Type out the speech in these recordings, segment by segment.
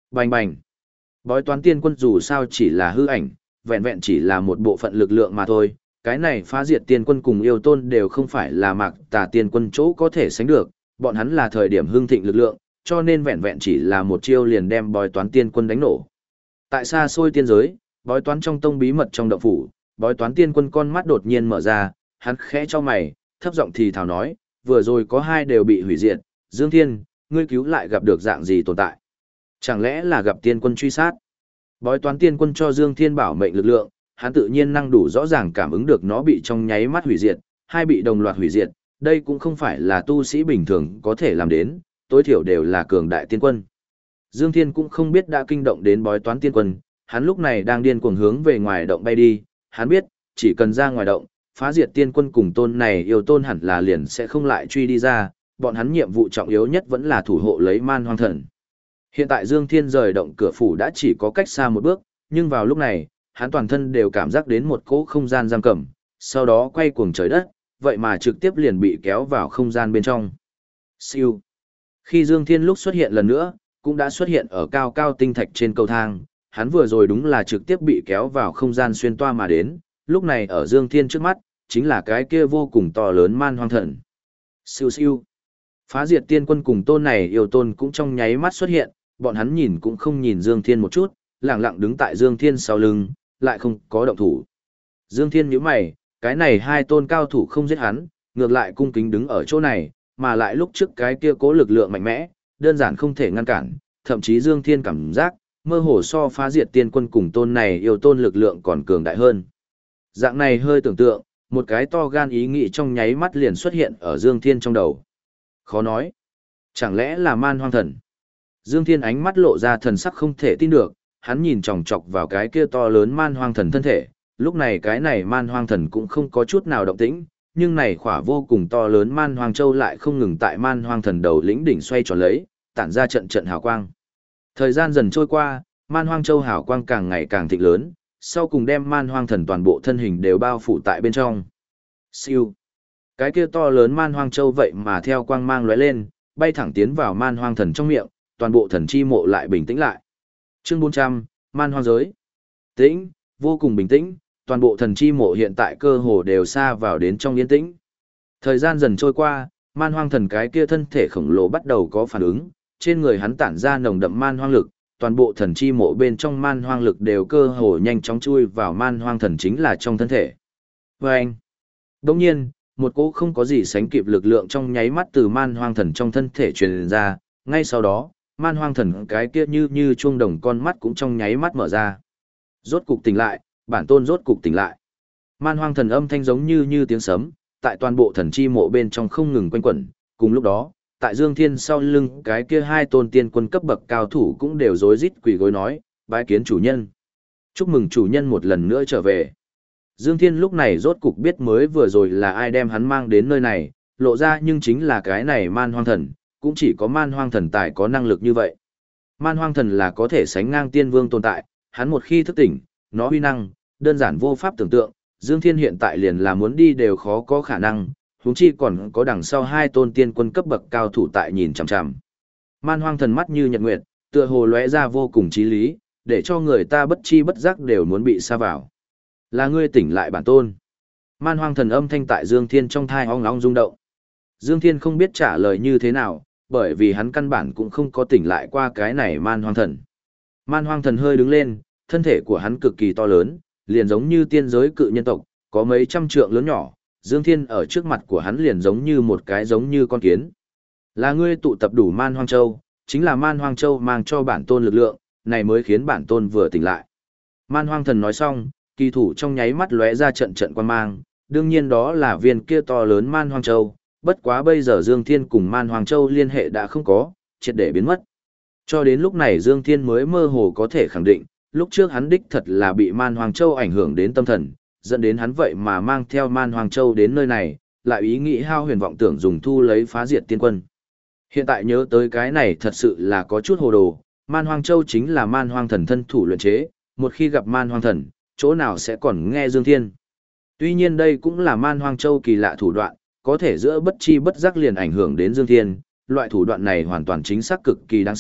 Bành bành. Bói toán tiên quân dù sao chỉ là hư ảnh, vẹn vẹn chỉ là một bộ phận lực lượng mà thôi. Cái này phá diệt tiên quân cùng yêu tôn đều không phải là mạc tà tiên quân chỗ có thể sánh được, bọn hắn là thời điểm hưng thịnh lực lượng, cho nên vẹn vẹn chỉ là một chiêu liền đem bói toán tiên quân đánh nổ. Tại xa xôi tiên giới, bói toán trong tông bí mật trong động phủ, bói toán tiên quân con mắt đột nhiên mở ra, hắn khẽ cho mày, thấp giọng thì thào nói, vừa rồi có hai đều bị hủy diệt, Dương Thiên, ngươi cứu lại gặp được dạng gì tồn tại? Chẳng lẽ là gặp tiên quân truy sát? Bói toán tiên quân cho Dương Thiên bảo mệnh lực lượng, hắn tự nhiên năng đủ rõ ràng cảm ứng được nó bị trong nháy mắt hủy diệt, hai bị đồng loạt hủy diệt, đây cũng không phải là tu sĩ bình thường có thể làm đến, tối thiểu đều là cường đại tiên quân. Dương Thiên cũng không biết đã kinh động đến bói toán tiên quân, hắn lúc này đang điên cuồng hướng về ngoài động bay đi, hắn biết, chỉ cần ra ngoài động, phá diệt tiên quân cùng tôn này yêu tôn hẳn là liền sẽ không lại truy đi ra, bọn hắn nhiệm vụ trọng yếu nhất vẫn là thủ hộ lấy man hoang thần. Hiện tại Dương Thiên rời động cửa phủ đã chỉ có cách xa một bước, nhưng vào lúc này, hắn toàn thân đều cảm giác đến một cỗ không gian giam cầm, sau đó quay cuồng trời đất, vậy mà trực tiếp liền bị kéo vào không gian bên trong. Siêu. Khi Dương Thiên lúc xuất hiện lần nữa, cũng đã xuất hiện ở cao cao tinh thạch trên cầu thang, hắn vừa rồi đúng là trực tiếp bị kéo vào không gian xuyên toa mà đến, lúc này ở Dương Thiên trước mắt, chính là cái kia vô cùng to lớn man hoang thần. Siêu siêu. Phá diệt tiên quân cùng tôn này yêu tôn cũng trong nháy mắt xuất hiện, bọn hắn nhìn cũng không nhìn Dương Thiên một chút, lặng lặng đứng tại Dương Thiên sau lưng, lại không có động thủ. Dương Thiên nhíu mày, cái này hai tôn cao thủ không giết hắn, ngược lại cung kính đứng ở chỗ này, mà lại lúc trước cái kia cố lực lượng mạnh mẽ, đơn giản không thể ngăn cản, thậm chí Dương Thiên cảm giác, mơ hồ so phá diệt tiên quân cùng tôn này yêu tôn lực lượng còn cường đại hơn. Dạng này hơi tưởng tượng, một cái to gan ý nghĩ trong nháy mắt liền xuất hiện ở Dương Thiên trong đầu. Khó nói. Chẳng lẽ là man hoang thần? Dương Thiên ánh mắt lộ ra thần sắc không thể tin được, hắn nhìn chòng chọc vào cái kia to lớn man hoang thần thân thể, lúc này cái này man hoang thần cũng không có chút nào động tĩnh, nhưng này khỏa vô cùng to lớn man hoang châu lại không ngừng tại man hoang thần đầu lĩnh đỉnh xoay tròn lấy, tản ra trận trận hào quang. Thời gian dần trôi qua, man hoang châu hào quang càng ngày càng thịnh lớn, sau cùng đem man hoang thần toàn bộ thân hình đều bao phủ tại bên trong. Siêu. Cái kia to lớn man hoang châu vậy mà theo quang mang lóe lên, bay thẳng tiến vào man hoang thần trong miệng, toàn bộ thần chi mộ lại bình tĩnh lại. Chương 400, man hoang giới. Tĩnh, vô cùng bình tĩnh, toàn bộ thần chi mộ hiện tại cơ hồ đều xa vào đến trong yên tĩnh. Thời gian dần trôi qua, man hoang thần cái kia thân thể khổng lồ bắt đầu có phản ứng, trên người hắn tản ra nồng đậm man hoang lực, toàn bộ thần chi mộ bên trong man hoang lực đều cơ hồ nhanh chóng chui vào man hoang thần chính là trong thân thể. Vâng! Đồng nhiên, một cỗ không có gì sánh kịp lực lượng trong nháy mắt từ man hoang thần trong thân thể truyền ra, ngay sau đó, man hoang thần cái kia như chuông đồng con mắt cũng trong nháy mắt mở ra. Rốt cục tỉnh lại, bản tôn rốt cục tỉnh lại. Man hoang thần âm thanh giống như tiếng sấm, tại toàn bộ thần chi mộ bên trong không ngừng quanh quẩn, cùng lúc đó, tại Dương Thiên sau lưng cái kia hai tôn tiên quân cấp bậc cao thủ cũng đều rối rít quỳ gối nói, bái kiến chủ nhân. Chúc mừng chủ nhân một lần nữa trở về. Dương Thiên lúc này rốt cục biết mới vừa rồi là ai đem hắn mang đến nơi này, lộ ra nhưng chính là cái này man hoang thần, cũng chỉ có man hoang thần tài có năng lực như vậy. Man hoang thần là có thể sánh ngang tiên vương tồn tại, hắn một khi thức tỉnh, nó huy năng, đơn giản vô pháp tưởng tượng, Dương Thiên hiện tại liền là muốn đi đều khó có khả năng, huống chi còn có đằng sau hai tôn tiên quân cấp bậc cao thủ tại nhìn chằm chằm. Man hoang thần mắt như nhật nguyệt, tựa hồ lóe ra vô cùng chí lý, để cho người ta bất chi bất giác đều muốn bị sa vào. Là ngươi tỉnh lại bản tôn. Man hoang thần âm thanh tại Dương Thiên trong thai ong ong rung động. Dương Thiên không biết trả lời như thế nào, bởi vì hắn căn bản cũng không có tỉnh lại qua cái này man hoang thần. Man hoang thần hơi đứng lên, thân thể của hắn cực kỳ to lớn, liền giống như tiên giới cự nhân tộc, có mấy trăm trượng lớn nhỏ, Dương Thiên ở trước mặt của hắn liền giống như một cái giống như con kiến. Là ngươi tụ tập đủ man hoang châu, chính là man hoang châu mang cho bản tôn lực lượng, này mới khiến bản tôn vừa tỉnh lại. Man hoang thần nói xong, kỳ thủ trong nháy mắt lóe ra trận trận quan mang, đương nhiên đó là viên kia to lớn man hoang châu, bất quá bây giờ Dương Thiên cùng man hoang châu liên hệ đã không có, triệt để biến mất. Cho đến lúc này Dương Thiên mới mơ hồ có thể khẳng định, lúc trước hắn đích thật là bị man hoang châu ảnh hưởng đến tâm thần, dẫn đến hắn vậy mà mang theo man hoang châu đến nơi này, lại ý nghĩ hao huyền vọng tưởng dùng thu lấy phá diệt tiên quân. Hiện tại nhớ tới cái này thật sự là có chút hồ đồ, man hoang châu chính là man hoang thần thân thủ luyện chế, một khi gặp man hoang thần, chỗ nào sẽ còn nghe Dương Thiên. Tuy nhiên đây cũng là man hoang châu kỳ lạ thủ đoạn, có thể giữa bất chi bất giác liền ảnh hưởng đến Dương Thiên, loại thủ đoạn này hoàn toàn chính xác cực kỳ đáng sợ,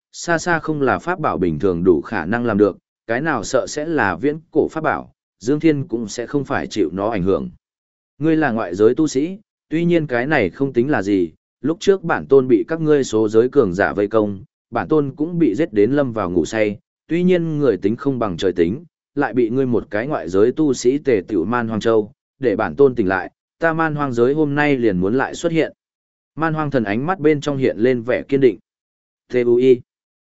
xa xa không là pháp bảo bình thường đủ khả năng làm được, cái nào sợ sẽ là viễn cổ pháp bảo, Dương Thiên cũng sẽ không phải chịu nó ảnh hưởng. Ngươi là ngoại giới tu sĩ, tuy nhiên cái này không tính là gì, lúc trước bản tôn bị các ngươi số giới cường giả vây công, bản tôn cũng bị giết đến lâm vào ngủ say, tuy nhiên người tính không bằng trời tính, lại bị ngươi một cái ngoại giới tu sĩ tề tiểu Man Hoang Châu, để bản tôn tỉnh lại, ta Man Hoang giới hôm nay liền muốn lại xuất hiện. Man Hoang thần ánh mắt bên trong hiện lên vẻ kiên định. T.U.I.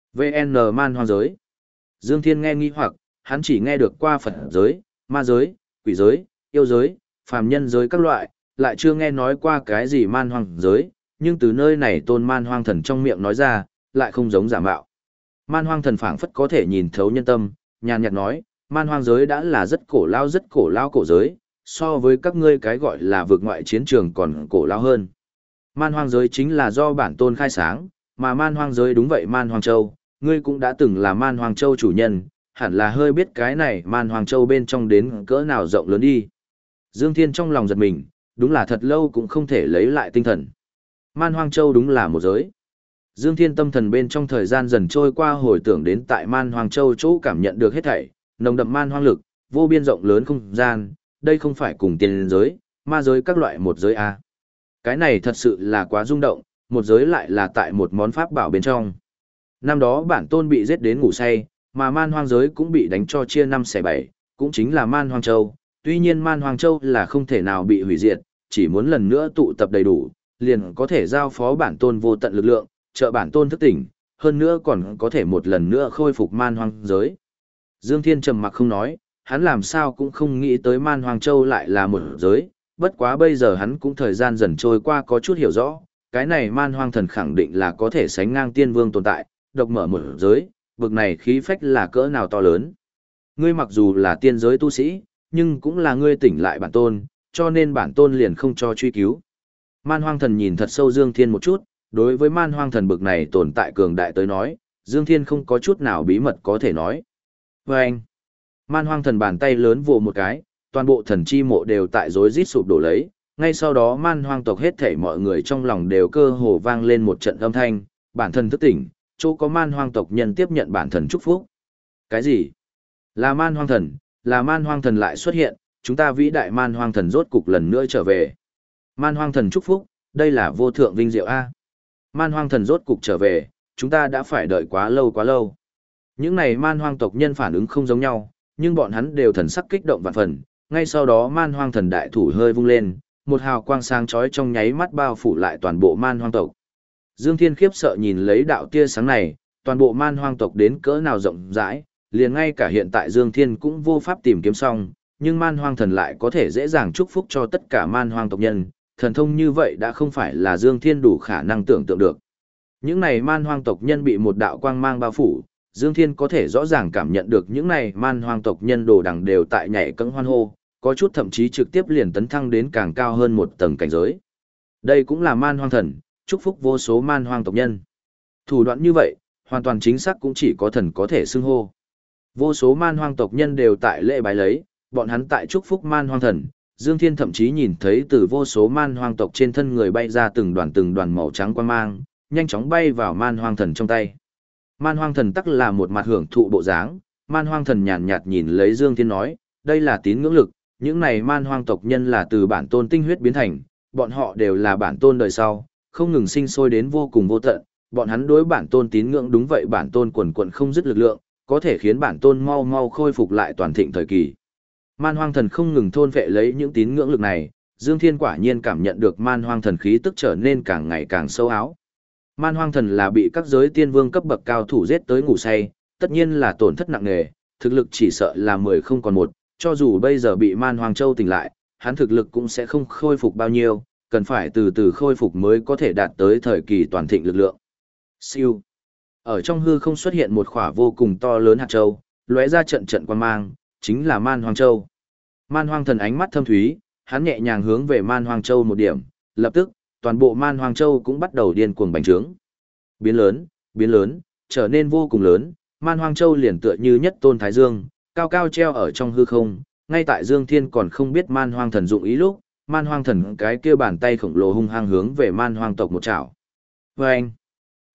VN Man Hoang giới. Dương Thiên nghe nghi hoặc, hắn chỉ nghe được qua Phật giới, ma giới, quỷ giới, yêu giới, phàm nhân giới các loại, lại chưa nghe nói qua cái gì Man Hoang giới, nhưng từ nơi này tôn Man Hoang thần trong miệng nói ra, lại không giống giả mạo. Man Hoang thần phảng phất có thể nhìn thấu nhân tâm, nhàn nhạt nói, Man Hoang giới đã là rất cổ lao cổ giới, so với các ngươi cái gọi là vượt ngoại chiến trường còn cổ lao hơn. Man Hoang giới chính là do bản tôn khai sáng, mà Man Hoang giới đúng vậy Man Hoang Châu, ngươi cũng đã từng là Man Hoang Châu chủ nhân, hẳn là hơi biết cái này Man Hoang Châu bên trong đến cỡ nào rộng lớn đi. Dương Thiên trong lòng giật mình, đúng là thật lâu cũng không thể lấy lại tinh thần. Man Hoang Châu đúng là một giới. Dương Thiên tâm thần bên trong thời gian dần trôi qua hồi tưởng đến tại Man Hoang Châu chỗ cảm nhận được hết thảy, nồng đậm man hoang lực, vô biên rộng lớn không gian, đây không phải cùng tiên giới, ma giới các loại một giới A. Cái này thật sự là quá rung động, một giới lại là tại một món pháp bảo bên trong. Năm đó bản tôn bị giết đến ngủ say, mà man hoang giới cũng bị đánh cho chia 5/7, cũng chính là Man Hoang Châu. Tuy nhiên Man Hoang Châu là không thể nào bị hủy diệt, chỉ muốn lần nữa tụ tập đầy đủ, liền có thể giao phó bản tôn vô tận lực lượng, trợ bản tôn thức tỉnh, hơn nữa còn có thể một lần nữa khôi phục man hoang giới. Dương Thiên trầm mặc không nói, hắn làm sao cũng không nghĩ tới Man Hoang Châu lại là một giới, bất quá bây giờ hắn cũng thời gian dần trôi qua có chút hiểu rõ, cái này Man Hoang thần khẳng định là có thể sánh ngang tiên vương tồn tại, độc mở một giới, bực này khí phách là cỡ nào to lớn. Ngươi mặc dù là tiên giới tu sĩ, nhưng cũng là ngươi tỉnh lại bản tôn, cho nên bản tôn liền không cho truy cứu. Man Hoang thần nhìn thật sâu Dương Thiên một chút, đối với Man Hoang thần bực này tồn tại cường đại tới nói, Dương Thiên không có chút nào bí mật có thể nói. Và anh, Man Hoang thần bàn tay lớn vồ một cái, toàn bộ thần chi mộ đều tại rối rít sụp đổ lấy, ngay sau đó Man Hoang tộc hết thảy mọi người trong lòng đều cơ hồ vang lên một trận âm thanh, bản thân thức tỉnh, chỗ có Man Hoang tộc nhân tiếp nhận bản thần chúc phúc. Cái gì? Là Man Hoang thần, là Man Hoang thần lại xuất hiện, chúng ta vĩ đại Man Hoang thần rốt cục lần nữa trở về. Man Hoang thần chúc phúc, đây là vô thượng vinh diệu a. Man Hoang thần rốt cục trở về, chúng ta đã phải đợi quá lâu quá lâu. Những này Man Hoang tộc nhân phản ứng không giống nhau, nhưng bọn hắn đều thần sắc kích động vạn phần, ngay sau đó Man Hoang thần đại thủ hơi vung lên, một hào quang sáng chói trong nháy mắt bao phủ lại toàn bộ Man Hoang tộc. Dương Thiên khiếp sợ nhìn lấy đạo tia sáng này, toàn bộ Man Hoang tộc đến cỡ nào rộng rãi, liền ngay cả hiện tại Dương Thiên cũng vô pháp tìm kiếm xong, nhưng Man Hoang thần lại có thể dễ dàng chúc phúc cho tất cả Man Hoang tộc nhân, thần thông như vậy đã không phải là Dương Thiên đủ khả năng tưởng tượng được. Những này Man Hoang tộc nhân bị một đạo quang mang bao phủ, Dương Thiên có thể rõ ràng cảm nhận được những này Man Hoang tộc nhân đồ đằng đều tại nhảy cẫng hoan hô, có chút thậm chí trực tiếp liền tấn thăng đến càng cao hơn một tầng cảnh giới. Đây cũng là Man Hoang thần, chúc phúc vô số Man Hoang tộc nhân. Thủ đoạn như vậy, hoàn toàn chính xác cũng chỉ có thần có thể xưng hô. Vô số Man Hoang tộc nhân đều tại lễ bái lấy, bọn hắn tại chúc phúc Man Hoang thần. Dương Thiên thậm chí nhìn thấy từ vô số Man Hoang tộc trên thân người bay ra từng đoàn màu trắng quang mang, nhanh chóng bay vào Man Hoang thần trong tay. Man Hoang thần tắc là một mặt hưởng thụ bộ dáng, Man Hoang thần nhàn nhạt nhìn lấy Dương Thiên nói, đây là tín ngưỡng lực, những này Man Hoang tộc nhân là từ bản tôn tinh huyết biến thành, bọn họ đều là bản tôn đời sau, không ngừng sinh sôi đến vô cùng vô tận, bọn hắn đối bản tôn tín ngưỡng đúng vậy bản tôn quần quần không dứt lực lượng, có thể khiến bản tôn mau mau khôi phục lại toàn thịnh thời kỳ. Man Hoang thần không ngừng thôn vệ lấy những tín ngưỡng lực này, Dương Thiên quả nhiên cảm nhận được Man Hoang thần khí tức trở nên càng ngày càng sâu áo. Man Hoang thần là bị các giới tiên vương cấp bậc cao thủ giết tới ngủ say, tất nhiên là tổn thất nặng nề, thực lực chỉ sợ là 10 không còn một, cho dù bây giờ bị Man Hoang Châu tỉnh lại, hắn thực lực cũng sẽ không khôi phục bao nhiêu, cần phải từ từ khôi phục mới có thể đạt tới thời kỳ toàn thịnh lực lượng. Siêu. Ở trong hư không xuất hiện một khỏa vô cùng to lớn hạt châu, lóe ra trận trận quang mang, chính là Man Hoang Châu. Man Hoang thần ánh mắt thâm thúy, hắn nhẹ nhàng hướng về Man Hoang Châu một điểm, lập tức, toàn bộ Man Hoang Châu cũng bắt đầu điên cuồng bành trướng. Biến lớn, trở nên vô cùng lớn, Man Hoang Châu liền tựa như nhất tôn thái dương, cao cao treo ở trong hư không, ngay tại Dương Thiên còn không biết Man Hoang thần dụng ý lúc, Man Hoang thần cái kia bàn tay khổng lồ hung hăng hướng về Man Hoang tộc một chảo. Vâng!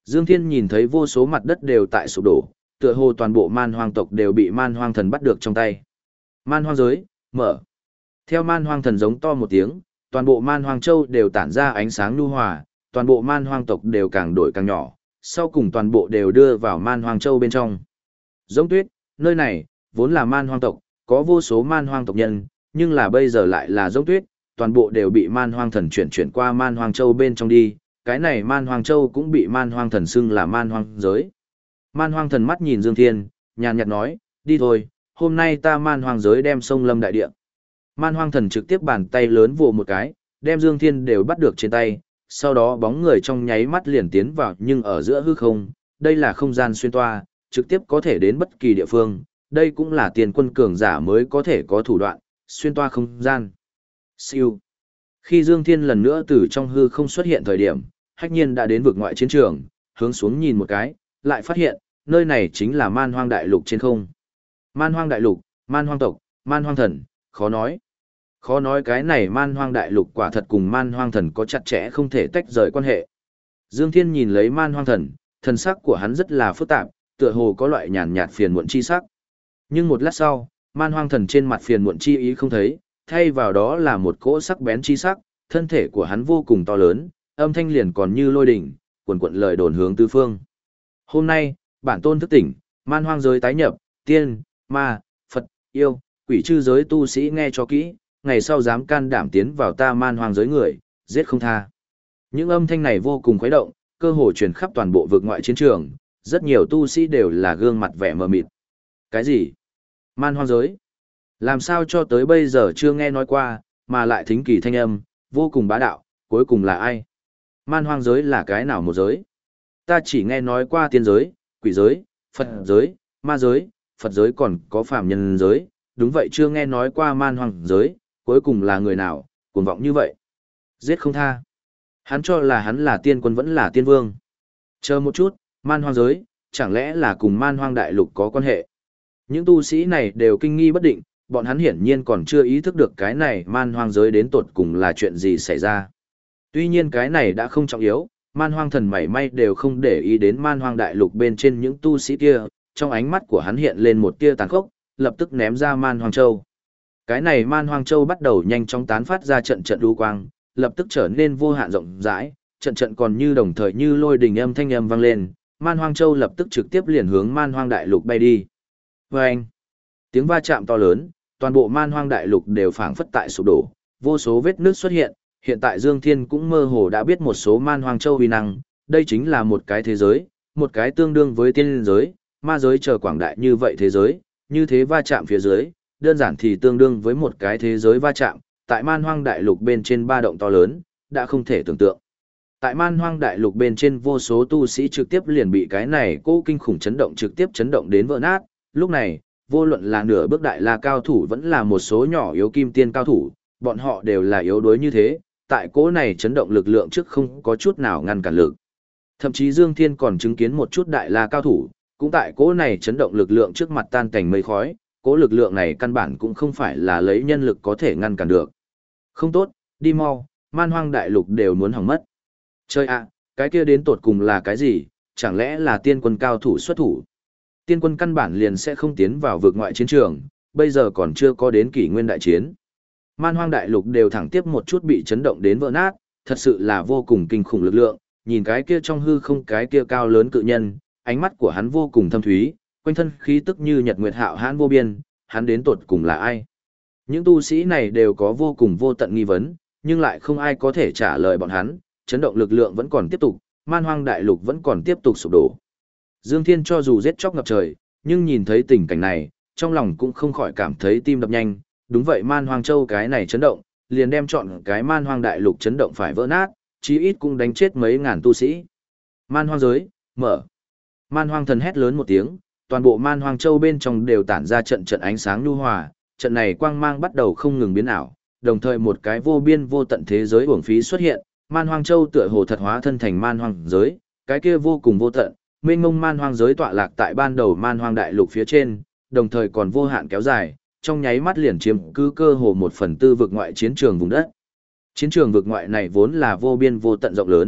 Dương Thiên nhìn thấy vô số mặt đất đều tại sụp đổ, tựa hồ toàn bộ man hoang tộc đều bị man hoang thần bắt được trong tay. Man hoang giới, mở. Theo man hoang thần giống to một tiếng, toàn bộ man hoang châu đều tản ra ánh sáng nhu hòa, toàn bộ man hoang tộc đều càng đổi càng nhỏ, sau cùng toàn bộ đều đưa vào man hoang châu bên trong. Giống tuyết, nơi này, vốn là man hoang tộc, có vô số man hoang tộc nhân, nhưng là bây giờ lại là giống tuyết, toàn bộ đều bị man hoang thần chuyển qua man hoang châu bên trong đi, cái này man hoang châu cũng bị man hoang thần xưng là man hoang giới. Man hoang thần mắt nhìn Dương Thiên, nhàn nhạt nói, đi thôi, hôm nay ta man hoang giới đem sông lâm đại địa. Man hoang thần trực tiếp bàn tay lớn vồ một cái, đem Dương Thiên đều bắt được trên tay, sau đó bóng người trong nháy mắt liền tiến vào nhưng ở giữa hư không, đây là không gian xuyên toa, trực tiếp có thể đến bất kỳ địa phương, đây cũng là tiền quân cường giả mới có thể có thủ đoạn, xuyên toa không gian. Siêu. Khi Dương Thiên lần nữa từ trong hư không xuất hiện thời điểm, Hách Nhiên đã đến vực ngoại chiến trường, hướng xuống nhìn một cái, lại phát hiện, nơi này chính là man hoang đại lục trên không. Man hoang đại lục, man hoang tộc, man hoang thần, khó nói. Khó nói cái này man hoang đại lục quả thật cùng man hoang thần có chặt chẽ không thể tách rời quan hệ. Dương Thiên nhìn lấy man hoang thần, thần sắc của hắn rất là phức tạp, tựa hồ có loại nhàn nhạt phiền muộn chi sắc. Nhưng một lát sau, man hoang thần trên mặt phiền muộn chi ý không thấy, thay vào đó là một cỗ sắc bén chi sắc, thân thể của hắn vô cùng to lớn, âm thanh liền còn như lôi đỉnh, cuồn cuộn lời đồn hướng tứ phương. Hôm nay, bản tôn thức tỉnh, man hoang giới tái nhập, tiên, ma, Phật, yêu, quỷ chư giới tu sĩ nghe cho kỹ, ngày sau dám can đảm tiến vào ta man hoang giới người, giết không tha. Những âm thanh này vô cùng khuấy động, cơ hồ truyền khắp toàn bộ vực ngoại chiến trường, rất nhiều tu sĩ đều là gương mặt vẻ mờ mịt. Cái gì? Man hoang giới? Làm sao cho tới bây giờ chưa nghe nói qua, mà lại thính kỳ thanh âm, vô cùng bá đạo, cuối cùng là ai? Man hoang giới là cái nào một giới? Ta chỉ nghe nói qua tiên giới, quỷ giới, Phật giới, ma giới, Phật giới còn có phàm nhân giới, đúng vậy chưa nghe nói qua man hoang giới, cuối cùng là người nào, cuồng vọng như vậy. Giết không tha. Hắn cho là hắn là tiên quân vẫn là tiên vương. Chờ một chút, man hoang giới, chẳng lẽ là cùng man hoang đại lục có quan hệ? Những tu sĩ này đều kinh nghi bất định, bọn hắn hiển nhiên còn chưa ý thức được cái này man hoang giới đến tột cùng là chuyện gì xảy ra. Tuy nhiên cái này đã không trọng yếu, man hoang thần mảy may đều không để ý đến man hoang đại lục bên trên những tu sĩ kia, trong ánh mắt của hắn hiện lên một tia tàn khốc, lập tức ném ra man hoang châu. Cái này man hoang châu bắt đầu nhanh chóng tán phát ra trận trận đu quang, lập tức trở nên vô hạn rộng rãi, trận trận còn như đồng thời như lôi đình âm thanh âm vang lên, man hoang châu lập tức trực tiếp liền hướng man hoang đại lục bay đi. Vâng! Tiếng va chạm to lớn, toàn bộ man hoang đại lục đều phảng phất tại sụp đổ, vô số vết nước xuất hiện, hiện tại Dương Thiên cũng mơ hồ đã biết một số man hoang châu uy năng, đây chính là một cái thế giới, một cái tương đương với tiên giới, ma giới chờ quảng đại như vậy thế giới, như thế va chạm phía dưới, đơn giản thì tương đương với một cái thế giới va chạm, tại man hoang đại lục bên trên ba động to lớn, đã không thể tưởng tượng. Tại man hoang đại lục bên trên vô số tu sĩ trực tiếp liền bị cái này cố kinh khủng chấn động trực tiếp chấn động đến vỡ nát, lúc này, vô luận là nửa bước đại la cao thủ vẫn là một số nhỏ yếu kim tiên cao thủ, bọn họ đều là yếu đuối như thế, tại cỗ này chấn động lực lượng trước không có chút nào ngăn cản lực. Thậm chí Dương Thiên còn chứng kiến một chút đại la cao thủ, cũng tại cỗ này chấn động lực lượng trước mặt tan thành mây khói, cỗ lực lượng này căn bản cũng không phải là lấy nhân lực có thể ngăn cản được. Không tốt, đi mau, man hoang đại lục đều muốn hỏng mất. Chơi ạ, cái kia đến tột cùng là cái gì, chẳng lẽ là tiên quân cao thủ xuất thủ? Tiên quân căn bản liền sẽ không tiến vào vực ngoại chiến trường, bây giờ còn chưa có đến kỷ nguyên đại chiến. Man hoang đại lục đều thẳng tiếp một chút bị chấn động đến vỡ nát, thật sự là vô cùng kinh khủng lực lượng, nhìn cái kia trong hư không cái kia cao lớn cự nhân, ánh mắt của hắn vô cùng thâm thúy, quanh thân khí tức như nhật nguyệt hạo hãn vô biên, hắn đến tột cùng là ai? Những tu sĩ này đều có vô cùng vô tận nghi vấn, nhưng lại không ai có thể trả lời bọn hắn, chấn động lực lượng vẫn còn tiếp tục, man hoang đại lục vẫn còn tiếp tục sụp đổ. Dương Thiên cho dù giết chóc ngập trời, nhưng nhìn thấy tình cảnh này, trong lòng cũng không khỏi cảm thấy tim đập nhanh, đúng vậy man hoang châu cái này chấn động, liền đem chọn cái man hoang đại lục chấn động phải vỡ nát, chí ít cũng đánh chết mấy ngàn tu sĩ. Man hoang giới, mở. Man hoang thần hét lớn một tiếng, toàn bộ man hoang châu bên trong đều tản ra trận trận ánh sáng nhu hòa, trận này quang mang bắt đầu không ngừng biến ảo, đồng thời một cái vô biên vô tận thế giới uổng phí xuất hiện, man hoang châu tựa hồ thật hóa thân thành man hoang giới, cái kia vô cùng vô tận, mênh mông man hoang giới tọa lạc tại ban đầu man hoang đại lục phía trên, đồng thời còn vô hạn kéo dài, trong nháy mắt liền chiếm cứ cơ hồ 1/4 vực ngoại chiến trường vùng đất. Chiến trường vực ngoại này vốn là vô biên vô tận rộng lớn,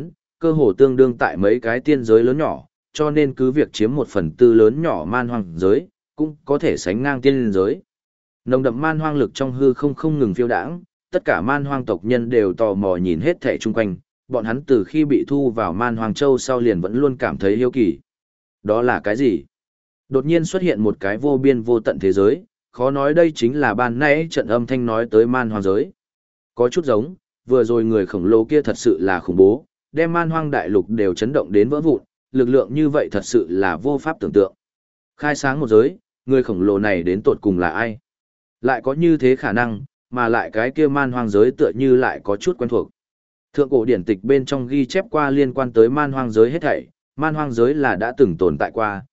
cơ hồ tương đương tại mấy cái tiên giới lớn nhỏ, cho nên cứ việc chiếm 1/4 lớn nhỏ man hoang giới, cũng có thể sánh ngang tiên giới. Nồng đậm man hoang lực trong hư không ngừng phiêu đãng, tất cả man hoang tộc nhân đều tò mò nhìn hết thảy chung quanh, bọn hắn từ khi bị thu vào man hoang châu sau liền vẫn luôn cảm thấy hiếu kỳ. Đó là cái gì? Đột nhiên xuất hiện một cái vô biên vô tận thế giới, khó nói đây chính là ban nãy trận âm thanh nói tới man hoang giới. Có chút giống, vừa rồi người khổng lồ kia thật sự là khủng bố, đem man hoang đại lục đều chấn động đến vỡ vụn, lực lượng như vậy thật sự là vô pháp tưởng tượng. Khai sáng một giới, người khổng lồ này đến tột cùng là ai? Lại có như thế khả năng, mà lại cái kia man hoang giới tựa như lại có chút quen thuộc. Thượng cổ điển tịch bên trong ghi chép qua liên quan tới man hoang giới hết thảy, man hoang giới là đã từng tồn tại qua,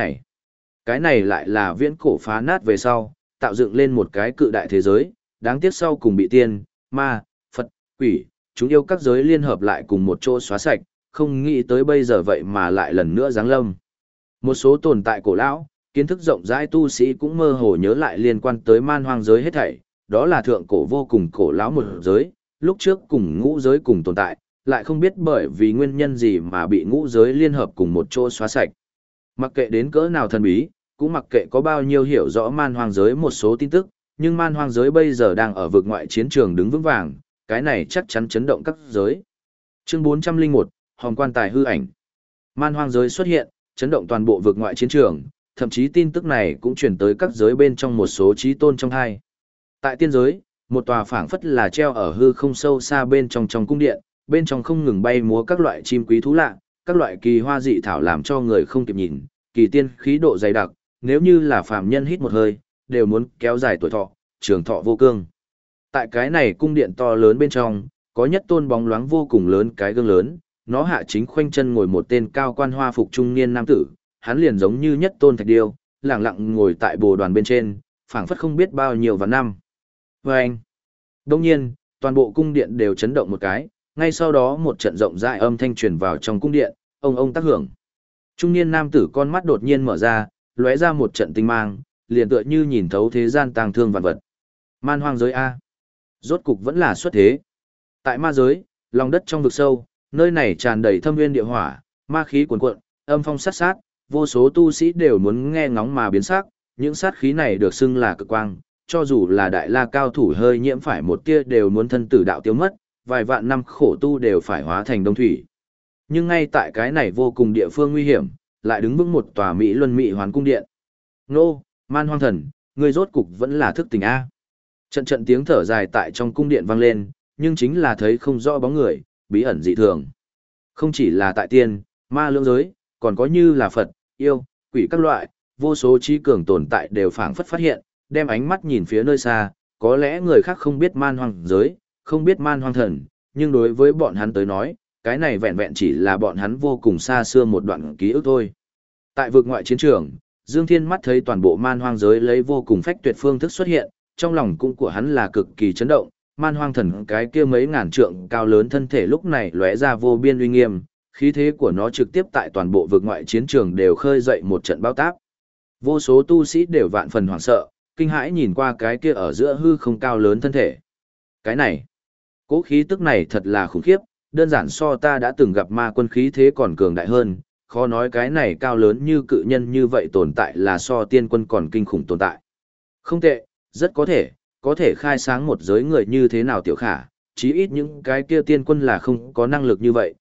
cái này lại là viễn cổ phá nát về sau, tạo dựng lên một cái cự đại thế giới, đáng tiếc sau cùng bị tiên, ma, Phật, quỷ, chúng yêu các giới liên hợp lại cùng một chỗ xóa sạch, không nghĩ tới bây giờ vậy mà lại lần nữa giáng lâm. Một số tồn tại cổ lão, kiến thức rộng rãi tu sĩ cũng mơ hồ nhớ lại liên quan tới man hoang giới hết thảy, đó là thượng cổ vô cùng cổ lão một giới, lúc trước cùng ngũ giới cùng tồn tại, lại không biết bởi vì nguyên nhân gì mà bị ngũ giới liên hợp cùng một chỗ xóa sạch. Mặc kệ đến cỡ nào thần bí, cũng mặc kệ có bao nhiêu hiểu rõ man hoang giới một số tin tức, nhưng man hoang giới bây giờ đang ở vực ngoại chiến trường đứng vững vàng, cái này chắc chắn chấn động các giới. Chương 401, Hòm quan tài hư ảnh. Man hoang giới xuất hiện, chấn động toàn bộ vực ngoại chiến trường, thậm chí tin tức này cũng truyền tới các giới bên trong một số trí tôn trong hai. Tại tiên giới, một tòa phảng phất là treo ở hư không sâu xa bên trong cung điện, bên trong không ngừng bay múa các loại chim quý thú lạ, các loại kỳ hoa dị thảo làm cho người không kịp nhìn, kỳ tiên khí độ dày đặc, nếu như là phàm nhân hít một hơi, đều muốn kéo dài tuổi thọ, trường thọ vô cương. Tại cái này cung điện to lớn bên trong, có nhất tôn bóng loáng vô cùng lớn cái gương lớn, nó hạ chính khoanh chân ngồi một tên cao quan hoa phục trung niên nam tử, hắn liền giống như nhất tôn thạch điêu, lặng lặng ngồi tại bồ đoàn bên trên, phảng phất không biết bao nhiêu vạn năm. Vâng! Đông nhiên, toàn bộ cung điện đều chấn động một cái, ngay sau đó một trận rộng rãi âm thanh truyền vào trong cung điện, ông tác hưởng. Trung niên nam tử con mắt đột nhiên mở ra, lóe ra một trận tinh mang, liền tựa như nhìn thấu thế gian tang thương vạn vật. Man hoang giới A. Rốt cục vẫn là xuất thế. Tại ma giới, lòng đất trong vực sâu, nơi này tràn đầy thâm nguyên địa hỏa, ma khí cuồn cuộn, âm phong sát sát, vô số tu sĩ đều muốn nghe ngóng mà biến sắc, những sát khí này được xưng là cực quang, cho dù là đại la cao thủ hơi nhiễm phải một tia đều muốn thân tử đạo tiêu mất, vài vạn năm khổ tu đều phải hóa thành đông thủy. Nhưng ngay tại cái này vô cùng địa phương nguy hiểm, lại đứng vững một tòa Mỹ Luân Mỹ Hoán cung điện. Nô, man hoang thần, ngươi rốt cục vẫn là thức tỉnh A. Trận trận tiếng thở dài tại trong cung điện vang lên, nhưng chính là thấy không rõ bóng người, bí ẩn dị thường. Không chỉ là tại tiên, ma lưỡng giới, còn có như là Phật, yêu, quỷ các loại, vô số trí cường tồn tại đều phảng phất phát hiện, đem ánh mắt nhìn phía nơi xa, có lẽ người khác không biết man hoang giới, không biết man hoang thần, nhưng đối với bọn hắn tới nói, cái này vẹn vẹn chỉ là bọn hắn vô cùng xa xưa một đoạn ký ức thôi. Tại vực ngoại chiến trường, Dương Thiên mắt thấy toàn bộ man hoang giới lấy vô cùng phách tuyệt phương thức xuất hiện, trong lòng cũng của hắn là cực kỳ chấn động, man hoang thần cái kia mấy ngàn trượng cao lớn thân thể lúc này lóe ra vô biên uy nghiêm, khí thế của nó trực tiếp tại toàn bộ vực ngoại chiến trường đều khơi dậy một trận bão táp. Vô số tu sĩ đều vạn phần hoảng sợ, kinh hãi nhìn qua cái kia ở giữa hư không cao lớn thân thể. Cái này, cỗ khí tức này thật là khủng khiếp, đơn giản so ta đã từng gặp ma quân khí thế còn cường đại hơn, khó nói cái này cao lớn như cự nhân như vậy tồn tại là so tiên quân còn kinh khủng tồn tại. Không tệ, rất có thể khai sáng một giới người như thế nào tiểu khả, chí ít những cái kia tiên quân là không có năng lực như vậy,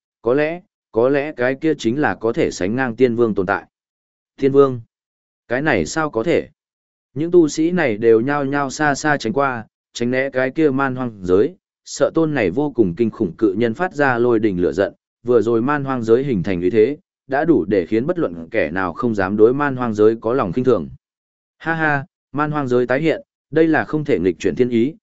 có lẽ cái kia chính là có thể sánh ngang tiên vương tồn tại. Tiên vương? Cái này sao có thể? Những tu sĩ này đều nhao nhao xa xa tránh qua, tránh né cái kia man hoang giới, sợ tôn này vô cùng kinh khủng cự nhân phát ra lôi đình lửa giận, vừa rồi man hoang giới hình thành như thế, đã đủ để khiến bất luận kẻ nào không dám đối man hoang giới có lòng khinh thường. Ha ha, man hoang giới tái hiện, đây là không thể nghịch chuyển thiên ý,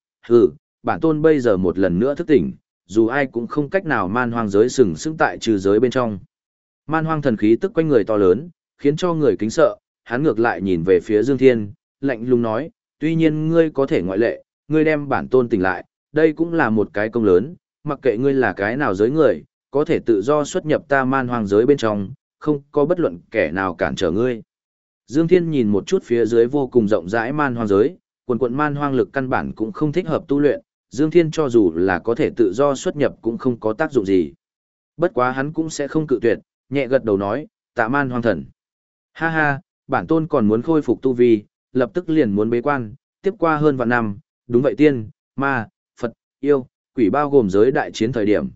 bản tôn bây giờ một lần nữa thức tỉnh, dù ai cũng không cách nào man hoang giới sừng sững tại trừ giới bên trong. Man hoang thần khí tức quanh người to lớn, khiến cho người kính sợ, hắn ngược lại nhìn về phía Dương Thiên, lạnh lùng nói, tuy nhiên ngươi có thể ngoại lệ, ngươi đem bản tôn tỉnh lại, đây cũng là một cái công lớn, mặc kệ ngươi là cái nào giới người, có thể tự do xuất nhập ta man hoang giới bên trong, không có bất luận kẻ nào cản trở ngươi. Dương Thiên nhìn một chút phía dưới vô cùng rộng rãi man hoang giới, quần man hoang lực căn bản cũng không thích hợp tu luyện, Dương Thiên cho dù là có thể tự do xuất nhập cũng không có tác dụng gì. Bất quá hắn cũng sẽ không cự tuyệt, nhẹ gật đầu nói, tạ man hoang thần. Ha ha, bản tôn còn muốn khôi phục tu vi, lập tức liền muốn bế quan, tiếp qua hơn vạn năm, đúng vậy tiên, ma, Phật, yêu, quỷ bao gồm giới đại chiến thời điểm.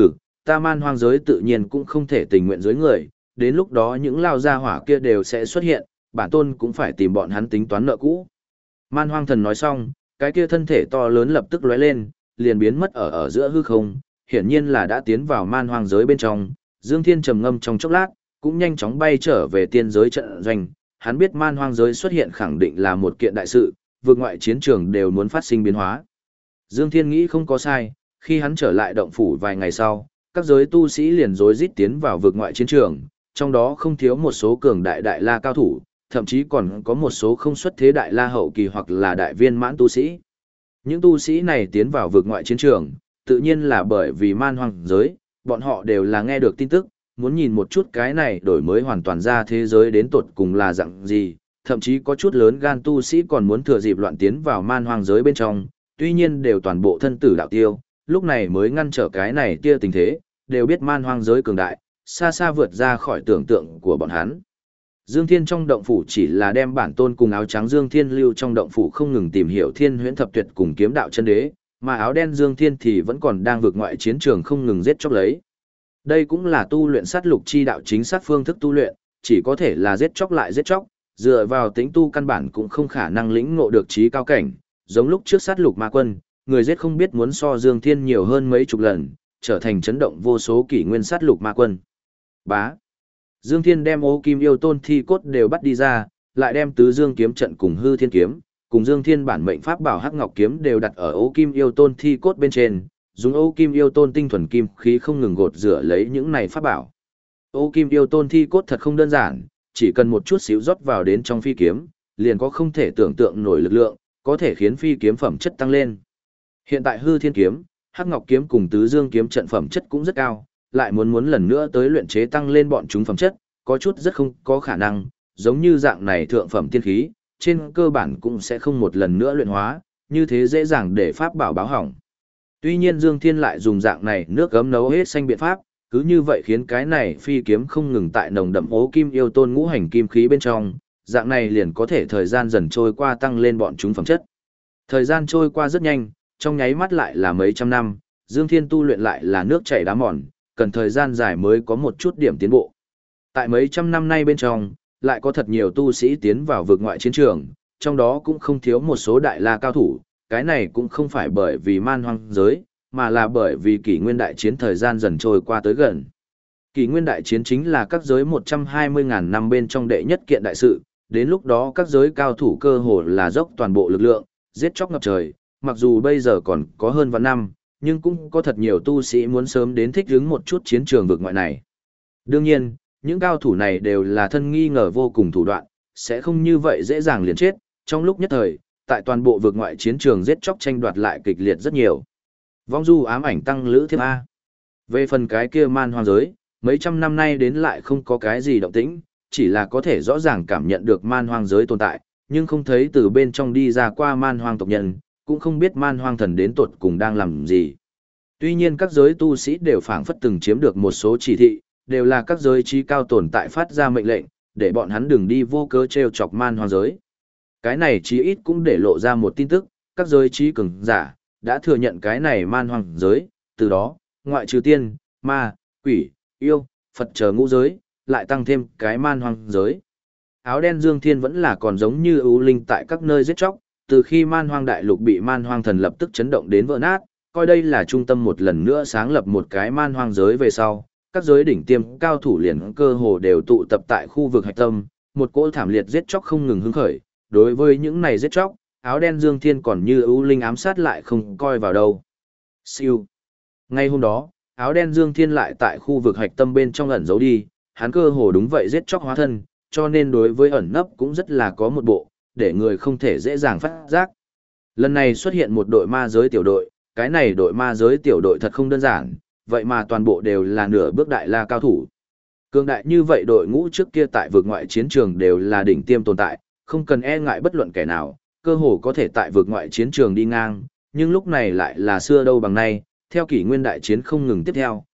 Ta man hoang giới tự nhiên cũng không thể tình nguyện giới người, đến lúc đó những lao gia hỏa kia đều sẽ xuất hiện, bản tôn cũng phải tìm bọn hắn tính toán nợ cũ. Man hoang thần nói xong, cái kia thân thể to lớn lập tức lóe lên, liền biến mất ở giữa hư không, hiển nhiên là đã tiến vào man hoang giới bên trong. Dương Thiên trầm ngâm trong chốc lát, cũng nhanh chóng bay trở về tiên giới trận doanh. Hắn biết man hoang giới xuất hiện khẳng định là một kiện đại sự, vượt ngoại chiến trường đều muốn phát sinh biến hóa. Dương Thiên nghĩ không có sai, khi hắn trở lại động phủ vài ngày sau, các giới tu sĩ liền rối rít tiến vào vượt ngoại chiến trường, trong đó không thiếu một số cường đại đại la cao thủ, thậm chí còn có một số không xuất thế đại la hậu kỳ hoặc là đại viên mãn tu sĩ. Những tu sĩ này tiến vào vượt ngoại chiến trường, tự nhiên là bởi vì man hoang giới, bọn họ đều là nghe được tin tức, muốn nhìn một chút cái này đổi mới hoàn toàn ra thế giới đến tột cùng là dạng gì, thậm chí có chút lớn gan tu sĩ còn muốn thừa dịp loạn tiến vào man hoang giới bên trong, tuy nhiên đều toàn bộ thân tử đạo tiêu, lúc này mới ngăn trở cái này tia tình thế, đều biết man hoang giới cường đại, xa xa vượt ra khỏi tưởng tượng của bọn hắn. Dương Thiên trong động phủ chỉ là đem bản tôn cùng áo trắng Dương Thiên lưu trong động phủ không ngừng tìm hiểu Thiên Huyễn Thập Tuyệt cùng kiếm đạo chân đế, mà áo đen Dương Thiên thì vẫn còn đang vượt ngoại chiến trường không ngừng giết chóc lấy. Đây cũng là tu luyện sát lục chi đạo chính xác phương thức tu luyện, chỉ có thể là giết chóc lại giết chóc, dựa vào tính tu căn bản cũng không khả năng lĩnh ngộ được trí cao cảnh, giống lúc trước sát lục ma quân, người giết không biết muốn so Dương Thiên nhiều hơn mấy chục lần, trở thành chấn động vô số kỷ nguyên sát lục ma quân. Bá. Dương Thiên đem Ô Kim Yêu Tôn thi cốt đều bắt đi ra, lại đem Tứ Dương kiếm trận cùng Hư Thiên kiếm, cùng Dương Thiên bản mệnh pháp bảo Hắc Ngọc kiếm đều đặt ở Ô Kim Yêu Tôn thi cốt bên trên, dùng Ô Kim Yêu Tôn tinh thuần kim khí không ngừng gột rửa lấy những này pháp bảo. Ô Kim Yêu Tôn thi cốt thật không đơn giản, chỉ cần một chút xíu rót vào đến trong phi kiếm, liền có không thể tưởng tượng nổi lực lượng, có thể khiến phi kiếm phẩm chất tăng lên. Hiện tại Hư Thiên kiếm, Hắc Ngọc kiếm cùng Tứ Dương kiếm trận phẩm chất cũng rất cao, lại muốn lần nữa tới luyện chế tăng lên bọn chúng phẩm chất, có chút rất không có khả năng, giống như dạng này thượng phẩm tiên khí, trên cơ bản cũng sẽ không một lần nữa luyện hóa, như thế dễ dàng để pháp bảo báo hỏng. Tuy nhiên Dương Thiên lại dùng dạng này nước gấm nấu hết xanh biện pháp, cứ như vậy khiến cái này phi kiếm không ngừng tại nồng đậm Ô Kim Yêu Tôn ngũ hành kim khí bên trong, dạng này liền có thể thời gian dần trôi qua tăng lên bọn chúng phẩm chất. Thời gian trôi qua rất nhanh, trong nháy mắt lại là mấy trăm năm, Dương Thiên tu luyện lại là nước chảy đá mòn, cần thời gian dài mới có một chút điểm tiến bộ. Tại mấy trăm năm nay bên trong, lại có thật nhiều tu sĩ tiến vào vực ngoại chiến trường, trong đó cũng không thiếu một số đại la cao thủ, cái này cũng không phải bởi vì man hoang giới, mà là bởi vì kỷ nguyên đại chiến thời gian dần trôi qua tới gần. Kỷ nguyên đại chiến chính là các giới 120.000 năm bên trong đệ nhất kiện đại sự, đến lúc đó các giới cao thủ cơ hồ là dốc toàn bộ lực lượng, giết chóc ngập trời, mặc dù bây giờ còn có hơn vạn năm, nhưng cũng có thật nhiều tu sĩ muốn sớm đến thích ứng một chút chiến trường vực ngoại này. Đương nhiên, những cao thủ này đều là thân nghi ngờ vô cùng thủ đoạn, sẽ không như vậy dễ dàng liền chết, trong lúc nhất thời, tại toàn bộ vực ngoại chiến trường giết chóc tranh đoạt lại kịch liệt rất nhiều. Vong du ám ảnh tăng lữ thiếp A. Về phần cái kia man hoang giới, mấy trăm năm nay đến lại không có cái gì động tĩnh, chỉ là có thể rõ ràng cảm nhận được man hoang giới tồn tại, nhưng không thấy từ bên trong đi ra qua man hoang tộc nhân, cũng không biết man hoang thần đến tuột cùng đang làm gì. Tuy nhiên các giới tu sĩ đều phảng phất từng chiếm được một số chỉ thị, đều là các giới trí cao tồn tại phát ra mệnh lệnh, để bọn hắn đừng đi vô cớ trêu chọc man hoang giới. Cái này chí ít cũng để lộ ra một tin tức, các giới trí cường giả đã thừa nhận cái này man hoang giới, từ đó, ngoại trừ tiên, ma, quỷ, yêu, Phật chờ ngũ giới, lại tăng thêm cái man hoang giới. Áo đen Dương Thiên vẫn là còn giống như ưu linh tại các nơi giết chóc, từ khi man hoang đại lục bị man hoang thần lập tức chấn động đến vỡ nát, coi đây là trung tâm một lần nữa sáng lập một cái man hoang giới về sau, các giới đỉnh tiêm cao thủ liền cơ hồ đều tụ tập tại khu vực hạch tâm, một cỗ thảm liệt giết chóc không ngừng hứng khởi. Đối với những này giết chóc, áo đen Dương Thiên còn như ưu linh ám sát lại không coi vào đâu. Siêu. Ngay hôm đó, áo đen Dương Thiên lại tại khu vực hạch tâm bên trong ẩn giấu đi, hắn cơ hồ đúng vậy giết chóc hóa thân, cho nên đối với ẩn nấp cũng rất là có một bộ, để người không thể dễ dàng phát giác. Lần này xuất hiện một đội ma giới tiểu đội, cái này đội ma giới tiểu đội thật không đơn giản, vậy mà toàn bộ đều là nửa bước đại la cao thủ. Cường đại như vậy đội ngũ trước kia tại vực ngoại chiến trường đều là đỉnh tiêm tồn tại, không cần e ngại bất luận kẻ nào, cơ hồ có thể tại vực ngoại chiến trường đi ngang, nhưng lúc này lại là xưa đâu bằng nay, theo kỷ nguyên đại chiến không ngừng tiếp theo,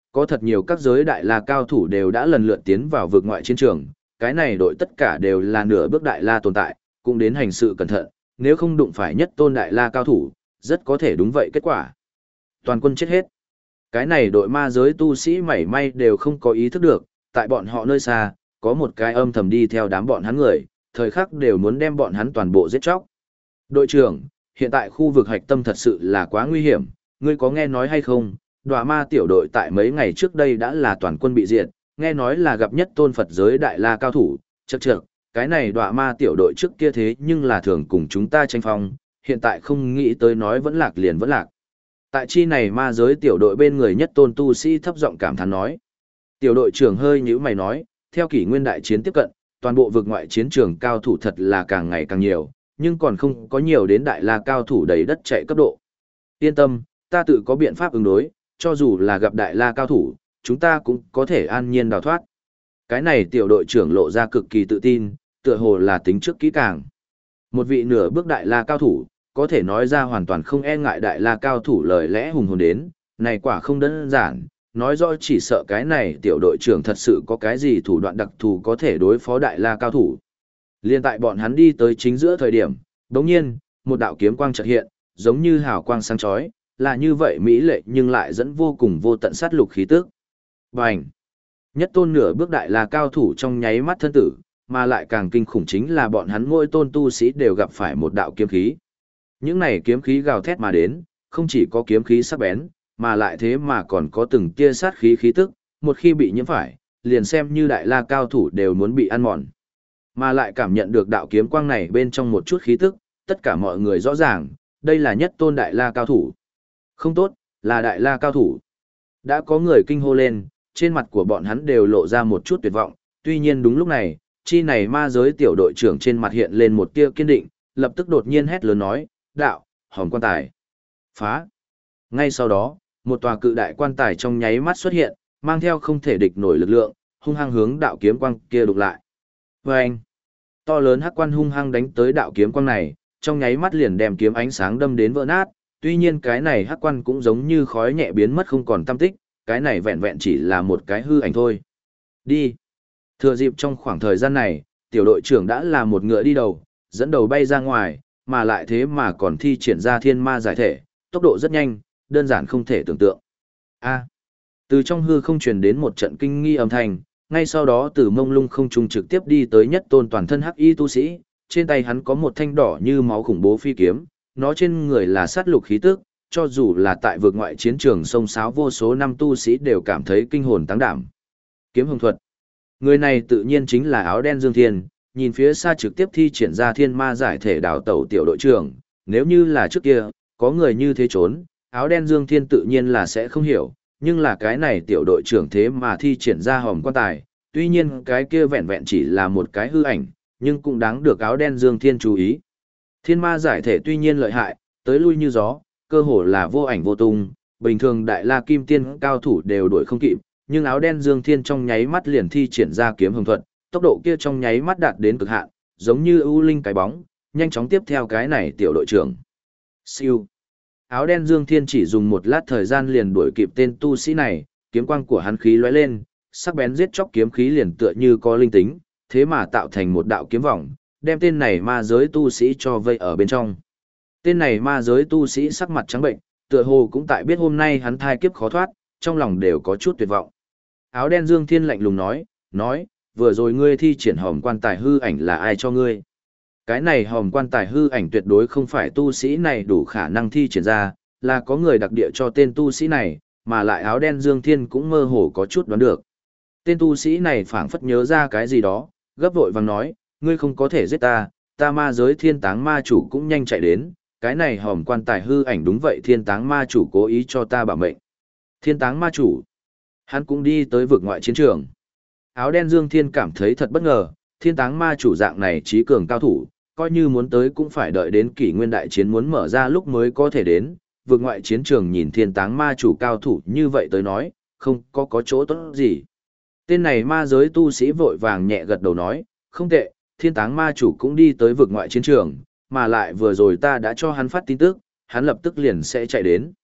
có thật nhiều các giới đại la cao thủ đều đã lần lượt tiến vào vực ngoại chiến trường, cái này đội tất cả đều là nửa bước đại la tồn tại, cũng đến hành sự cẩn thận, nếu không đụng phải nhất tôn đại la cao thủ, rất có thể đúng vậy kết quả. Toàn quân chết hết. Cái này đội ma giới tu sĩ mảy may đều không có ý thức được, tại bọn họ nơi xa, có một cái âm thầm đi theo đám bọn hắn người, thời khắc đều muốn đem bọn hắn toàn bộ giết chóc. Đội trưởng, hiện tại khu vực hạch tâm thật sự là quá nguy hiểm, ngươi có nghe nói hay không? Đọa ma tiểu đội tại mấy ngày trước đây đã là toàn quân bị diệt, nghe nói là gặp nhất tôn Phật giới đại la cao thủ, chậc chậc, cái này đọa ma tiểu đội trước kia thế nhưng là thường cùng chúng ta tranh phong, hiện tại không nghĩ tới nói vẫn lạc liền vẫn lạc. Tại chi này ma giới tiểu đội bên người nhất tôn tu sĩ thấp giọng cảm thán nói. Tiểu đội trưởng hơi nhíu mày nói, theo kỷ nguyên đại chiến tiếp cận, toàn bộ vực ngoại chiến trường cao thủ thật là càng ngày càng nhiều, nhưng còn không có nhiều đến đại la cao thủ đầy đất chạy cấp độ. Yên tâm, ta tự có biện pháp ứng đối, cho dù là gặp đại la cao thủ, chúng ta cũng có thể an nhiên đào thoát. Cái này tiểu đội trưởng lộ ra cực kỳ tự tin, tựa hồ là tính trước kỹ càng. Một vị nửa bước đại la cao thủ, có thể nói ra hoàn toàn không e ngại đại la cao thủ lời lẽ hùng hồn đến, này quả không đơn giản, nói rõ chỉ sợ cái này tiểu đội trưởng thật sự có cái gì thủ đoạn đặc thù có thể đối phó đại la cao thủ. Liên tại bọn hắn đi tới chính giữa thời điểm, đống nhiên, một đạo kiếm quang chợt hiện, giống như hào quang sáng chói, là như vậy mỹ lệ nhưng lại dẫn vô cùng vô tận sát lục khí tức. Bành! Nhất tôn nửa bước đại la cao thủ trong nháy mắt thân tử, mà lại càng kinh khủng chính là bọn hắn mỗi tôn tu sĩ đều gặp phải một đạo kiếm khí. Những này kiếm khí gào thét mà đến, không chỉ có kiếm khí sắc bén, mà lại thế mà còn có từng tia sát khí khí tức, một khi bị nhiễm phải, liền xem như đại la cao thủ đều muốn bị ăn mòn. Mà lại cảm nhận được đạo kiếm quang này bên trong một chút khí tức, tất cả mọi người rõ ràng, đây là nhất tôn đại la cao thủ. Không tốt, là đại la cao thủ. Đã có người kinh hô lên, trên mặt của bọn hắn đều lộ ra một chút tuyệt vọng, tuy nhiên đúng lúc này, chi này ma giới tiểu đội trưởng trên mặt hiện lên một tia kiên định, lập tức đột nhiên hét lớn nói, đạo, hòm quan tài. Phá. Ngay sau đó, một tòa cự đại quan tài trong nháy mắt xuất hiện, mang theo không thể địch nổi lực lượng, hung hăng hướng đạo kiếm quang kia đục lại. Và anh, to lớn hắc quan hung hăng đánh tới đạo kiếm quang này, trong nháy mắt liền đem kiếm ánh sáng đâm đến vỡ nát, tuy nhiên cái này hắc quan cũng giống như khói nhẹ biến mất không còn tăm tích, cái này vẹn vẹn chỉ là một cái hư ảnh thôi. Đi. Thừa dịp trong khoảng thời gian này, tiểu đội trưởng đã là một ngựa đi đầu, dẫn đầu bay ra ngoài, mà lại thế mà còn thi triển ra thiên ma giải thể, tốc độ rất nhanh, đơn giản không thể tưởng tượng. A. Từ trong hư không truyền đến một trận kinh nghi âm thanh, ngay sau đó từ mông lung không trung trực tiếp đi tới nhất tôn toàn thân hắc y tu sĩ, trên tay hắn có một thanh đỏ như máu khủng bố phi kiếm, nó trên người là sát lục khí tức, cho dù là tại vực ngoại chiến trường sông sáo vô số năm tu sĩ đều cảm thấy kinh hồn táng đảm. Kiếm hồng thuật. Người này tự nhiên chính là áo đen Dương Thiên, nhìn phía xa trực tiếp thi triển ra thiên ma giải thể đào tẩu tiểu đội trưởng, nếu như là trước kia, có người như thế trốn, áo đen Dương Thiên tự nhiên là sẽ không hiểu, nhưng là cái này tiểu đội trưởng thế mà thi triển ra hòm quan tài, tuy nhiên cái kia vẹn vẹn chỉ là một cái hư ảnh, nhưng cũng đáng được áo đen Dương Thiên chú ý. Thiên ma giải thể tuy nhiên lợi hại, tới lui như gió, cơ hồ là vô ảnh vô tung, bình thường đại la kim tiên cao thủ đều đuổi không kịp, nhưng áo đen Dương Thiên trong nháy mắt liền thi triển ra kiếm hồng thuật, tốc độ kia trong nháy mắt đạt đến cực hạn, giống như ưu linh cái bóng, nhanh chóng tiếp theo cái này tiểu đội trưởng. Siêu. Áo đen Dương Thiên chỉ dùng một lát thời gian liền đuổi kịp tên tu sĩ này, kiếm quang của hắn khí lóe lên, sắc bén giết chóc kiếm khí liền tựa như có linh tính, thế mà tạo thành một đạo kiếm vòng, đem tên này ma giới tu sĩ cho vây ở bên trong. Tên này ma giới tu sĩ sắc mặt trắng bệnh, tựa hồ cũng tại biết hôm nay hắn thai kiếp khó thoát, trong lòng đều có chút tuyệt vọng. Áo đen Dương Thiên lạnh lùng nói, vừa rồi ngươi thi triển hòm quan tài hư ảnh là ai cho ngươi? Cái này hòm quan tài hư ảnh tuyệt đối không phải tu sĩ này đủ khả năng thi triển ra, là có người đặc địa cho tên tu sĩ này, mà lại áo đen Dương Thiên cũng mơ hồ có chút đoán được. Tên tu sĩ này phảng phất nhớ ra cái gì đó, gấp vội vàng nói, ngươi không có thể giết ta, ta ma giới thiên táng ma chủ cũng nhanh chạy đến, cái này hòm quan tài hư ảnh đúng vậy thiên táng ma chủ cố ý cho ta bảo mệnh. Thiên táng ma chủ, hắn cũng đi tới vực ngoại chiến trường. Áo đen Dương Thiên cảm thấy thật bất ngờ, thiên táng ma chủ dạng này trí cường cao thủ, coi như muốn tới cũng phải đợi đến kỷ nguyên đại chiến muốn mở ra lúc mới có thể đến, vực ngoại chiến trường nhìn thiên táng ma chủ cao thủ như vậy tới nói, không có chỗ tốt gì. Tên này ma giới tu sĩ vội vàng nhẹ gật đầu nói, không tệ, thiên táng ma chủ cũng đi tới vực ngoại chiến trường, mà lại vừa rồi ta đã cho hắn phát tin tức, hắn lập tức liền sẽ chạy đến.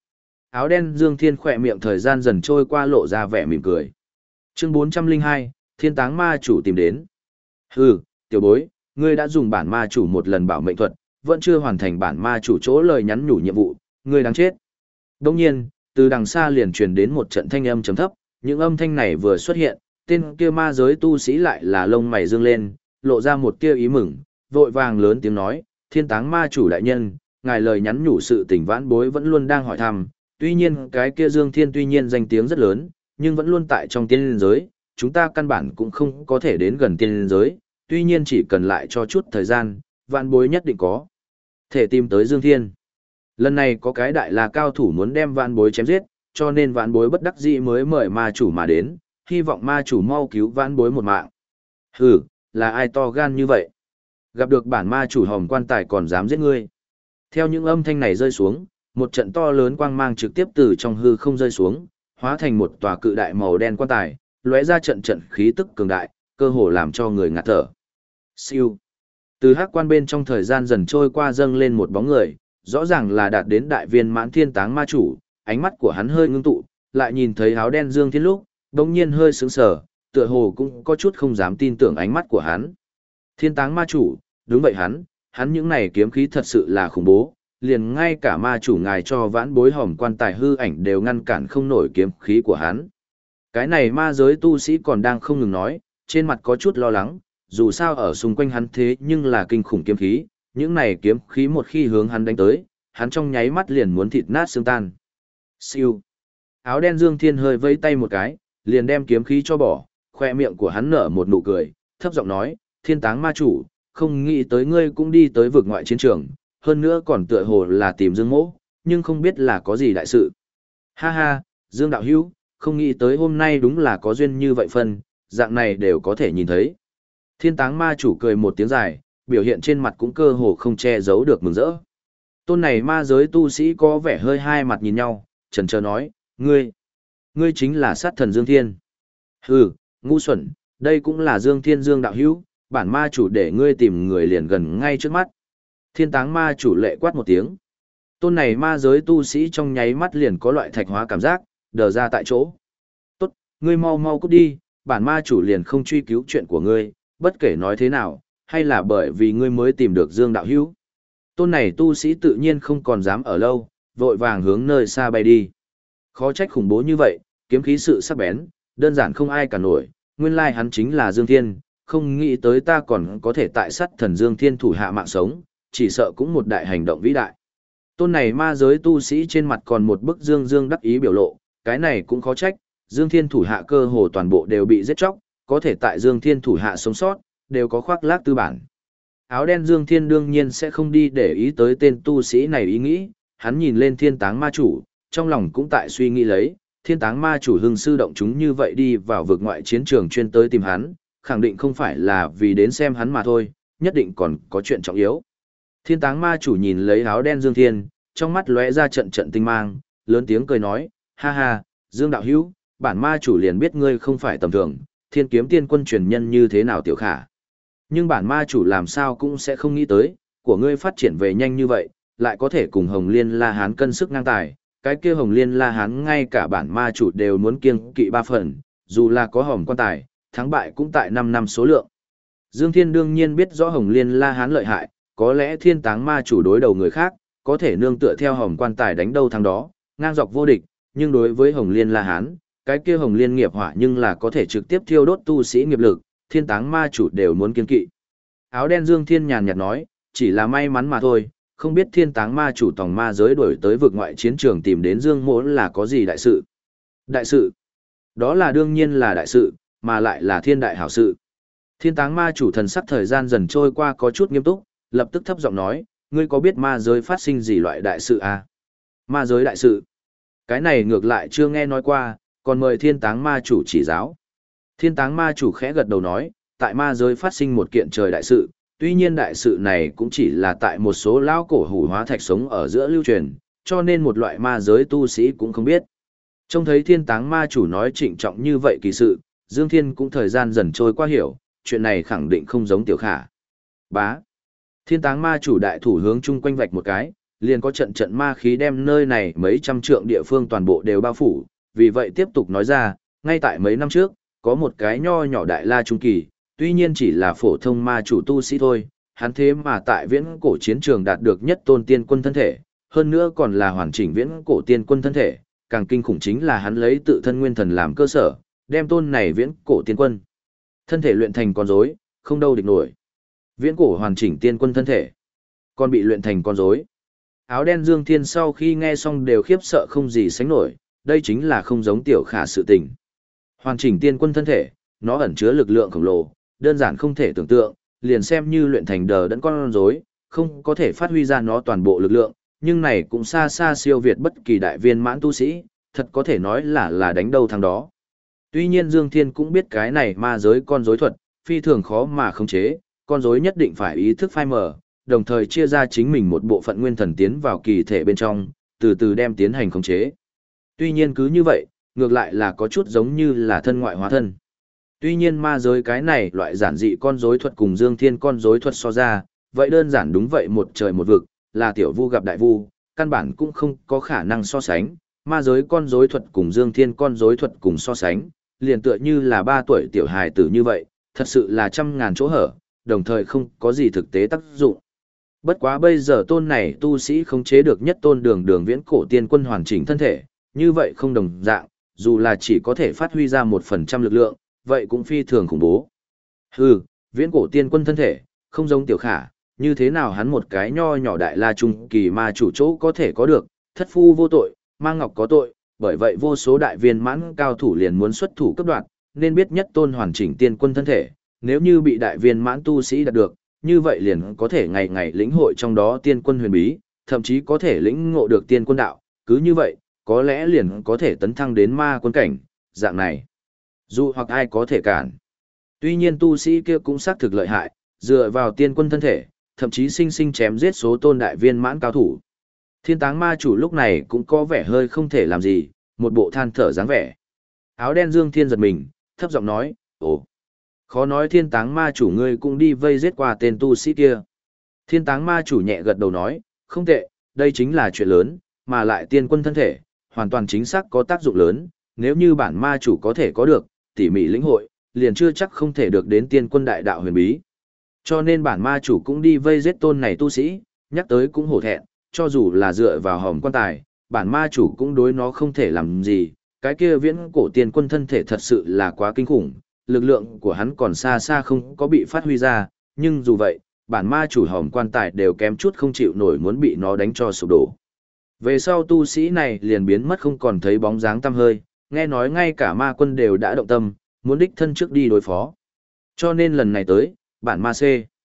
Áo đen Dương Thiên khỏe miệng thời gian dần trôi qua lộ ra vẻ mỉm cười. Chương 402, Thiên Táng Ma Chủ tìm đến. Hừ, tiểu bối, ngươi đã dùng bản ma chủ một lần bảo mệnh thuật, vẫn chưa hoàn thành bản ma chủ chỗ lời nhắn nhủ nhiệm vụ, ngươi đáng chết. Đồng nhiên, từ đằng xa liền truyền đến một trận thanh âm trầm thấp, những âm thanh này vừa xuất hiện, tên kia ma giới tu sĩ lại là lông mày dương lên, lộ ra một tia ý mừng, vội vàng lớn tiếng nói, Thiên Táng Ma Chủ đại nhân, ngài lời nhắn nhủ sự tình vãn bối vẫn luôn đang hỏi thăm, tuy nhiên cái kia Dương Thiên tuy nhiên danh tiếng rất lớn, nhưng vẫn luôn tại trong tiên liên giới, chúng ta căn bản cũng không có thể đến gần tiên liên giới, tuy nhiên chỉ cần lại cho chút thời gian, vãn bối nhất định có thể tìm tới Dương Thiên. Lần này có cái đại là cao thủ muốn đem vãn bối chém giết, cho nên vãn bối bất đắc dĩ mới mời ma chủ mà đến, hy vọng ma chủ mau cứu vãn bối một mạng. Hừ, là ai to gan như vậy? Gặp được bản ma chủ hồng quan tài còn dám giết ngươi. Theo những âm thanh này rơi xuống, một trận to lớn quang mang trực tiếp từ trong hư không rơi xuống, hóa thành một tòa cự đại màu đen quan tài, lóe ra trận trận khí tức cường đại, cơ hồ làm cho người ngạt thở. Siêu. Từ hắc quan bên trong thời gian dần trôi qua dâng lên một bóng người, rõ ràng là đạt đến đại viên mãn Thiên Táng Ma Chủ, ánh mắt của hắn hơi ngưng tụ, lại nhìn thấy áo đen Dương Thiên lúc, đột nhiên hơi sững sờ, tựa hồ cũng có chút không dám tin tưởng ánh mắt của hắn. Thiên Táng Ma Chủ, đúng vậy hắn những này kiếm khí thật sự là khủng bố, liền ngay cả ma chủ ngài cho vãn bối hòm quan tài hư ảnh đều ngăn cản không nổi kiếm khí của hắn. Cái này ma giới tu sĩ còn đang không ngừng nói, trên mặt có chút lo lắng, dù sao ở xung quanh hắn thế nhưng là kinh khủng kiếm khí, những này kiếm khí một khi hướng hắn đánh tới, hắn trong nháy mắt liền muốn thịt nát xương tan. Siêu. Áo đen Dương Thiên hơi vẫy tay một cái, liền đem kiếm khí cho bỏ, khoe miệng của hắn nở một nụ cười, thấp giọng nói, Thiên Táng Ma Chủ, không nghĩ tới ngươi cũng đi tới vực ngoại chiến trường, hơn nữa còn tựa hồ là tìm Dương Mỗ, nhưng không biết là có gì đại sự. Ha ha, Dương Đạo Hữu, không nghĩ tới hôm nay đúng là có duyên như vậy phân, dạng này đều có thể nhìn thấy. Thiên Táng Ma Chủ cười một tiếng dài, biểu hiện trên mặt cũng cơ hồ không che giấu được mừng rỡ. Tôn này ma giới tu sĩ có vẻ hơi hai mặt nhìn nhau, chần chờ nói, ngươi chính là sát thần Dương Thiên. Hừ, ngu xuẩn, đây cũng là Dương Thiên Dương Đạo Hữu, bản ma chủ để ngươi tìm người liền gần ngay trước mắt. Thiên Táng Ma Chủ lệ quát một tiếng. Tôn này ma giới tu sĩ trong nháy mắt liền có loại thạch hóa cảm giác, đờ ra tại chỗ. Tốt, ngươi mau mau cút đi, bản ma chủ liền không truy cứu chuyện của ngươi, bất kể nói thế nào, hay là bởi vì ngươi mới tìm được Dương Đạo Hữu. Tôn này tu sĩ tự nhiên không còn dám ở lâu, vội vàng hướng nơi xa bay đi. Khó trách khủng bố như vậy, kiếm khí sự sắc bén, đơn giản không ai cả nổi, nguyên lai hắn chính là Dương Thiên, không nghĩ tới ta còn có thể tại sát thần Dương Thiên thủ hạ mạng sống, chỉ sợ cũng một đại hành động vĩ đại. Tôn này ma giới tu sĩ trên mặt còn một bức dương đắc ý biểu lộ, cái này cũng khó trách, Dương Thiên thủ hạ cơ hồ toàn bộ đều bị giết chóc, có thể tại Dương Thiên thủ hạ sống sót, đều có khoác lác tư bản. Áo đen Dương Thiên đương nhiên sẽ không đi để ý tới tên tu sĩ này ý nghĩ, hắn nhìn lên Thiên Táng Ma Chủ, trong lòng cũng tại suy nghĩ lấy, Thiên Táng Ma Chủ hưng sư động chúng như vậy đi vào vực ngoại chiến trường chuyên tới tìm hắn, khẳng định không phải là vì đến xem hắn mà thôi, nhất định còn có chuyện trọng yếu. Thiên Táng Ma Chủ nhìn lấy áo đen Dương Thiên, trong mắt lóe ra trận trận tinh mang, lớn tiếng cười nói, ha ha, Dương Đạo Hữu, bản ma chủ liền biết ngươi không phải tầm thường, Thiên Kiếm Tiên Quân truyền nhân như thế nào tiểu khả. Nhưng bản ma chủ làm sao cũng sẽ không nghĩ tới, của ngươi phát triển về nhanh như vậy, lại có thể cùng Hồng Liên La Hán cân sức ngang tài, cái kia Hồng Liên La Hán ngay cả bản ma chủ đều muốn kiêng kỵ 3 phần, dù là có hòm quan tài, thắng bại cũng tại 5 năm số lượng. Dương Thiên đương nhiên biết rõ Hồng Liên La Hán lợi hại, có lẽ Thiên Táng Ma Chủ đối đầu người khác, có thể nương tựa theo hòm quan tài đánh đâu thắng đó, ngang dọc vô địch, nhưng đối với Hồng Liên La Hán, cái kia Hồng Liên nghiệp hỏa nhưng là có thể trực tiếp thiêu đốt tu sĩ nghiệp lực, Thiên Táng Ma Chủ đều muốn kiêng kỵ. Áo đen Dương Thiên nhàn nhạt nói, chỉ là may mắn mà thôi, không biết Thiên Táng Ma Chủ tòng ma giới đuổi tới vực ngoại chiến trường tìm đến Dương Mỗ là có gì đại sự. Đại sự? Đó là đương nhiên là đại sự, mà lại là thiên đại hảo sự. Thiên Táng Ma Chủ thần sắc thời gian dần trôi qua có chút nghiêm túc, lập tức thấp giọng nói, ngươi có biết ma giới phát sinh gì loại đại sự à? Ma giới đại sự? Cái này ngược lại chưa nghe nói qua, còn mời Thiên Táng Ma Chủ chỉ giáo. Thiên Táng Ma Chủ khẽ gật đầu nói, tại ma giới phát sinh một kiện trời đại sự, tuy nhiên đại sự này cũng chỉ là tại một số lão cổ hủ hóa thạch sống ở giữa lưu truyền, cho nên một loại ma giới tu sĩ cũng không biết. Trông thấy Thiên Táng Ma Chủ nói trịnh trọng như vậy kỳ sự, Dương Thiên cũng thời gian dần trôi qua hiểu, chuyện này khẳng định không giống tiểu khả. Bá. Thiên Táng Ma Chủ đại thủ hướng chung quanh vạch một cái, liền có trận trận ma khí đem nơi này mấy trăm trượng địa phương toàn bộ đều bao phủ, vì vậy tiếp tục nói ra, ngay tại mấy năm trước, có một cái nho nhỏ đại la trung kỳ, tuy nhiên chỉ là phổ thông ma chủ tu sĩ thôi, hắn thế mà tại viễn cổ chiến trường đạt được nhất tôn tiên quân thân thể, hơn nữa còn là hoàn chỉnh viễn cổ tiên quân thân thể, càng kinh khủng chính là hắn lấy tự thân nguyên thần làm cơ sở, đem tôn này viễn cổ tiên quân thân thể luyện thành con rối, không đâu địch nổi. Viễn cổ hoàn chỉnh tiên quân thân thể, còn bị luyện thành con rối. Áo đen Dương Thiên sau khi nghe xong đều khiếp sợ không gì sánh nổi, đây chính là không giống tiểu khả sự tình. Hoàn chỉnh tiên quân thân thể, nó ẩn chứa lực lượng khổng lồ, đơn giản không thể tưởng tượng, liền xem như luyện thành đờ đẫn con rối, không có thể phát huy ra nó toàn bộ lực lượng, nhưng này cũng xa xa siêu việt bất kỳ đại viên mãn tu sĩ, thật có thể nói là đánh đâu thằng đó. Tuy nhiên Dương Thiên cũng biết cái này ma giới con rối thuật, phi thường khó mà khống chế, con rối nhất định phải ý thức phai mờ, đồng thời chia ra chính mình một bộ phận nguyên thần tiến vào kỳ thể bên trong, từ từ đem tiến hành khống chế. Tuy nhiên cứ như vậy, ngược lại là có chút giống như là thân ngoại hóa thân. Tuy nhiên ma giới cái này loại giản dị con rối thuật cùng Dương Thiên con rối thuật so ra, vậy đơn giản đúng vậy một trời một vực, là tiểu vu gặp đại vu, căn bản cũng không có khả năng so sánh. Ma giới con rối thuật cùng Dương Thiên con rối thuật cùng so sánh, liền tựa như là 3 tuổi tiểu hài tử như vậy, thật sự là trăm ngàn chỗ hở, đồng thời không có gì thực tế tác dụng. Bất quá bây giờ tôn này tu sĩ không chế được nhất tôn đường viễn cổ tiên quân hoàn chỉnh thân thể, như vậy không đồng dạng, dù là chỉ có thể phát huy ra 1% lực lượng, vậy cũng phi thường khủng bố. Hừ, viễn cổ tiên quân thân thể, không giống tiểu khả, như thế nào hắn một cái nho nhỏ đại la trung kỳ ma chủ chỗ có thể có được, thất phu vô tội, ma ngọc có tội, bởi vậy vô số đại viên mãn cao thủ liền muốn xuất thủ cấp đoạt, nên biết nhất tôn hoàn chỉnh tiên quân thân thể, nếu như bị đại viên mãn tu sĩ đạt được, như vậy liền có thể ngày ngày lĩnh hội trong đó tiên quân huyền bí, thậm chí có thể lĩnh ngộ được tiên quân đạo, cứ như vậy, có lẽ liền có thể tấn thăng đến ma quân cảnh, dạng này. Dù hoặc ai có thể cản. Tuy nhiên tu sĩ kia cũng xác thực lợi hại, dựa vào tiên quân thân thể, thậm chí sinh sinh chém giết số tôn đại viên mãn cao thủ. Thiên táng ma chủ lúc này cũng có vẻ hơi không thể làm gì, một bộ than thở dáng vẻ. Áo đen Dương Thiên giật mình, thấp giọng nói, ồ, khó nói thiên táng ma chủ ngươi cũng đi vây giết qua tên tu sĩ kia. Thiên táng ma chủ nhẹ gật đầu nói, không tệ, đây chính là chuyện lớn, mà lại tiên quân thân thể, hoàn toàn chính xác có tác dụng lớn, nếu như bản ma chủ có thể có được, tỉ mỉ lĩnh hội, liền chưa chắc không thể được đến tiên quân đại đạo huyền bí. Cho nên bản ma chủ cũng đi vây giết tôn này tu sĩ, nhắc tới cũng hổ thẹn, cho dù là dựa vào hòm quan tài, bản ma chủ cũng đối nó không thể làm gì, cái kia viễn cổ tiên quân thân thể thật sự là quá kinh khủng, lực lượng của hắn còn xa xa không có bị phát huy ra, nhưng dù vậy, bản ma chủ hòm quan tài đều kém chút không chịu nổi muốn bị nó đánh cho sụp đổ. Về sau tu sĩ này liền biến mất không còn thấy bóng dáng tăm hơi, nghe nói ngay cả ma quân đều đã động tâm, muốn đích thân trước đi đối phó. Cho nên lần này tới, bản ma C.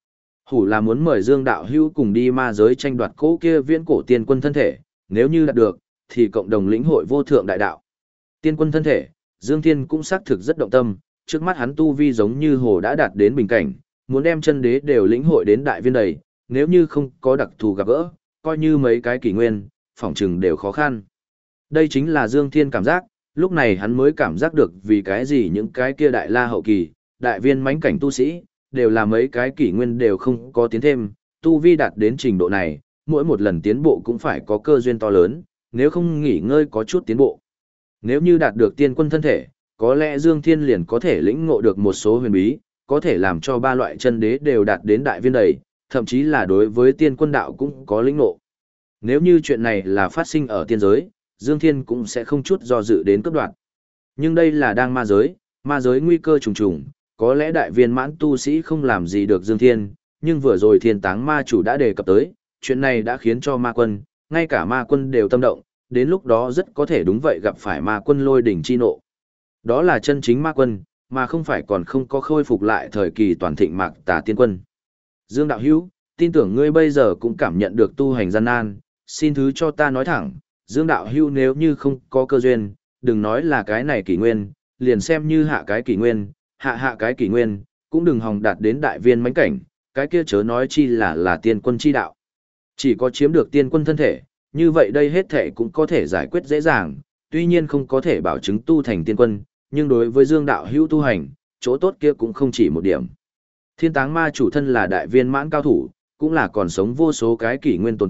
Hủ là muốn mời Dương Đạo Hữu cùng đi ma giới tranh đoạt cỗ kia viễn cổ tiên quân thân thể, nếu như đạt được, thì cộng đồng lĩnh hội vô thượng đại đạo. Tiên quân thân thể, Dương Thiên cũng xác thực rất động tâm, trước mắt hắn tu vi giống như hồ đã đạt đến bình cảnh, muốn đem chân đế đều lĩnh hội đến đại viên đầy, nếu như không có đặc thù gặp gỡ, coi như mấy cái kỷ nguyên, phỏng chừng đều khó khăn. Đây chính là Dương Thiên cảm giác, lúc này hắn mới cảm giác được vì cái gì những cái kia đại la hậu kỳ, đại viên mãnh cảnh tu sĩ, đều là mấy cái kỷ nguyên đều không có tiến thêm, tu vi đạt đến trình độ này, mỗi một lần tiến bộ cũng phải có cơ duyên to lớn, nếu không nghỉ ngơi có chút tiến bộ. Nếu như đạt được tiên quân thân thể, có lẽ Dương Thiên liền có thể lĩnh ngộ được một số huyền bí, có thể làm cho 3 loại chân đế đều đạt đến đại viên đầy, thậm chí là đối với tiên quân đạo cũng có lĩnh ngộ. Nếu như chuyện này là phát sinh ở tiên giới, Dương Thiên cũng sẽ không chút do dự đến cấp đoạn. Nhưng đây là đang ma giới nguy cơ trùng trùng, có lẽ đại viên mãn tu sĩ không làm gì được Dương Thiên, nhưng vừa rồi thiên táng ma chủ đã đề cập tới, chuyện này đã khiến cho ma quân, ngay cả ma quân đều tâm động, đến lúc đó rất có thể đúng vậy gặp phải ma quân lôi đỉnh chi nộ. Đó là chân chính ma quân, mà không phải còn không có khôi phục lại thời kỳ toàn thịnh mạc tà tiên quân. Dương Đạo Hữu, tin tưởng ngươi bây giờ cũng cảm nhận được tu hành gian nan, xin thứ cho ta nói thẳng, Dương Đạo Hữu nếu như không có cơ duyên, đừng nói là cái này kỷ nguyên, liền xem như hạ cái kỷ nguyên, hạ cái kỷ nguyên, cũng đừng hòng đạt đến đại viên mãnh cảnh, cái kia chớ nói chi là tiên quân chi đạo. Chỉ có chiếm được tiên quân thân thể, như vậy đây hết thể cũng có thể giải quyết dễ dàng, tuy nhiên không có thể bảo chứng tu thành tiên quân, nhưng đối với Dương Đạo Hữu tu hành, chỗ tốt kia cũng không chỉ một điểm. Thiên táng ma chủ thân là đại viên mãn cao thủ, cũng là còn sống vô số cái kỷ nguyên tồn tại,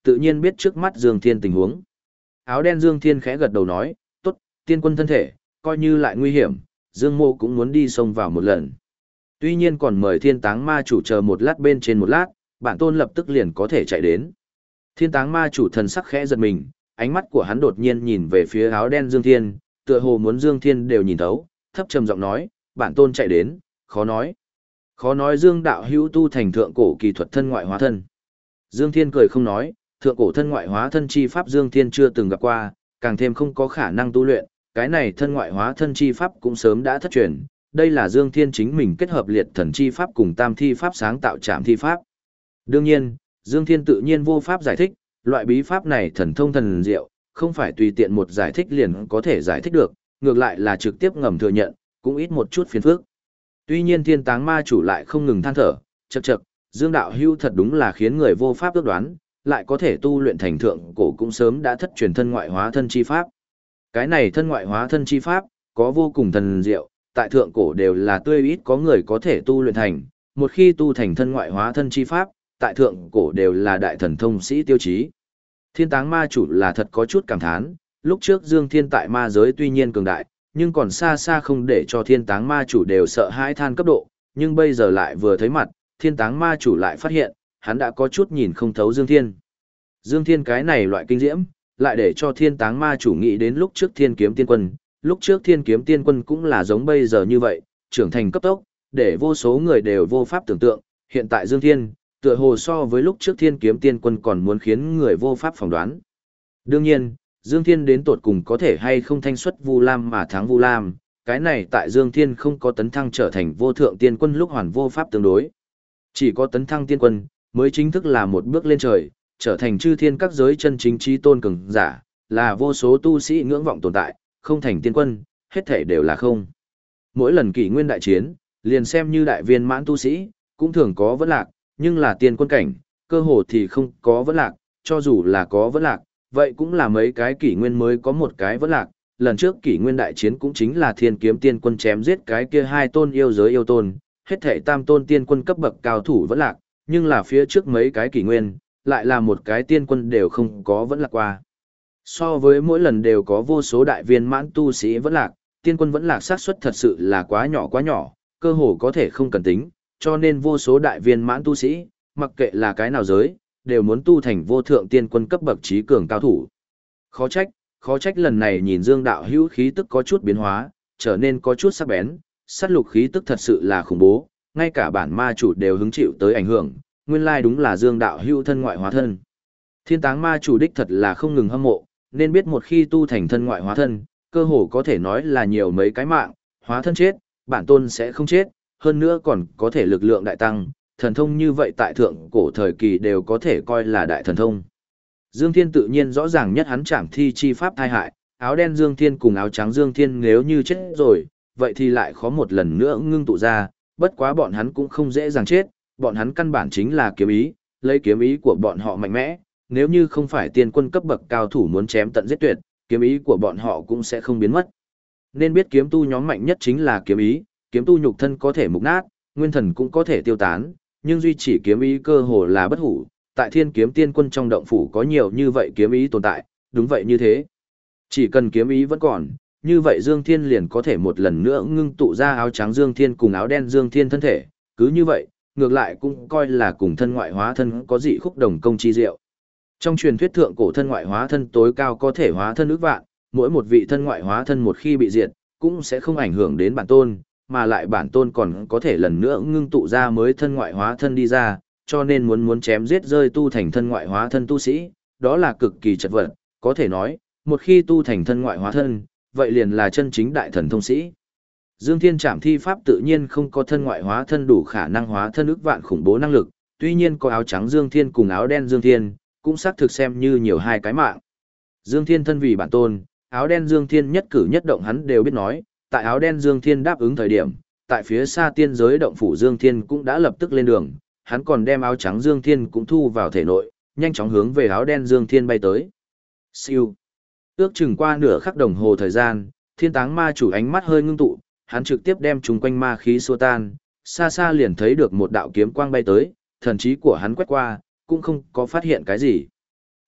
tự nhiên biết trước mắt Dương Thiên tình huống. Áo đen Dương Thiên khẽ gật đầu nói, tốt, tiên quân thân thể, coi như lại nguy hiểm, Dương Mô cũng muốn đi xông vào một lần. Tuy nhiên còn mời Thiên Táng Ma chủ chờ một lát bên trên một lát, bản tôn lập tức liền có thể chạy đến. Thiên Táng Ma chủ thần sắc khẽ giật mình, ánh mắt của hắn đột nhiên nhìn về phía áo đen Dương Thiên, tựa hồ muốn Dương Thiên đều nhìn thấu, thấp trầm giọng nói, bản tôn chạy đến, khó nói. Khó nói Dương đạo hữu tu thành thượng cổ kỳ thuật thân ngoại hóa thân. Dương Thiên cười không nói, thượng cổ thân ngoại hóa thân chi pháp Dương Thiên chưa từng gặp qua, càng thêm không có khả năng tu luyện, cái này thân ngoại hóa thân chi pháp cũng sớm đã thất truyền. Đây là Dương Thiên chính mình kết hợp liệt thần chi pháp cùng tam thi pháp sáng tạo trạm thi pháp. Đương nhiên, Dương Thiên tự nhiên vô pháp giải thích, loại bí pháp này thần thông thần diệu, không phải tùy tiện một giải thích liền có thể giải thích được, ngược lại là trực tiếp ngầm thừa nhận, cũng ít một chút phiền phức. Tuy nhiên Thiên Táng Ma chủ lại không ngừng than thở, chậc chậc, Dương đạo hữu thật đúng là khiến người vô pháp ước đoán, lại có thể tu luyện thành thượng cổ cũng sớm đã thất truyền thân ngoại hóa thân chi pháp. Cái này thân ngoại hóa thân chi pháp, có vô cùng thần diệu, tại thượng cổ đều là tươi ít có người có thể tu luyện thành, một khi tu thành thân ngoại hóa thân chi pháp, tại thượng cổ đều là đại thần thông sĩ tiêu chí. Thiên Táng Ma chủ là thật có chút cảm thán, lúc trước Dương Thiên tại ma giới tuy nhiên cường đại, nhưng còn xa xa không để cho Thiên Táng Ma chủ đều sợ hãi than cấp độ, nhưng bây giờ lại vừa thấy mặt, Thiên Táng Ma chủ lại phát hiện, hắn đã có chút nhìn không thấu Dương Thiên. Dương Thiên cái này loại kinh diễm, lại để cho Thiên Táng Ma chủ nghĩ đến lúc trước Thiên Kiếm Tiên Quân, lúc trước Thiên Kiếm Tiên Quân cũng là giống bây giờ như vậy, trưởng thành cấp tốc, để vô số người đều vô pháp tưởng tượng, hiện tại Dương Thiên, tựa hồ so với lúc trước Thiên Kiếm Tiên Quân còn muốn khiến người vô pháp phỏng đoán. Đương nhiên, Dương Thiên đến tột cùng có thể hay không thanh xuất Vu Lam mà thắng Vu Lam, cái này tại Dương Thiên không có tấn thăng trở thành vô thượng tiên quân lúc hoàn vô pháp tương đối. Chỉ có tấn thăng tiên quân, mới chính thức là một bước lên trời, trở thành chư thiên các giới chân chính trí tôn cường giả, là vô số tu sĩ ngưỡng vọng tồn tại, không thành tiên quân, hết thể đều là không. Mỗi lần kỷ nguyên đại chiến, liền xem như đại viên mãn tu sĩ, cũng thường có vấn lạc, nhưng là tiên quân cảnh, cơ hồ thì không có vấn lạc, cho dù là có vấn lạc, vậy cũng là mấy cái kỷ nguyên mới có một cái vấn lạc. Lần trước kỷ nguyên đại chiến cũng chính là Thiên Kiếm Tiên Quân chém giết cái kia hai tôn yêu giới yêu tôn, hết thảy tam tôn tiên quân cấp bậc cao thủ vẫn lạc, nhưng là phía trước mấy cái kỷ nguyên, lại là một cái tiên quân đều không có vẫn lạc qua. So với mỗi lần đều có vô số đại viên mãn tu sĩ vẫn lạc, tiên quân vẫn lạc xác suất thật sự là quá nhỏ, cơ hồ có thể không cần tính, cho nên vô số đại viên mãn tu sĩ, mặc kệ là cái nào giới, đều muốn tu thành vô thượng tiên quân cấp bậc trí cường cao thủ. Khó trách lần này nhìn Dương đạo hữu khí tức có chút biến hóa, trở nên có chút sắc bén, sát lục khí tức thật sự là khủng bố, ngay cả bản ma chủ đều hứng chịu tới ảnh hưởng, nguyên lai đúng là Dương đạo hữu thân ngoại hóa thân. Thiên Táng Ma chủ đích thật là không ngừng hâm mộ, nên biết một khi tu thành thân ngoại hóa thân, cơ hồ có thể nói là nhiều mấy cái mạng, hóa thân chết, bản tôn sẽ không chết, hơn nữa còn có thể lực lượng đại tăng, thần thông như vậy tại thượng cổ thời kỳ đều có thể coi là đại thần thông. Dương Thiên tự nhiên rõ ràng nhất hắn chảm thi chi pháp thai hại, áo đen Dương Thiên cùng áo trắng Dương Thiên nếu như chết rồi, vậy thì lại khó một lần nữa ngưng tụ ra, bất quá bọn hắn cũng không dễ dàng chết, bọn hắn căn bản chính là kiếm ý, lấy kiếm ý của bọn họ mạnh mẽ, nếu như không phải tiên quân cấp bậc cao thủ muốn chém tận giết tuyệt, kiếm ý của bọn họ cũng sẽ không biến mất. Nên biết kiếm tu nhóm mạnh nhất chính là kiếm ý, kiếm tu nhục thân có thể mục nát, nguyên thần cũng có thể tiêu tán, nhưng duy chỉ kiếm ý cơ hồ là bất hủ, tại Thiên Kiếm Tiên Quân trong động phủ có nhiều như vậy kiếm ý tồn tại, đúng vậy như thế. Chỉ cần kiếm ý vẫn còn, như vậy Dương Thiên liền có thể một lần nữa ngưng tụ ra áo trắng Dương Thiên cùng áo đen Dương Thiên thân thể, cứ như vậy, ngược lại cũng coi là cùng thân ngoại hóa thân có dị khúc đồng công chi diệu. Trong truyền thuyết thượng cổ thân ngoại hóa thân tối cao có thể hóa thân ước vạn, mỗi một vị thân ngoại hóa thân một khi bị diệt, cũng sẽ không ảnh hưởng đến bản tôn, mà lại bản tôn còn có thể lần nữa ngưng tụ ra mới thân ngoại hóa thân đi ra, cho nên muốn chém giết rơi tu thành thân ngoại hóa thân tu sĩ, đó là cực kỳ chật vật, có thể nói, một khi tu thành thân ngoại hóa thân, vậy liền là chân chính đại thần thông sĩ. Dương Thiên Trảm Thi Pháp tự nhiên không có thân ngoại hóa thân đủ khả năng hóa thân ức vạn khủng bố năng lực, tuy nhiên có áo trắng Dương Thiên cùng áo đen Dương Thiên, cũng xác thực xem như nhiều hai cái mạng. Dương Thiên thân vì bản tôn, áo đen Dương Thiên nhất cử nhất động hắn đều biết nói, tại áo đen Dương Thiên đáp ứng thời điểm, tại phía xa tiên giới động phủ Dương Thiên cũng đã lập tức lên đường, hắn còn đem áo trắng Dương Thiên cũng thu vào thể nội, nhanh chóng hướng về áo đen Dương Thiên bay tới. Siêu. Ước chừng qua nửa khắc đồng hồ thời gian, Thiên Táng Ma chủ ánh mắt hơi ngưng tụ, hắn trực tiếp đem chúng quanh ma khí xua tan, xa xa liền thấy được một đạo kiếm quang bay tới, thần trí của hắn quét qua, cũng không có phát hiện cái gì.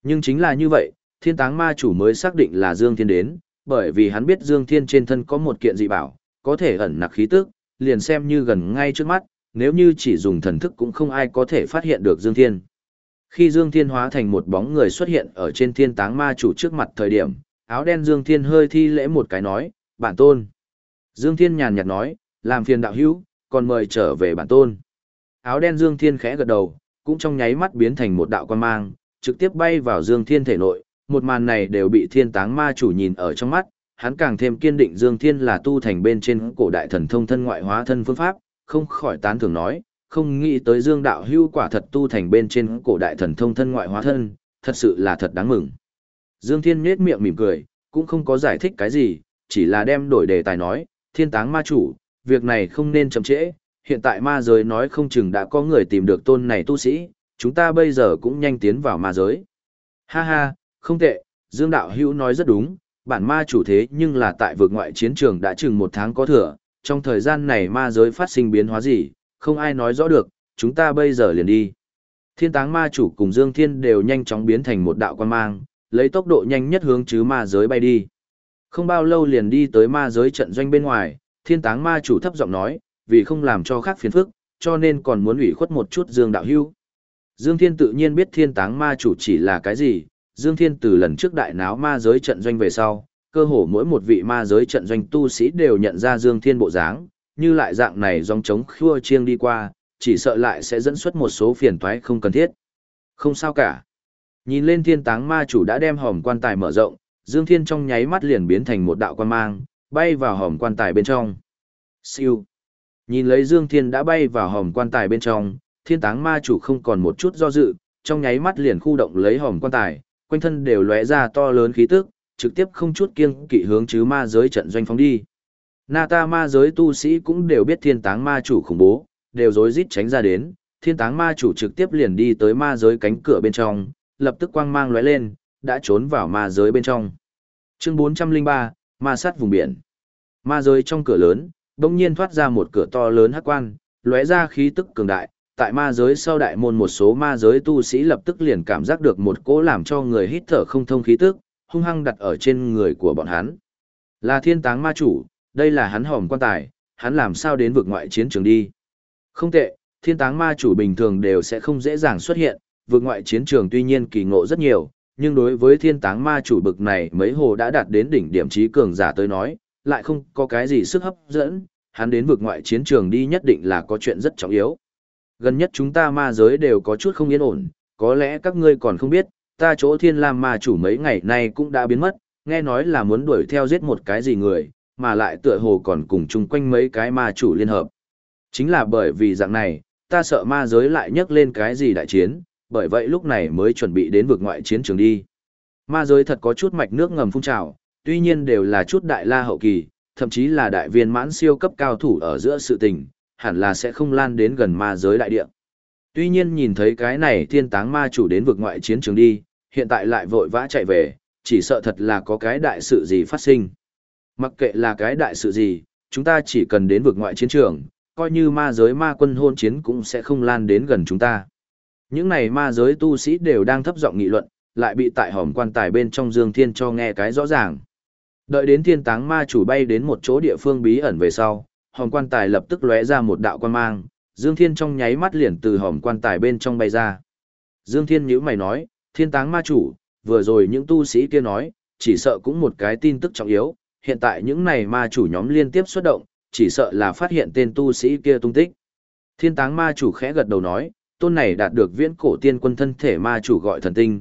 Nhưng chính là như vậy, thiên táng ma chủ mới xác định là Dương Thiên đến, bởi vì hắn biết Dương Thiên trên thân có một kiện dị bảo, có thể ẩn nặc khí tức, liền xem như gần ngay trước mắt, nếu như chỉ dùng thần thức cũng không ai có thể phát hiện được Dương Thiên. Khi Dương Thiên hóa thành một bóng người xuất hiện ở trên thiên táng ma chủ trước mặt thời điểm, áo đen Dương Thiên hơi thi lễ một cái nói, bản tôn. Dương Thiên nhàn nhạt nói, làm phiền đạo hữu, còn mời trở về bản tôn. Áo đen Dương Thiên khẽ gật đầu, cũng trong nháy mắt biến thành một đạo quan mang, trực tiếp bay vào Dương Thiên thể nội, một màn này đều bị thiên táng ma chủ nhìn ở trong mắt, hắn càng thêm kiên định Dương Thiên là tu thành bên trên cổ đại thần thông thân ngoại hóa thân phương pháp, không khỏi tán thưởng nói, không nghĩ tới Dương đạo hữu quả thật tu thành bên trên cổ đại thần thông thân ngoại hóa thân, thật sự là thật đáng mừng. Dương Thiên nhếch miệng mỉm cười, cũng không có giải thích cái gì, chỉ là đem đổi đề tài nói, thiên táng ma chủ, việc này không nên chậm trễ, hiện tại ma giới nói không chừng đã có người tìm được tôn này tu sĩ, chúng ta bây giờ cũng nhanh tiến vào ma giới. Ha ha, không tệ, Dương đạo hữu nói rất đúng, bản ma chủ thế nhưng là tại vực ngoại chiến trường đã chừng 1 tháng có thừa, trong thời gian này ma giới phát sinh biến hóa gì, không ai nói rõ được, chúng ta bây giờ liền đi. Thiên táng ma chủ cùng Dương Thiên đều nhanh chóng biến thành một đạo quan mang, lấy tốc độ nhanh nhất hướng chứ ma giới bay đi. Không bao lâu liền đi tới ma giới trận doanh bên ngoài, thiên táng ma chủ thấp giọng nói, vì không làm cho khác phiền phức, cho nên còn muốn ủy khuất một chút Dương đạo hữu. Dương Thiên tự nhiên biết thiên táng ma chủ chỉ là cái gì, Dương Thiên từ lần trước đại náo ma giới trận doanh về sau, cơ hồ mỗi một vị ma giới trận doanh tu sĩ đều nhận ra Dương Thiên bộ dáng, như lại dạng này dòng trống khua chiêng đi qua, chỉ sợ lại sẽ dẫn xuất một số phiền toái không cần thiết. Không sao cả. Nhìn lên thiên táng ma chủ đã đem hòm quan tài mở rộng, Dương Thiên trong nháy mắt liền biến thành một đạo quan mang, bay vào hòm quan tài bên trong. Siêu. Nhìn lấy Dương Thiên đã bay vào hòm quan tài bên trong, thiên táng ma chủ không còn một chút do dự, trong nháy mắt liền khu động lấy hòm quan tài, quanh thân đều lóe ra to lớn khí tức, trực tiếp không chút kiêng kỵ hướng chứ ma giới trận doanh phóng đi. Nata ma giới tu sĩ cũng đều biết thiên táng ma chủ khủng bố, đều rối rít tránh ra đến, thiên táng ma chủ trực tiếp liền đi tới ma giới cánh cửa bên trong, lập tức quang mang lóe lên, đã trốn vào ma giới bên trong. Chương 403, ma sát vùng biển. Ma giới trong cửa lớn, bỗng nhiên thoát ra một cửa to lớn hắc quan, lóe ra khí tức cường đại, tại ma giới sau đại môn một số ma giới tu sĩ lập tức liền cảm giác được một cỗ làm cho người hít thở không thông khí tức, hung hăng đặt ở trên người của bọn hắn. Là thiên táng ma chủ, đây là hắn hòm quan tài, hắn làm sao đến vực ngoại chiến trường đi. Không tệ, thiên táng ma chủ bình thường đều sẽ không dễ dàng xuất hiện, vực ngoại chiến trường tuy nhiên kỳ ngộ rất nhiều, nhưng đối với thiên táng ma chủ bực này mấy hồ đã đạt đến đỉnh điểm trí cường giả tới nói, lại không có cái gì sức hấp dẫn, hắn đến vực ngoại chiến trường đi nhất định là có chuyện rất trọng yếu. Gần nhất chúng ta ma giới đều có chút không yên ổn, có lẽ các ngươi còn không biết, ta chỗ thiên lam ma chủ mấy ngày nay cũng đã biến mất, nghe nói là muốn đuổi theo giết một cái gì người, mà lại tựa hồ còn cùng chung quanh mấy cái ma chủ liên hợp. Chính là bởi vì dạng này, ta sợ ma giới lại nhấc lên cái gì đại chiến, bởi vậy lúc này mới chuẩn bị đến vực ngoại chiến trường đi. Ma giới thật có chút mạch nước ngầm phun trào, tuy nhiên đều là chút đại la hậu kỳ, thậm chí là đại viên mãn siêu cấp cao thủ ở giữa sự tình, hẳn là sẽ không lan đến gần ma giới đại địa. Tuy nhiên nhìn thấy cái này thiên táng ma chủ đến vực ngoại chiến trường đi, hiện tại lại vội vã chạy về, chỉ sợ thật là có cái đại sự gì phát sinh. Mặc kệ là cái đại sự gì, chúng ta chỉ cần đến vực ngoại chiến trường, coi như ma giới ma quân hôn chiến cũng sẽ không lan đến gần chúng ta. Những này ma giới tu sĩ đều đang thấp giọng nghị luận, lại bị tại hòm quan tài bên trong Dương Thiên cho nghe cái rõ ràng. Đợi đến thiên táng ma chủ bay đến một chỗ địa phương bí ẩn về sau, hòm quan tài lập tức lóe ra một đạo quan mang, Dương Thiên trong nháy mắt liền từ hòm quan tài bên trong bay ra. Dương Thiên nhíu mày nói, thiên táng ma chủ, vừa rồi những tu sĩ kia nói, chỉ sợ cũng một cái tin tức trọng yếu, hiện tại những này ma chủ nhóm liên tiếp xuất động, chỉ sợ là phát hiện tên tu sĩ kia tung tích. Thiên táng ma chủ khẽ gật đầu nói, tôn này đạt được viễn cổ tiên quân thân thể ma chủ gọi thần tinh,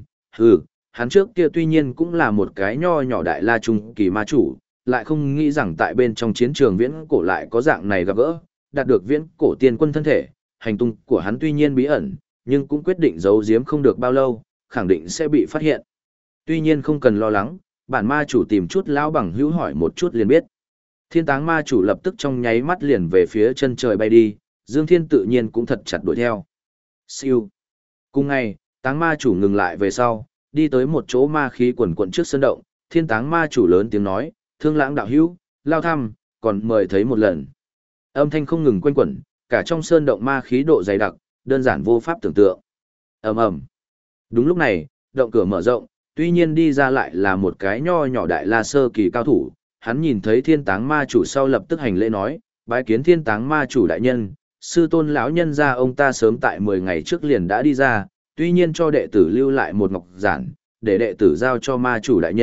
hắn trước kia tuy nhiên cũng là một cái nho nhỏ đại la trung kỳ ma chủ, lại không nghĩ rằng tại bên trong chiến trường viễn cổ lại có dạng này gặp gỡ, đạt được viễn cổ tiên quân thân thể, hành tung của hắn tuy nhiên bí ẩn, nhưng cũng quyết định giấu giếm không được bao lâu, khẳng định sẽ bị phát hiện. Tuy nhiên không cần lo lắng, bản ma chủ tìm chút lão bằng hữu hỏi một chút liền biết. Thiên táng ma chủ lập tức trong nháy mắt liền về phía chân trời bay đi, Dương Thiên tự nhiên cũng thật chặt đuổi theo. Siêu. Cùng ngày, táng ma chủ ngừng lại về sau, đi tới một chỗ ma khí quần quận trước sân động, thiên táng ma chủ lớn tiếng nói, thương lãng đạo hữu, lao thăm, còn mời thấy một lần. Âm thanh không ngừng quanh quẩn, cả trong sơn động ma khí độ dày đặc, đơn giản vô pháp tưởng tượng. Ầm ầm. Đúng lúc này, động cửa mở rộng, tuy nhiên đi ra lại là một cái nho nhỏ đại la sơ kỳ cao thủ, hắn nhìn thấy thiên táng ma chủ sau lập tức hành lễ nói, bái kiến thiên táng ma chủ đại nhân, sư tôn lão nhân gia ông ta sớm tại 10 ngày trước liền đã đi ra, tuy nhiên cho đệ tử lưu lại một ngọc giản, để đệ tử giao cho ma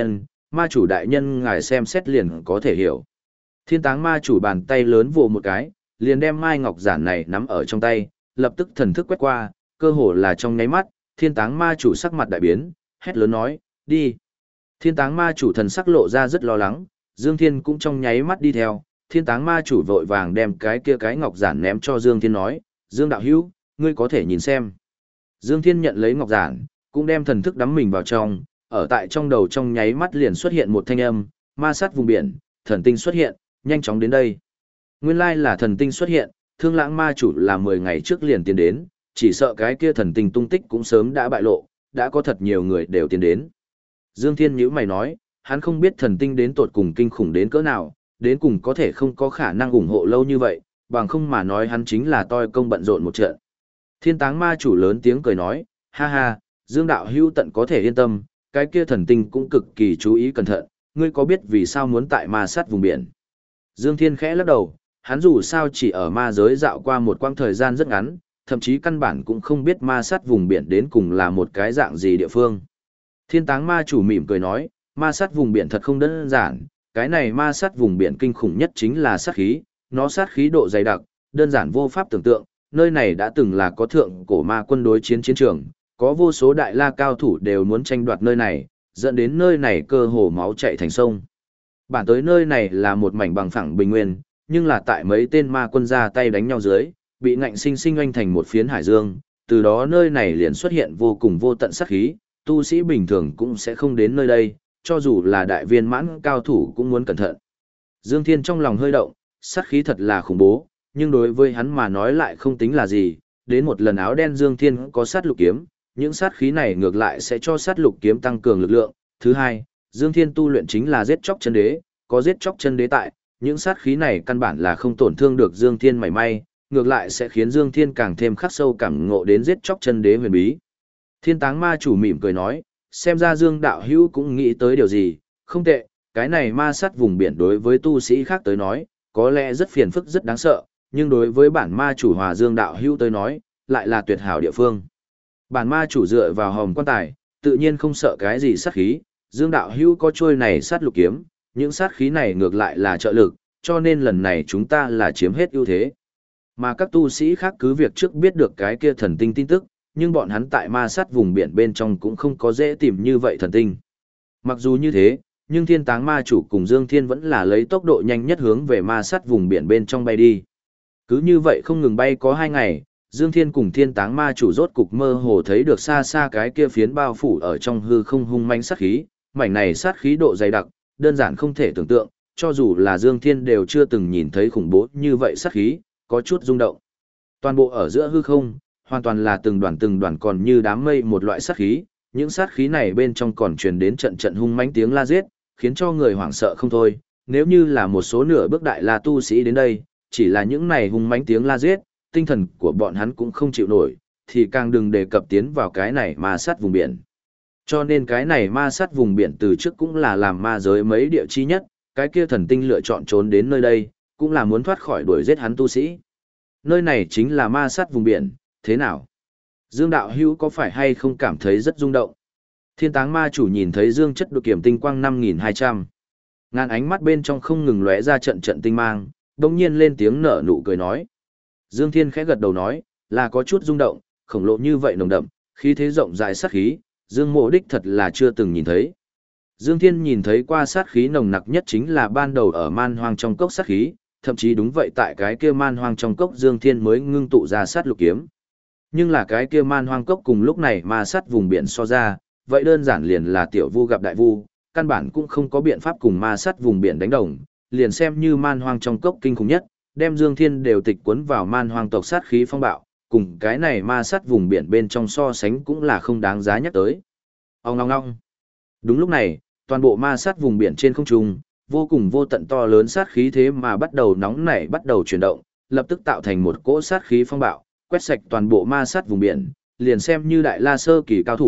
chủ đại nhân ngài xem xét liền có thể hiểu. Thiên táng ma chủ bàn tay lớn vồ một cái, liền đem mai ngọc giản này nắm ở trong tay, lập tức thần thức quét qua, cơ hồ là trong nháy mắt, thiên táng ma chủ sắc mặt đại biến, hét lớn nói, đi. Thiên táng ma chủ thần sắc lộ ra rất lo lắng, Dương Thiên cũng trong nháy mắt đi theo, thiên táng ma chủ vội vàng đem cái ngọc giản ném cho Dương Thiên nói, Dương đạo hữu, ngươi có thể nhìn xem. Dương Thiên nhận lấy ngọc giản, cũng đem thần thức đắm mình vào trong, ở tại trong đầu trong nháy mắt liền xuất hiện một thanh âm, ma sát vùng biển, thần tinh xuất hiện, nhanh chóng đến đây. Nguyên lai là thần tinh xuất hiện, Thương Lãng ma chủ là 10 ngày trước liền tiến đến, chỉ sợ cái kia thần tinh tung tích cũng sớm đã bại lộ, đã có thật nhiều người đều tiến đến. Dương Thiên nhíu mày nói, hắn không biết thần tinh đến tột cùng kinh khủng đến cỡ nào, đến cùng có thể không có khả năng ủng hộ lâu như vậy, bằng không mà nói hắn chính là toi công bận rộn một trận. Thiên táng ma chủ lớn tiếng cười nói, ha ha, Dương đạo hữu tận có thể yên tâm, cái kia thần tinh cũng cực kỳ chú ý cẩn thận, ngươi có biết vì sao muốn tại ma sát vùng biển? Dương Thiên khẽ lắc đầu, hắn dù sao chỉ ở ma giới dạo qua một quãng thời gian rất ngắn, thậm chí căn bản cũng không biết ma sát vùng biển đến cùng là một cái dạng gì địa phương. Thiên táng ma chủ mỉm cười nói, ma sát vùng biển thật không đơn giản, cái này ma sát vùng biển kinh khủng nhất chính là sát khí, nó sát khí độ dày đặc, đơn giản vô pháp tưởng tượng, nơi này đã từng là có thượng cổ ma quân đối chiến chiến trường, có vô số đại la cao thủ đều muốn tranh đoạt nơi này, dẫn đến nơi này cơ hồ máu chảy thành sông. Bản tới nơi này là một mảnh bằng phẳng bình nguyên, nhưng là tại mấy tên ma quân ra tay đánh nhau dưới, bị ngạnh sinh sinh oanh thành một phiến hải dương, từ đó nơi này liền xuất hiện vô cùng vô tận sát khí, tu sĩ bình thường cũng sẽ không đến nơi đây, cho dù là đại viên mãn cao thủ cũng muốn cẩn thận. Dương Thiên trong lòng hơi động, sát khí thật là khủng bố, nhưng đối với hắn mà nói lại không tính là gì, đến một lần áo đen Dương Thiên có sát lục kiếm, những sát khí này ngược lại sẽ cho sát lục kiếm tăng cường lực lượng. Thứ hai, Dương Thiên tu luyện chính là giết chóc chân đế, có giết chóc chân đế tại, những sát khí này căn bản là không tổn thương được Dương Thiên mảy may, ngược lại sẽ khiến Dương Thiên càng thêm khắc sâu cảm ngộ đến giết chóc chân đế huyền bí. Thiên táng ma chủ mỉm cười nói, xem ra Dương đạo hữu cũng nghĩ tới điều gì, không tệ, cái này ma sát vùng biển đối với tu sĩ khác tới nói, có lẽ rất phiền phức rất đáng sợ, nhưng đối với bản ma chủ Hòa Dương đạo hữu tới nói, lại là tuyệt hảo địa phương. Bản ma chủ dựa vào hòm quan tài, tự nhiên không sợ cái gì sát khí, Dương đạo hữu có trôi này sát lục kiếm, những sát khí này ngược lại là trợ lực, cho nên lần này chúng ta là chiếm hết ưu thế. Mà các tu sĩ khác cứ việc trước biết được cái kia thần tinh tin tức, nhưng bọn hắn tại ma sát vùng biển bên trong cũng không có dễ tìm như vậy thần tinh. Mặc dù như thế, nhưng thiên táng ma chủ cùng Dương Thiên vẫn là lấy tốc độ nhanh nhất hướng về ma sát vùng biển bên trong bay đi. Cứ như vậy không ngừng bay có 2 ngày, Dương Thiên cùng thiên táng ma chủ rốt cục mơ hồ thấy được xa xa cái kia phiến bao phủ ở trong hư không hung manh sát khí, mảnh này sát khí độ dày đặc, đơn giản không thể tưởng tượng, cho dù là Dương Thiên đều chưa từng nhìn thấy khủng bố như vậy sát khí, có chút rung động. Toàn bộ ở giữa hư không, hoàn toàn là từng đoàn còn như đám mây một loại sát khí, những sát khí này bên trong còn truyền đến trận trận hung mãnh tiếng la giết, khiến cho người hoảng sợ không thôi, nếu như là một số nửa bước đại la tu sĩ đến đây, chỉ là những này hung mãnh tiếng la giết, tinh thần của bọn hắn cũng không chịu nổi, thì càng đừng đề cập tiến vào cái này ma sát vùng biển. Cho nên cái này ma sát vùng biển từ trước cũng là làm ma giới mấy địa chi nhất, cái kia thần tinh lựa chọn trốn đến nơi đây, cũng là muốn thoát khỏi đuổi giết hắn tu sĩ. Nơi này chính là ma sát vùng biển, thế nào? Dương đạo hữu có phải hay không cảm thấy rất rung động? Thiên táng ma chủ nhìn thấy dương chất độ kiểm tinh quang 5200. Ngàn ánh mắt bên trong không ngừng lóe ra trận trận tinh mang, đồng nhiên lên tiếng nở nụ cười nói. Dương Thiên khẽ gật đầu nói, là có chút rung động, khổng lồ như vậy nồng đậm, khí thế rộng rãi sát khí, Dương Mộ đích thật là chưa từng nhìn thấy. Dương Thiên nhìn thấy qua sát khí nồng nặc nhất chính là ban đầu ở man hoang trong cốc sát khí, thậm chí đúng vậy tại cái kia man hoang trong cốc Dương Thiên mới ngưng tụ ra sát lục kiếm. Nhưng là cái kia man hoang cốc cùng lúc này ma sát vùng biển so ra, vậy đơn giản liền là tiểu vu gặp đại vu, căn bản cũng không có biện pháp cùng ma sát vùng biển đánh đồng, liền xem như man hoang trong cốc kinh khủng nhất, đem Dương Thiên đều tịch cuốn vào man hoang tộc sát khí phong bạo, cùng cái này ma sát vùng biển bên trong so sánh cũng là không đáng giá nhắc tới. Ông ngong ngong. Đúng lúc này, toàn bộ ma sát vùng biển trên không trung, vô cùng vô tận to lớn sát khí thế mà bắt đầu nóng nảy bắt đầu chuyển động, lập tức tạo thành một cỗ sát khí phong bạo, quét sạch toàn bộ ma sát vùng biển, liền xem như đại la sơ kỳ cao thủ,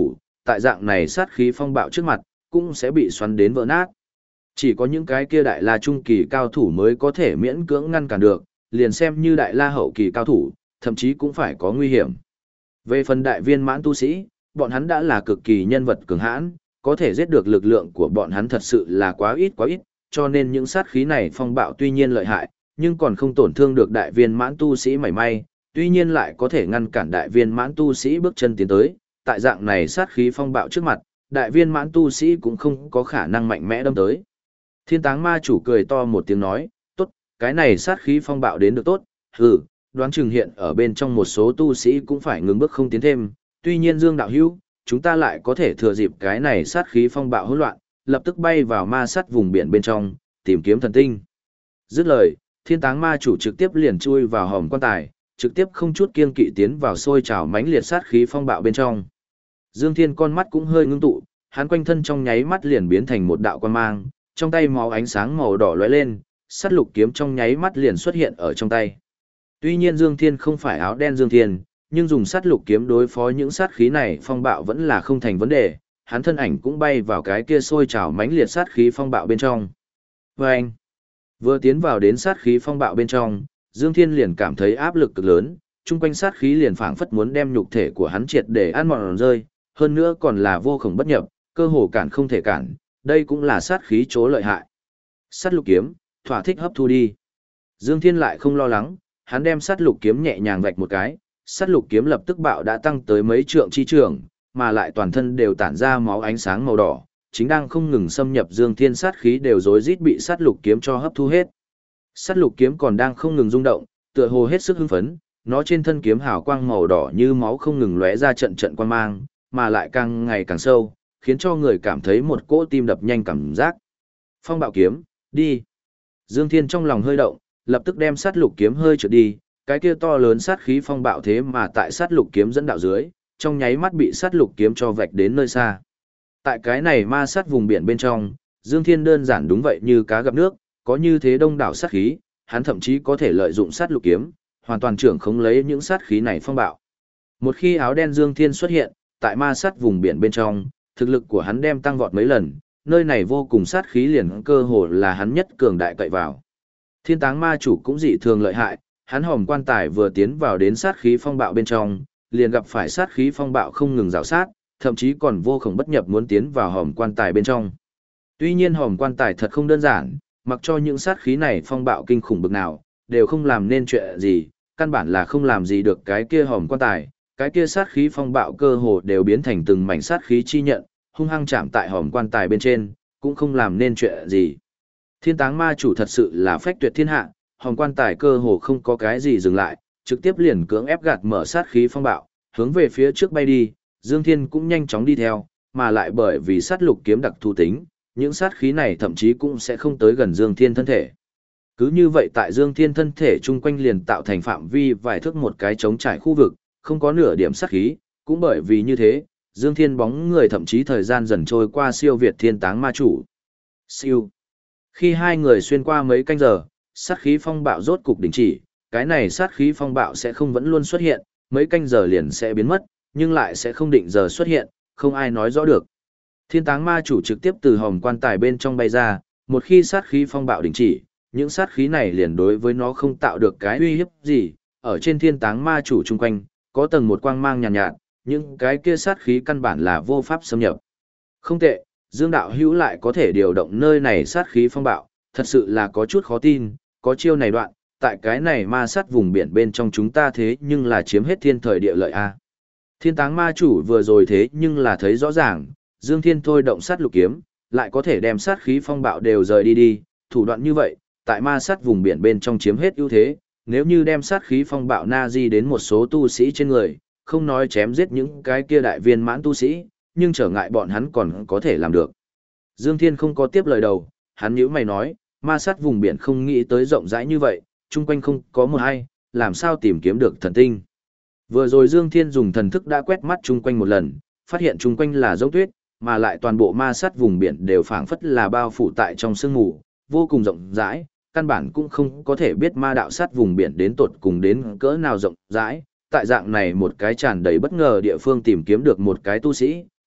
tại dạng này sát khí phong bạo trước mặt, cũng sẽ bị xoắn đến vỡ nát. Chỉ có những cái kia đại la trung kỳ cao thủ mới có thể miễn cưỡng ngăn cản được, liền xem như đại la hậu kỳ cao thủ, thậm chí cũng phải có nguy hiểm. Về phần đại viên mãn tu sĩ, bọn hắn đã là cực kỳ nhân vật cường hãn, có thể giết được lực lượng của bọn hắn thật sự là quá ít, cho nên những sát khí này phong bạo tuy nhiên lợi hại, nhưng còn không tổn thương được đại viên mãn tu sĩ mảy may, tuy nhiên lại có thể ngăn cản đại viên mãn tu sĩ bước chân tiến tới, tại dạng này sát khí phong bạo trước mặt, đại viên mãn tu sĩ cũng không có khả năng mạnh mẽ đâm tới. Thiên táng ma chủ cười to một tiếng nói, tốt, cái này sát khí phong bạo đến được tốt, đoán chừng hiện ở bên trong một số tu sĩ cũng phải ngừng bước không tiến thêm, tuy nhiên Dương đạo hữu, chúng ta lại có thể thừa dịp cái này sát khí phong bạo hỗn loạn, lập tức bay vào ma sát vùng biển bên trong, tìm kiếm thần tinh. Dứt lời, thiên táng ma chủ trực tiếp liền chui vào hòm quan tài, trực tiếp không chút kiêng kỵ tiến vào sôi trào mãnh liệt sát khí phong bạo bên trong. Dương Thiên con mắt cũng hơi ngưng tụ, hắn quanh thân trong nháy mắt liền biến thành một đạo quang mang, trong tay máu ánh sáng màu đỏ lóe lên, sắt lục kiếm trong nháy mắt liền xuất hiện ở trong tay. Tuy nhiên Dương Thiên không phải áo đen Dương Thiên, nhưng dùng sắt lục kiếm đối phó những sát khí này phong bạo vẫn là không thành vấn đề, hắn thân ảnh cũng bay vào cái kia sôi trào mãnh liệt sát khí phong bạo bên trong. Vâng! Vừa tiến vào đến sát khí phong bạo bên trong, Dương Thiên liền cảm thấy áp lực cực lớn, chung quanh sát khí liền phảng phất muốn đem nhục thể của hắn triệt để ăn mòn rơi, hơn nữa còn là vô khổng bất nhập, cơ hồ cản không thể cản, đây cũng là sát khí chỗ lợi hại. Sát lục kiếm, thỏa thích hấp thu đi. Dương Thiên lại không lo lắng, hắn đem sát lục kiếm nhẹ nhàng vạch một cái, sát lục kiếm lập tức bạo đã tăng tới mấy trượng chi trường, mà lại toàn thân đều tản ra máu ánh sáng màu đỏ, chính đang không ngừng xâm nhập Dương Thiên sát khí đều rối rít bị sát lục kiếm cho hấp thu hết. Sát lục kiếm còn đang không ngừng rung động, tựa hồ hết sức hưng phấn, nó trên thân kiếm hào quang màu đỏ như máu không ngừng lóe ra trận trận quang mang, mà lại càng ngày càng sâu, khiến cho người cảm thấy một cỗ tim đập nhanh cảm giác. Phong bạo kiếm, đi. Dương Thiên trong lòng hơi động, lập tức đem sát lục kiếm hơi trượt đi, cái kia to lớn sát khí phong bạo thế mà tại sát lục kiếm dẫn đạo dưới, trong nháy mắt bị sát lục kiếm cho vạch đến nơi xa. Tại cái này ma sát vùng biển bên trong, Dương Thiên đơn giản đúng vậy như cá gặp nước, có như thế đông đảo sát khí, hắn thậm chí có thể lợi dụng sát lục kiếm, hoàn toàn trưởng khống lấy những sát khí này phong bạo. Một khi áo đen Dương Thiên xuất hiện, tại ma sát vùng biển bên trong, thực lực của hắn đem tăng vọt mấy lần, nơi này vô cùng sát khí liền cơ hồ là hắn nhất cường đại cậy vào. Thiên táng ma chủ cũng dị thường lợi hại, hắn hòm quan tài vừa tiến vào đến sát khí phong bạo bên trong, liền gặp phải sát khí phong bạo không ngừng rào sát, thậm chí còn vô khổng bất nhập muốn tiến vào hòm quan tài bên trong. Tuy nhiên hòm quan tài thật không đơn giản, mặc cho những sát khí này phong bạo kinh khủng bực nào, đều không làm nên chuyện gì, căn bản là không làm gì được cái kia hòm quan tài, cái kia sát khí phong bạo cơ hồ đều biến thành từng mảnh sát khí chi nhận, hung hăng chạm tại hòm quan tài bên trên, cũng không làm nên chuyện gì. Thiên táng ma chủ thật sự là phách tuyệt thiên hạ, hòm quan tài cơ hồ không có cái gì dừng lại, trực tiếp liền cưỡng ép gạt mở sát khí phong bạo, hướng về phía trước bay đi, Dương Thiên cũng nhanh chóng đi theo, mà lại bởi vì sát lục kiếm đặc thù tính, những sát khí này thậm chí cũng sẽ không tới gần Dương Thiên thân thể. Cứ như vậy tại Dương Thiên thân thể chung quanh liền tạo thành phạm vi vài thước một cái trống trải khu vực, không có nửa điểm sát khí, cũng bởi vì như thế, Dương Thiên bóng người thậm chí thời gian dần trôi qua siêu việt thiên táng ma chủ. Siêu. Khi hai người xuyên qua mấy canh giờ, sát khí phong bạo rốt cục đình chỉ, cái này sát khí phong bạo sẽ không vẫn luôn xuất hiện, mấy canh giờ liền sẽ biến mất, nhưng lại sẽ không định giờ xuất hiện, không ai nói rõ được. Thiên táng ma chủ trực tiếp từ hòm quan tài bên trong bay ra, một khi sát khí phong bạo đình chỉ, những sát khí này liền đối với nó không tạo được cái uy hiếp gì, ở trên thiên táng ma chủ chung quanh, có tầng một quang mang nhàn nhạt, những cái kia sát khí căn bản là vô pháp xâm nhập. Không tệ, Dương đạo hữu lại có thể điều động nơi này sát khí phong bạo, thật sự là có chút khó tin, có chiêu này đoạn, tại cái này ma sát vùng biển bên trong chúng ta thế nhưng là chiếm hết thiên thời địa lợi a. Thiên táng ma chủ vừa rồi thế nhưng là thấy rõ ràng, Dương Thiên thôi động sát lục kiếm, lại có thể đem sát khí phong bạo đều rời đi, thủ đoạn như vậy, tại ma sát vùng biển bên trong chiếm hết ưu thế, nếu như đem sát khí phong bạo na di đến một số tu sĩ trên người, không nói chém giết những cái kia đại viên mãn tu sĩ, nhưng trở ngại bọn hắn còn có thể làm được. Dương Thiên không có tiếp lời đầu, hắn nhíu mày nói, ma sát vùng biển không nghĩ tới rộng rãi như vậy, chung quanh không có một ai, làm sao tìm kiếm được thần tinh. Vừa rồi Dương Thiên dùng thần thức đã quét mắt chung quanh một lần, phát hiện chung quanh là dấu tuyết, mà lại toàn bộ ma sát vùng biển đều phảng phất là bao phủ tại trong sương mù, vô cùng rộng rãi, căn bản cũng không có thể biết ma đạo sát vùng biển đến tột cùng đến cỡ nào rộng rãi. Tại dạng này một cái tràn đầy bất ngờ địa phương tìm kiếm được một cái tu sĩ,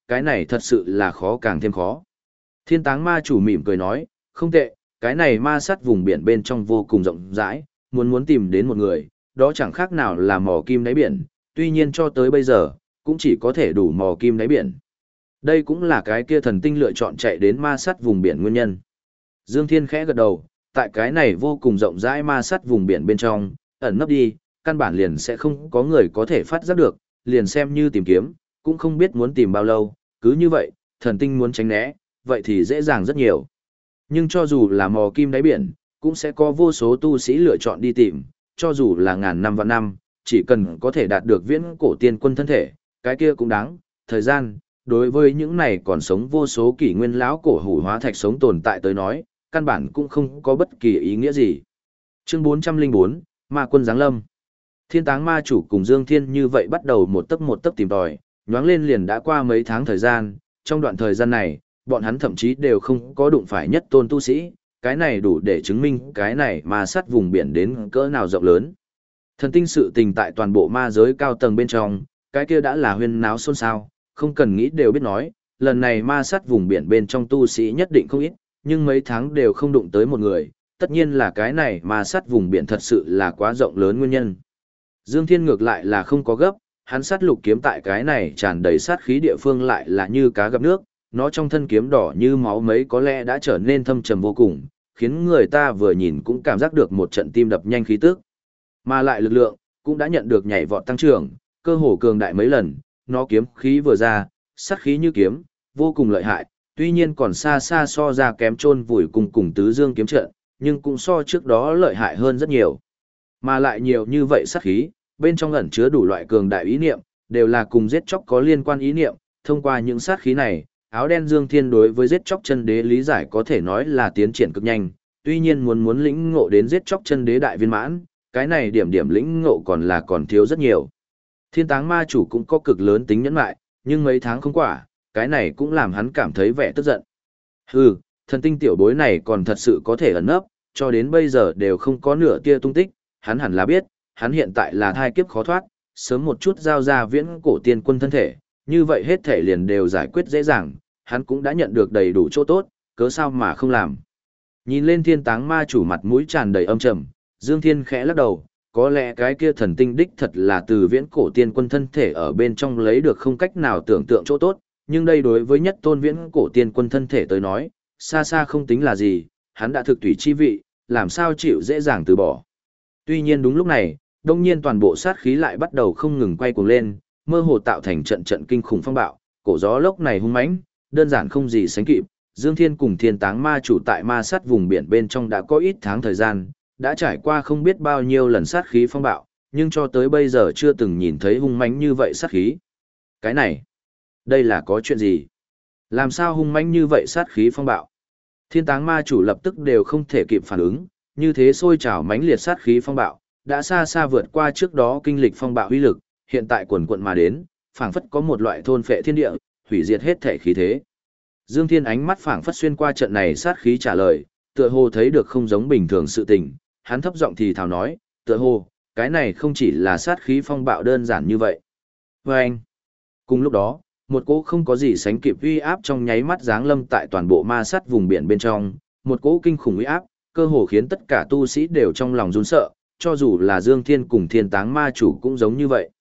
cái này thật sự là khó càng thêm khó. Thiên táng ma chủ mỉm cười nói, không tệ, cái này ma sát vùng biển bên trong vô cùng rộng rãi, muốn tìm đến một người, đó chẳng khác nào là mò kim đáy biển, tuy nhiên cho tới bây giờ, cũng chỉ có thể đủ mò kim đáy biển. Đây cũng là cái kia thần tinh lựa chọn chạy đến ma sát vùng biển nguyên nhân. Dương Thiên khẽ gật đầu, tại cái này vô cùng rộng rãi ma sát vùng biển bên trong, ẩn nấp đi, căn bản liền sẽ không có người có thể phát giác được, liền xem như tìm kiếm, cũng không biết muốn tìm bao lâu, cứ như vậy, thần tinh muốn tránh né, vậy thì dễ dàng rất nhiều. Nhưng cho dù là mò kim đáy biển, cũng sẽ có vô số tu sĩ lựa chọn đi tìm, cho dù là ngàn năm vạn năm, chỉ cần có thể đạt được viễn cổ tiên quân thân thể, cái kia cũng đáng, thời gian, đối với những này còn sống vô số kỷ nguyên lão cổ hủ hóa thạch sống tồn tại tới nói, căn bản cũng không có bất kỳ ý nghĩa gì. Chương 404, Ma quân giáng lâm. Thiên táng ma chủ cùng Dương Thiên như vậy bắt đầu một tấc tìm tòi, nhoáng lên liền đã qua mấy tháng thời gian, trong đoạn thời gian này, bọn hắn thậm chí đều không có đụng phải nhất tôn tu sĩ, cái này đủ để chứng minh cái này ma sát vùng biển đến cỡ nào rộng lớn. Thần tinh sự tình tại toàn bộ ma giới cao tầng bên trong, cái kia đã là huyên náo xôn xao, không cần nghĩ đều biết nói, lần này ma sát vùng biển bên trong tu sĩ nhất định không ít, nhưng mấy tháng đều không đụng tới một người, tất nhiên là cái này ma sát vùng biển thật sự là quá rộng lớn nguyên nhân. Dương Thiên ngược lại là không có gấp, hắn sát lục kiếm tại cái này tràn đầy sát khí địa phương lại là như cá gặp nước, nó trong thân kiếm đỏ như máu mấy có lẽ đã trở nên thâm trầm vô cùng, khiến người ta vừa nhìn cũng cảm giác được một trận tim đập nhanh khí tức. Mà lại lực lượng cũng đã nhận được nhảy vọt tăng trưởng, cơ hồ cường đại mấy lần, nó kiếm khí vừa ra, sát khí như kiếm, vô cùng lợi hại, tuy nhiên còn xa xa so ra kém chôn vùi cùng tứ dương kiếm trận, nhưng cũng so trước đó lợi hại hơn rất nhiều. Mà lại nhiều như vậy sát khí, bên trong ẩn chứa đủ loại cường đại ý niệm, đều là cùng giết chóc có liên quan ý niệm, thông qua những sát khí này, áo đen Dương Thiên đối với giết chóc chân đế lý giải có thể nói là tiến triển cực nhanh, tuy nhiên muốn lĩnh ngộ đến giết chóc chân đế đại viên mãn, cái này điểm lĩnh ngộ còn thiếu rất nhiều. Thiên táng ma chủ cũng có cực lớn tính nhẫn nại, nhưng mấy tháng không quả, cái này cũng làm hắn cảm thấy vẻ tức giận. Hừ, thần tinh tiểu bối này còn thật sự có thể ẩn nấp, cho đến bây giờ đều không có nửa tia tung tích, hắn hẳn là biết, hắn hiện tại là thai kiếp khó thoát, sớm một chút giao ra viễn cổ tiên quân thân thể, như vậy hết thể liền đều giải quyết dễ dàng, hắn cũng đã nhận được đầy đủ chỗ tốt, cớ sao mà không làm. Nhìn lên thiên táng ma chủ mặt mũi tràn đầy âm trầm, Dương Thiên khẽ lắc đầu, có lẽ cái kia thần tinh đích thật là từ viễn cổ tiên quân thân thể ở bên trong lấy được không cách nào tưởng tượng chỗ tốt, nhưng đây đối với nhất tôn viễn cổ tiên quân thân thể tới nói, xa xa không tính là gì, hắn đã thực tùy chi vị, làm sao chịu dễ dàng từ bỏ. Tuy nhiên đúng lúc này, đông nhiên toàn bộ sát khí lại bắt đầu không ngừng quay cuồng lên, mơ hồ tạo thành trận trận kinh khủng phong bạo, cổ gió lốc này hung mãnh, đơn giản không gì sánh kịp. Dương Thiên cùng Thiên Táng ma chủ tại ma sát vùng biển bên trong đã có ít tháng thời gian, đã trải qua không biết bao nhiêu lần sát khí phong bạo, nhưng cho tới bây giờ chưa từng nhìn thấy hung mãnh như vậy sát khí. Cái này, đây là có chuyện gì? Làm sao hung mãnh như vậy sát khí phong bạo? Thiên Táng ma chủ lập tức đều không thể kịp phản ứng, như thế sôi trào mãnh liệt sát khí phong bạo, đã xa xa vượt qua trước đó kinh lịch phong bạo uy lực, hiện tại quần quận mà đến, phảng phất có một loại thôn phệ thiên địa, hủy diệt hết thể khí thế. Dương Thiên ánh mắt phảng phất xuyên qua trận này sát khí trả lời, tựa hồ thấy được không giống bình thường sự tình, hắn thấp giọng thì thào nói, tựa hồ, cái này không chỉ là sát khí phong bạo đơn giản như vậy. Và anh, cùng lúc đó, một cỗ không có gì sánh kịp uy áp trong nháy mắt giáng lâm tại toàn bộ ma sát vùng biển bên trong, một cỗ kinh khủng uy áp, cơ hồ khiến tất cả tu sĩ đều trong lòng run sợ, cho dù là Dương Thiên cùng Thiên Táng ma chủ cũng giống như vậy.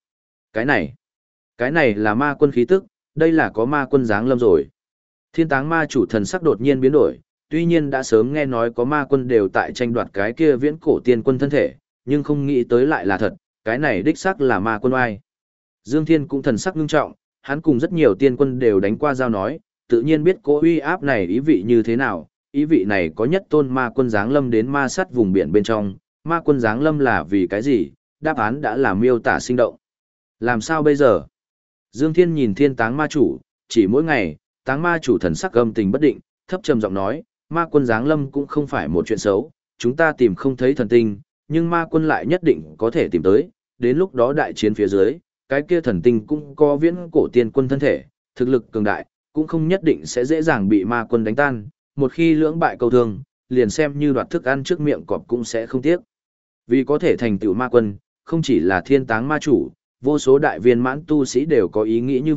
Cái này là ma quân khí tức, đây là có ma quân giáng lâm rồi. Thiên Táng ma chủ thần sắc đột nhiên biến đổi, tuy nhiên đã sớm nghe nói có ma quân đều tại tranh đoạt cái kia viễn cổ tiên quân thân thể, nhưng không nghĩ tới lại là thật, cái này đích xác là ma quân oai. Dương Thiên cũng thần sắc ngưng trọng, hắn cùng rất nhiều tiên quân đều đánh qua giao nói, tự nhiên biết cỗ uy áp này ý vị như thế nào, ý vị này có nhất tôn ma quân giáng lâm đến ma sát vùng biển bên trong, ma quân giáng lâm là vì cái gì, đáp án đã là miêu tả sinh động. Làm sao bây giờ? Dương Thiên nhìn Thiên Táng ma chủ, chỉ mỗi ngày, Táng ma chủ thần sắc âm tình bất định, thấp trầm giọng nói, ma quân giáng lâm cũng không phải một chuyện xấu, chúng ta tìm không thấy thần tinh, nhưng ma quân lại nhất định có thể tìm tới, đến lúc đó đại chiến phía dưới, cái kia thần tinh cũng có viễn cổ tiên quân thân thể, thực lực cường đại, cũng không nhất định sẽ dễ dàng bị ma quân đánh tan, một khi lưỡng bại câu thương, liền xem như đoạt thức ăn trước miệng cọp cũng sẽ không tiếc. Vì có thể thành tựu ma quân, không chỉ là Thiên Táng ma chủ, vô số đại viên mãn tu sĩ đều có ý nghĩ như vậy,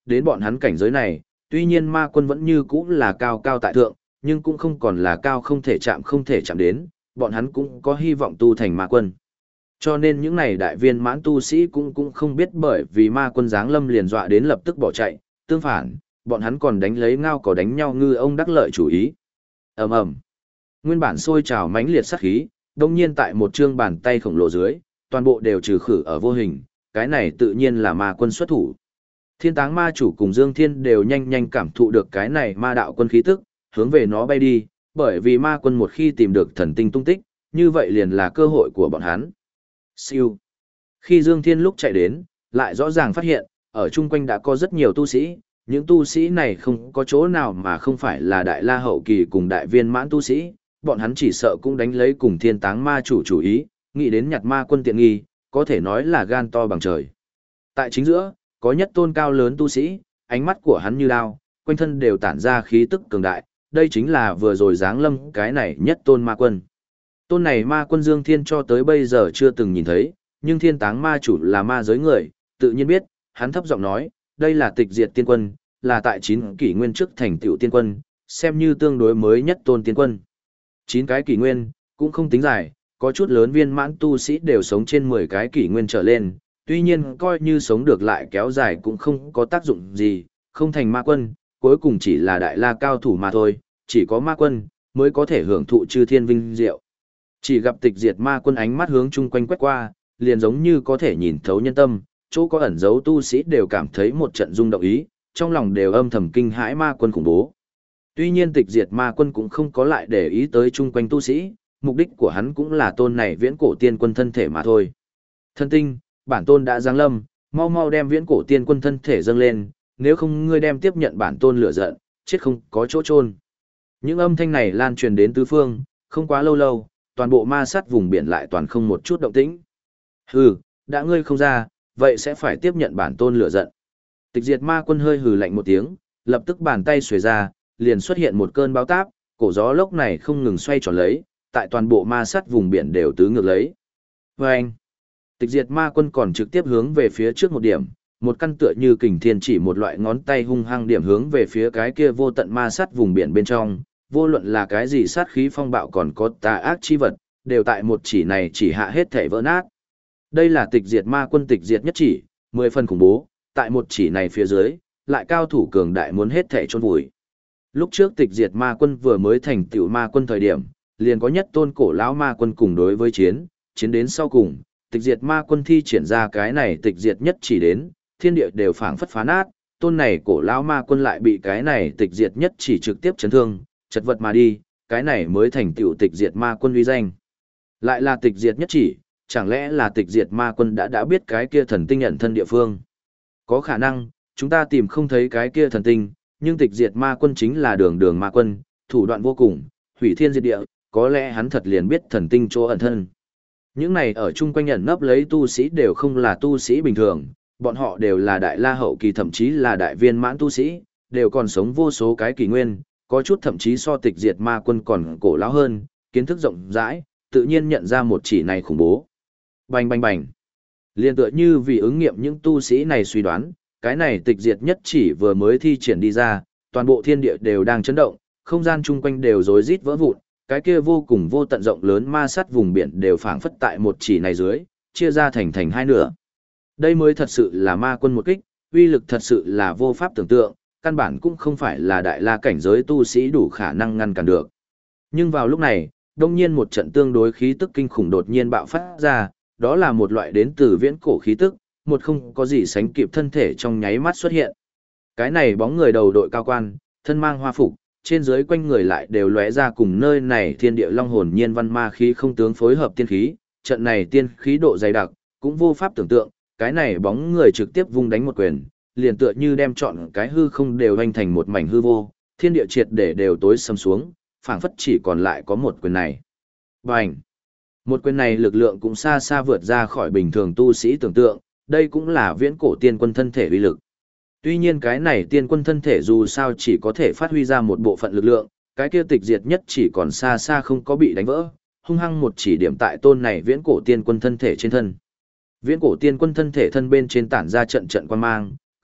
đến bọn hắn cảnh giới này, tuy nhiên ma quân vẫn như cũ là cao cao tại thượng, nhưng cũng không còn là cao không thể chạm đến, bọn hắn cũng có hy vọng tu thành ma quân. Cho nên những này đại viên mãn tu sĩ cũng không biết bởi vì ma quân giáng lâm liền dọa đến lập tức bỏ chạy, tương phản, bọn hắn còn đánh lấy ngao cỏ đánh nhau ngư ông đắc lợi chủ ý. Ầm ầm. Nguyên bản sôi trào mãnh liệt sát khí, đột nhiên tại một trương bàn tay khổng lồ dưới, toàn bộ đều trừ khử ở vô hình, cái này tự nhiên là ma quân xuất thủ. Thiên Táng ma chủ cùng Dương Thiên đều nhanh nhanh cảm thụ được cái này ma đạo quân khí tức, hướng về nó bay đi, bởi vì ma quân một khi tìm được thần tinh tung tích, như vậy liền là cơ hội của bọn hắn. Siêu. Khi Dương Thiên lúc chạy đến, lại rõ ràng phát hiện, ở chung quanh đã có rất nhiều tu sĩ, những tu sĩ này không có chỗ nào mà không phải là đại la hậu kỳ cùng đại viên mãn tu sĩ, bọn hắn chỉ sợ cũng đánh lấy cùng Thiên Táng ma chủ ý, nghĩ đến nhặt ma quân tiện nghi, có thể nói là gan to bằng trời. Tại chính giữa, có nhất tôn cao lớn tu sĩ, ánh mắt của hắn như đao, quanh thân đều tản ra khí tức cường đại, đây chính là vừa rồi giáng lâm cái này nhất tôn ma quân. Tôn này ma quân Dương Thiên cho tới bây giờ chưa từng nhìn thấy, nhưng Thiên Táng ma chủ là ma giới người, tự nhiên biết, hắn thấp giọng nói, đây là tịch diệt tiên quân, là tại 9 kỷ nguyên trước thành tựu tiên quân, xem như tương đối mới nhất tôn tiên quân. 9 cái kỷ nguyên, cũng không tính dài, có chút lớn viên mãn tu sĩ đều sống trên 10 cái kỷ nguyên trở lên, tuy nhiên coi như sống được lại kéo dài cũng không có tác dụng gì, không thành ma quân, cuối cùng chỉ là đại la cao thủ mà thôi, chỉ có ma quân mới có thể hưởng thụ chư thiên vinh diệu. Chỉ gặp tịch diệt ma quân ánh mắt hướng chung quanh quét qua, liền giống như có thể nhìn thấu nhân tâm, chỗ có ẩn dấu tu sĩ đều cảm thấy một trận rung động ý, trong lòng đều âm thầm kinh hãi ma quân khủng bố. Tuy nhiên tịch diệt ma quân cũng không có lại để ý tới chung quanh tu sĩ, mục đích của hắn cũng là tôn này viễn cổ tiên quân thân thể mà thôi. Thân tinh, bản tôn đã giáng lâm, mau mau đem viễn cổ tiên quân thân thể dâng lên, nếu không ngươi đem tiếp nhận bản tôn lửa giận, chết không có chỗ chôn. Những âm thanh này lan truyền đến tứ phương, không quá lâu, toàn bộ ma sát vùng biển lại toàn không một chút động tĩnh. Hừ, đã ngươi không ra, vậy sẽ phải tiếp nhận bản tôn lửa giận. Tịch diệt ma quân hơi hừ lạnh một tiếng, lập tức bàn tay xuề ra, liền xuất hiện một cơn bão táp, cổ gió lốc này không ngừng xoay tròn lấy, tại toàn bộ ma sát vùng biển đều tứ ngược lấy. Vâng! Tịch diệt ma quân còn trực tiếp hướng về phía trước một điểm, một căn tựa như kình thiên chỉ một loại ngón tay hung hăng điểm hướng về phía cái kia vô tận ma sát vùng biển bên trong, vô luận là cái gì sát khí phong bạo còn có tà ác chi vật, đều tại một chỉ này chỉ hạ hết thể vỡ nát. Đây là tịch diệt ma quân tịch diệt nhất chỉ, 10 phần khủng bố, tại một chỉ này phía dưới, lại cao thủ cường đại muốn hết thể chôn vùi. Lúc trước tịch diệt ma quân vừa mới thành tựu ma quân thời điểm, liền có nhất tôn cổ lão ma quân cùng đối với chiến đến sau cùng, tịch diệt ma quân thi triển ra cái này tịch diệt nhất chỉ đến, thiên địa đều phảng phất phá nát, tôn này cổ lão ma quân lại bị cái này tịch diệt nhất chỉ trực tiếp chấn thương, chật vật mà đi, cái này mới thành tựu tịch diệt ma quân uy danh. Lại là tịch diệt nhất chỉ, chẳng lẽ là tịch diệt ma quân đã biết cái kia thần tinh ẩn thân địa phương? Có khả năng, chúng ta tìm không thấy cái kia thần tinh, nhưng tịch diệt ma quân chính là đường ma quân, thủ đoạn vô cùng, hủy thiên diệt địa, có lẽ hắn thật liền biết thần tinh chỗ ẩn thân. Những này ở chung quanh ẩn nấp lấy tu sĩ đều không là tu sĩ bình thường, bọn họ đều là đại la hậu kỳ thậm chí là đại viên mãn tu sĩ, đều còn sống vô số cái kỷ nguyên, có chút thậm chí so tịch diệt ma quân còn cổ lão hơn, kiến thức rộng rãi, tự nhiên nhận ra một chỉ này khủng bố. Bành bành bành. Liên tựa như vì ứng nghiệm những tu sĩ này suy đoán, cái này tịch diệt nhất chỉ vừa mới thi triển đi ra, toàn bộ thiên địa đều đang chấn động, không gian chung quanh đều rối rít vỡ vụn, cái kia vô cùng vô tận rộng lớn ma sát vùng biển đều phảng phất tại một chỉ này dưới, chia ra thành hai nửa. Đây mới thật sự là ma quân một kích, uy lực thật sự là vô pháp tưởng tượng, căn bản cũng không phải là đại la cảnh giới tu sĩ đủ khả năng ngăn cản được. Nhưng vào lúc này, đông nhiên một trận tương đối khí tức kinh khủng đột nhiên bạo phát ra, đó là một loại đến từ viễn cổ khí tức, một không có gì sánh kịp thân thể trong nháy mắt xuất hiện. Cái này bóng người đầu đội cao quan, thân mang hoa phục, trên dưới quanh người lại đều lóe ra cùng nơi này thiên địa long hồn nhiên văn ma khí không tướng phối hợp tiên khí, trận này tiên khí độ dày đặc, cũng vô pháp tưởng tượng, cái này bóng người trực tiếp vung đánh một quyền, liền tựa như đem trọn cái hư không đều hoành thành một mảnh hư vô, thiên địa triệt để đều tối sầm xuống, phảng phất chỉ còn lại có một quyền này. Bành! Một quyền này lực lượng cũng xa xa vượt ra khỏi bình thường tu sĩ tưởng tượng, đây cũng là viễn cổ tiên quân thân thể uy lực. Tuy nhiên cái này tiên quân thân thể dù sao chỉ có thể phát huy ra một bộ phận lực lượng, cái kia tịch diệt nhất chỉ còn xa xa không có bị đánh vỡ, hung hăng một chỉ điểm tại tôn này viễn cổ tiên quân thân thể trên thân. Viễn cổ tiên quân thân thể thân bên trên tản ra trận trận quan mang,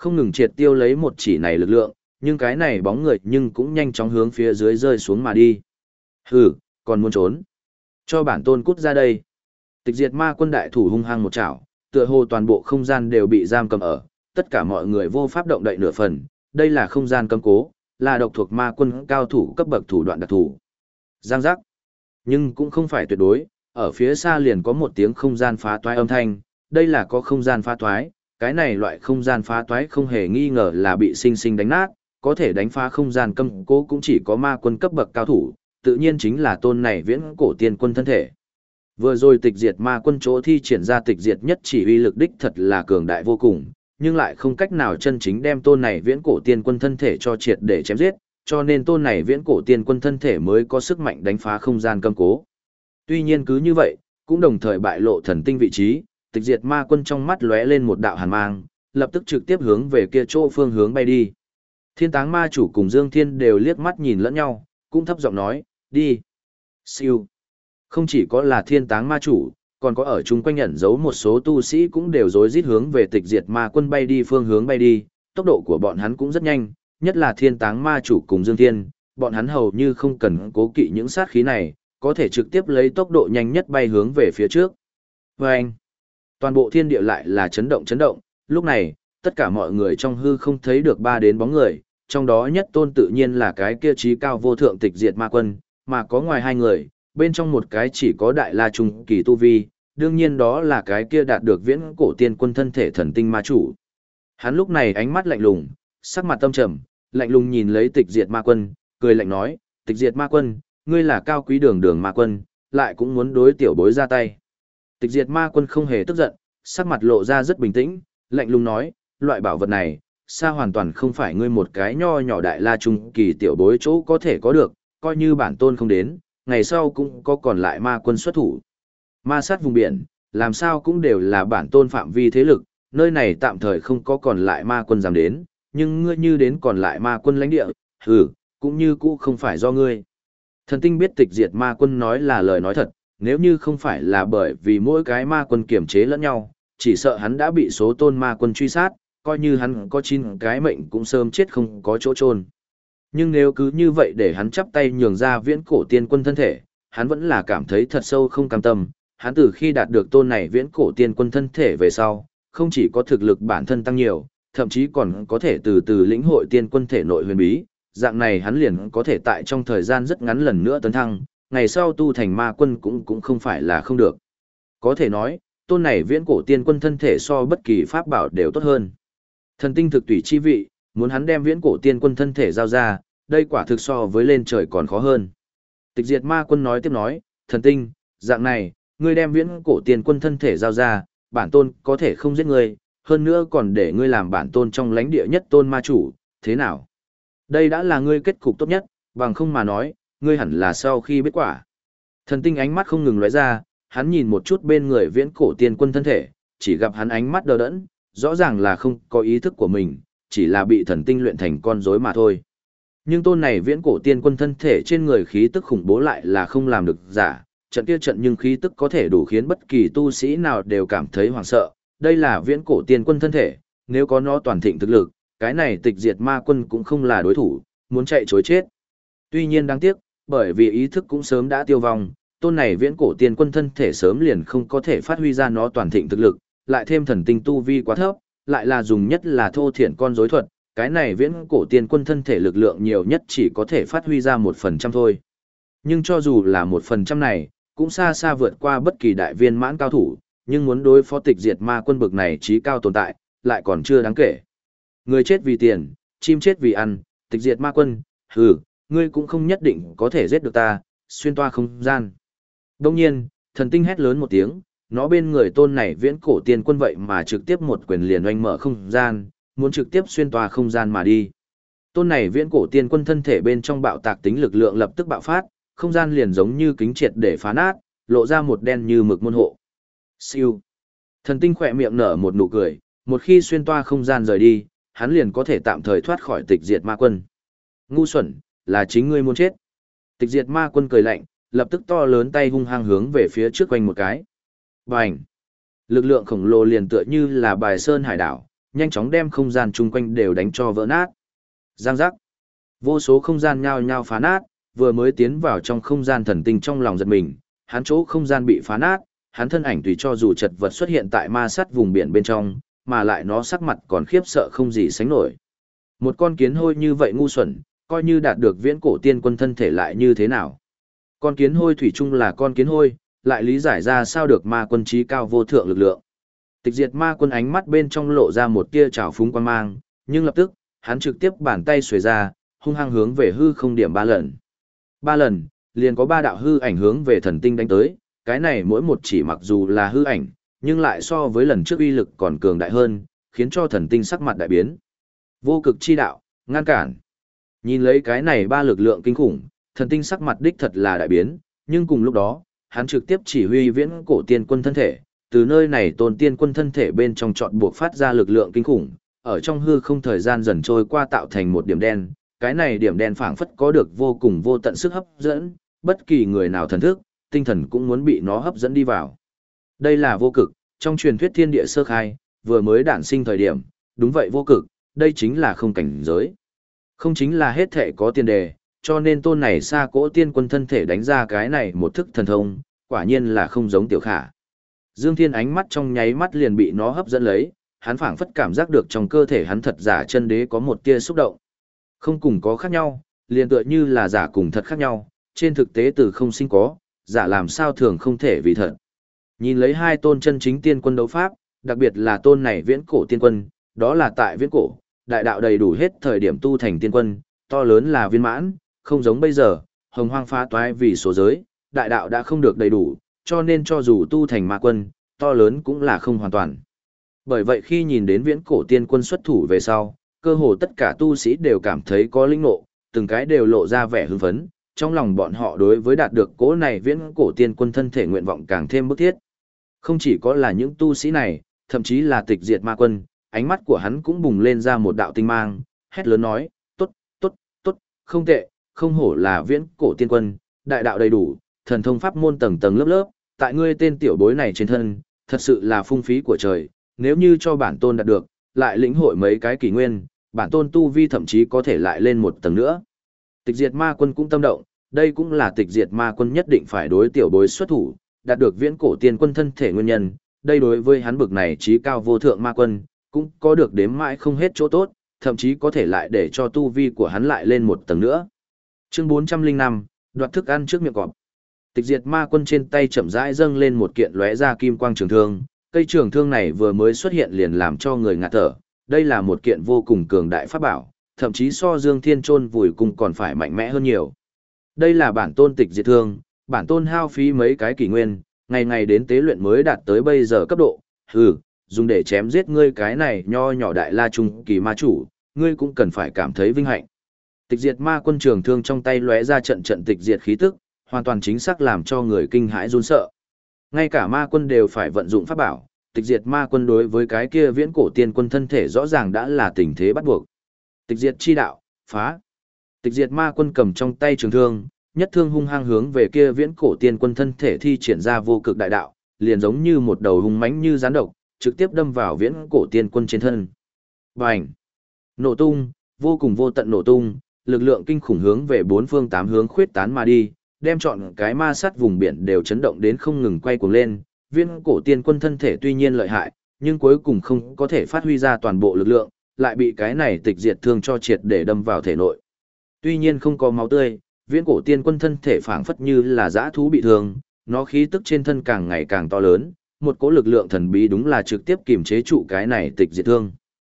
không ngừng triệt tiêu lấy một chỉ này lực lượng, nhưng cái này bóng người nhưng cũng nhanh chóng hướng phía dưới rơi xuống mà đi. Hừ, còn muốn trốn. Cho bản tôn cút ra đây. Tịch diệt ma quân đại thủ hung hăng một chảo, tựa hồ toàn bộ không gian đều bị giam cầm ở, tất cả mọi người vô pháp động đậy nửa phần, đây là không gian cấm cố, là độc thuộc ma quân cao thủ cấp bậc thủ đoạn đặc thù. Giang giác. Nhưng cũng không phải tuyệt đối, ở phía xa liền có một tiếng không gian phá toái âm thanh, đây là có không gian phá toái, cái này loại không gian phá toái không hề nghi ngờ là bị sinh sinh đánh nát, có thể đánh phá không gian cấm cố cũng chỉ có ma quân cấp bậc cao thủ, tự nhiên chính là tôn này viễn cổ tiên quân thân thể. Vừa rồi tịch diệt ma quân chỗ thi triển ra tịch diệt nhất chỉ uy lực đích thật là cường đại vô cùng, nhưng lại không cách nào chân chính đem tôn này viễn cổ tiên quân thân thể cho triệt để chém giết, cho nên tôn này viễn cổ tiên quân thân thể mới có sức mạnh đánh phá không gian cấm cố. Tuy nhiên cứ như vậy, cũng đồng thời bại lộ thần tinh vị trí, tịch diệt ma quân trong mắt lóe lên một đạo hàn mang, lập tức trực tiếp hướng về kia chỗ phương hướng bay đi. Thiên táng ma chủ cùng Dương Thiên đều liếc mắt nhìn lẫn nhau, cũng thấp giọng nói, đi. Siêu. Không chỉ có là thiên táng ma chủ, còn có ở chung quanh ẩn giấu một số tu sĩ cũng đều rối rít hướng về tịch diệt ma quân bay đi phương hướng bay đi, tốc độ của bọn hắn cũng rất nhanh, nhất là thiên táng ma chủ cùng Dương Thiên, bọn hắn hầu như không cần cố kỵ những sát khí này, có thể trực tiếp lấy tốc độ nhanh nhất bay hướng về phía trước. Và anh, toàn bộ thiên địa lại là chấn động, lúc này, tất cả mọi người trong hư không thấy được ba đến bóng người, trong đó nhất tôn tự nhiên là cái kia trí cao vô thượng tịch diệt ma quân, mà có ngoài hai người, bên trong một cái chỉ có đại la trung kỳ tu vi, đương nhiên đó là cái kia đạt được viễn cổ tiên quân thân thể thần tinh ma chủ. Hắn lúc này ánh mắt lạnh lùng, sắc mặt tâm trầm, lạnh lùng nhìn lấy tịch diệt ma quân, cười lạnh nói, tịch diệt ma quân, ngươi là cao quý đường đường ma quân, lại cũng muốn đối tiểu bối ra tay. Tịch diệt ma quân không hề tức giận, sắc mặt lộ ra rất bình tĩnh, lạnh lùng nói, loại bảo vật này, xa hoàn toàn không phải ngươi một cái nho nhỏ đại la trung kỳ tiểu bối chỗ có thể có được, coi như bản tôn không đến, ngày sau cũng có còn lại ma quân xuất thủ. Ma sát vùng biển, làm sao cũng đều là bản tôn phạm vi thế lực, nơi này tạm thời không có còn lại ma quân dám đến, nhưng ngươi như đến còn lại ma quân lãnh địa, cũng như cũ không phải do ngươi. Thần tinh biết tịch diệt ma quân nói là lời nói thật, nếu như không phải là bởi vì mỗi cái ma quân kiểm chế lẫn nhau, chỉ sợ hắn đã bị số tôn ma quân truy sát, coi như hắn có 9 cái mệnh cũng sớm chết không có chỗ chôn. Nhưng nếu cứ như vậy để hắn chắp tay nhường ra viễn cổ tiên quân thân thể, hắn vẫn là cảm thấy thật sâu không cam tâm. Hắn từ khi đạt được tôn này viễn cổ tiên quân thân thể về sau, không chỉ có thực lực bản thân tăng nhiều, thậm chí còn có thể từ từ lĩnh hội tiên quân thể nội huyền bí, dạng này hắn liền có thể tại trong thời gian rất ngắn lần nữa tấn thăng, ngày sau tu thành ma quân cũng không phải là không được. Có thể nói, tôn này viễn cổ tiên quân thân thể so bất kỳ pháp bảo đều tốt hơn. Thần tinh thực tùy chi vị, muốn hắn đem viễn cổ tiên quân thân thể giao ra, đây quả thực so với lên trời còn khó hơn. Tịch diệt ma quân nói tiếp nói, thần tinh, dạng này, ngươi đem viễn cổ tiên quân thân thể giao ra, bản tôn có thể không giết ngươi, hơn nữa còn để ngươi làm bản tôn trong lãnh địa nhất tôn ma chủ, thế nào? Đây đã là ngươi kết cục tốt nhất, bằng không mà nói, ngươi hẳn là sau khi biết quả. Thần tinh ánh mắt không ngừng lóe ra, hắn nhìn một chút bên người viễn cổ tiên quân thân thể, chỉ gặp hắn ánh mắt đờ đẫn, rõ ràng là không có ý thức của mình, chỉ là bị thần tinh luyện thành con rối mà thôi. Nhưng tôn này viễn cổ tiên quân thân thể trên người khí tức khủng bố lại là không làm được giả, trận kia trận nhưng khí tức có thể đủ khiến bất kỳ tu sĩ nào đều cảm thấy hoảng sợ, đây là viễn cổ tiên quân thân thể, nếu có nó toàn thịnh thực lực, cái này tịch diệt ma quân cũng không là đối thủ, muốn chạy chối chết. Tuy nhiên đáng tiếc, bởi vì ý thức cũng sớm đã tiêu vong, tôn này viễn cổ tiên quân thân thể sớm liền không có thể phát huy ra nó toàn thịnh thực lực, lại thêm thần tinh tu vi quá thấp, lại là dùng nhất là thô thiển con rối thuật, cái này viễn cổ tiên quân thân thể lực lượng nhiều nhất chỉ có thể phát huy ra 1% thôi. Nhưng cho dù là 1% này, cũng xa xa vượt qua bất kỳ đại viên mãn cao thủ, nhưng muốn đối phó tịch diệt ma quân bực này trí cao tồn tại, lại còn chưa đáng kể. Người chết vì tiền, chim chết vì ăn, tịch diệt ma quân, ngươi cũng không nhất định có thể giết được ta, xuyên toa không gian. Đông nhiên, thần tinh hét lớn một tiếng, nó bên người tôn này viễn cổ tiên quân vậy mà trực tiếp một quyền liền oanh mở không gian, muốn trực tiếp xuyên toa không gian mà đi. Tôn này viễn cổ tiên quân thân thể bên trong bạo tạc tính lực lượng lập tức bạo phát, không gian liền giống như kính triệt để phá nát, lộ ra một đen như mực môn hộ. Siêu. Thần tinh khỏe miệng nở một nụ cười, một khi xuyên toa không gian rời đi, hắn liền có thể tạm thời thoát khỏi tịch diệt ma quân. Ngu xuẩn, là chính ngươi muốn chết. Tịch diệt ma quân cười lạnh, lập tức to lớn tay hung hăng hướng về phía trước quanh một cái. Bành! Lực lượng khổng lồ liền tựa như là bài sơn hải đảo, nhanh chóng đem không gian chung quanh đều đánh cho vỡ nát. Giang giác. Vô số không gian nhao nhao phá nát, vừa mới tiến vào trong không gian thần tinh trong lòng giật mình, hắn chỗ không gian bị phá nát, hắn thân ảnh tùy cho dù chật vật xuất hiện tại ma sát vùng biển bên trong, mà lại nó sắc mặt còn khiếp sợ không gì sánh nổi. Một con kiến hôi như vậy ngu xuẩn, coi như đạt được viễn cổ tiên quân thân thể lại như thế nào? Con kiến hôi thủy chung là con kiến hôi, lại lý giải ra sao được ma quân trí cao vô thượng lực lượng. Tịch diệt ma quân ánh mắt bên trong lộ ra một tia trào phúng quan mang, nhưng lập tức, hắn trực tiếp bàn tay xuề ra, hung hăng hướng về hư không điểm 3 lần. 3 lần, liền có 3 đạo hư ảnh hướng về thần tinh đánh tới, cái này mỗi một chỉ mặc dù là hư ảnh, nhưng lại so với lần trước uy lực còn cường đại hơn, khiến cho thần tinh sắc mặt đại biến. Vô cực chi đạo, ngăn cản. Nhìn lấy cái này 3 lực lượng kinh khủng, thần tinh sắc mặt đích thật là đại biến, nhưng cùng lúc đó, hắn trực tiếp chỉ huy viễn cổ tiên quân thân thể, từ nơi này tôn tiên quân thân thể bên trong chọn buộc phát ra lực lượng kinh khủng, ở trong hư không thời gian dần trôi qua tạo thành một điểm đen, cái này điểm đen phảng phất có được vô cùng vô tận sức hấp dẫn, bất kỳ người nào thần thức, tinh thần cũng muốn bị nó hấp dẫn đi vào. Đây là vô cực, trong truyền thuyết thiên địa sơ khai, vừa mới đản sinh thời điểm, đúng vậy vô cực, đây chính là không cảnh giới. Không chính là hết thể có tiền đề, cho nên tôn này xa cỗ tiên quân thân thể đánh ra cái này một thức thần thông, quả nhiên là không giống tiểu khả. Dương Thiên ánh mắt trong nháy mắt liền bị nó hấp dẫn lấy, hắn phảng phất cảm giác được trong cơ thể hắn thật giả chân đế có một tia xúc động. Không cùng có khác nhau, liền tựa như là giả cùng thật khác nhau, trên thực tế từ không sinh có, giả làm sao thường không thể vì thật. Nhìn lấy hai tôn chân chính tiên quân đấu pháp, đặc biệt là tôn này viễn cổ tiên quân, đó là tại viễn cổ, đại đạo đầy đủ hết thời điểm tu thành tiên quân, to lớn là viên mãn, không giống bây giờ, hồng hoang phá toái vì số giới, đại đạo đã không được đầy đủ, cho nên cho dù tu thành ma quân, to lớn cũng là không hoàn toàn. Bởi vậy khi nhìn đến viễn cổ tiên quân xuất thủ về sau, cơ hồ tất cả tu sĩ đều cảm thấy có linh ngộ, từng cái đều lộ ra vẻ hưng phấn, trong lòng bọn họ đối với đạt được cỗ này viễn cổ tiên quân thân thể nguyện vọng càng thêm bức thiết. Không chỉ có là những tu sĩ này, thậm chí là tịch diệt ma quân, ánh mắt của hắn cũng bùng lên ra một đạo tinh mang, hét lớn nói, tốt, tốt, tốt, không tệ, không hổ là viễn cổ tiên quân, đại đạo đầy đủ, thần thông pháp môn tầng tầng lớp lớp, tại ngươi tên tiểu bối này trên thân, thật sự là phung phí của trời, nếu như cho bản tôn đạt được, lại lĩnh hội mấy cái kỷ nguyên, bản tôn tu vi thậm chí có thể lại lên một tầng nữa. Tịch diệt ma quân cũng tâm động, đây cũng là tịch diệt ma quân nhất định phải đối tiểu bối xuất thủ, đạt được viễn cổ tiên quân thân thể nguyên nhân, đây đối với hắn bực này trí cao vô thượng ma quân, cũng có được đếm mãi không hết chỗ tốt, thậm chí có thể lại để cho tu vi của hắn lại lên một tầng nữa. Chương 405, đoạt thức ăn trước miệng cọp. Tịch diệt ma quân trên tay chậm rãi dâng lên một kiện lóe ra kim quang trường thương, cây trường thương này vừa mới xuất hiện liền làm cho người ngạt thở, đây là một kiện vô cùng cường đại pháp bảo, thậm chí so Dương Thiên Chôn vùi cung còn phải mạnh mẽ hơn nhiều. Đây là bản tôn tịch diệt thương, bản tôn hao phí mấy cái kỷ nguyên, ngày ngày đến tế luyện mới đạt tới bây giờ cấp độ, dùng để chém giết ngươi cái này nho nhỏ đại la trung kỳ ma chủ, ngươi cũng cần phải cảm thấy vinh hạnh. Tịch diệt ma quân trường thương trong tay lóe ra trận trận tịch diệt khí tức, hoàn toàn chính xác làm cho người kinh hãi run sợ. Ngay cả ma quân đều phải vận dụng pháp bảo, tịch diệt ma quân đối với cái kia viễn cổ tiên quân thân thể rõ ràng đã là tình thế bắt buộc. Tịch diệt chi đạo, phá. Tịch diệt ma quân cầm trong tay trường thương, nhất thương hung hăng hướng về kia viễn cổ tiên quân thân thể thi triển ra vô cực đại đạo, liền giống như một đầu hung mãnh như gián độc, trực tiếp đâm vào viễn cổ tiên quân trên thân. Bành! Nổ tung, vô cùng vô tận nổ tung, lực lượng kinh khủng hướng về bốn phương tám hướng khuyết tán mà đi, đem trọn cái ma sát vùng biển đều chấn động đến không ngừng quay cuồng lên. Viễn cổ tiên quân thân thể tuy nhiên lợi hại, nhưng cuối cùng không có thể phát huy ra toàn bộ lực lượng, lại bị cái này tịch diệt thương cho triệt để đâm vào thể nội. Tuy nhiên không có máu tươi, viễn cổ tiên quân thân thể phảng phất như là dã thú bị thương, nó khí tức trên thân càng ngày càng to lớn, một cỗ lực lượng thần bí đúng là trực tiếp kiềm chế trụ cái này tịch diệt thương.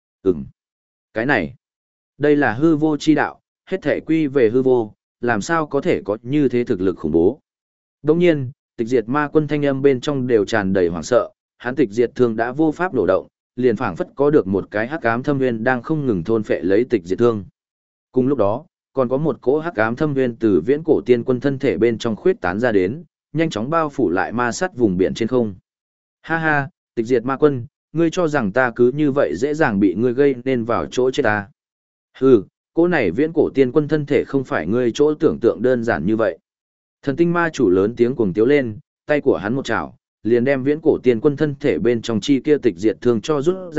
Cái này, đây là hư vô chi đạo, hết thể quy về hư vô, làm sao có thể có như thế thực lực khủng bố. Đồng nhiên, tịch diệt ma quân thanh âm bên trong đều tràn đầy hoảng sợ, hắn tịch diệt thương đã vô pháp nổ động, liền phảng phất có được một cái hắc ám thâm nguyên đang không ngừng thôn phệ lấy tịch diệt thương. Cùng lúc đó, còn có một cỗ hắc ám thâm nguyên từ viễn cổ tiên quân thân thể bên trong khuyết tán ra đến, nhanh chóng bao phủ lại ma sát vùng biển trên không. Ha ha, tịch diệt ma quân, ngươi cho rằng ta cứ như vậy dễ dàng bị ngươi gây nên vào chỗ chết ta. Cỗ này viễn cổ tiên quân thân thể không phải ngươi chỗ tưởng tượng đơn giản như vậy. Thần tinh ma chủ lớn tiếng cuồng tiếu lên, tay của hắn một chảo, liền đem viễn cổ tiên quân thân thể bên trong chi kia tịch diệt thương cho rút ra,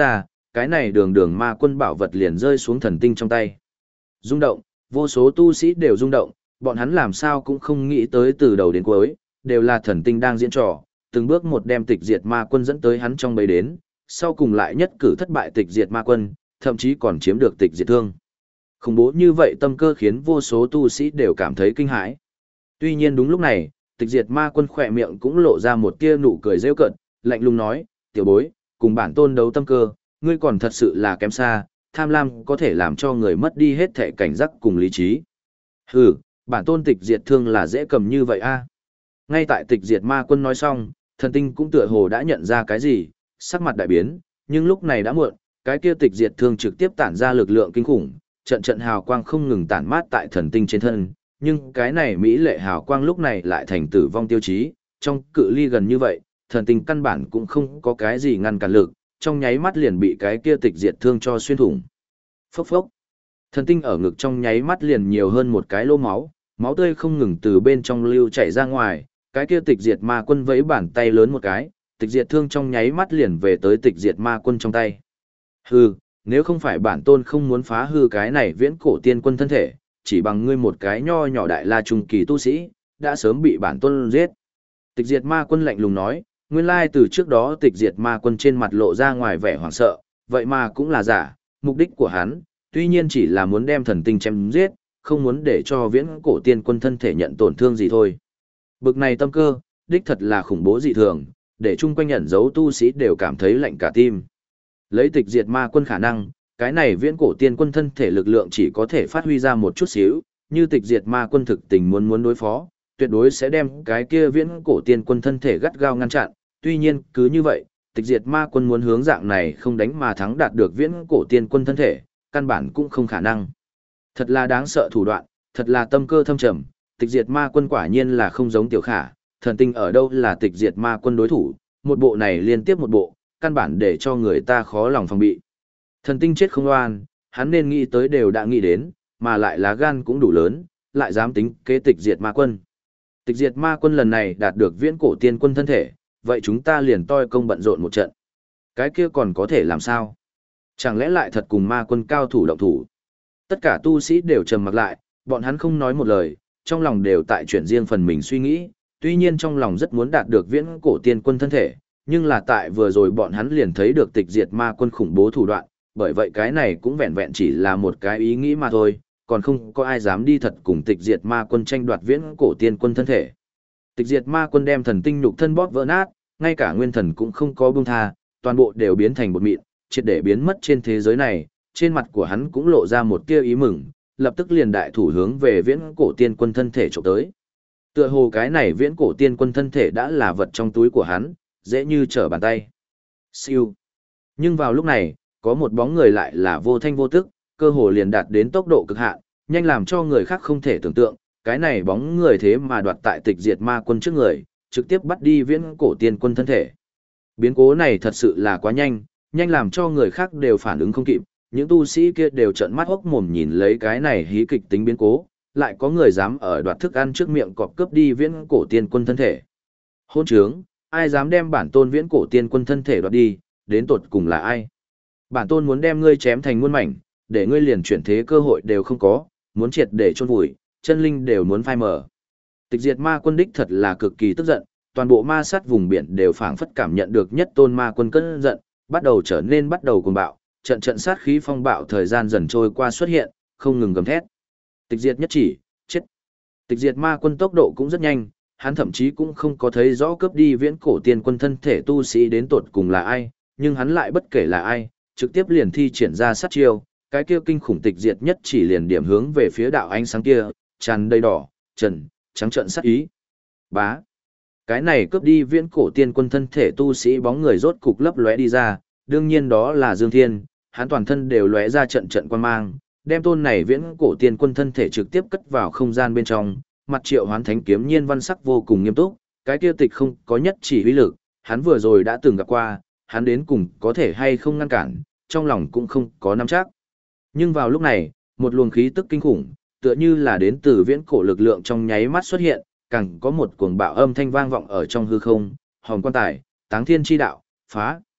cái này đường đường ma quân bảo vật liền rơi xuống thần tinh trong tay. Rung động, vô số tu sĩ đều rung động, bọn hắn làm sao cũng không nghĩ tới từ đầu đến cuối, đều là thần tinh đang diễn trò, từng bước một đem tịch diệt ma quân dẫn tới hắn trong bầy đến, sau cùng lại nhất cử thất bại tịch diệt ma quân, thậm chí còn chiếm được tịch diệt thương. Khủng bố như vậy tâm cơ khiến vô số tu sĩ đều cảm thấy kinh hãi. Tuy nhiên đúng lúc này, tịch diệt ma quân khỏe miệng cũng lộ ra một tia nụ cười rêu cợt, lạnh lùng nói, tiểu bối, cùng bản tôn đấu tâm cơ, ngươi còn thật sự là kém xa, tham lam có thể làm cho người mất đi hết thể cảnh giác cùng lý trí. Hừ, bản tôn tịch diệt thương là dễ cầm như vậy a. Ngay tại tịch diệt ma quân nói xong, thần tinh cũng tựa hồ đã nhận ra cái gì, sắc mặt đại biến, nhưng lúc này đã muộn, cái kia tịch diệt thương trực tiếp tản ra lực lượng kinh khủng, trận trận hào quang không ngừng tản mát tại thần tinh trên thân, nhưng cái này mỹ lệ hào quang lúc này lại thành tử vong tiêu chí, trong cự ly gần như vậy, thần tinh căn bản cũng không có cái gì ngăn cản lực, trong nháy mắt liền bị cái kia tịch diệt thương cho xuyên thủng. Phốc phốc. Thần tinh ở ngực trong nháy mắt liền nhiều hơn một cái lỗ máu, máu tươi không ngừng từ bên trong lưu chảy ra ngoài, cái kia tịch diệt ma quân vẫy bàn tay lớn một cái, tịch diệt thương trong nháy mắt liền về tới tịch diệt ma quân trong tay. Hừ, nếu không phải bản tôn không muốn phá hư cái này viễn cổ tiên quân thân thể, chỉ bằng ngươi một cái nho nhỏ đại la trung kỳ tu sĩ, đã sớm bị bản tôn giết. Tịch diệt ma quân lạnh lùng nói, nguyên lai từ trước đó tịch diệt ma quân trên mặt lộ ra ngoài vẻ hoảng sợ, vậy mà cũng là giả, mục đích của hắn, tuy nhiên chỉ là muốn đem thần tinh chém giết, không muốn để cho viễn cổ tiên quân thân thể nhận tổn thương gì thôi. Bực này tâm cơ, đích thật là khủng bố dị thường, để chung quanh ẩn giấu tu sĩ đều cảm thấy lạnh cả tim. Lấy tịch diệt ma quân khả năng, cái này viễn cổ tiên quân thân thể lực lượng chỉ có thể phát huy ra một chút xíu, như tịch diệt ma quân thực tình muốn đối phó, tuyệt đối sẽ đem cái kia viễn cổ tiên quân thân thể gắt gao ngăn chặn. Tuy nhiên, cứ như vậy, tịch diệt ma quân muốn hướng dạng này không đánh mà thắng đạt được viễn cổ tiên quân thân thể, căn bản cũng không khả năng. Thật là đáng sợ thủ đoạn, thật là tâm cơ thâm trầm, tịch diệt ma quân quả nhiên là không giống tiểu khả, thần tinh ở đâu là tịch diệt ma quân đối thủ, một bộ này liên tiếp một bộ, căn bản để cho người ta khó lòng phòng bị. Thần tinh chết không oan, hắn nên nghĩ tới đều đã nghĩ đến, mà lại lá gan cũng đủ lớn, lại dám tính kế tịch diệt ma quân. Tịch diệt ma quân lần này đạt được viễn cổ tiên quân thân thể, vậy chúng ta liền toi công bận rộn một trận. Cái kia còn có thể làm sao? Chẳng lẽ lại thật cùng ma quân cao thủ động thủ? Tất cả tu sĩ đều trầm mặc lại, bọn hắn không nói một lời, trong lòng đều tại chuyện riêng phần mình suy nghĩ, tuy nhiên trong lòng rất muốn đạt được viễn cổ tiên quân thân thể, nhưng là tại vừa rồi bọn hắn liền thấy được tịch diệt ma quân khủng bố thủ đoạn, bởi vậy cái này cũng vẹn vẹn chỉ là một cái ý nghĩ mà thôi, còn không có ai dám đi thật cùng tịch diệt ma quân tranh đoạt viễn cổ tiên quân thân thể. Tịch diệt ma quân đem thần tinh nhục thân bóp vỡ nát, ngay cả nguyên thần cũng không có buông tha, toàn bộ đều biến thành bột mịn, triệt để biến mất trên thế giới này, trên mặt của hắn cũng lộ ra một tia ý mừng, lập tức liền đại thủ hướng về viễn cổ tiên quân thân thể chụp tới. Tựa hồ cái này viễn cổ tiên quân thân thể đã là vật trong túi của hắn, dễ như trở bàn tay. Siêu. Nhưng vào lúc này, có một bóng người lại là vô thanh vô tức, cơ hồ liền đạt đến tốc độ cực hạn, nhanh làm cho người khác không thể tưởng tượng, cái này bóng người thế mà đoạt tại tịch diệt ma quân trước người, trực tiếp bắt đi viễn cổ tiên quân thân thể. Biến cố này thật sự là quá nhanh, nhanh làm cho người khác đều phản ứng không kịp, những tu sĩ kia đều trợn mắt hốc mồm nhìn lấy cái này hí kịch tính biến cố, lại có người dám ở đoạt thức ăn trước miệng cọp cướp đi viễn cổ tiên quân thân thể. Hôn trướng, ai dám đem bản tôn viễn cổ tiên quân thân thể đoạt đi, đến tột cùng là ai? Bản tôn muốn đem ngươi chém thành muôn mảnh, để ngươi liền chuyển thế cơ hội đều không có, muốn triệt để chôn vùi, chân linh đều muốn phai mờ. Tịch diệt ma quân đích thật là cực kỳ tức giận, toàn bộ ma sát vùng biển đều phảng phất cảm nhận được nhất tôn ma quân cơn giận, bắt đầu trở nên bắt đầu cuồng bạo, trận trận sát khí phong bạo thời gian dần trôi qua xuất hiện, không ngừng gầm thét. Tịch diệt nhất chỉ, chết. Tịch diệt ma quân tốc độ cũng rất nhanh, hắn thậm chí cũng không có thấy rõ cướp đi viễn cổ tiên quân thân thể tu sĩ đến tột cùng là ai, nhưng hắn lại bất kể là ai, trực tiếp liền thi triển ra sát chiêu, cái kia kinh khủng tịch diệt nhất chỉ liền điểm hướng về phía đạo ánh sáng kia, tràn đầy đỏ, trần, trắng trợn sát ý. Bá. Cái này cướp đi viễn cổ tiên quân thân thể tu sĩ bóng người rốt cục lấp lóe đi ra, đương nhiên đó là Dương Thiên, hắn toàn thân đều lóe ra trận trận quan mang, đem tôn này viễn cổ tiên quân thân thể trực tiếp cất vào không gian bên trong, mặt Triệu Hoán Thánh kiếm nhiên văn sắc vô cùng nghiêm túc, cái kia tịch không có nhất chỉ uy lực, hắn vừa rồi đã từng gặp qua, hắn đến cùng có thể hay không ngăn cản, trong lòng cũng không có nắm chắc. Nhưng vào lúc này, một luồng khí tức kinh khủng, tựa như là đến từ viễn cổ lực lượng trong nháy mắt xuất hiện, càng có một cuồng bạo âm thanh vang vọng ở trong hư không, hòm quan tài, táng thiên chi đạo, phá.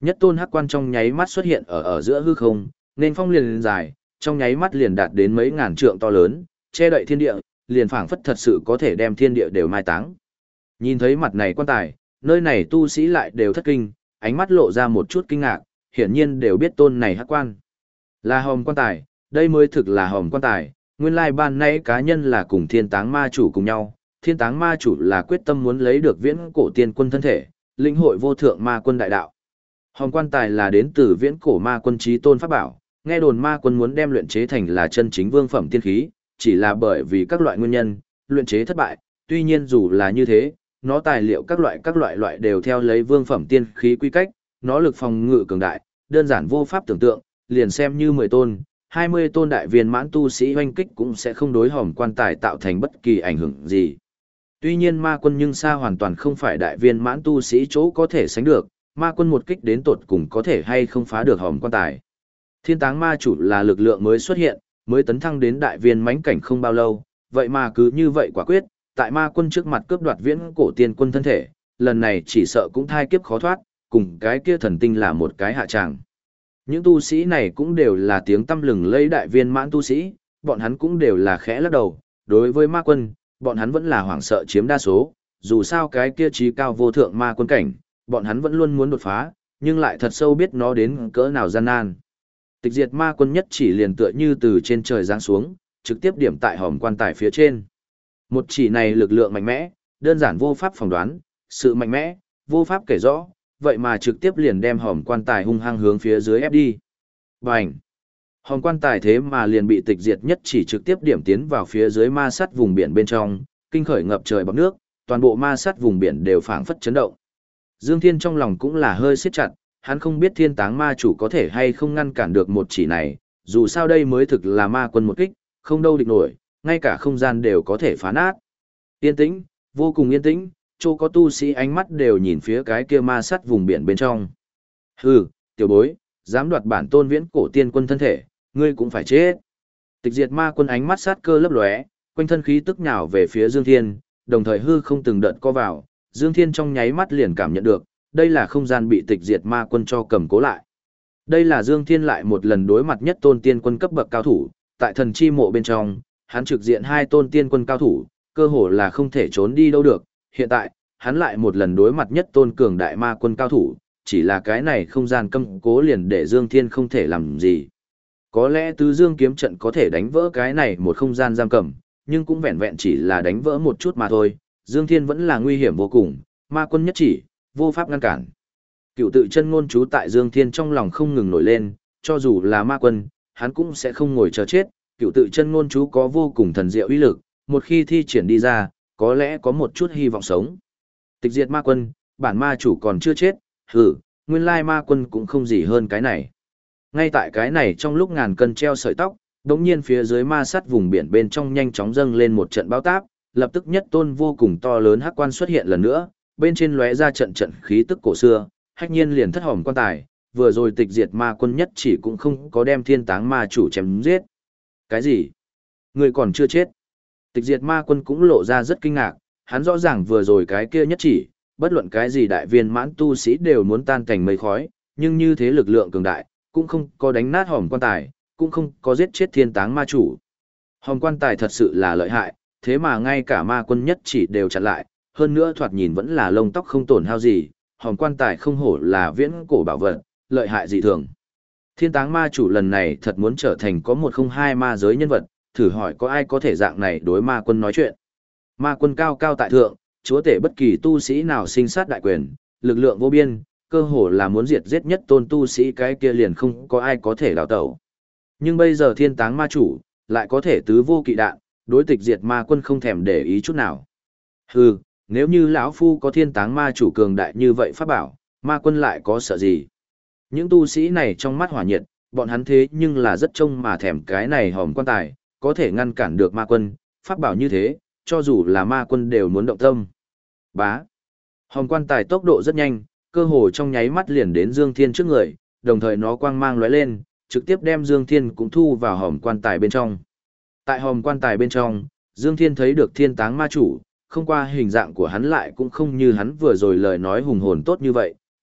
Nhất tôn hắc quan trong nháy mắt xuất hiện ở giữa hư không, nên phong liền dài, trong nháy mắt liền đạt đến mấy ngàn trượng to lớn, che đậy thiên địa, liền phảng phất thật sự có thể đem thiên địa đều mai táng. Nhìn thấy mặt này quan tài, nơi này tu sĩ lại đều thất kinh, ánh mắt lộ ra một chút kinh ngạc, hiển nhiên đều biết tôn này hắc quan là hòm quan tài, đây mới thực là hòm quan tài, nguyên lai ban nãy cá nhân là cùng thiên táng ma chủ cùng nhau, thiên táng ma chủ là quyết tâm muốn lấy được viễn cổ tiên quân thân thể, lĩnh hội vô thượng ma quân đại đạo. Hòm quan tài là đến từ viễn cổ ma quân chí tôn pháp bảo, nghe đồn ma quân muốn đem luyện chế thành là chân chính vương phẩm tiên khí, chỉ là bởi vì các loại nguyên nhân, luyện chế thất bại, tuy nhiên dù là như thế, nó tài liệu các loại đều theo lấy vương phẩm tiên khí quy cách, nó lực phòng ngự cường đại, đơn giản vô pháp tưởng tượng, liền xem như 10 tôn, 20 tôn đại viên mãn tu sĩ hoanh kích cũng sẽ không đối hòm quan tài tạo thành bất kỳ ảnh hưởng gì. Tuy nhiên ma quân nhưng xa hoàn toàn không phải đại viên mãn tu sĩ chỗ có thể sánh được, ma quân một kích đến tột cùng có thể hay không phá được hòm quan tài. Thiên táng ma chủ là lực lượng mới xuất hiện, mới tấn thăng đến đại viên mãnh cảnh không bao lâu, vậy mà cứ như vậy quả quyết, tại ma quân trước mặt cướp đoạt viễn cổ tiên quân thân thể, lần này chỉ sợ cũng thai kiếp khó thoát, cùng cái kia thần tinh là một cái hạ tràng. Những tu sĩ này cũng đều là tiếng tăm lừng lẫy đại viên mãn tu sĩ, bọn hắn cũng đều là khẽ lắc đầu, đối với ma quân, bọn hắn vẫn là hoảng sợ chiếm đa số, dù sao cái kia trí cao vô thượng ma quân cảnh, bọn hắn vẫn luôn muốn đột phá, nhưng lại thật sâu biết nó đến cỡ nào gian nan. Tịch diệt ma quân nhất chỉ liền tựa như từ trên trời giáng xuống, trực tiếp điểm tại hòm quan tài phía trên. Một chỉ này lực lượng mạnh mẽ, đơn giản vô pháp phỏng đoán, sự mạnh mẽ, vô pháp kể rõ, vậy mà trực tiếp liền đem hòm quan tài hung hăng hướng phía dưới ép đi. Bành! Hòm quan tài thế mà liền bị tịch diệt nhất chỉ trực tiếp điểm tiến vào phía dưới ma sắt vùng biển bên trong, kinh khởi ngập trời bọt nước, toàn bộ ma sắt vùng biển đều phảng phất chấn động. Dương Thiên trong lòng cũng là hơi siết chặt, hắn không biết thiên táng ma chủ có thể hay không ngăn cản được một chỉ này, dù sao đây mới thực là ma quân một kích, không đâu địch nổi, ngay cả không gian đều có thể phá nát. Yên tĩnh, vô cùng yên tĩnh, chỗ có tu sĩ ánh mắt đều nhìn phía cái kia ma sắt vùng biển bên trong. Hừ, tiểu bối, dám đoạt bản tôn viễn cổ tiên quân thân thể, ngươi cũng phải chết. Tịch diệt ma quân ánh mắt sát cơ lấp lóe, quanh thân khí tức nhào về phía Dương Thiên, đồng thời hư không từng đợt co vào, Dương Thiên trong nháy mắt liền cảm nhận được, đây là không gian bị tịch diệt ma quân cho cầm cố lại. Đây là Dương Thiên lại một lần đối mặt nhất tôn tiên quân cấp bậc cao thủ, tại thần chi mộ bên trong, hắn trực diện hai tôn tiên quân cao thủ, cơ hồ là không thể trốn đi đâu được. Hiện tại, hắn lại một lần đối mặt nhất tôn cường đại ma quân cao thủ, chỉ là cái này không gian cầm cố liền để Dương Thiên không thể làm gì. Có lẽ tứ dương kiếm trận có thể đánh vỡ cái này một không gian giam cầm, nhưng cũng vẹn vẹn chỉ là đánh vỡ một chút mà thôi. Dương Thiên vẫn là nguy hiểm vô cùng, ma quân nhất chỉ, vô pháp ngăn cản. Cựu tự chân ngôn chú tại Dương Thiên trong lòng không ngừng nổi lên, cho dù là ma quân, hắn cũng sẽ không ngồi chờ chết. Cựu tự chân ngôn chú có vô cùng thần diệu uy lực, một khi thi triển đi ra, có lẽ có một chút hy vọng sống. Tịch diệt ma quân, bản ma chủ còn chưa chết, hừ, nguyên lai ma quân cũng không gì hơn cái này. Ngay tại cái này trong lúc ngàn cân treo sợi tóc, đống nhiên phía dưới ma sắt vùng biển bên trong nhanh chóng dâng lên một trận bão táp, lập tức nhất tôn vô cùng to lớn hắc quan xuất hiện lần nữa, bên trên lóe ra trận trận khí tức cổ xưa, hách nhiên liền thất hòm quan tài, vừa rồi tịch diệt ma quân nhất chỉ cũng không có đem thiên táng ma chủ chém giết. Cái gì? Người còn chưa chết. Tịch diệt ma quân cũng lộ ra rất kinh ngạc, hắn rõ ràng vừa rồi cái kia nhất chỉ, bất luận cái gì đại viên mãn tu sĩ đều muốn tan thành mây khói, nhưng như thế lực lượng cường đại, cũng không có đánh nát hòm quan tài, cũng không có giết chết thiên táng ma chủ. Hòm quan tài thật sự là lợi hại, thế mà ngay cả ma quân nhất chỉ đều chặn lại, hơn nữa thoạt nhìn vẫn là lông tóc không tổn hao gì, hòm quan tài không hổ là viễn cổ bảo vật, lợi hại dị thường. Thiên táng ma chủ lần này thật muốn trở thành có một không hai ma giới nhân vật, thử hỏi có ai có thể dạng này đối ma quân nói chuyện. Ma quân cao cao tại thượng, chúa tể bất kỳ tu sĩ nào sinh sát đại quyền, lực lượng vô biên, cơ hồ là muốn diệt giết nhất tôn tu sĩ cái kia liền không có ai có thể đào tẩu. Nhưng bây giờ thiên táng ma chủ, lại có thể tứ vô kỵ đạn, đối tịch diệt ma quân không thèm để ý chút nào. Hừ, nếu như lão phu có thiên táng ma chủ cường đại như vậy pháp bảo, ma quân lại có sợ gì? Những tu sĩ này trong mắt hỏa nhiệt, bọn hắn thế nhưng là rất trông mà thèm cái này hòm quan tài, có thể ngăn cản được ma quân, pháp bảo như thế, cho dù là ma quân đều muốn động tâm. Bá. Hòm quan tài tốc độ rất nhanh, cơ hồ trong nháy mắt liền đến Dương Thiên trước người, đồng thời nó quang mang lóe lên, trực tiếp đem Dương Thiên cũng thu vào hòm quan tài bên trong. Tại hòm quan tài bên trong, Dương Thiên thấy được thiên táng ma chủ, không qua hình dạng của hắn lại cũng không như hắn vừa rồi lời nói hùng hồn tốt như vậy,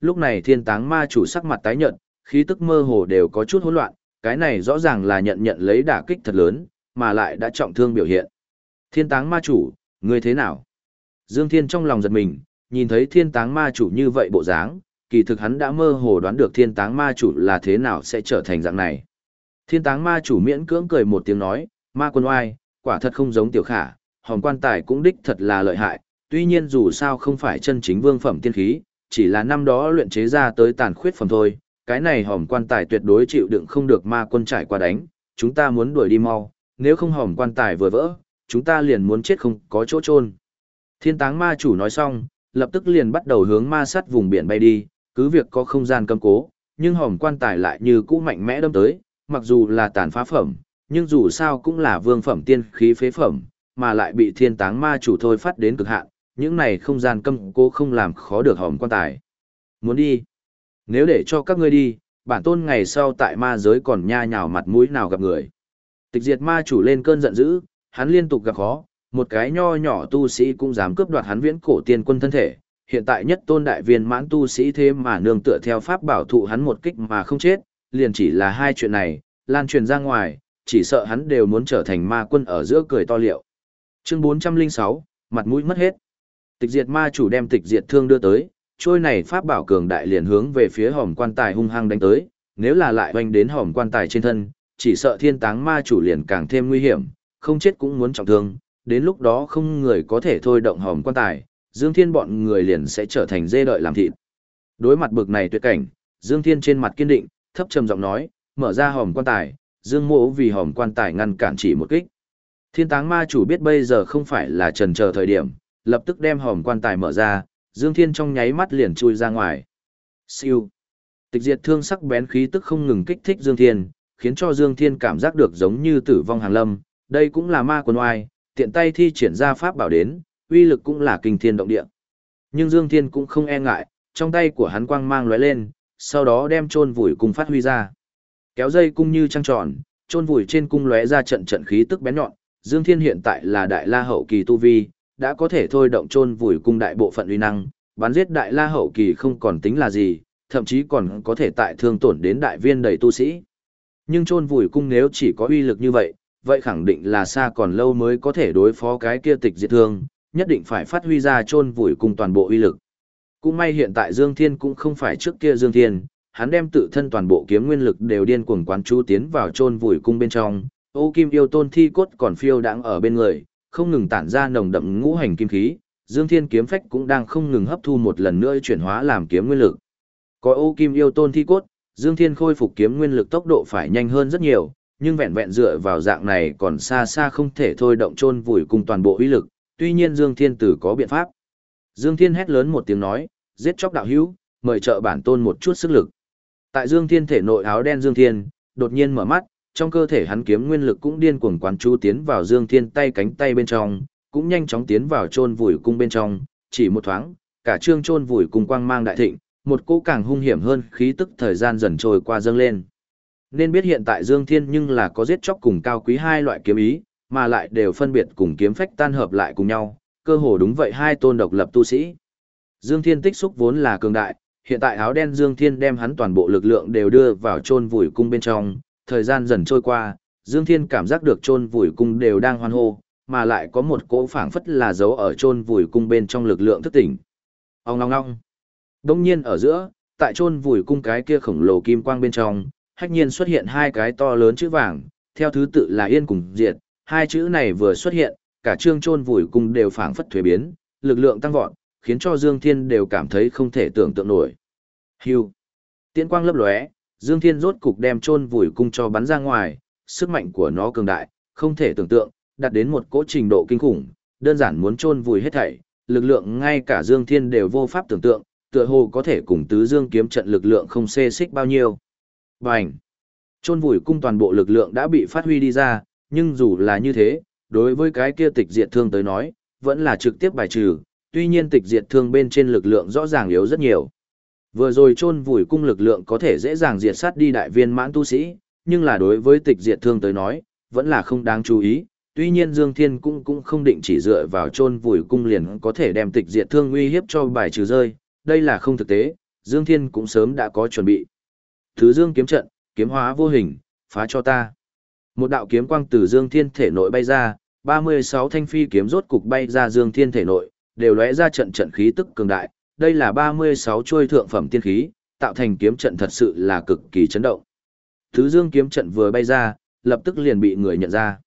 lúc này thiên táng ma chủ sắc mặt tái nhợt, khí tức mơ hồ đều có chút hỗn loạn, cái này rõ ràng là nhận lấy đả kích thật lớn, mà lại đã trọng thương biểu hiện. Thiên táng ma chủ, ngươi thế nào? Dương Thiên trong lòng giật mình, nhìn thấy thiên táng ma chủ như vậy bộ dáng, kỳ thực hắn đã mơ hồ đoán được thiên táng ma chủ là thế nào sẽ trở thành dạng này. Thiên táng ma chủ miễn cưỡng cười một tiếng nói, ma quân oai, quả thật không giống tiểu khả, hòm quan tài cũng đích thật là lợi hại, tuy nhiên dù sao không phải chân chính vương phẩm tiên khí, chỉ là năm đó luyện chế ra tới tàn khuyết phẩm thôi, cái này hòm quan tài tuyệt đối chịu đựng không được ma quân trải qua đánh, chúng ta muốn đuổi đi mau, nếu không hòm quan tài vừa vỡ, chúng ta liền muốn chết không có chỗ chôn. Thiên táng ma chủ nói xong, lập tức liền bắt đầu hướng ma sát vùng biển bay đi, cứ việc có không gian cấm cố, nhưng hòm quan tài lại như cũ mạnh mẽ đâm tới, mặc dù là tàn phá phẩm, nhưng dù sao cũng là vương phẩm tiên khí phế phẩm, mà lại bị thiên táng ma chủ thôi phát đến cực hạn, những này không gian cấm cố không làm khó được hòm quan tài. Muốn đi? Nếu để cho các ngươi đi, bản tôn ngày sau tại ma giới còn nha nhào mặt mũi nào gặp người. Tịch diệt ma chủ lên cơn giận dữ, hắn liên tục gặp khó, một cái nho nhỏ tu sĩ cũng dám cướp đoạt hắn viễn cổ tiên quân thân thể, hiện tại nhất tôn đại viên mãn tu sĩ thế mà nương tựa theo pháp bảo thụ hắn một kích mà không chết, liền chỉ là hai chuyện này, lan truyền ra ngoài, chỉ sợ hắn đều muốn trở thành ma quân ở giữa cười to liệu. Chương 406, mặt mũi mất hết. Tịch diệt ma chủ đem tịch diệt thương đưa tới, trôi này pháp bảo cường đại liền hướng về phía hòm quan tài hung hăng đánh tới, nếu là lại oanh đến hòm quan tài trên thân, chỉ sợ thiên táng ma chủ liền càng thêm nguy hiểm, không chết cũng muốn trọng thương, đến lúc đó không người có thể thôi động hòm quan tài, Dương Thiên bọn người liền sẽ trở thành dê đợi làm thịt. Đối mặt bực này tuyệt cảnh, Dương Thiên trên mặt kiên định, thấp trầm giọng nói, mở ra hòm quan tài, Dương Mỗ vì hòm quan tài ngăn cản chỉ một kích. Thiên táng ma chủ biết bây giờ không phải là chần chờ thời điểm, lập tức đem hòm quan tài mở ra, Dương Thiên trong nháy mắt liền chui ra ngoài. Siêu. Tịch diệt thương sắc bén khí tức không ngừng kích thích Dương Thiên, khiến cho Dương Thiên cảm giác được giống như tử vong hàng lâm, đây cũng là ma quân oai, tiện tay thi triển ra pháp bảo đến, uy lực cũng là kinh thiên động địa. Nhưng Dương Thiên cũng không e ngại, trong tay của hắn quang mang lóe lên, sau đó đem chôn vùi cung phát huy ra. Kéo dây cung như trăng tròn, chôn vùi trên cung lóe ra trận trận khí tức bén nhọn, Dương Thiên hiện tại là đại la hậu kỳ tu vi, đã có thể thôi động chôn vùi cung đại bộ phận uy năng, bắn giết đại la hậu kỳ không còn tính là gì, thậm chí còn có thể tại thương tổn đến đại viên đầy tu sĩ. Nhưng chôn vùi cung nếu chỉ có uy lực như vậy, vậy khẳng định là xa còn lâu mới có thể đối phó cái kia tịch diệt thương, nhất định phải phát huy ra chôn vùi cung toàn bộ uy lực. Cũng may hiện tại Dương Thiên cũng không phải trước kia Dương Thiên, hắn đem tự thân toàn bộ kiếm nguyên lực đều điên cuồng quán chú tiến vào chôn vùi cung bên trong, Ô Kim yêu tôn thi cốt còn phiêu đãng ở bên người, không ngừng tản ra nồng đậm ngũ hành kim khí, Dương Thiên kiếm phách cũng đang không ngừng hấp thu một lần nữa chuyển hóa làm kiếm nguyên lực. Có Ô Kim yêu tôn thi cốt, Dương Thiên khôi phục kiếm nguyên lực tốc độ phải nhanh hơn rất nhiều, nhưng vẹn vẹn dựa vào dạng này còn xa xa không thể thôi động chôn vùi cùng toàn bộ uy lực, tuy nhiên Dương Thiên tử có biện pháp. Dương Thiên hét lớn một tiếng nói, giết chóc đạo hữu, mời trợ bản tôn một chút sức lực. Tại Dương Thiên thể nội áo đen Dương Thiên, đột nhiên mở mắt, trong cơ thể hắn kiếm nguyên lực cũng điên cuồng quán chú tiến vào Dương Thiên tay cánh tay bên trong, cũng nhanh chóng tiến vào chôn vùi cung bên trong, chỉ một thoáng, cả trương chôn vùi cung quang mang đại thịnh, một cỗ càng hung hiểm hơn khí tức thời gian dần trôi qua dâng lên. Nên biết hiện tại Dương Thiên nhưng là có giết chóc cùng cao quý hai loại kiếm ý, mà lại đều phân biệt cùng kiếm phách tan hợp lại cùng nhau, cơ hồ đúng vậy hai tôn độc lập tu sĩ. Dương Thiên tích xúc vốn là cường đại, hiện tại áo đen Dương Thiên đem hắn toàn bộ lực lượng đều đưa vào chôn vùi cung bên trong, thời gian dần trôi qua, Dương Thiên cảm giác được chôn vùi cung đều đang hoan hô, mà lại có một cỗ phảng phất là dấu ở chôn vùi cung bên trong lực lượng thức tỉnh. Ong ong ong. Đông nhiên ở giữa, tại chôn vùi cung cái kia khổng lồ kim quang bên trong, hách nhiên xuất hiện hai cái to lớn chữ vàng, theo thứ tự là yên cùng diệt, hai chữ này vừa xuất hiện, cả trương chôn vùi cung đều phảng phất thuế biến, lực lượng tăng vọt, khiến cho Dương Thiên đều cảm thấy không thể tưởng tượng nổi. Hưu. Tiễn quang lấp lóe, Dương Thiên rốt cục đem chôn vùi cung cho bắn ra ngoài, sức mạnh của nó cường đại, không thể tưởng tượng, đạt đến một cỗ trình độ kinh khủng, đơn giản muốn chôn vùi hết thảy, lực lượng ngay cả Dương Thiên đều vô pháp tưởng tượng, tựa hồ có thể cùng tứ dương kiếm trận lực lượng không xê xích bao nhiêu. Bành! Chôn vùi cung toàn bộ lực lượng đã bị phát huy đi ra, nhưng dù là như thế, đối với cái kia tịch diệt thương tới nói, vẫn là trực tiếp bài trừ, tuy nhiên tịch diệt thương bên trên lực lượng rõ ràng yếu rất nhiều. Vừa rồi chôn vùi cung lực lượng có thể dễ dàng diệt sát đi đại viên mãn tu sĩ, nhưng là đối với tịch diệt thương tới nói, vẫn là không đáng chú ý. Tuy nhiên Dương Thiên cũng không định chỉ dựa vào chôn vùi cung liền có thể đem tịch diệt thương uy hiếp cho bài trừ rơi, đây là không thực tế, Dương Thiên cũng sớm đã có chuẩn bị. Thứ Dương kiếm trận, kiếm hóa vô hình, phá cho ta. Một đạo kiếm quang từ Dương Thiên thể nội bay ra, 36 thanh phi kiếm rốt cục bay ra Dương Thiên thể nội, đều lóe ra trận trận khí tức cường đại. Đây là 36 chuôi thượng phẩm tiên khí, tạo thành kiếm trận thật sự là cực kỳ chấn động. Thứ Dương kiếm trận vừa bay ra, lập tức liền bị người nhận ra.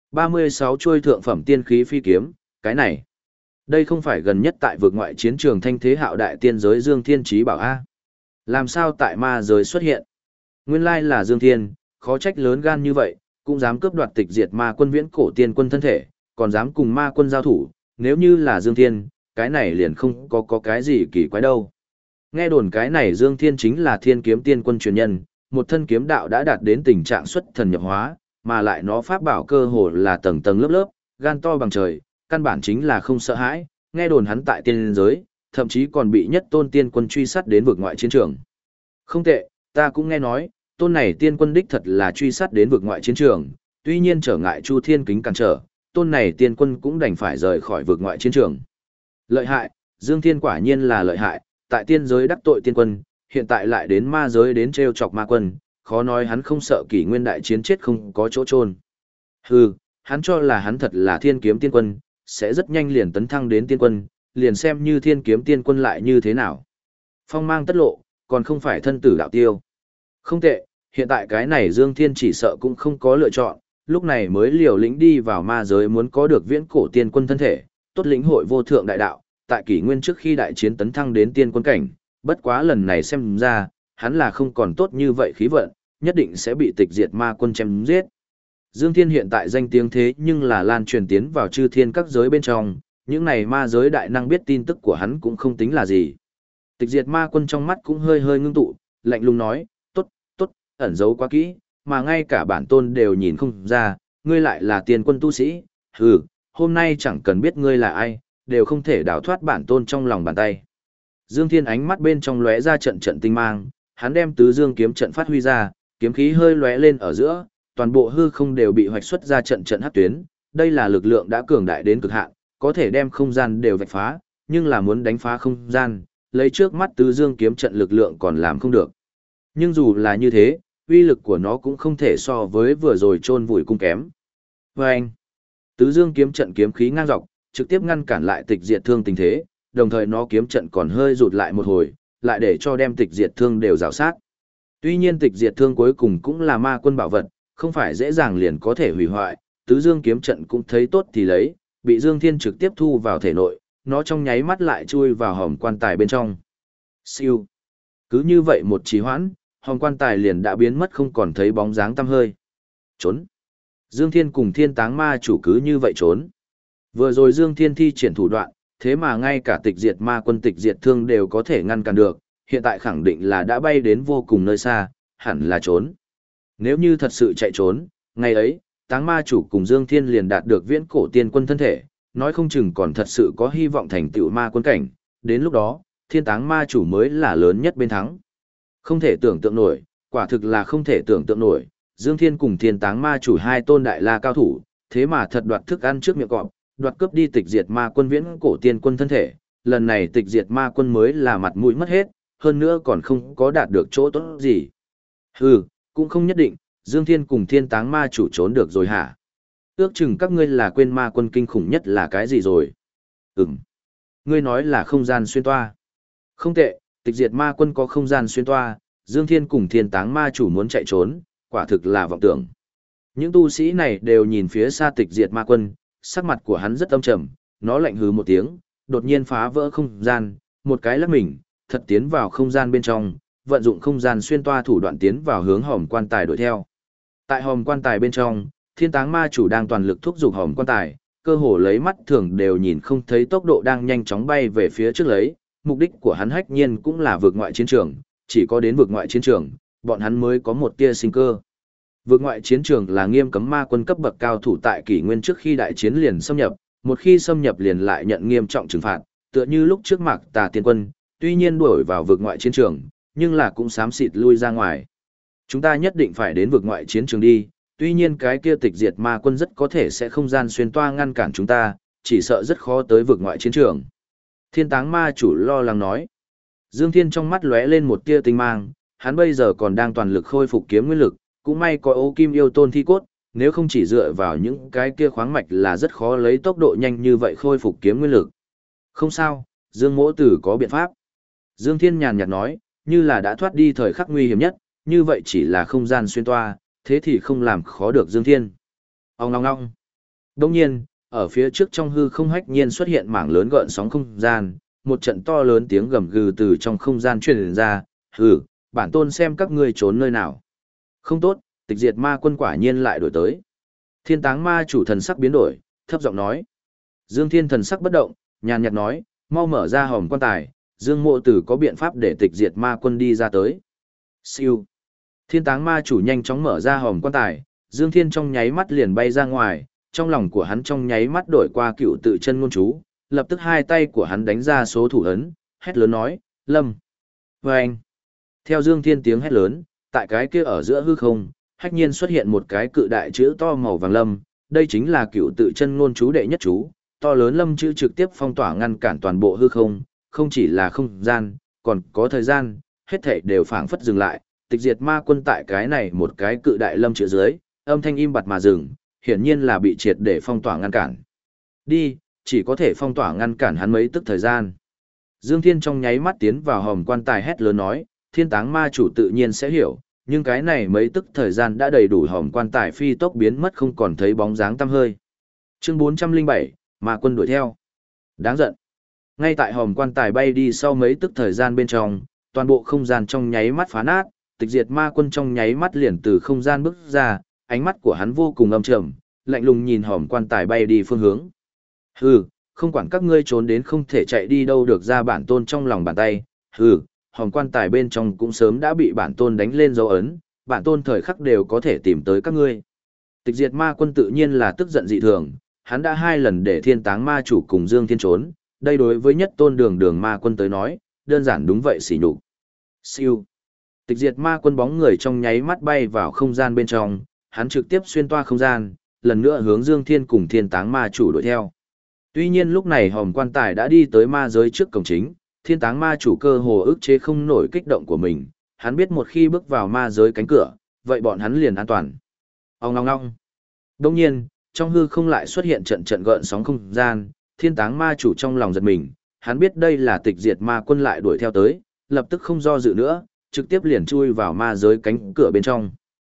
36 chuôi thượng phẩm tiên khí phi kiếm, cái này. Đây không phải gần nhất tại vực ngoại chiến trường thanh thế hạo đại tiên giới Dương Thiên Chí bảo A. Làm sao tại ma giới xuất hiện? Nguyên lai là Dương Thiên, khó trách lớn gan như vậy, cũng dám cướp đoạt tịch diệt ma quân viễn cổ tiên quân thân thể, còn dám cùng ma quân giao thủ, nếu như là Dương Thiên, cái này liền không có cái gì kỳ quái đâu. Nghe đồn cái này Dương Thiên chính là thiên kiếm tiên quân truyền nhân, một thân kiếm đạo đã đạt đến tình trạng xuất thần nhập hóa, mà lại nó pháp bảo cơ hồ là tầng tầng lớp lớp, gan to bằng trời, căn bản chính là không sợ hãi, nghe đồn hắn tại tiên giới, thậm chí còn bị nhất tôn tiên quân truy sát đến vực ngoại chiến trường. Không tệ, ta cũng nghe nói, tôn này tiên quân đích thật là truy sát đến vực ngoại chiến trường, tuy nhiên trở ngại Chu Thiên Kính cản trở, tôn này tiên quân cũng đành phải rời khỏi vực ngoại chiến trường. Lợi hại, Dương Thiên quả nhiên là lợi hại, tại tiên giới đắc tội tiên quân, hiện tại lại đến ma giới đến trêu chọc ma quân, khó nói hắn không sợ kỷ nguyên đại chiến chết không có chỗ chôn. Hừ, hắn cho là hắn thật là thiên kiếm tiên quân, sẽ rất nhanh liền tấn thăng đến tiên quân, liền xem như thiên kiếm tiên quân lại như thế nào. Phong mang tất lộ, còn không phải thân tử đạo tiêu. Không tệ, hiện tại cái này Dương Thiên chỉ sợ cũng không có lựa chọn, lúc này mới liều lĩnh đi vào ma giới muốn có được viễn cổ tiên quân thân thể, tốt lĩnh hội vô thượng đại đạo, tại kỷ nguyên trước khi đại chiến tấn thăng đến tiên quân cảnh, bất quá lần này xem ra, hắn là không còn tốt như vậy khí vận, nhất định sẽ bị tịch diệt ma quân chém giết. Dương Thiên hiện tại danh tiếng thế nhưng là lan truyền tiến vào chư thiên các giới bên trong, những này ma giới đại năng biết tin tức của hắn cũng không tính là gì. Tịch diệt ma quân trong mắt cũng hơi hơi ngưng tụ, lạnh lùng nói, tốt, tốt, ẩn giấu quá kỹ, mà ngay cả bản tôn đều nhìn không ra, ngươi lại là tiên quân tu sĩ, hừ, hôm nay chẳng cần biết ngươi là ai, đều không thể đào thoát bản tôn trong lòng bàn tay. Dương Thiên ánh mắt bên trong lóe ra trận trận tinh mang, hắn đem tứ dương kiếm trận phát huy ra, kiếm khí hơi lóe lên ở giữa, toàn bộ hư không đều bị hoạch xuất ra trận trận hắc tuyến, đây là lực lượng đã cường đại đến cực hạn, có thể đem không gian đều vạch phá, nhưng là muốn đánh phá không gian, lấy trước mắt tứ dương kiếm trận lực lượng còn làm không được. Nhưng dù là như thế, uy lực của nó cũng không thể so với vừa rồi chôn vùi cung kém. Và anh, tứ dương kiếm trận kiếm khí ngang dọc, trực tiếp ngăn cản lại tịch diệt thương tình thế, đồng thời nó kiếm trận còn hơi rụt lại một hồi, lại để cho đem tịch diệt thương đều rào sát. Tuy nhiên tịch diệt thương cuối cùng cũng là ma quân bảo vật, không phải dễ dàng liền có thể hủy hoại, tứ dương kiếm trận cũng thấy tốt thì lấy, bị Dương Thiên trực tiếp thu vào thể nội, nó trong nháy mắt lại chui vào hòm quan tài bên trong. Siêu. Cứ như vậy một trì hoãn, hòm quan tài liền đã biến mất không còn thấy bóng dáng tăm hơi. Trốn. Dương Thiên cùng Thiên Táng Ma chủ cứ như vậy trốn. Vừa rồi Dương Thiên thi triển thủ đoạn, thế mà ngay cả tịch diệt ma quân tịch diệt thương đều có thể ngăn cản được, hiện tại khẳng định là đã bay đến vô cùng nơi xa, hẳn là trốn. Nếu như thật sự chạy trốn, ngày ấy, Táng Ma chủ cùng Dương Thiên liền đạt được viễn cổ tiên quân thân thể, nói không chừng còn thật sự có hy vọng thành tựu ma quân cảnh, đến lúc đó, Thiên Táng Ma chủ mới là lớn nhất bên thắng. Không thể tưởng tượng nổi, quả thực là không thể tưởng tượng nổi, Dương Thiên cùng Thiên Táng Ma chủ hai tôn đại la cao thủ, thế mà thật đoạt thức ăn trước miệng cọp, đoạt cướp đi tịch diệt ma quân viễn cổ tiên quân thân thể, lần này tịch diệt ma quân mới là mặt mũi mất hết, hơn nữa còn không có đạt được chỗ tốt gì. Hừ, cũng không nhất định, Dương Thiên cùng Thiên Táng Ma chủ trốn được rồi hả? Ước chừng các ngươi là quên ma quân kinh khủng nhất là cái gì rồi? Ngươi nói là không gian xuyên toa. Không tệ, tịch diệt ma quân có không gian xuyên toa, Dương Thiên cùng Thiên Táng Ma chủ muốn chạy trốn, quả thực là vọng tưởng. Những tu sĩ này đều nhìn phía xa tịch diệt ma quân, sắc mặt của hắn rất âm trầm, nó lạnh hừ một tiếng, đột nhiên phá vỡ không gian, một cái lắc mình, thật tiến vào không gian bên trong, vận dụng không gian xuyên toa thủ đoạn tiến vào hướng hòm quan tài đuổi theo. Tại hòm quan tài bên trong, Thiên Táng Ma chủ đang toàn lực thúc giục hòm quan tài, cơ hồ lấy mắt thường đều nhìn không thấy tốc độ đang nhanh chóng bay về phía trước lấy, mục đích của hắn hách nhiên cũng là vượt ngoại chiến trường, chỉ có đến vượt ngoại chiến trường, bọn hắn mới có một tia sinh cơ. Vượt ngoại chiến trường là nghiêm cấm ma quân cấp bậc cao thủ tại kỷ nguyên trước khi đại chiến liền xâm nhập, một khi xâm nhập liền lại nhận nghiêm trọng trừng phạt, tựa như lúc trước Mạc Tà tiên quân, tuy nhiên đuổi vào vượt ngoại chiến trường, nhưng là cũng xám xịt lui ra ngoài. Chúng ta nhất định phải đến vượt ngoại chiến trường đi, tuy nhiên cái kia tịch diệt ma quân rất có thể sẽ không gian xuyên toa ngăn cản chúng ta, chỉ sợ rất khó tới vượt ngoại chiến trường. Thiên Táng Ma chủ lo lắng nói. Dương Thiên trong mắt lóe lên một tia tinh mang, hắn bây giờ còn đang toàn lực khôi phục kiếm nguyên lực, cũng may có Ô Kim Yêu Tôn thi cốt, nếu không chỉ dựa vào những cái kia khoáng mạch là rất khó lấy tốc độ nhanh như vậy khôi phục kiếm nguyên lực. Không sao, Dương Mỗ Tử có biện pháp. Dương Thiên nhàn nhạt nói, như là đã thoát đi thời khắc nguy hiểm nhất, như vậy chỉ là không gian xuyên toa, thế thì không làm khó được Dương Thiên. Ong ong ong. Đồng nhiên, ở phía trước trong hư không hách nhiên xuất hiện mảng lớn gợn sóng không gian, một trận to lớn tiếng gầm gừ từ trong không gian truyền ra, hừ, bản tôn xem các ngươi trốn nơi nào. Không tốt, tịch diệt ma quân quả nhiên lại đổi tới. Thiên táng ma chủ thần sắc biến đổi, thấp giọng nói. Dương Thiên thần sắc bất động, nhàn nhạt nói, mau mở ra hòm quan tài, Dương Mộ Tử có biện pháp để tịch diệt ma quân đi ra tới. Siêu. Thiên táng ma chủ nhanh chóng mở ra hòm quan tài, Dương Thiên trong nháy mắt liền bay ra ngoài, trong lòng của hắn trong nháy mắt đổi qua cựu tự chân ngôn chú, lập tức hai tay của hắn đánh ra số thủ ấn, hét lớn nói, Lâm. Và anh. Theo Dương Thiên tiếng hét lớn, tại cái kia ở giữa hư không, hách nhiên xuất hiện một cái cự đại chữ to màu vàng lâm, đây chính là cựu tự chân ngôn chú đệ nhất chú, to lớn lâm chữ trực tiếp phong tỏa ngăn cản toàn bộ hư không, không chỉ là không gian, còn có thời gian, hết thảy đều phảng phất dừng lại, tịch diệt ma quân tại cái này một cái cự đại lâm chữ dưới, âm thanh im bặt mà dừng, hiển nhiên là bị triệt để phong tỏa ngăn cản. Đi, chỉ có thể phong tỏa ngăn cản hắn mấy tức thời gian. Dương Thiên trong nháy mắt tiến vào hòm quan tài hét lớn nói, thiên táng ma chủ tự nhiên sẽ hiểu, nhưng cái này mấy tức thời gian đã đầy đủ hòm quan tài phi tốc biến mất không còn thấy bóng dáng tăm hơi. Chương 407, ma quân đuổi theo. Đáng giận. Ngay tại hòm quan tài bay đi sau mấy tức thời gian bên trong, toàn bộ không gian trong nháy mắt phá nát, tịch diệt ma quân trong nháy mắt liền từ không gian bước ra, ánh mắt của hắn vô cùng âm trầm, lạnh lùng nhìn hòm quan tài bay đi phương hướng. Hừ, không quản các ngươi trốn đến không thể chạy đi đâu được ra bản tôn trong lòng bàn tay, hừ, hòm quan tài bên trong cũng sớm đã bị bản tôn đánh lên dấu ấn, bản tôn thời khắc đều có thể tìm tới các ngươi. Tịch diệt ma quân tự nhiên là tức giận dị thường, hắn đã 2 lần để thiên táng ma chủ cùng Dương Thiên trốn, đây đối với nhất tôn đường ma quân tới nói, đơn giản đúng vậy xỉ nhục. Siêu. Tịch diệt ma quân bóng người trong nháy mắt bay vào không gian bên trong, hắn trực tiếp xuyên toa không gian, lần nữa hướng Dương Thiên cùng thiên táng ma chủ đuổi theo. Tuy nhiên lúc này hòm quan tài đã đi tới ma giới trước cổng chính, thiên táng ma chủ cơ hồ ức chế không nổi kích động của mình, hắn biết một khi bước vào ma giới cánh cửa, vậy bọn hắn liền an toàn. Ông ngong ngong. Đồng nhiên, trong hư không lại xuất hiện trận trận gợn sóng không gian, thiên táng ma chủ trong lòng giật mình, hắn biết đây là tịch diệt ma quân lại đuổi theo tới, lập tức không do dự nữa, trực tiếp liền chui vào ma giới cánh cửa bên trong.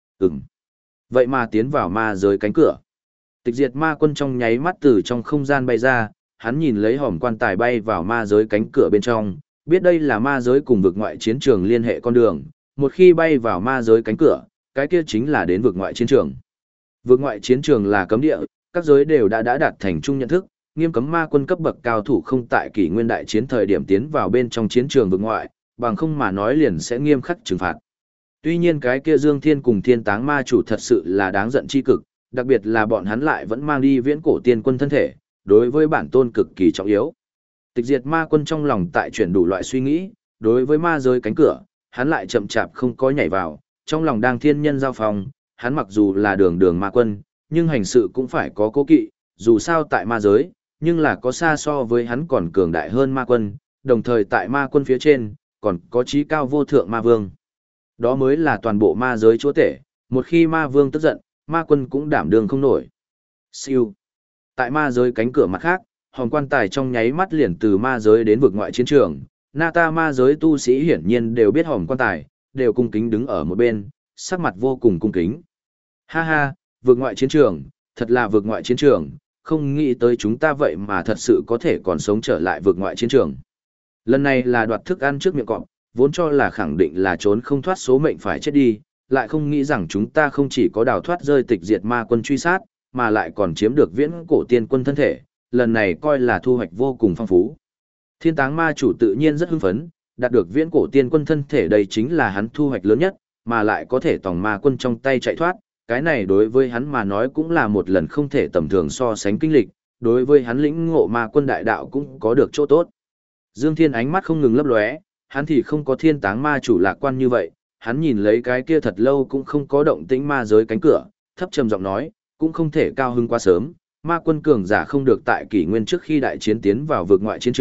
Vậy mà tiến vào ma giới cánh cửa. Tịch diệt ma quân trong nháy mắt từ trong không gian bay ra, hắn nhìn lấy hòm quan tài bay vào ma giới cánh cửa bên trong, biết đây là ma giới cùng vực ngoại chiến trường liên hệ con đường, một khi bay vào ma giới cánh cửa, cái kia chính là đến vực ngoại chiến trường. Vực ngoại chiến trường là cấm địa, các giới đều đã đạt thành chung nhận thức, nghiêm cấm ma quân cấp bậc cao thủ không tại kỷ nguyên đại chiến thời điểm tiến vào bên trong chiến trường vực ngoại, bằng không mà nói liền sẽ nghiêm khắc trừng phạt. Tuy nhiên cái kia Dương Thiên cùng thiên táng ma chủ thật sự là đáng giận chi cực, đặc biệt là bọn hắn lại vẫn mang đi viễn cổ tiên quân thân thể, đối với bản tôn cực kỳ trọng yếu. Tịch diệt ma quân trong lòng tại chuyển đủ loại suy nghĩ, đối với ma giới cánh cửa, hắn lại chậm chạp không có nhảy vào, trong lòng đang thiên nhân giao phòng, hắn mặc dù là đường ma quân, nhưng hành sự cũng phải có cố kỵ, dù sao tại ma giới, nhưng là có xa so với hắn còn cường đại hơn ma quân, đồng thời tại ma quân phía trên, còn có chí cao vô thượng ma vương. Đó mới là toàn bộ ma giới chúa tể, một khi ma vương tức giận, ma quân cũng đảm đương không nổi. Siêu. Tại ma giới cánh cửa mặt khác, hòm quan tài trong nháy mắt liền từ ma giới đến vực ngoại chiến trường, Nata ma giới tu sĩ hiển nhiên đều biết hòm quan tài, đều cung kính đứng ở một bên, sắc mặt vô cùng cung kính. Ha ha, vực ngoại chiến trường, thật là vực ngoại chiến trường, không nghĩ tới chúng ta vậy mà thật sự có thể còn sống trở lại vực ngoại chiến trường. Lần này là đoạt thức ăn trước miệng cọp, vốn cho là khẳng định là trốn không thoát số mệnh phải chết đi, lại không nghĩ rằng chúng ta không chỉ có đào thoát rơi tịch diệt ma quân truy sát, mà lại còn chiếm được viễn cổ tiên quân thân thể, lần này coi là thu hoạch vô cùng phong phú. Thiên táng ma chủ tự nhiên rất hưng phấn, đạt được viễn cổ tiên quân thân thể đây chính là hắn thu hoạch lớn nhất, mà lại có thể tòng ma quân trong tay chạy thoát, cái này đối với hắn mà nói cũng là một lần không thể tầm thường so sánh kinh lịch, đối với hắn lĩnh ngộ ma quân đại đạo cũng có được chỗ tốt. Dương Thiên ánh mắt không ngừng lấp lóe, hắn thì không có thiên táng ma chủ lạc quan như vậy, hắn nhìn lấy cái kia thật lâu cũng không có động tĩnh ma giới cánh cửa, thấp trầm giọng nói, cũng không thể cao hưng quá sớm, ma quân cường giả không được tại kỷ nguyên trước khi đại chiến tiến vào vực ngoại chiến trường,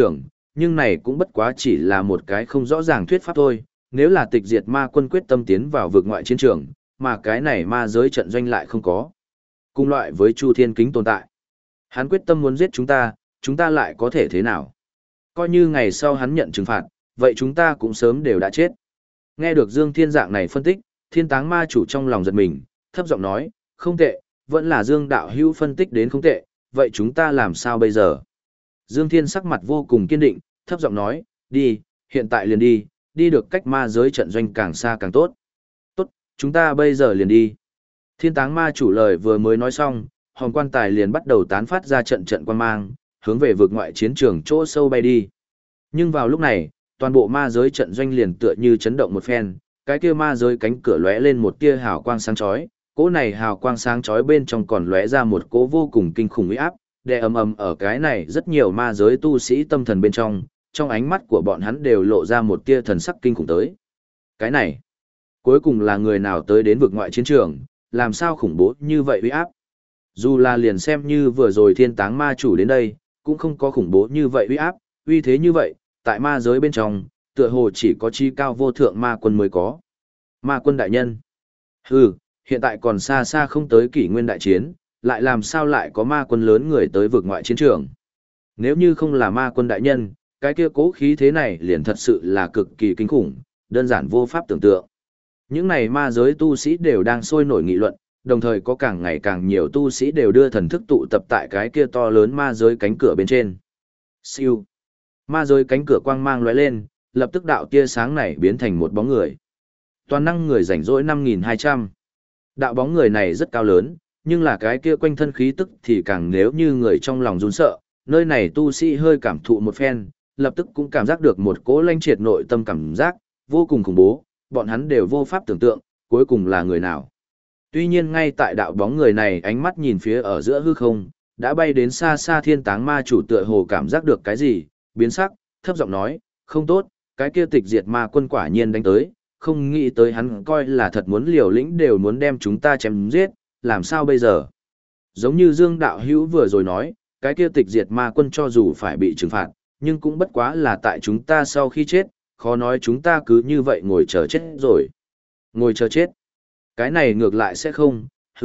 nhưng này cũng bất quá chỉ là một cái không rõ ràng thuyết pháp thôi, nếu là tịch diệt ma quân quyết tâm tiến vào vực ngoại chiến trường, mà cái này ma giới trận doanh lại không có. Cùng loại với Chu Thiên Kính tồn tại. Hắn quyết tâm muốn giết chúng ta lại có thể thế nào? Coi như ngày sau hắn nhận trừng phạt, vậy chúng ta cũng sớm đều đã chết. Nghe được Dương Thiên dạng này phân tích, Thiên Táng Ma chủ trong lòng giật mình, thấp giọng nói, không tệ, vẫn là Dương đạo hữu phân tích đến không tệ, vậy chúng ta làm sao bây giờ? Dương Thiên sắc mặt vô cùng kiên định, thấp giọng nói, đi, hiện tại liền đi, đi được cách ma giới trận doanh càng xa càng tốt. Tốt, chúng ta bây giờ liền đi. Thiên Táng Ma chủ lời vừa mới nói xong, hòn quan tài liền bắt đầu tán phát ra trận trận quan mang, hướng về vực ngoại chiến trường chỗ sâu bay đi. Nhưng vào lúc này, toàn bộ ma giới trận doanh liền tựa như chấn động một phen, cái kia ma giới cánh cửa lóe lên một tia hào quang sáng chói, cỗ này hào quang sáng chói bên trong còn lóe ra một cỗ vô cùng kinh khủng uy áp, đè ầm ầm ở cái này rất nhiều ma giới tu sĩ tâm thần bên trong ánh mắt của bọn hắn đều lộ ra một tia thần sắc kinh khủng tới. Cái này, cuối cùng là người nào tới đến vực ngoại chiến trường, làm sao khủng bố như vậy uy áp? Dù là liền xem như vừa rồi Thiên Táng Ma chủ đến đây, cũng không có khủng bố như vậy uy áp, uy thế như vậy, tại ma giới bên trong, tựa hồ chỉ có chi cao vô thượng ma quân mới có. Ma quân đại nhân. Hừ, hiện tại còn xa xa không tới kỷ nguyên đại chiến, lại làm sao lại có ma quân lớn người tới vực ngoại chiến trường. Nếu như không là ma quân đại nhân, cái kia cố khí thế này liền thật sự là cực kỳ kinh khủng, đơn giản vô pháp tưởng tượng. Những này ma giới tu sĩ đều đang sôi nổi nghị luận, đồng thời có càng ngày càng nhiều tu sĩ đều đưa thần thức tụ tập tại cái kia to lớn ma giới cánh cửa bên trên. Siêu. Ma giới cánh cửa quang mang lóe lên, lập tức đạo tia sáng này biến thành một bóng người. Toàn năng người rảnh rỗi 5200. Đạo bóng người này rất cao lớn, nhưng là cái kia quanh thân khí tức thì càng nếu như người trong lòng run sợ, nơi này tu sĩ hơi cảm thụ một phen, lập tức cũng cảm giác được một cỗ lanh triệt nội tâm cảm giác, vô cùng khủng bố, bọn hắn đều vô pháp tưởng tượng, cuối cùng là người nào. Tuy nhiên ngay tại đạo bóng người này ánh mắt nhìn phía ở giữa hư không, đã bay đến xa xa Thiên Táng Ma chủ tựa hồ cảm giác được cái gì, biến sắc, thấp giọng nói, không tốt, cái kia tịch diệt ma quân quả nhiên đánh tới, không nghĩ tới hắn coi là thật muốn liều lĩnh đều muốn đem chúng ta chém giết, làm sao bây giờ? Giống như Dương Đạo Hữu vừa rồi nói, cái kia tịch diệt ma quân cho dù phải bị trừng phạt, nhưng cũng bất quá là tại chúng ta sau khi chết, khó nói chúng ta cứ như vậy ngồi chờ chết rồi. Ngồi chờ chết. Cái này ngược lại sẽ không,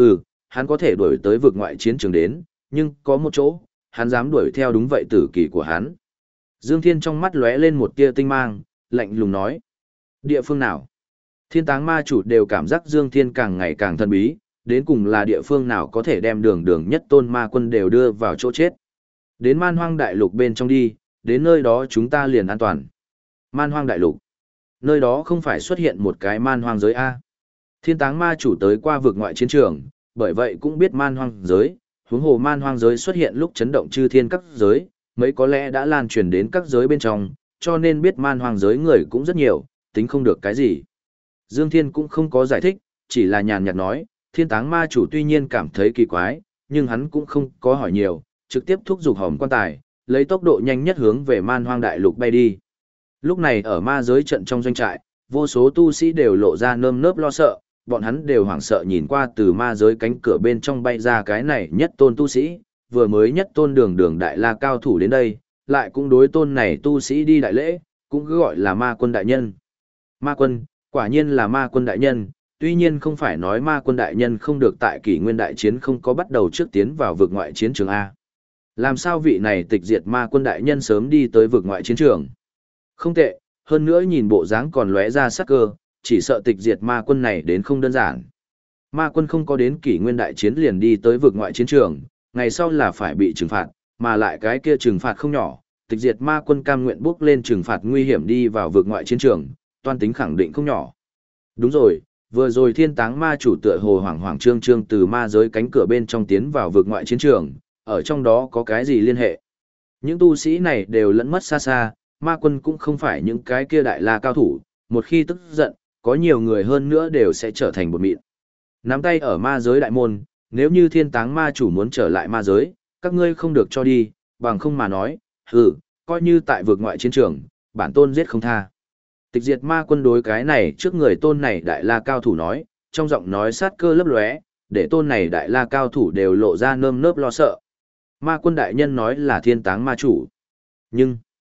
hắn có thể đuổi tới vực ngoại chiến trường đến, nhưng có một chỗ, hắn dám đuổi theo đúng vậy tử kỳ của hắn. Dương Thiên trong mắt lóe lên một tia tinh mang, lạnh lùng nói. Địa phương nào? Thiên Táng Ma chủ đều cảm giác Dương Thiên càng ngày càng thần bí, đến cùng là địa phương nào có thể đem đường nhất tôn ma quân đều đưa vào chỗ chết. Đến Man Hoang Đại Lục bên trong đi, đến nơi đó chúng ta liền an toàn. Man Hoang Đại Lục. Nơi đó không phải xuất hiện một cái man hoang giới A. Thiên Táng Ma chủ tới qua vực ngoại chiến trường, bởi vậy cũng biết man hoang giới, huống hồ man hoang giới xuất hiện lúc chấn động chư thiên các giới, mấy có lẽ đã lan truyền đến các giới bên trong, cho nên biết man hoang giới người cũng rất nhiều, tính không được cái gì. Dương Thiên cũng không có giải thích, chỉ là nhàn nhạt nói, Thiên Táng Ma chủ tuy nhiên cảm thấy kỳ quái, nhưng hắn cũng không có hỏi nhiều, trực tiếp thúc giục hòm quan tài, lấy tốc độ nhanh nhất hướng về man hoang đại lục bay đi. Lúc này ở ma giới trận trong doanh trại, vô số tu sĩ đều lộ ra nơm nớp lo sợ, bọn hắn đều hoảng sợ nhìn qua từ ma giới cánh cửa bên trong bay ra cái này nhất tôn tu sĩ, vừa mới nhất tôn đường đại la cao thủ đến đây, lại cũng đối tôn này tu sĩ đi đại lễ, cũng cứ gọi là ma quân đại nhân. Ma quân, quả nhiên là ma quân đại nhân, tuy nhiên không phải nói ma quân đại nhân không được tại kỷ nguyên đại chiến không có bắt đầu trước tiến vào vực ngoại chiến trường A. Làm sao vị này tịch diệt ma quân đại nhân sớm đi tới vực ngoại chiến trường? Không tệ, hơn nữa nhìn bộ dáng còn lóe ra sắc cơ, chỉ sợ tịch diệt ma quân này đến không đơn giản. Ma quân không có đến kỷ nguyên đại chiến liền đi tới vực ngoại chiến trường, ngày sau là phải bị trừng phạt, mà lại cái kia trừng phạt không nhỏ, tịch diệt ma quân cam nguyện bước lên trừng phạt nguy hiểm đi vào vực ngoại chiến trường, toan tính khẳng định không nhỏ. Đúng rồi, vừa rồi Thiên Táng Ma chủ tựa hồ hoảng hoảng trương trương từ ma giới cánh cửa bên trong tiến vào vực ngoại chiến trường, ở trong đó có cái gì liên hệ? Những tu sĩ này đều lẫn mất xa xa, ma quân cũng không phải những cái kia đại la cao thủ, một khi tức giận, có nhiều người hơn nữa đều sẽ trở thành bột mịn. Nắm tay ở ma giới đại môn, nếu như Thiên Táng Ma chủ muốn trở lại ma giới, các ngươi không được cho đi, bằng không mà nói, coi như tại vực ngoại chiến trường, bản tôn giết không tha. Tịch diệt ma quân đối cái này trước người tôn này đại la cao thủ nói, trong giọng nói sát cơ lấp lóe, để tôn này đại la cao thủ đều lộ ra nơm nớp lo sợ. Ma quân đại nhân nói là Thiên Táng Ma chủ. Nhưng,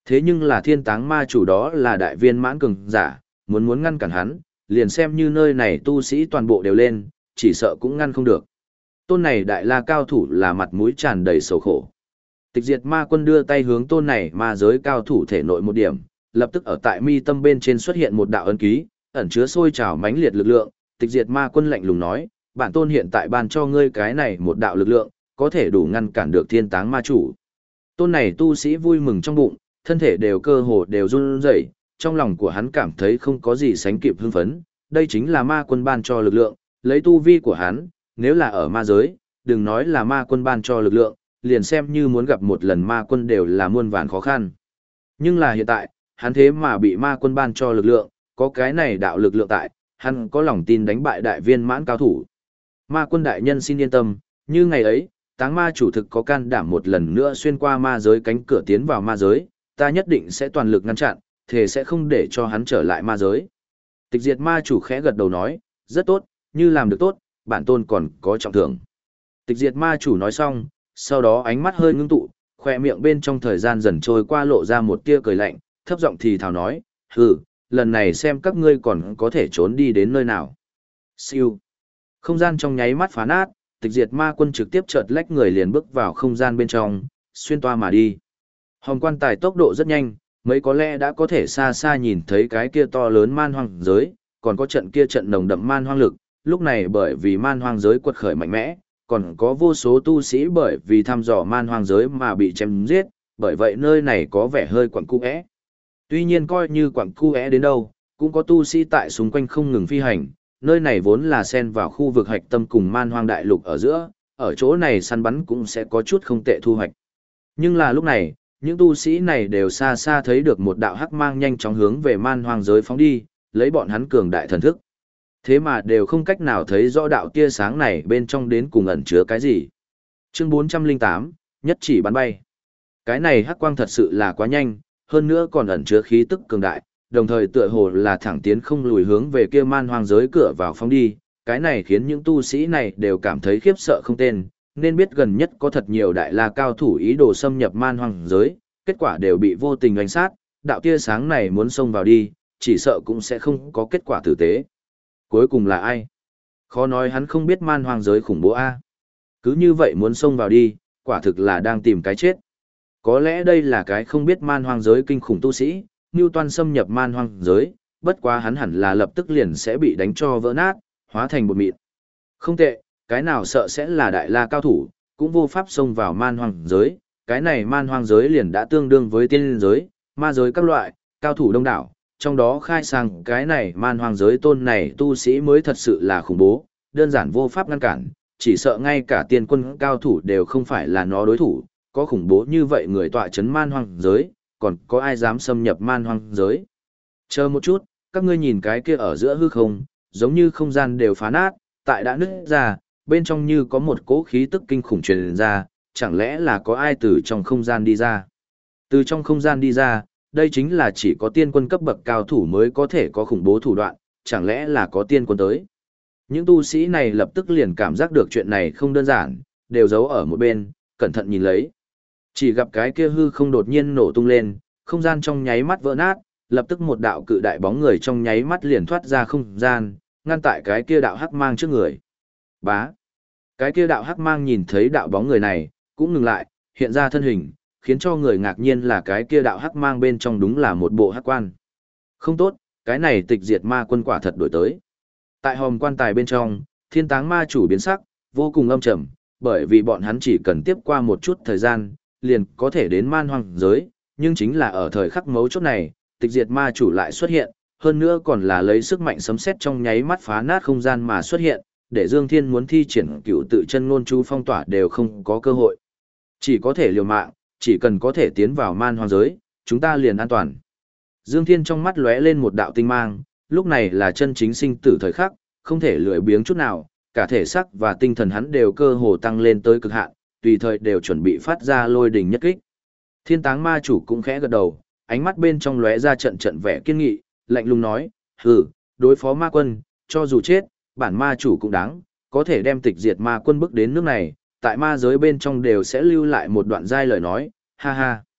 Thế nhưng là thiên táng ma chủ đó là đại viên mãn cường giả, muốn ngăn cản hắn, liền xem như nơi này tu sĩ toàn bộ đều lên, chỉ sợ cũng ngăn không được. Tôn này đại la cao thủ là mặt mũi tràn đầy sầu khổ. Tịch diệt ma quân đưa tay hướng tôn này ma giới cao thủ thể nội một điểm, lập tức ở tại mi tâm bên trên xuất hiện một đạo ấn ký, ẩn chứa sôi trào mãnh liệt lực lượng. Tịch diệt ma quân lạnh lùng nói, bản tôn hiện tại ban cho ngươi cái này một đạo lực lượng, có thể đủ ngăn cản được thiên táng ma chủ. Tôn này tu sĩ vui mừng trong bụng, thân thể đều cơ hồ đều run rẩy, trong lòng của hắn cảm thấy không có gì sánh kịp hưng phấn, đây chính là ma quân ban cho lực lượng, lấy tu vi của hắn, nếu là ở ma giới, đừng nói là ma quân ban cho lực lượng, liền xem như muốn gặp một lần ma quân đều là muôn vàn khó khăn. Nhưng là hiện tại, hắn thế mà bị ma quân ban cho lực lượng, có cái này đạo lực lượng tại, hắn có lòng tin đánh bại đại viên mãn cao thủ. Ma quân đại nhân xin yên tâm, như ngày ấy, táng ma chủ thực có can đảm một lần nữa xuyên qua ma giới cánh cửa tiến vào ma giới, ta nhất định sẽ toàn lực ngăn chặn, thề sẽ không để cho hắn trở lại ma giới. Tịch diệt ma chủ khẽ gật đầu nói, rất tốt, như làm được tốt, bản tôn còn có trọng thưởng. Tịch diệt ma chủ nói xong, sau đó ánh mắt hơi ngưng tụ, khoe miệng bên trong thời gian dần trôi qua lộ ra một tia cười lạnh, thấp giọng thì thào nói, hừ, lần này xem các ngươi còn có thể trốn đi đến nơi nào. Siêu. Không gian trong nháy mắt phá nát, tịch diệt ma quân trực tiếp chợt lách người liền bước vào không gian bên trong, xuyên toa mà đi. Hồng quan tài tốc độ rất nhanh, mấy có lẽ đã có thể xa xa nhìn thấy cái kia to lớn man hoang giới, còn có trận kia trận nồng đậm man hoang lực, lúc này bởi vì man hoang giới quật khởi mạnh mẽ, còn có vô số tu sĩ bởi vì thăm dò man hoang giới mà bị chém giết, bởi vậy nơi này có vẻ hơi quặng cu é. Tuy nhiên coi như quặng cu é đến đâu, cũng có tu sĩ tại xung quanh không ngừng phi hành, nơi này vốn là xen vào khu vực hạch tâm cùng man hoang đại lục ở giữa, ở chỗ này săn bắn cũng sẽ có chút không tệ thu hoạch. Nhưng là lúc này, những tu sĩ này đều xa xa thấy được một đạo hắc mang nhanh chóng hướng về man hoang giới phóng đi, lấy bọn hắn cường đại thần thức. Thế mà đều không cách nào thấy rõ đạo tia sáng này bên trong đến cùng ẩn chứa cái gì. Chương 408, nhất chỉ bắn bay. Cái này hắc quang thật sự là quá nhanh, hơn nữa còn ẩn chứa khí tức cường đại, đồng thời tựa hồ là thẳng tiến không lùi hướng về kia man hoang giới cửa vào phóng đi. Cái này khiến những tu sĩ này đều cảm thấy khiếp sợ không tên, nên biết gần nhất có thật nhiều đại la cao thủ ý đồ xâm nhập man hoang giới, kết quả đều bị vô tình đánh sát, đạo tia sáng này muốn xông vào đi, chỉ sợ cũng sẽ không có kết quả tử tế. Cuối cùng là ai? Khó nói hắn không biết man hoang giới khủng bố a. Cứ như vậy muốn xông vào đi, quả thực là đang tìm cái chết. Có lẽ đây là cái không biết man hoang giới kinh khủng tu sĩ, Newton xâm nhập man hoang giới, bất quá hắn hẳn là lập tức liền sẽ bị đánh cho vỡ nát, hóa thành bột mịn. Không tệ, cái nào sợ sẽ là đại la cao thủ, cũng vô pháp xông vào man hoang giới, cái này man hoang giới liền đã tương đương với tiên giới, ma giới các loại, cao thủ đông đảo, trong đó khai sang cái này man hoang giới tôn này tu sĩ mới thật sự là khủng bố, đơn giản vô pháp ngăn cản, chỉ sợ ngay cả tiên quân cao thủ đều không phải là nó đối thủ, có khủng bố như vậy người tọa chấn man hoang giới, còn có ai dám xâm nhập man hoang giới. Chờ một chút, các ngươi nhìn cái kia ở giữa hư không, giống như không gian đều phá nát, tại đã nứt ra, bên trong như có một cỗ khí tức kinh khủng truyền ra, chẳng lẽ là có ai từ trong không gian đi ra. Từ trong không gian đi ra, đây chính là chỉ có tiên quân cấp bậc cao thủ mới có thể có khủng bố thủ đoạn, chẳng lẽ là có tiên quân tới. Những tu sĩ này lập tức liền cảm giác được chuyện này không đơn giản, đều giấu ở một bên, cẩn thận nhìn lấy. Chỉ gặp cái kia hư không đột nhiên nổ tung lên, không gian trong nháy mắt vỡ nát, lập tức một đạo cự đại bóng người trong nháy mắt liền thoát ra không gian, ngăn tại cái kia đạo hắc mang trước người. Bá. Cái kia đạo hắc mang nhìn thấy đạo bóng người này, cũng ngừng lại, hiện ra thân hình, khiến cho người ngạc nhiên là cái kia đạo hắc mang bên trong đúng là một bộ hắc quan. Không tốt, cái này tịch diệt ma quân quả thật đổi tới. Tại hòm quan tài bên trong, thiên táng ma chủ biến sắc, vô cùng âm trầm, bởi vì bọn hắn chỉ cần tiếp qua một chút thời gian, liền có thể đến man hoang giới, nhưng chính là ở thời khắc mấu chốt này, tịch diệt ma chủ lại xuất hiện, hơn nữa còn là lấy sức mạnh sấm sét trong nháy mắt phá nát không gian mà xuất hiện, để Dương Thiên muốn thi triển cựu tự chân ngôn chú phong tỏa đều không có cơ hội. Chỉ có thể liều mạng, chỉ cần có thể tiến vào man hoang giới, chúng ta liền an toàn. Dương Thiên trong mắt lóe lên một đạo tinh mang, lúc này là chân chính sinh tử thời khắc, không thể lười biếng chút nào, cả thể xác và tinh thần hắn đều cơ hồ tăng lên tới cực hạn, tùy thời đều chuẩn bị phát ra lôi đình nhất kích. Thiên táng ma chủ cũng khẽ gật đầu, ánh mắt bên trong lóe ra trận trận vẻ kiên nghị, lạnh lùng nói, hừ, đối phó ma quân, cho dù chết, bản ma chủ cũng đáng, có thể đem tịch diệt ma quân bước đến nước này, tại ma giới bên trong đều sẽ lưu lại một đoạn giai lời nói, ha ha.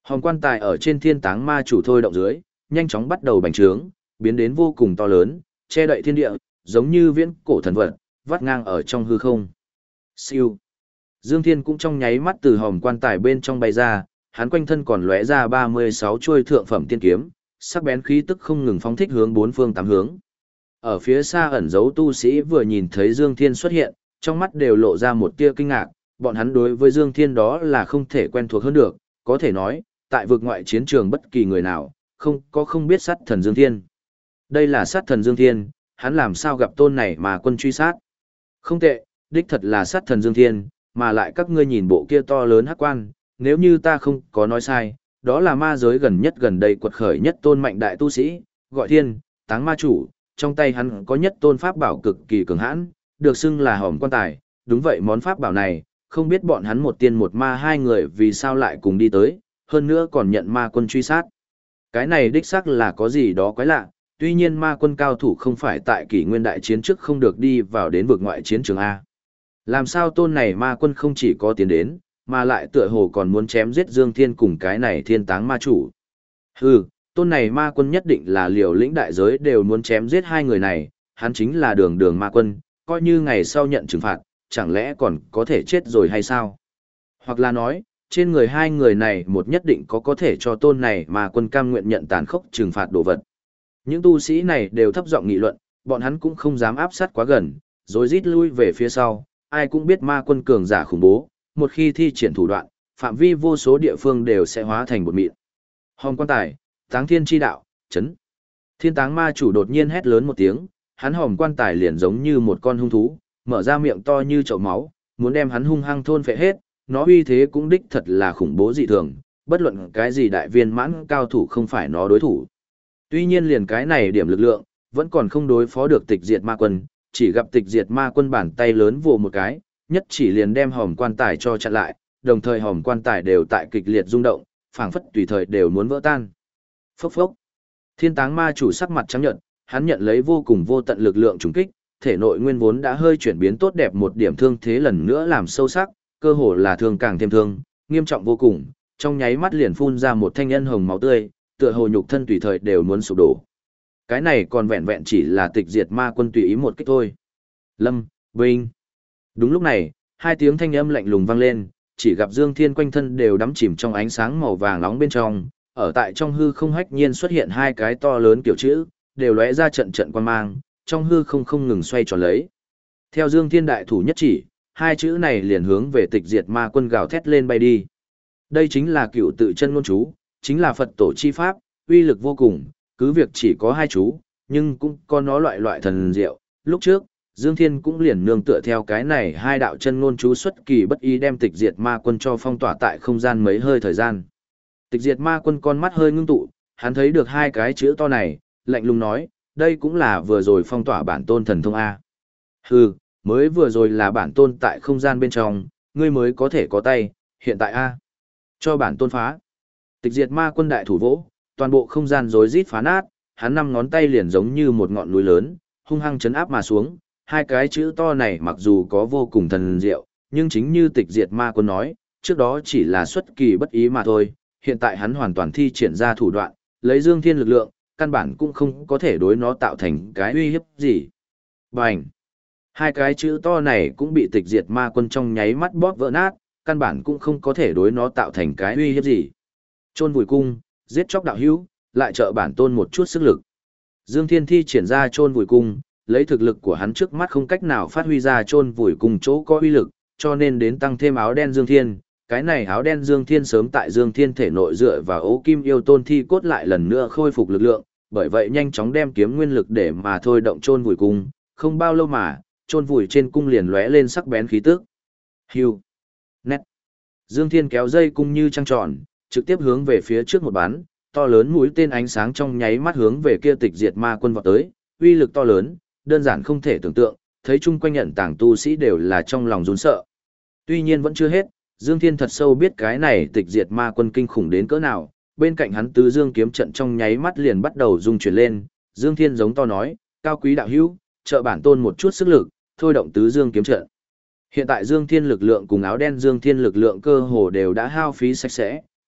Hòm quan tài ở trên thiên táng ma chủ thôi động dưới, nhanh chóng bắt đầu bành trướng, biến đến vô cùng to lớn, che đậy thiên địa, giống như viễn cổ thần vật, vắt ngang ở trong hư không. Siêu. Dương Thiên cũng trong nháy mắt từ hòm quan tài bên trong bay ra, hắn quanh thân còn lóe ra 36 chuôi thượng phẩm tiên kiếm, sắc bén khí tức không ngừng phóng thích hướng bốn phương tám hướng. Ở phía xa ẩn giấu tu sĩ vừa nhìn thấy Dương Thiên xuất hiện, trong mắt đều lộ ra một tia kinh ngạc, bọn hắn đối với Dương Thiên đó là không thể quen thuộc hơn được, có thể nói, tại vực ngoại chiến trường bất kỳ người nào, không biết sát thần Dương Thiên. Đây là sát thần Dương Thiên, hắn làm sao gặp tôn này mà quân truy sát. Không tệ, đích thật là sát thần Dương Thiên, mà lại các ngươi nhìn bộ kia to lớn hắc quan, nếu như ta không có nói sai, đó là ma giới gần đây quật khởi nhất tôn mạnh đại tu sĩ, gọi Thiên, Táng ma chủ, trong tay hắn có nhất tôn pháp bảo cực kỳ cường hãn, được xưng là hòm quan tài, đúng vậy món pháp bảo này, không biết bọn hắn một tiên một ma hai người vì sao lại cùng đi tới, hơn nữa còn nhận ma quân truy sát. Cái này đích xác là có gì đó quái lạ, tuy nhiên ma quân cao thủ không phải tại kỷ nguyên đại chiến trước không được đi vào đến vực ngoại chiến trường A. Làm sao tôn này ma quân không chỉ có tiến đến, mà lại tựa hồ còn muốn chém giết Dương Thiên cùng cái này thiên táng ma chủ. Hừ, tôn này ma quân nhất định là liều lĩnh đại giới đều muốn chém giết hai người này, hắn chính là đường đường ma quân, coi như ngày sau nhận trừng phạt, chẳng lẽ còn có thể chết rồi hay sao? Hoặc là nói, trên người hai người này một nhất định có thể cho tôn này ma quân cam nguyện nhận tàn khốc trừng phạt đồ vật. Những tu sĩ này đều thấp giọng nghị luận, bọn hắn cũng không dám áp sát quá gần, rồi rít lui về phía sau, ai cũng biết ma quân cường giả khủng bố, một khi thi triển thủ đoạn, phạm vi vô số địa phương đều sẽ hóa thành bột mịn. Hòm quan tài, táng thiên chi đạo, chấn. Thiên táng ma chủ đột nhiên hét lớn một tiếng, hắn hòm quan tài liền giống như một con hung thú, mở ra miệng to như chậu máu, muốn đem hắn hung hăng thôn phệ hết, nó uy thế cũng đích thật là khủng bố dị thường, bất luận cái gì đại viên mãn cao thủ không phải nó đối thủ. Tuy nhiên liền cái này điểm lực lượng, vẫn còn không đối phó được tịch diệt ma quân, chỉ gặp tịch diệt ma quân bàn tay lớn vồ một cái, nhất chỉ liền đem hòm quan tài cho chặn lại, đồng thời hòm quan tài đều tại kịch liệt rung động, phảng phất tùy thời đều muốn vỡ tan. Phốc phốc. Thiên táng ma chủ sắc mặt trắng nhợt, hắn nhận lấy vô cùng vô tận lực lượng trùng kích, thể nội nguyên vốn đã hơi chuyển biến tốt đẹp một điểm thương thế lần nữa làm sâu sắc, cơ hồ là thương càng thêm thương, nghiêm trọng vô cùng, trong nháy mắt liền phun ra một thanh nhân hồng máu tươi, tựa hồ nhục thân tùy thời đều muốn sụp đổ. Cái này còn vẹn vẹn chỉ là tịch diệt ma quân tùy ý một kích thôi. Lâm, Vinh. Đúng lúc này, hai tiếng thanh âm lạnh lùng vang lên, chỉ gặp Dương Thiên quanh thân đều đắm chìm trong ánh sáng màu vàng nóng bên trong, ở tại trong hư không hách nhiên xuất hiện hai cái to lớn kiểu chữ, đều lóe ra trận trận quang mang, trong hư không ngừng xoay tròn lấy. Theo Dương Thiên đại thủ nhất chỉ, hai chữ này liền hướng về tịch diệt ma quân gào thét lên bay đi. Đây chính là cựu tự chân ngôn chú, chính là Phật tổ chi pháp, uy lực vô cùng, cứ việc chỉ có hai chú, nhưng cũng có nó loại thần diệu. Lúc trước, Dương Thiên cũng liền nương tựa theo cái này hai đạo chân ngôn chú xuất kỳ bất ý đem tịch diệt ma quân cho phong tỏa tại không gian mấy hơi thời gian. Tịch diệt ma quân con mắt hơi ngưng tụ, hắn thấy được hai cái chữ to này, lạnh lùng nói, đây cũng là vừa rồi phong tỏa bản tôn thần thông A. Hừ, mới vừa rồi là bản tôn tại không gian bên trong, ngươi mới có thể có tay, hiện tại A. Cho bản tôn phá. Tịch diệt ma quân đại thủ vỗ, toàn bộ không gian rối rít phá nát, hắn năm ngón tay liền giống như một ngọn núi lớn, hung hăng chấn áp mà xuống. Hai cái chữ to này mặc dù có vô cùng thần diệu, nhưng chính như tịch diệt ma quân nói, trước đó chỉ là xuất kỳ bất ý mà thôi, hiện tại hắn hoàn toàn thi triển ra thủ đoạn, lấy Dương Thiên lực lượng, căn bản cũng không có thể đối nó tạo thành cái uy hiếp gì. Bành! Hai cái chữ to này cũng bị tịch diệt ma quân trong nháy mắt bóp vỡ nát, căn bản cũng không có thể đối nó tạo thành cái uy hiếp gì. Chôn vùi cung, giết chóc đạo hữu, lại trợ bản tôn một chút sức lực. Dương Thiên thi triển ra chôn vùi cung, lấy thực lực của hắn trước mắt không cách nào phát huy ra chôn vùi cung chỗ có uy lực, cho nên đến tăng thêm áo đen Dương Thiên. Cái này áo đen Dương Thiên sớm tại Dương Thiên thể nội dựa vào ấu kim yêu tôn thi cốt lại lần nữa khôi phục lực lượng, bởi vậy nhanh chóng đem kiếm nguyên lực để mà thôi động chôn vùi cung, không bao lâu mà, chôn vùi trên cung liền lóe lên sắc bén khí tức. Hưu. Nét. Dương Thiên kéo dây cung như trăng tròn, trực tiếp hướng về phía trước một bắn, to lớn mũi tên ánh sáng trong nháy mắt hướng về kia tịch diệt ma quân vọt tới, uy lực to lớn, đơn giản không thể tưởng tượng, thấy chung quanh nhận tàng tu sĩ đều là trong lòng run sợ. Tuy nhiên vẫn chưa hết, Dương Thiên thật sâu biết cái này tịch diệt ma quân kinh khủng đến cỡ nào, bên cạnh hắn tứ dương kiếm trận trong nháy mắt liền bắt đầu rung chuyển lên, Dương Thiên giống to nói, cao quý đạo hữu, trợ bản tôn một chút sức lực, thôi động tứ dương kiếm trận. Hiện tại Dương Thiên lực lượng cùng áo đen Dương Thiên lực lượng cơ hồ đều đã hao phí sạch sẽ,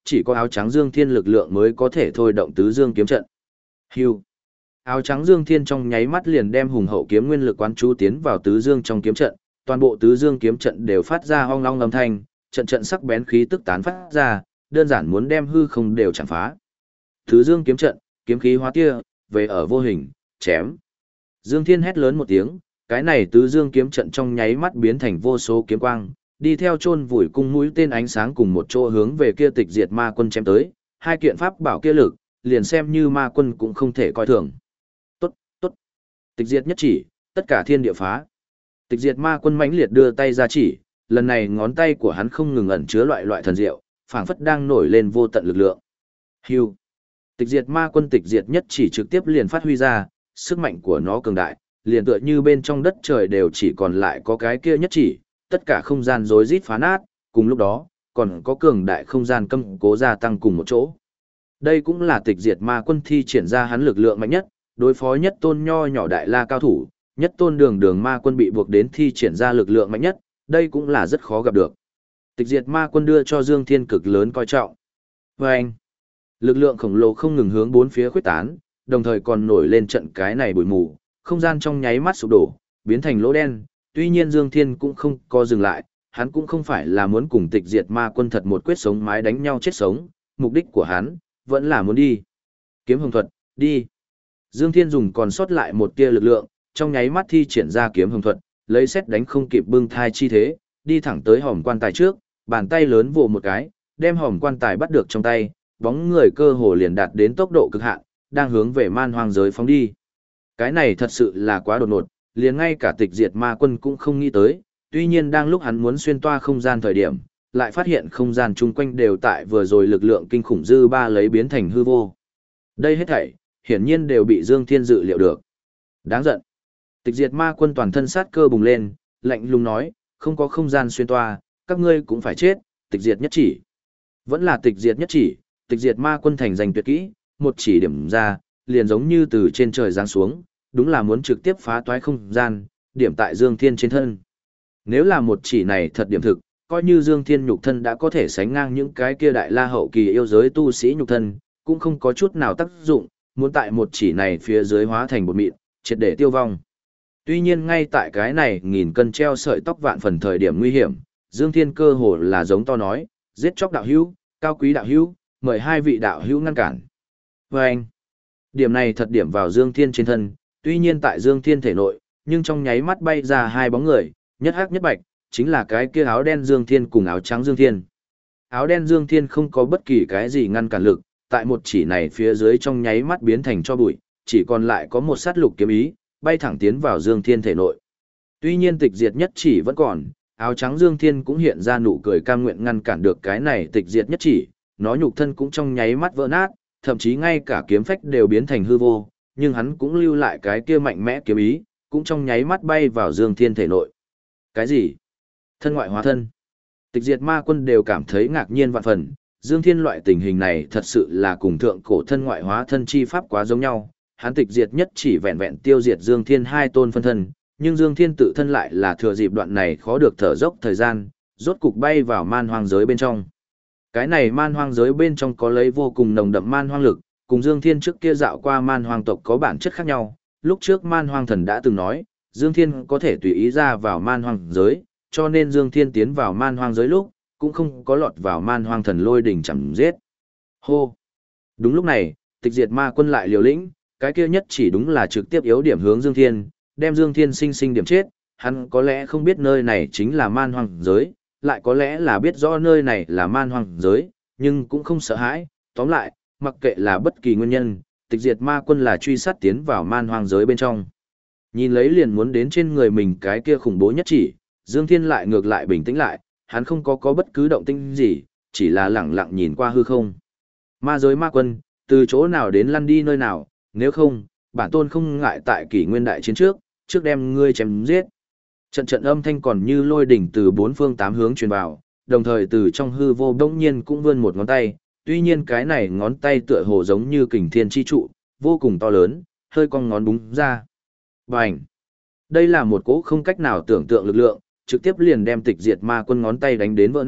chỉ có áo trắng Dương Thiên lực lượng mới có thể thôi động tứ dương kiếm trận. Hưu. Áo trắng Dương Thiên trong nháy mắt liền đem hùng hậu kiếm nguyên lực quán chú tiến vào tứ dương trong kiếm trận, toàn bộ tứ dương kiếm trận đều phát ra ong long âm thanh, trận trận sắc bén khí tức tán phát ra, đơn giản muốn đem hư không đều chạm phá. Tứ dương kiếm trận, kiếm khí hóa tia, về ở vô hình, chém. Dương Thiên hét lớn một tiếng, cái này tứ dương kiếm trận trong nháy mắt biến thành vô số kiếm quang, đi theo chôn vùi cung mũi tên ánh sáng cùng một chỗ hướng về kia tịch diệt ma quân chém tới, hai kiện pháp bảo kia lực, liền xem như ma quân cũng không thể coi thường. Tốt, tốt. Tịch diệt nhất chỉ, tất cả thiên địa phá. Tịch diệt ma quân mãnh liệt đưa tay ra chỉ, lần này ngón tay của hắn không ngừng ẩn chứa loại thần diệu, phảng phất đang nổi lên vô tận lực lượng. Hưu. Tịch diệt ma quân tịch diệt nhất chỉ trực tiếp liền phát huy ra, sức mạnh của nó cường đại, liền tựa như bên trong đất trời đều chỉ còn lại có cái kia nhất chỉ, tất cả không gian rối rít phá nát, cùng lúc đó, còn có cường đại không gian cấm cố gia tăng cùng một chỗ. Đây cũng là tịch diệt ma quân thi triển ra hắn lực lượng mạnh nhất, đối phó nhất tôn nho nhỏ đại la cao thủ, nhất tôn đường ma quân bị buộc đến thi triển ra lực lượng mạnh nhất, đây cũng là rất khó gặp được. Tịch diệt ma quân đưa cho Dương Thiên cực lớn coi trọng. Và anh, lực lượng khổng lồ không ngừng hướng bốn phía khuếch tán, đồng thời còn nổi lên trận cái này bụi mù, không gian trong nháy mắt sụp đổ, biến thành lỗ đen. Tuy nhiên Dương Thiên cũng không có dừng lại, hắn cũng không phải là muốn cùng tịch diệt ma quân thật một quyết sống mái đánh nhau chết sống, mục đích của hắn vẫn là muốn đi. Kiếm hồng thuật, đi. Dương Thiên dùng còn sót lại một tia lực lượng, trong nháy mắt thi triển ra kiếm hồng thuật, lấy xét đánh không kịp bưng thai chi thế, đi thẳng tới hòm quan tài trước, bàn tay lớn vồ một cái, đem hòm quan tài bắt được trong tay, bóng người cơ hồ liền đạt đến tốc độ cực hạn, đang hướng về man hoang giới phóng đi. Cái này thật sự là quá đột ngột, liền ngay cả tịch diệt ma quân cũng không nghĩ tới, tuy nhiên đang lúc hắn muốn xuyên toa không gian thời điểm, lại phát hiện không gian chung quanh đều tại vừa rồi lực lượng kinh khủng dư ba lấy biến thành hư vô. Đây hết thảy, hiển nhiên đều bị Dương Thiên dự liệu được. Đáng giận. Tịch diệt ma quân toàn thân sát cơ bùng lên, lạnh lùng nói, không có không gian xuyên toa, các ngươi cũng phải chết, tịch diệt nhất chỉ. Vẫn là tịch diệt nhất chỉ, tịch diệt ma quân thành danh tuyệt kỹ, một chỉ điểm ra, liền giống như từ trên trời giáng xuống, đúng là muốn trực tiếp phá toái không gian, điểm tại Dương Thiên trên thân. Nếu là một chỉ này thật điểm thực, coi như Dương Thiên nhục thân đã có thể sánh ngang những cái kia đại la hậu kỳ yêu giới tu sĩ nhục thân, cũng không có chút nào tác dụng, muốn tại một chỉ này phía dưới hóa thành bột mịn, triệt để tiêu vong. Tuy nhiên ngay tại cái này nghìn cân treo sợi tóc vạn phần thời điểm nguy hiểm, Dương Thiên cơ hồ là giống to nói, giết chóc đạo hữu, cao quý đạo hữu, mời hai vị đạo hữu ngăn cản. Và anh, điểm này thật điểm vào Dương Thiên trên thân, tuy nhiên tại Dương Thiên thể nội, nhưng trong nháy mắt bay ra hai bóng người, nhất hắc nhất bạch, chính là cái kia áo đen Dương Thiên cùng áo trắng Dương Thiên. Áo đen Dương Thiên không có bất kỳ cái gì ngăn cản lực, tại một chỉ này phía dưới trong nháy mắt biến thành cho bụi, chỉ còn lại có một sát lục kiếm ý, bay thẳng tiến vào Dương Thiên thể nội. Tuy nhiên tịch diệt nhất chỉ vẫn còn, áo trắng Dương Thiên cũng hiện ra nụ cười cam nguyện ngăn cản được cái này tịch diệt nhất chỉ, nó nhục thân cũng trong nháy mắt vỡ nát, thậm chí ngay cả kiếm phách đều biến thành hư vô, nhưng hắn cũng lưu lại cái kia mạnh mẽ kiếm ý, cũng trong nháy mắt bay vào Dương Thiên thể nội. Cái gì? Thân ngoại hóa thân. Tịch diệt ma quân đều cảm thấy ngạc nhiên vạn phần, Dương Thiên loại tình hình này thật sự là cùng thượng cổ thân ngoại hóa thân chi pháp quá giống nhau, hắn tịch diệt nhất chỉ vẹn vẹn tiêu diệt Dương Thiên hai tôn phân thân, nhưng Dương Thiên tự thân lại là thừa dịp đoạn này khó được thở dốc thời gian, rốt cục bay vào man hoang giới bên trong. Cái này man hoang giới bên trong có lấy vô cùng nồng đậm man hoang lực, cùng Dương Thiên trước kia dạo qua man hoang tộc có bản chất khác nhau. Lúc trước man hoang thần đã từng nói, Dương Thiên có thể tùy ý ra vào man hoang giới, cho nên Dương Thiên tiến vào man hoang giới lúc, cũng không có lọt vào man hoang thần lôi đỉnh chẳng giết. Hô! Đúng lúc này, tịch diệt ma quân lại liều lĩnh, cái kia nhất chỉ đúng là trực tiếp yếu điểm hướng Dương Thiên, đem Dương Thiên sinh sinh điểm chết, hắn có lẽ không biết nơi này chính là man hoang giới, lại có lẽ là biết rõ nơi này là man hoang giới, nhưng cũng không sợ hãi, tóm lại, mặc kệ là bất kỳ nguyên nhân, tịch diệt ma quân là truy sát tiến vào man hoang giới bên trong. Nhìn lấy liền muốn đến trên người mình cái kia khủng bố nhất chỉ, Dương Thiên lại ngược lại bình tĩnh lại, hắn không có bất cứ động tĩnh gì, chỉ là lẳng lặng nhìn qua hư không. Ma giới ma quân, từ chỗ nào đến lăn đi nơi nào, nếu không, bản tôn không ngại tại kỷ nguyên đại chiến trước đem ngươi chém giết. Trận trận âm thanh còn như lôi đỉnh từ bốn phương tám hướng truyền vào, đồng thời từ trong hư vô bỗng nhiên cũng vươn một ngón tay, tuy nhiên cái này ngón tay tựa hồ giống như kình thiên chi trụ, vô cùng to lớn, hơi cong ngón búng ra. Bành! Đây là một cỗ không cách nào tưởng tượng lực lượng, trực tiếp liền đem tịch diệt ma quân ngón tay đánh đến vỡ nát,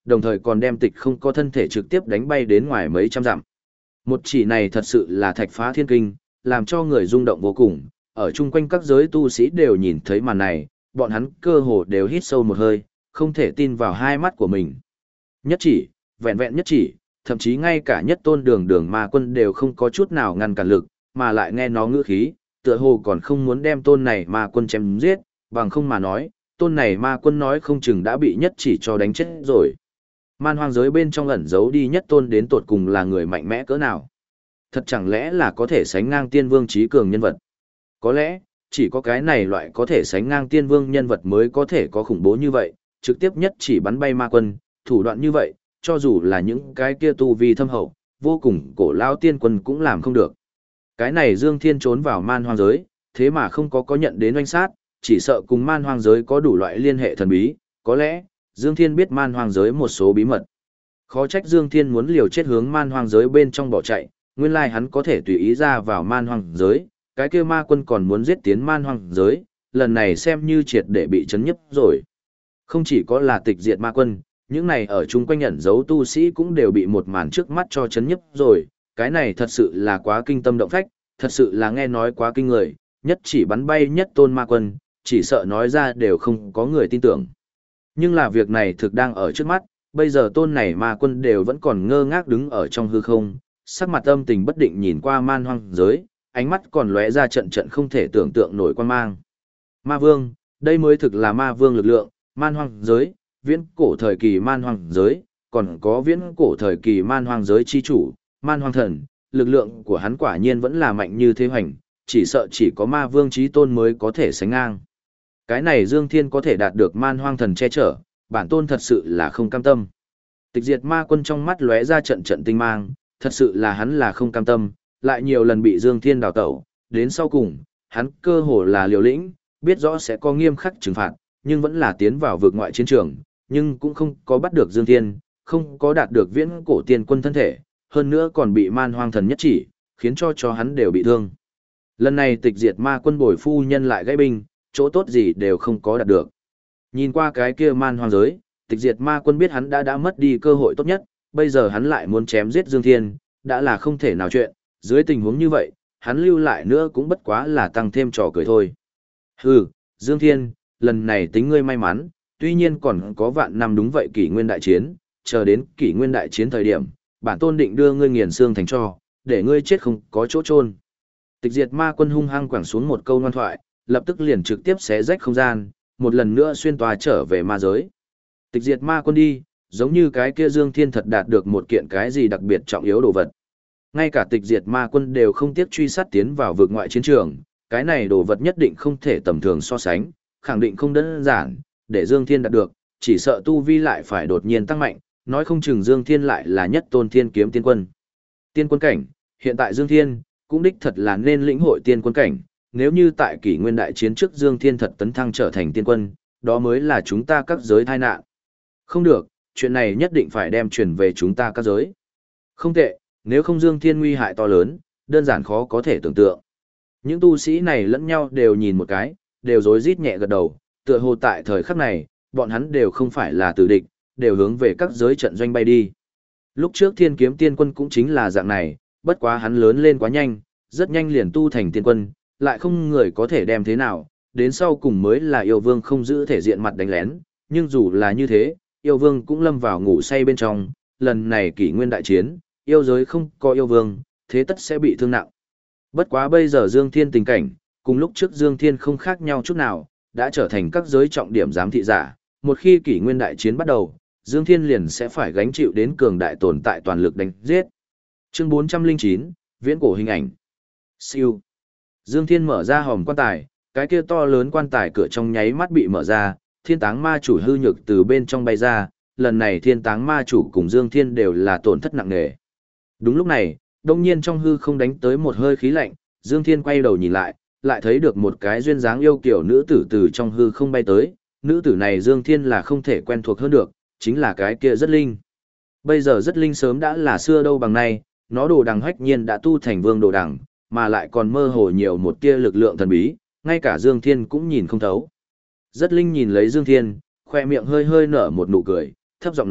đồng thời còn đem tịch không có thân thể trực tiếp đánh bay đến ngoài mấy trăm dặm. Một chỉ này thật sự là thạch phá thiên kinh, làm cho người rung động vô cùng, ở chung quanh các giới tu sĩ đều nhìn thấy màn này, bọn hắn cơ hồ đều hít sâu một hơi, không thể tin vào hai mắt của mình. Nhất chỉ, vẹn vẹn nhất chỉ, thậm chí ngay cả nhất tôn đường đường ma quân đều không có chút nào ngăn cản lực, mà lại nghe nó ngữ khí, tựa hồ còn không muốn đem tôn này ma quân chém giết, bằng không mà nói, tôn này ma quân nói không chừng đã bị nhất chỉ cho đánh chết rồi. Man hoang giới bên trong ẩn giấu đi nhất tôn đến tột cùng là người mạnh mẽ cỡ nào? Thật chẳng lẽ là có thể sánh ngang tiên vương trí cường nhân vật? Có lẽ, chỉ có cái này loại có thể sánh ngang tiên vương nhân vật mới có thể có khủng bố như vậy, trực tiếp nhất chỉ bắn bay ma quân, thủ đoạn như vậy, cho dù là những cái kia tu vi thâm hậu, vô cùng cổ lao tiên quân cũng làm không được. Cái này Dương Thiên trốn vào man hoang giới, thế mà không có nhận đến oanh sát, chỉ sợ cùng man hoang giới có đủ loại liên hệ thần bí, có lẽ, Dương Thiên biết man hoang giới một số bí mật. Khó trách Dương Thiên muốn liều chết hướng man hoang giới bên trong bỏ chạy, nguyên lai hắn có thể tùy ý ra vào man hoang giới, cái kia ma quân còn muốn giết tiến man hoang giới, lần này xem như triệt để bị chấn nhấp rồi. Không chỉ có là tịch diệt ma quân, những này ở chung quanh ẩn giấu tu sĩ cũng đều bị một màn trước mắt cho chấn nhấp rồi, cái này thật sự là quá kinh tâm động phách, thật sự là nghe nói quá kinh người, nhất chỉ bắn bay nhất tôn ma quân, chỉ sợ nói ra đều không có người tin tưởng. Nhưng là việc này thực đang ở trước mắt, bây giờ tôn này ma quân đều vẫn còn ngơ ngác đứng ở trong hư không, sắc mặt âm tình bất định nhìn qua man hoang giới, ánh mắt còn lóe ra trận trận không thể tưởng tượng nổi quan mang. Ma vương, đây mới thực là ma vương lực lượng, man hoang giới, viễn cổ thời kỳ man hoang giới, còn có viễn cổ thời kỳ man hoang giới chi chủ, man hoang thần, lực lượng của hắn quả nhiên vẫn là mạnh như thế hoành, chỉ sợ chỉ có ma vương chí tôn mới có thể sánh ngang. Cái này Dương Thiên có thể đạt được man hoang thần che chở, bản tôn thật sự là không cam tâm. Tịch diệt ma quân trong mắt lóe ra trận trận tinh mang, thật sự là hắn là không cam tâm, lại nhiều lần bị Dương Thiên đào tẩu, đến sau cùng, hắn cơ hồ là liều lĩnh, biết rõ sẽ có nghiêm khắc trừng phạt, nhưng vẫn là tiến vào vực ngoại chiến trường, nhưng cũng không có bắt được Dương Thiên, không có đạt được viễn cổ tiên quân thân thể, hơn nữa còn bị man hoang thần nhất chỉ, khiến cho hắn đều bị thương. Lần này tịch diệt ma quân bồi phu nhân lại gãy binh, chỗ tốt gì đều không có đạt được. Nhìn qua cái kia man hoang giới, tịch diệt ma quân biết hắn đã mất đi cơ hội tốt nhất, bây giờ hắn lại muốn chém giết Dương Thiên, đã là không thể nào chuyện, dưới tình huống như vậy, hắn lưu lại nữa cũng bất quá là tăng thêm trò cười thôi. Hừ, Dương Thiên, lần này tính ngươi may mắn, tuy nhiên còn có vạn năm đúng vậy kỷ nguyên đại chiến, chờ đến kỷ nguyên đại chiến thời điểm, bản tôn định đưa ngươi nghiền xương thành tro, để ngươi chết không có chỗ chôn. Tịch diệt ma quân hung hăng quẳng xuống một câu ngoan thoại, lập tức liền trực tiếp xé rách không gian, một lần nữa xuyên tòa trở về ma giới. Tịch diệt ma quân đi, giống như cái kia Dương Thiên thật đạt được một kiện cái gì đặc biệt trọng yếu đồ vật. Ngay cả tịch diệt ma quân đều không tiếc truy sát tiến vào vực ngoại chiến trường, cái này đồ vật nhất định không thể tầm thường so sánh, khẳng định không đơn giản, để Dương Thiên đạt được, chỉ sợ tu vi lại phải đột nhiên tăng mạnh, nói không chừng Dương Thiên lại là nhất tôn thiên kiếm tiên quân. Tiên quân cảnh, hiện tại Dương Thiên, cũng đích thật là nên lĩnh hội tiên quân cảnh, nếu như tại kỷ nguyên đại chiến trước Dương Thiên thật tấn thăng trở thành tiên quân, đó mới là chúng ta các giới tai nạn. Không được, chuyện này nhất định phải đem truyền về chúng ta các giới. Không tệ, nếu không Dương Thiên nguy hại to lớn, đơn giản khó có thể tưởng tượng. Những tu sĩ này lẫn nhau đều nhìn một cái, đều rối rít nhẹ gật đầu, tựa hồ tại thời khắc này, bọn hắn đều không phải là tử địch, đều hướng về các giới trận doanh bay đi. Lúc trước Thiên Kiếm Tiên Quân cũng chính là dạng này, bất quá hắn lớn lên quá nhanh, rất nhanh liền tu thành tiên quân, lại không người có thể đem thế nào, đến sau cùng mới là yêu vương không giữ thể diện mặt đánh lén, nhưng dù là như thế, yêu vương cũng lâm vào ngủ say bên trong, lần này kỷ nguyên đại chiến, yêu giới không có yêu vương, thế tất sẽ bị thương nặng. Bất quá bây giờ Dương Thiên tình cảnh, cùng lúc trước Dương Thiên không khác nhau chút nào, đã trở thành các giới trọng điểm giám thị giả, một khi kỷ nguyên đại chiến bắt đầu, Dương Thiên liền sẽ phải gánh chịu đến cường đại tồn tại toàn lực đánh giết. Chương 409, viễn cổ hình ảnh. Siêu. Dương Thiên mở ra hòm quan tài, cái kia to lớn quan tài cửa trong nháy mắt bị mở ra, Thiên Táng Ma chủ hư nhược từ bên trong bay ra, lần này Thiên Táng Ma chủ cùng Dương Thiên đều là tổn thất nặng nề. Đúng lúc này, đông nhiên trong hư không đánh tới một hơi khí lạnh, Dương Thiên quay đầu nhìn lại, lại thấy được một cái duyên dáng yêu kiểu nữ tử từ trong hư không bay tới, nữ tử này Dương Thiên là không thể quen thuộc hơn được, chính là cái kia Rất Linh. Bây giờ Rất Linh sớm đã là xưa đâu bằng nay, nó đồ đằng hách nhiên đã tu thành vương đồ đằng, mà lại còn mơ hồ nhiều một tia lực lượng thần bí, ngay cả Dương Thiên cũng nhìn không thấu. Rất Linh nhìn lấy Dương Thiên, khoe miệng hơi hơi nở một nụ cười, thấp giọng nói,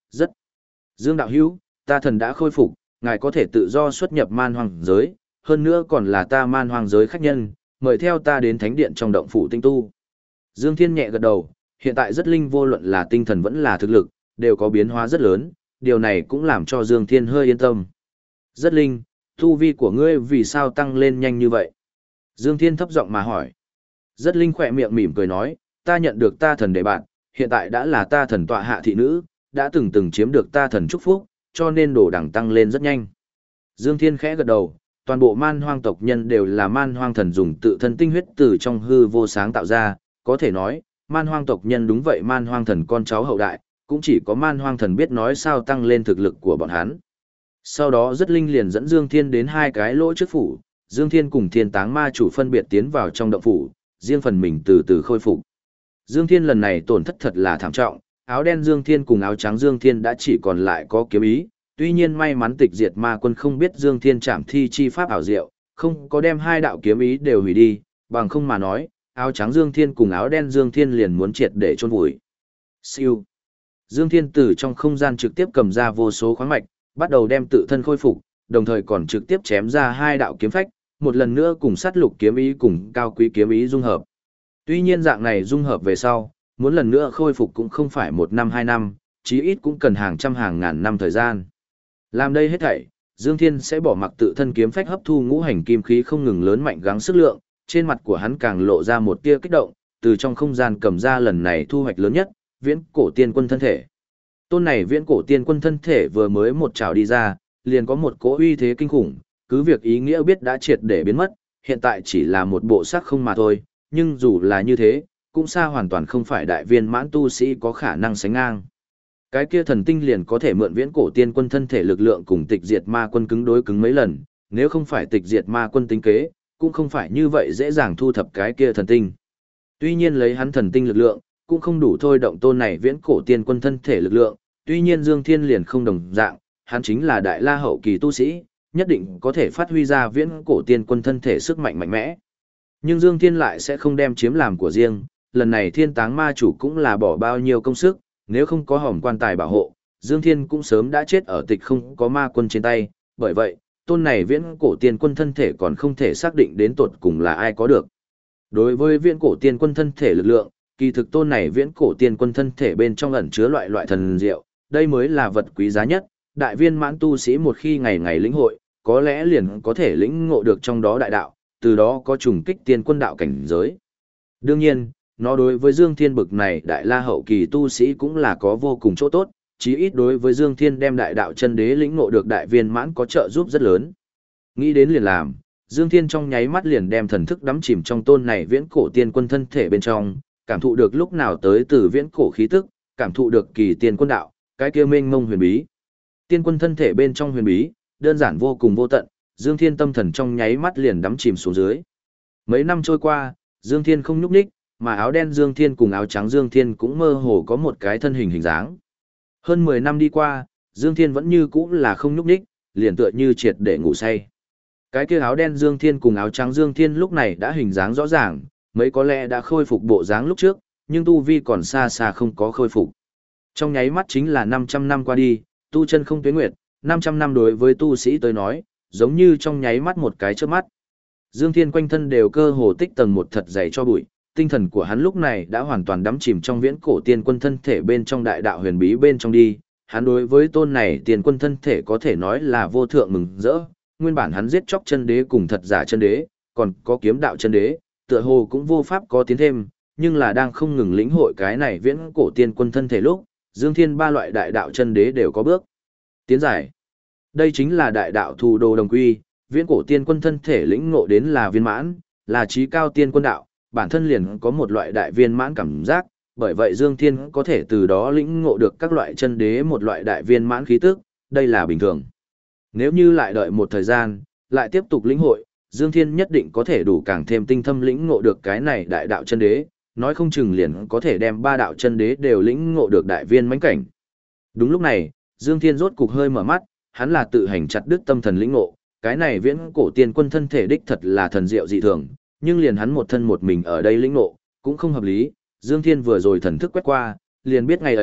Rất. Dương đạo hữu, ta thần đã khôi phục, ngài có thể tự do xuất nhập man hoang giới, hơn nữa còn là ta man hoang giới khách nhân, mời theo ta đến thánh điện trong động phủ tinh tu. Dương Thiên nhẹ gật đầu, hiện tại rất linh vô luận là tinh thần vẫn là thực lực, đều có biến hóa rất lớn, điều này cũng làm cho Dương Thiên hơi yên tâm. Rất linh, tu vi của ngươi vì sao tăng lên nhanh như vậy? Dương Thiên thấp giọng mà hỏi. Rất linh khỏe miệng mỉm cười nói, ta nhận được ta thần đề bạn, hiện tại đã là ta thần tọa hạ thị nữ, đã từng chiếm được ta thần chúc phúc, cho nên đồ đẳng tăng lên rất nhanh. Dương Thiên khẽ gật đầu, toàn bộ man hoang tộc nhân đều là man hoang thần dùng tự thân tinh huyết từ trong hư vô sáng tạo ra, có thể nói, man hoang tộc nhân đúng vậy man hoang thần con cháu hậu đại, cũng chỉ có man hoang thần biết nói sao tăng lên thực lực của bọn hắn. Sau đó rất linh liền dẫn Dương Thiên đến hai cái lỗ trước phủ, Dương Thiên cùng Thiên Táng Ma chủ phân biệt tiến vào trong động phủ, riêng phần mình từ từ khôi phục. Dương Thiên lần này tổn thất thật là thảm trọng, áo đen Dương Thiên cùng áo trắng Dương Thiên đã chỉ còn lại có kiếm ý, tuy nhiên may mắn tịch diệt ma quân không biết Dương Thiên chạm thi chi pháp ảo diệu, không có đem hai đạo kiếm ý đều hủy đi, bằng không mà nói, áo trắng Dương Thiên cùng áo đen Dương Thiên liền muốn triệt để chôn vùi. Siêu. Dương Thiên từ trong không gian trực tiếp cầm ra vô số khoáng mạch, bắt đầu đem tự thân khôi phục, đồng thời còn trực tiếp chém ra hai đạo kiếm phách, một lần nữa cùng sát lục kiếm ý cùng cao quý kiếm ý dung hợp. Tuy nhiên dạng này dung hợp về sau, muốn lần nữa khôi phục cũng không phải 1 năm 2 năm, chí ít cũng cần hàng trăm hàng ngàn năm thời gian. Làm đây hết thảy, Dương Thiên sẽ bỏ mặc tự thân kiếm phách hấp thu ngũ hành kim khí không ngừng lớn mạnh gắng sức lượng, trên mặt của hắn càng lộ ra một tia kích động, từ trong không gian cầm ra lần này thu hoạch lớn nhất, viễn cổ tiên quân thân thể. Tôn này viễn cổ tiên quân thân thể vừa mới một trảo đi ra, liền có một cỗ uy thế kinh khủng, cứ việc ý nghĩa biết đã triệt để biến mất, hiện tại chỉ là một bộ xác không mà thôi, nhưng dù là như thế, cũng xa hoàn toàn không phải đại viên mãn tu sĩ có khả năng sánh ngang. Cái kia thần tinh liền có thể mượn viễn cổ tiên quân thân thể lực lượng cùng tịch diệt ma quân cứng đối cứng mấy lần, nếu không phải tịch diệt ma quân tính kế, cũng không phải như vậy dễ dàng thu thập cái kia thần tinh. Tuy nhiên lấy hắn thần tinh lực lượng, cũng không đủ thôi động tôn này viễn cổ tiên quân thân thể lực lượng, tuy nhiên Dương Thiên liền không đồng dạng, hắn chính là đại la hậu kỳ tu sĩ, nhất định có thể phát huy ra viễn cổ tiên quân thân thể sức mạnh mạnh mẽ. Nhưng Dương Thiên lại sẽ không đem chiếm làm của riêng, lần này Thiên Táng Ma chủ cũng là bỏ bao nhiêu công sức, nếu không có hòm quan tài bảo hộ, Dương Thiên cũng sớm đã chết ở tịch không có ma quân trên tay, bởi vậy, tôn này viễn cổ tiên quân thân thể còn không thể xác định đến tột cùng là ai có được. Đối với viễn cổ tiên quân thân thể lực lượng, kỳ thực tôn này viễn cổ tiên quân thân thể bên trong ẩn chứa loại thần diệu, đây mới là vật quý giá nhất, đại viên mãn tu sĩ một khi ngày ngày lĩnh hội, có lẽ liền có thể lĩnh ngộ được trong đó đại đạo, từ đó có trùng kích tiên quân đạo cảnh giới. Đương nhiên, nó đối với Dương Thiên bực này đại la hậu kỳ tu sĩ cũng là có vô cùng chỗ tốt, chí ít đối với Dương Thiên đem đại đạo chân đế lĩnh ngộ được đại viên mãn có trợ giúp rất lớn. Nghĩ đến liền làm, Dương Thiên trong nháy mắt liền đem thần thức đắm chìm trong tôn này viễn cổ tiên quân thân thể bên trong, cảm thụ được lúc nào tới từ viễn cổ khí tức, cảm thụ được kỳ tiên quân đạo, cái kia mênh mông huyền bí. Tiên quân thân thể bên trong huyền bí, đơn giản vô cùng vô tận, Dương Thiên tâm thần trong nháy mắt liền đắm chìm xuống dưới. Mấy năm trôi qua, Dương Thiên không nhúc nhích, mà áo đen Dương Thiên cùng áo trắng Dương Thiên cũng mơ hồ có một cái thân hình dáng. Hơn 10 năm đi qua, Dương Thiên vẫn như cũ là không nhúc nhích, liền tựa như triệt để ngủ say. Cái kia áo đen Dương Thiên cùng áo trắng Dương Thiên lúc này đã hình dáng rõ ràng, mấy có lẽ đã khôi phục bộ dáng lúc trước, nhưng tu vi còn xa xa không có khôi phục. Trong nháy mắt chính là 500 năm qua đi, tu chân không tuyến nguyệt, 500 năm đối với tu sĩ tới nói, giống như trong nháy mắt một cái chớp mắt. Dương Thiên quanh thân đều cơ hồ tích tầng một thật dày cho bụi, tinh thần của hắn lúc này đã hoàn toàn đắm chìm trong viễn cổ tiên quân thân thể bên trong đại đạo huyền bí bên trong đi. Hắn đối với tôn này tiên quân thân thể có thể nói là vô thượng mừng rỡ, nguyên bản hắn giết chóc chân đế cùng thật giả chân đế, còn có kiếm đạo chân đế, tựa hồ cũng vô pháp có tiến thêm, nhưng là đang không ngừng lĩnh hội cái này viễn cổ tiên quân thân thể lúc, Dương Thiên ba loại đại đạo chân đế đều có bước tiến giải. Đây chính là đại đạo thù đồ đồng quy, viễn cổ tiên quân thân thể lĩnh ngộ đến là viên mãn, là trí cao tiên quân đạo, bản thân liền có một loại đại viên mãn cảm giác, bởi vậy Dương Thiên có thể từ đó lĩnh ngộ được các loại chân đế một loại đại viên mãn khí tức, đây là bình thường. Nếu như lại đợi một thời gian, lại tiếp tục lĩnh hội, Dương Thiên nhất định có thể đủ càng thêm tinh thâm lĩnh ngộ được cái này đại đạo chân đế, nói không chừng liền có thể đem ba đạo chân đế đều lĩnh ngộ được đại viên mãnh cảnh. Đúng lúc này, Dương Thiên rốt cục hơi mở mắt, hắn là tự hành chặt đứt tâm thần lĩnh ngộ, cái này viễn cổ tiên quân thân thể đích thật là thần diệu dị thường, nhưng liền hắn một thân một mình ở đây lĩnh ngộ, cũng không hợp lý. Dương Thiên vừa rồi thần thức quét qua, liền biết ngày ấy,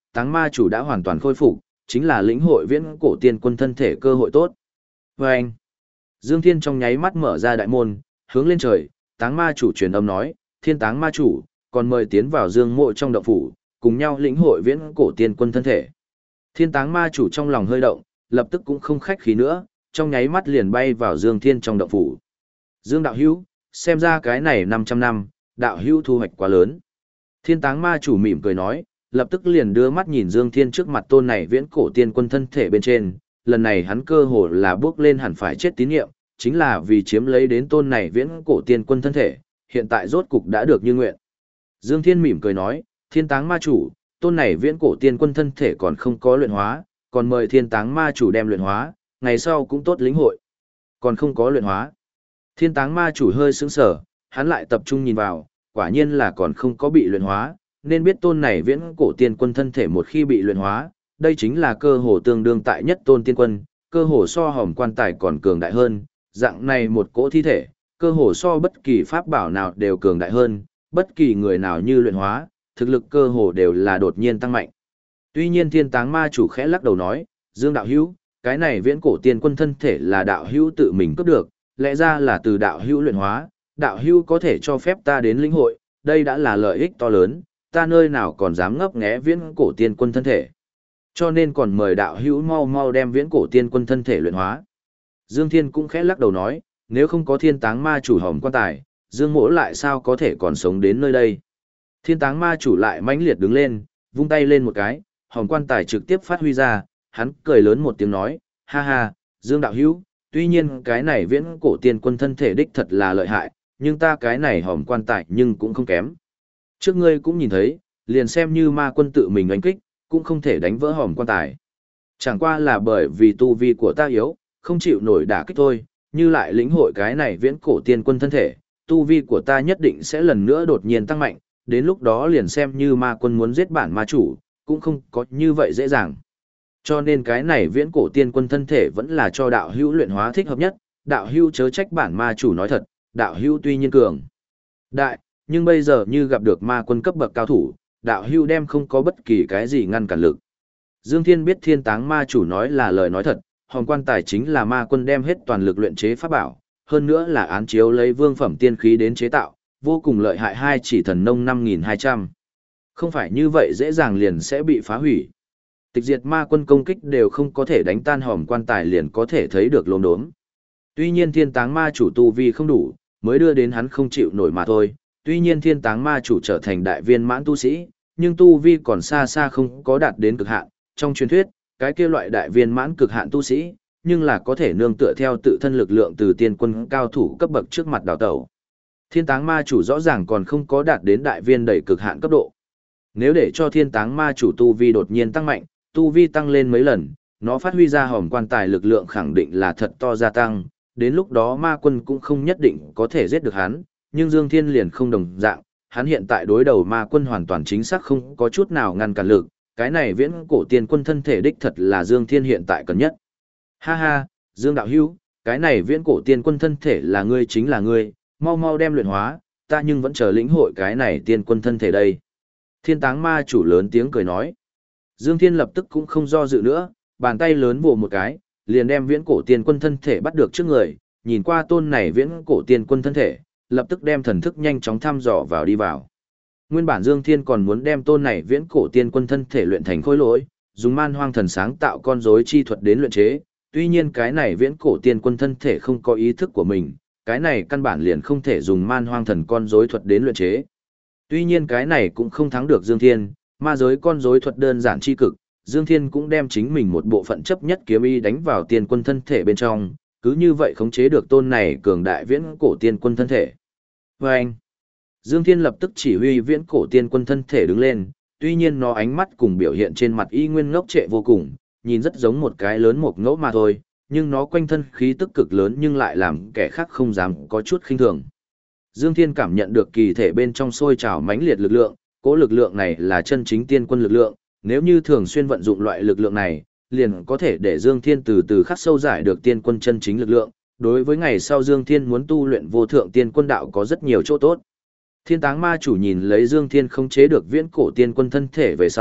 Táng ma chủ đã hoàn toàn khôi phục, chính là lĩnh hội viễn cổ tiên quân thân thể cơ hội tốt. Vâng! Dương Thiên trong nháy mắt mở ra đại môn, hướng lên trời, Táng ma chủ truyền âm nói, Thiên Táng ma chủ, còn mời tiến vào Dương Mộ trong động phủ, cùng nhau lĩnh hội viễn cổ tiên quân thân thể. Thiên Táng ma chủ trong lòng hơi động, lập tức cũng không khách khí nữa, trong nháy mắt liền bay vào Dương Thiên trong động phủ. Dương đạo hữu, xem ra cái này 500 năm, đạo hữu thu hoạch quá lớn. Thiên Táng ma chủ mỉm cười nói, lập tức liền đưa mắt nhìn Dương Thiên trước mặt tôn này viễn cổ tiên quân thân thể bên trên, lần này hắn cơ hồ là bước lên hẳn phải chết tín nhiệm, chính là vì chiếm lấy đến tôn này viễn cổ tiên quân thân thể, hiện tại rốt cục đã được như nguyện. Dương Thiên mỉm cười nói, Thiên Táng ma chủ, tôn này viễn cổ tiên quân thân thể còn không có luyện hóa, còn mời Thiên Táng ma chủ đem luyện hóa, ngày sau cũng tốt lĩnh hội. Còn không có luyện hóa. Thiên Táng ma chủ hơi sững sờ, hắn lại tập trung nhìn vào, quả nhiên là còn không có bị luyện hóa, nên biết tôn này viễn cổ tiên quân thân thể một khi bị luyện hóa, đây chính là cơ hồ tương đương tại nhất tôn tiên quân, cơ hồ so hòm quan tài còn cường đại hơn, dạng này một cỗ thi thể, cơ hồ so bất kỳ pháp bảo nào đều cường đại hơn, bất kỳ người nào như luyện hóa, thực lực cơ hồ đều là đột nhiên tăng mạnh. Tuy nhiên Thiên Táng ma chủ khẽ lắc đầu nói, Dương đạo hữu, cái này viễn cổ tiên quân thân thể là đạo hữu tự mình cướp được, lẽ ra là từ đạo hữu luyện hóa, đạo hữu có thể cho phép ta đến lĩnh hội, đây đã là lợi ích to lớn, ta nơi nào còn dám ngấp nghé viễn cổ tiên quân thân thể. Cho nên còn mời đạo hữu mau mau đem viễn cổ tiên quân thân thể luyện hóa. Dương Thiên cũng khẽ lắc đầu nói, nếu không có Thiên Táng ma chủ hòm quan tài, Dương Mỗ lại sao có thể còn sống đến nơi đây. Thiên Táng ma chủ lại mãnh liệt đứng lên, vung tay lên một cái, hòm quan tài trực tiếp phát huy ra, hắn cười lớn một tiếng nói, ha ha, Dương đạo hữu, tuy nhiên cái này viễn cổ tiên quân thân thể đích thật là lợi hại, nhưng ta cái này hòm quan tài nhưng cũng không kém. Trước ngươi cũng nhìn thấy, liền xem như ma quân tự mình đánh kích, cũng không thể đánh vỡ hòm quan tài. Chẳng qua là bởi vì tu vi của ta yếu, không chịu nổi đả kích thôi, như lại lĩnh hội cái này viễn cổ tiên quân thân thể, tu vi của ta nhất định sẽ lần nữa đột nhiên tăng mạnh, đến lúc đó liền xem như ma quân muốn giết bản ma chủ, cũng không có như vậy dễ dàng. Cho nên cái này viễn cổ tiên quân thân thể vẫn là cho đạo hữu luyện hóa thích hợp nhất, đạo hữu chớ trách bản ma chủ nói thật, đạo hữu tuy nhiên cường đại, nhưng bây giờ như gặp được ma quân cấp bậc cao thủ, đạo hữu đem không có bất kỳ cái gì ngăn cản lực. Dương Thiên biết Thiên Táng ma chủ nói là lời nói thật, hòm quan tài chính là ma quân đem hết toàn lực luyện chế pháp bảo, hơn nữa là án chiếu lấy vương phẩm tiên khí đến chế tạo, vô cùng lợi hại, hai chỉ thần nông 5200. Không phải như vậy dễ dàng liền sẽ bị phá hủy. Tịch diệt ma quân công kích đều không có thể đánh tan hòm quan tài liền có thể thấy được lốm đốm. Tuy nhiên Thiên Táng ma chủ tu vi không đủ, mới đưa đến hắn không chịu nổi mà thôi. Tuy nhiên Thiên Táng ma chủ trở thành đại viên mãn tu sĩ, nhưng tu vi còn xa xa không có đạt đến cực hạn. Trong truyền thuyết, cái kia loại đại viên mãn cực hạn tu sĩ, nhưng là có thể nương tựa theo tự thân lực lượng từ tiên quân cao thủ cấp bậc trước mặt đào tẩu. Thiên Táng ma chủ rõ ràng còn không có đạt đến đại viên đầy cực hạn cấp độ. Nếu để cho Thiên Táng ma chủ tu vi đột nhiên tăng mạnh, tu vi tăng lên mấy lần, nó phát huy ra hòm quan tài lực lượng khẳng định là thật to gia tăng, đến lúc đó ma quân cũng không nhất định có thể giết được hắn, nhưng Dương Thiên liền không đồng dạng, hắn hiện tại đối đầu ma quân hoàn toàn chính xác không có chút nào ngăn cản lực, cái này viễn cổ tiên quân thân thể đích thật là Dương Thiên hiện tại cần nhất. Ha ha, Dương đạo hữu, cái này viễn cổ tiên quân thân thể là ngươi chính là ngươi, mau mau đem luyện hóa, ta nhưng vẫn chờ lĩnh hội cái này tiên quân thân thể đây. Thiên Táng ma chủ lớn tiếng cười nói. Dương Thiên lập tức cũng không do dự nữa, bàn tay lớn vồ một cái, liền đem viễn cổ tiên quân thân thể bắt được trước người, nhìn qua tôn này viễn cổ tiên quân thân thể, lập tức đem thần thức nhanh chóng thăm dò vào đi vào. Nguyên bản Dương Thiên còn muốn đem tôn này viễn cổ tiên quân thân thể luyện thành khối lỗi, dùng man hoang thần sáng tạo con rối chi thuật đến luyện chế, tuy nhiên cái này viễn cổ tiên quân thân thể không có ý thức của mình, cái này căn bản liền không thể dùng man hoang thần con rối thuật đến luyện chế. Tuy nhiên cái này cũng không thắng được Dương Thiên, ma giới con rối thuật đơn giản chi cực, Dương Thiên cũng đem chính mình một bộ phận chấp nhất kiếm ý đánh vào tiên quân thân thể bên trong, cứ như vậy khống chế được tôn này cường đại viễn cổ tiên quân thân thể. Và anh, Dương Thiên lập tức chỉ huy viễn cổ tiên quân thân thể đứng lên, tuy nhiên nó ánh mắt cùng biểu hiện trên mặt y nguyên ngốc trệ vô cùng, nhìn rất giống một cái lớn một ngẫu mà thôi, nhưng nó quanh thân khí tức cực lớn nhưng lại làm kẻ khác không dám có chút khinh thường. Dương Thiên cảm nhận được kỳ thể bên trong sôi trào mãnh liệt lực lượng, cỗ lực lượng này là chân chính tiên quân lực lượng, nếu như thường xuyên vận dụng loại lực lượng này, liền có thể để Dương Thiên từ từ khắc sâu giải được tiên quân chân chính lực lượng, đối với ngày sau Dương Thiên muốn tu luyện vô thượng tiên quân đạo có rất nhiều chỗ tốt. Thiên Táng ma chủ nhìn lấy Dương Thiên không chế được viễn cổ tiên quân thân thể về sau,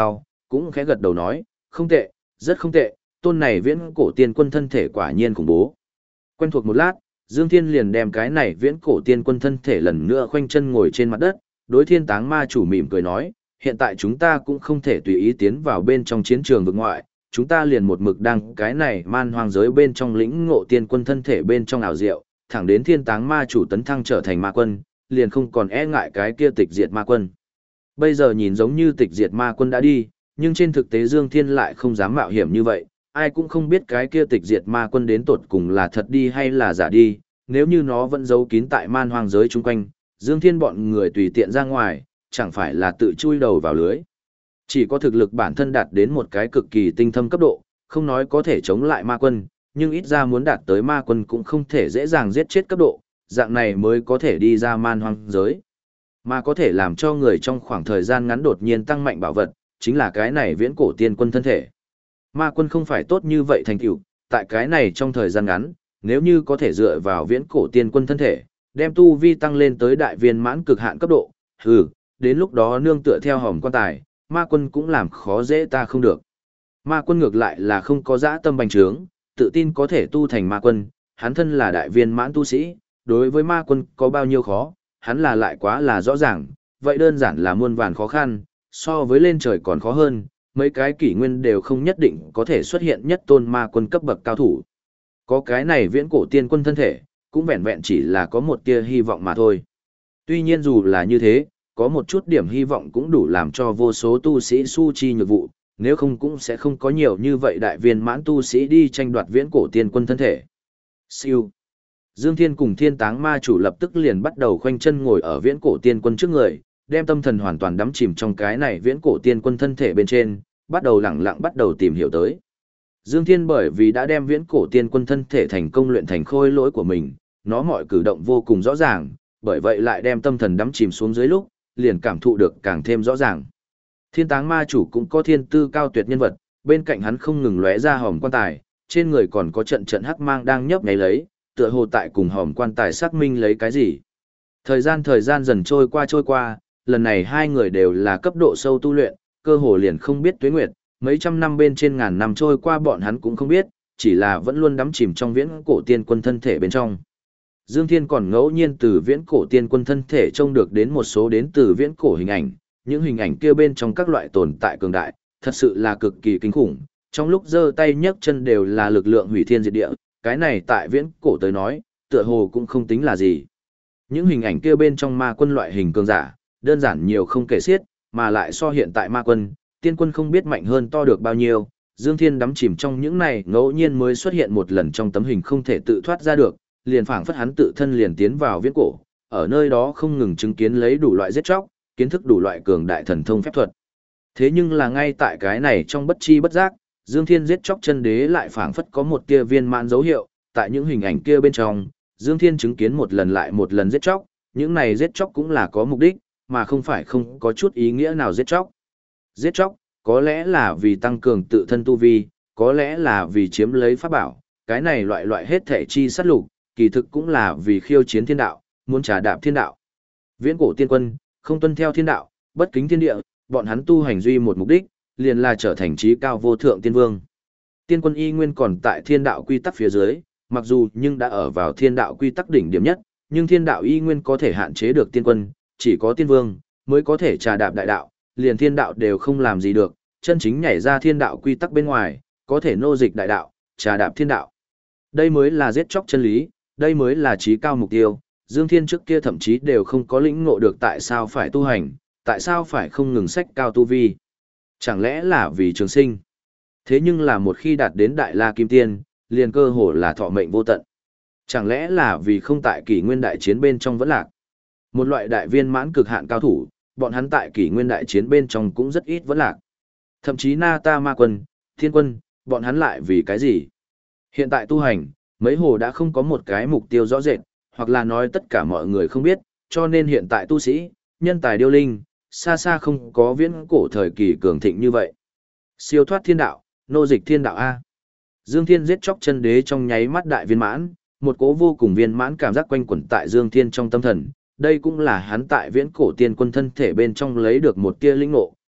cũng khẽ gật đầu nói, không tệ, rất không tệ, tôn này viễn cổ tiên quân thân thể quả nhiên khủng bố. Quen thuộc một lát, Dương Thiên liền đem cái này viễn cổ tiên quân thân thể lần nữa khoanh chân ngồi trên mặt đất, đối Thiên Táng Ma chủ mỉm cười nói, hiện tại chúng ta cũng không thể tùy ý tiến vào bên trong chiến trường vực ngoại, chúng ta liền một mực đang cái này man hoang giới bên trong lĩnh ngộ tiên quân thân thể bên trong ảo diệu, thẳng đến Thiên Táng Ma chủ tấn thăng trở thành ma quân, liền không còn e ngại cái kia tịch diệt ma quân. Bây giờ nhìn giống như tịch diệt ma quân đã đi, nhưng trên thực tế Dương Thiên lại không dám mạo hiểm như vậy, ai cũng không biết cái kia tịch diệt ma quân đến tột cùng là thật đi hay là giả đi, nếu như nó vẫn giấu kín tại man hoang giới chung quanh, Dương Thiên bọn người tùy tiện ra ngoài, chẳng phải là tự chui đầu vào lưới. Chỉ có thực lực bản thân đạt đến một cái cực kỳ tinh thâm cấp độ, không nói có thể chống lại ma quân, nhưng ít ra muốn đạt tới ma quân cũng không thể dễ dàng giết chết cấp độ, dạng này mới có thể đi ra man hoang giới. Mà có thể làm cho người trong khoảng thời gian ngắn đột nhiên tăng mạnh bảo vật, chính là cái này viễn cổ tiên quân thân thể. Ma quân không phải tốt như vậy thành tựu, tại cái này trong thời gian ngắn, nếu như có thể dựa vào viễn cổ tiên quân thân thể, đem tu vi tăng lên tới đại viên mãn cực hạn cấp độ, đến lúc đó nương tựa theo hòm quan tài, ma quân cũng làm khó dễ ta không được. Ma quân ngược lại là không có dã tâm bành trướng, tự tin có thể tu thành ma quân, hắn thân là đại viên mãn tu sĩ, đối với ma quân có bao nhiêu khó, hắn là lại quá là rõ ràng, vậy đơn giản là muôn vàn khó khăn, so với lên trời còn khó hơn, mấy cái kỷ nguyên đều không nhất định có thể xuất hiện nhất tôn ma quân cấp bậc cao thủ. Có cái này viễn cổ tiên quân thân thể, cũng vẹn vẹn chỉ là có một tia hy vọng mà thôi. Tuy nhiên dù là như thế, có một chút điểm hy vọng cũng đủ làm cho vô số tu sĩ su chi nhược vụ, nếu không cũng sẽ không có nhiều như vậy đại viên mãn tu sĩ đi tranh đoạt viễn cổ tiên quân thân thể. Siêu. Dương Thiên cùng Thiên Táng Ma chủ lập tức liền bắt đầu khoanh chân ngồi ở viễn cổ tiên quân trước người, đem tâm thần hoàn toàn đắm chìm trong cái này viễn cổ tiên quân thân thể bên trên, bắt đầu lẳng lặng bắt đầu tìm hiểu tới. Dương Thiên bởi vì đã đem viễn cổ tiên quân thân thể thành công luyện thành khôi lỗi của mình, nó mọi cử động vô cùng rõ ràng, bởi vậy lại đem tâm thần đắm chìm xuống dưới lúc, liền cảm thụ được càng thêm rõ ràng. Thiên Táng Ma chủ cũng có thiên tư cao tuyệt nhân vật, bên cạnh hắn không ngừng lóe ra hòm quan tài, trên người còn có trận trận hắc mang đang nhấp nháy lấy, tựa hồ tại cùng hòm quan tài xác minh lấy cái gì. Thời gian dần trôi qua, lần này hai người đều là cấp độ sâu tu luyện, cơ hồ liền không biết tuế nguyệt, mấy trăm năm bên trên ngàn năm trôi qua bọn hắn cũng không biết, chỉ là vẫn luôn đắm chìm trong viễn cổ tiên quân thân thể bên trong. Dương Thiên còn ngẫu nhiên từ viễn cổ tiên quân thân thể trông được đến một số đến từ viễn cổ hình ảnh, những hình ảnh kia bên trong các loại tồn tại cường đại, thật sự là cực kỳ kinh khủng, trong lúc giơ tay nhấc chân đều là lực lượng hủy thiên diệt địa, cái này tại viễn cổ tới nói, tựa hồ cũng không tính là gì. Những hình ảnh kia bên trong ma quân loại hình cường giả, đơn giản nhiều không kể xiết, mà lại so hiện tại ma quân, tiên quân không biết mạnh hơn to được bao nhiêu, Dương Thiên đắm chìm trong những này ngẫu nhiên mới xuất hiện một lần trong tấm hình không thể tự thoát ra được, liền phảng phất hắn tự thân liền tiến vào viễn cổ, ở nơi đó không ngừng chứng kiến lấy đủ loại giết chóc, kiến thức đủ loại cường đại thần thông phép thuật. Thế nhưng là ngay tại cái này trong bất chi bất giác, Dương Thiên giết chóc chân đế lại phảng phất có một tia viên mãn dấu hiệu, tại những hình ảnh kia bên trong, Dương Thiên chứng kiến một lần lại một lần giết chóc, những này giết chóc cũng là có mục đích, mà không phải không có chút ý nghĩa nào giết chóc. Giết chóc, có lẽ là vì tăng cường tự thân tu vi, có lẽ là vì chiếm lấy pháp bảo, cái này loại hết thể chi sát lục, kỳ thực cũng là vì khiêu chiến thiên đạo, muốn trà đạp thiên đạo. Viễn cổ tiên quân, không tuân theo thiên đạo, bất kính thiên địa, bọn hắn tu hành duy một mục đích, liền là trở thành trí cao vô thượng tiên vương. Tiên quân y nguyên còn tại thiên đạo quy tắc phía dưới, mặc dù nhưng đã ở vào thiên đạo quy tắc đỉnh điểm nhất, nhưng thiên đạo y nguyên có thể hạn chế được tiên quân, chỉ có tiên vương mới có thể trà đạp đại đạo, liền thiên đạo đều không làm gì được, chân chính nhảy ra thiên đạo quy tắc bên ngoài, có thể nô dịch đại đạo, trà đạp thiên đạo. Đây mới là giết chóc chân lý, đây mới là trí cao mục tiêu. Dương Thiên trước kia thậm chí đều không có lĩnh ngộ được tại sao phải tu hành, tại sao phải không ngừng sách cao tu vi. Chẳng lẽ là vì trường sinh? Thế nhưng là một khi đạt đến Đại La Kim Tiên, liền cơ hồ là thọ mệnh vô tận. Chẳng lẽ là vì không tại kỷ nguyên đại chiến bên trong vẫn lạc? Một loại đại viên mãn cực hạn cao thủ, bọn hắn tại kỷ nguyên đại chiến bên trong cũng rất ít vẫn lạc. Thậm chí Na Ta Ma Quân, Thiên Quân, bọn hắn lại vì cái gì? Hiện tại tu hành, mấy hồ đã không có một cái mục tiêu rõ rệt, hoặc là nói tất cả mọi người không biết, cho nên hiện tại tu sĩ, nhân tài điêu linh, xa xa không có viễn cổ thời kỳ cường thịnh như vậy. Siêu thoát thiên đạo, nô dịch thiên đạo A. Dương Thiên giết chóc chân đế trong nháy mắt đại viên mãn, một cố vô cùng viên mãn cảm giác quanh quẩn tại Dương Thiên trong tâm thần, đây cũng là hắn tại viễn cổ tiên quân thân thể bên trong lấy được một tia linh ngộ,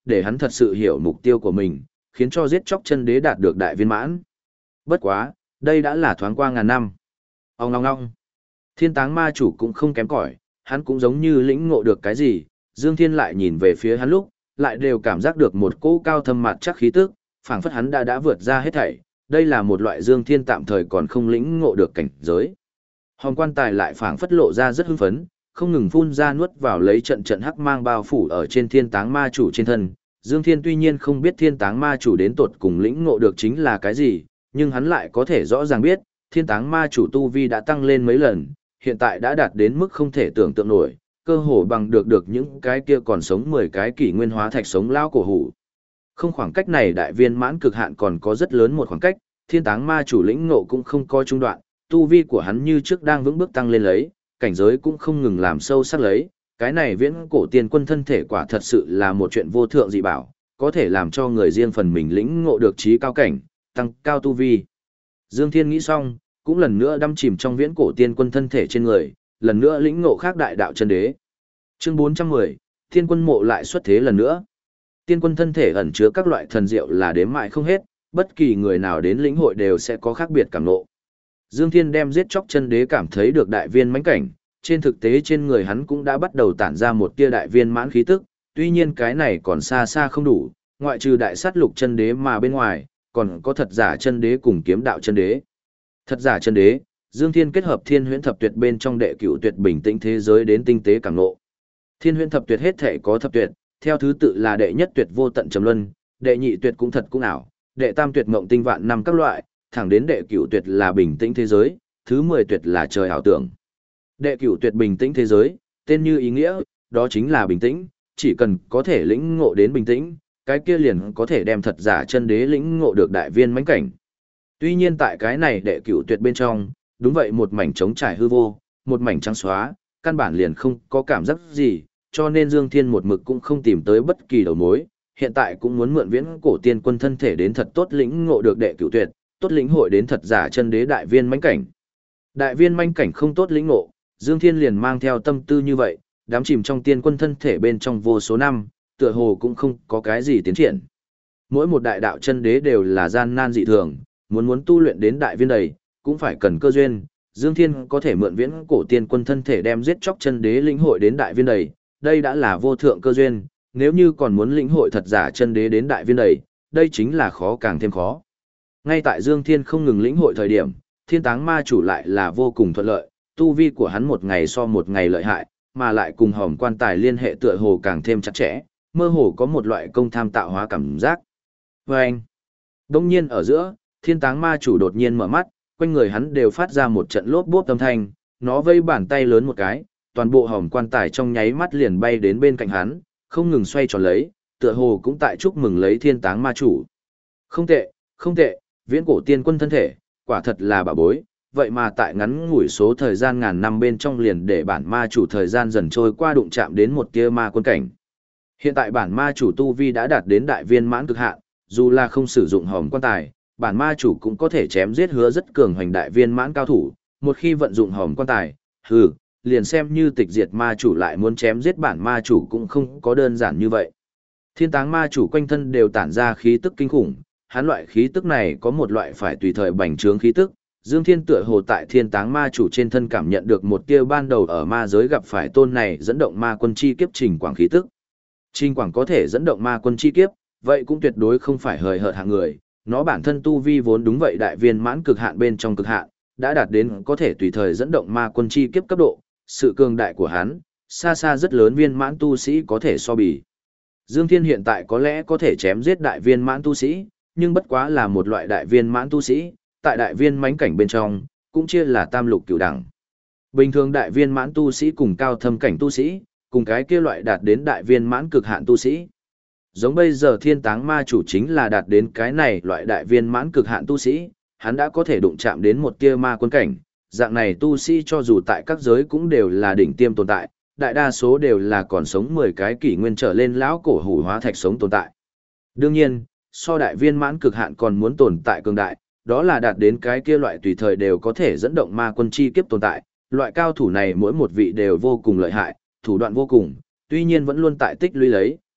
để hắn thật sự hiểu mục tiêu của mình, khiến cho giết chóc chân đế đạt được đại viên mãn. Bất quá, đây đã là thoáng qua ngàn năm. Ông ngong ngong. Thiên táng ma chủ cũng không kém cỏi, hắn cũng giống như lĩnh ngộ được cái gì, Dương Thiên lại nhìn về phía hắn lúc, lại đều cảm giác được một cỗ cao thâm mặt chắc khí tức, phảng phất hắn đã vượt ra hết thảy, đây là một loại Dương Thiên tạm thời còn không lĩnh ngộ được cảnh giới. Hồng quan tài lại phảng phất lộ ra rất hưng phấn, không ngừng phun ra nuốt vào lấy trận trận hắc mang bao phủ ở trên thiên táng ma chủ trên thân. Dương Thiên tuy nhiên không biết thiên táng ma chủ đến tột cùng lĩnh ngộ được chính là cái gì, nhưng hắn lại có thể rõ ràng biết, thiên táng ma chủ tu vi đã tăng lên mấy lần, hiện tại đã đạt đến mức không thể tưởng tượng nổi, cơ hồ bằng được những cái kia còn sống 10 cái kỷ nguyên hóa thạch sống lao cổ hủ. Không, khoảng cách này đại viên mãn cực hạn còn có rất lớn một khoảng cách, thiên táng ma chủ lĩnh ngộ cũng không coi trung đoạn, tu vi của hắn như trước đang vững bước tăng lên lấy, cảnh giới cũng không ngừng làm sâu sắc lấy, cái này viễn cổ tiên quân thân thể quả thật sự là một chuyện vô thượng dị bảo, có thể làm cho người riêng phần mình lĩnh ngộ được trí cao cảnh, tăng cao tu vi. Dương Thiên nghĩ xong, cũng lần nữa đâm chìm trong viễn cổ tiên quân thân thể trên người, lần nữa lĩnh ngộ khác đại đạo chân đế. Chương 410, Tiên quân mộ lại xuất thế lần nữa. Tiên quân thân thể ẩn chứa các loại thần diệu là đếm mãi không hết, bất kỳ người nào đến lĩnh hội đều sẽ có khác biệt cảm ngộ. Dương Thiên đem giết chóc chân đế cảm thấy được đại viên mãnh cảnh, trên thực tế trên người hắn cũng đã bắt đầu tản ra một tia đại viên mãn khí tức, tuy nhiên cái này còn xa xa không đủ, ngoại trừ đại sát lục chân đế mà bên ngoài, còn có thật giả chân đế cùng kiếm đạo chân đế. Thật giả chân đế, Dương Thiên kết hợp Thiên Huyễn Thập Tuyệt bên trong đệ cửu tuyệt bình tĩnh thế giới đến tinh tế cảm ngộ. Thiên Huyễn Thập Tuyệt hết thể có thập tuyệt, theo thứ tự là đệ nhất tuyệt vô tận trầm luân, đệ nhị tuyệt cũng thật cũng ảo, đệ tam tuyệt mộng tinh vạn năm các loại, thẳng đến đệ cửu tuyệt là bình tĩnh thế giới, thứ 10 tuyệt là trời ảo tưởng. Đệ cửu tuyệt bình tĩnh thế giới, tên như ý nghĩa, đó chính là bình tĩnh, chỉ cần có thể lĩnh ngộ đến bình tĩnh, cái kia liền có thể đem thật giả chân đế lĩnh ngộ được đại viên mãnh cảnh. Tuy nhiên tại cái này đệ cửu tuyệt bên trong, đúng vậy một mảnh trống trải hư vô, một mảnh trắng xóa, căn bản liền không có cảm giác gì, cho nên Dương Thiên một mực cũng không tìm tới bất kỳ đầu mối, hiện tại cũng muốn mượn viễn cổ tiên quân thân thể đến thật tốt lĩnh ngộ được đệ cửu tuyệt, tốt lĩnh hội đến thật giả chân đế đại viên mãnh cảnh. Đại viên mãnh cảnh không tốt lĩnh ngộ, Dương Thiên liền mang theo tâm tư như vậy, đắm chìm trong tiên quân thân thể bên trong vô số năm, tựa hồ cũng không có cái gì tiến triển. Mỗi một đại đạo chân đế đều là gian nan dị thường, muốn tu luyện đến đại viên đầy, cũng phải cần cơ duyên. Dương Thiên có thể mượn viễn cổ tiên quân thân thể đem giết chóc chân đế lĩnh hội đến đại viên đầy, đây đã là vô thượng cơ duyên, nếu như còn muốn lĩnh hội thật giả chân đế đến đại viên đầy, đây chính là khó càng thêm khó. Ngay tại Dương Thiên không ngừng lĩnh hội thời điểm, thiên táng ma chủ lại là vô cùng thuận lợi, tu vi của hắn một ngày so một ngày lợi hại, mà lại cùng hòm quan tài liên hệ tựa hồ càng thêm chặt chẽ, mơ hồ có một loại công tham tạo hóa cảm giác. Và anh, đông nhiên ở giữa, thiên táng ma chủ đột nhiên mở mắt, quanh người hắn đều phát ra một trận lốp bốp âm thanh, nó vây bàn tay lớn một cái, toàn bộ hòm quan tài trong nháy mắt liền bay đến bên cạnh hắn, không ngừng xoay tròn lấy, tựa hồ cũng tại chúc mừng lấy thiên táng ma chủ. Không tệ, không tệ, viễn cổ tiên quân thân thể, quả thật là bảo bối, vậy mà tại ngắn ngủi số thời gian ngàn năm bên trong liền để bản ma chủ thời gian dần trôi qua đụng chạm đến một tia ma quân cảnh. Hiện tại bản ma chủ tu vi đã đạt đến đại viên mãn cực hạn, dù là không sử dụng hòm quan tài, bản ma chủ cũng có thể chém giết hứa rất cường hoành đại viên mãn cao thủ, một khi vận dụng hòm quan tài, liền xem như tịch diệt ma chủ lại muốn chém giết bản ma chủ cũng không có đơn giản như vậy. Thiên táng ma chủ quanh thân đều tản ra khí tức kinh khủng, hắn loại khí tức này có một loại phải tùy thời bành trướng khí tức. Dương Thiên tựa hồ tại thiên táng ma chủ trên thân cảm nhận được một tia ban đầu ở ma giới gặp phải tôn này dẫn động ma quân chi kiếp trình quảng khí tức. Trình quảng có thể dẫn động ma quân chi kiếp, vậy cũng tuyệt đối không phải hời hợt hạng người, nó bản thân tu vi vốn đúng vậy đại viên mãn cực hạn bên trong cực hạn, đã đạt đến có thể tùy thời dẫn động ma quân chi kiếp cấp độ, sự cường đại của hắn, xa xa rất lớn viên mãn tu sĩ có thể so bì. Dương Thiên hiện tại có lẽ có thể chém giết đại viên mãn tu sĩ, nhưng bất quá là một loại đại viên mãn tu sĩ, tại đại viên mãnh cảnh bên trong, cũng chia là tam lục cửu đẳng. Bình thường đại viên mãn tu sĩ cùng cao thâm cảnh tu sĩ, cùng cái kia loại đạt đến đại viên mãn cực hạn tu sĩ. Giống bây giờ thiên táng ma chủ chính là đạt đến cái này loại đại viên mãn cực hạn tu sĩ, hắn đã có thể đụng chạm đến một tia ma quân cảnh, dạng này tu sĩ cho dù tại các giới cũng đều là đỉnh tiêm tồn tại, đại đa số đều là còn sống 10 cái kỷ nguyên trở lên lão cổ hủ hóa thạch sống tồn tại. Đương nhiên, so đại viên mãn cực hạn còn muốn tồn tại cường đại, đó là đạt đến cái kia loại tùy thời đều có thể dẫn động ma quân chi kiếp tồn tại, loại cao thủ này mỗi một vị đều vô cùng lợi hại, thủ đoạn vô cùng, tuy nhiên vẫn luôn tại tích lũy lấy,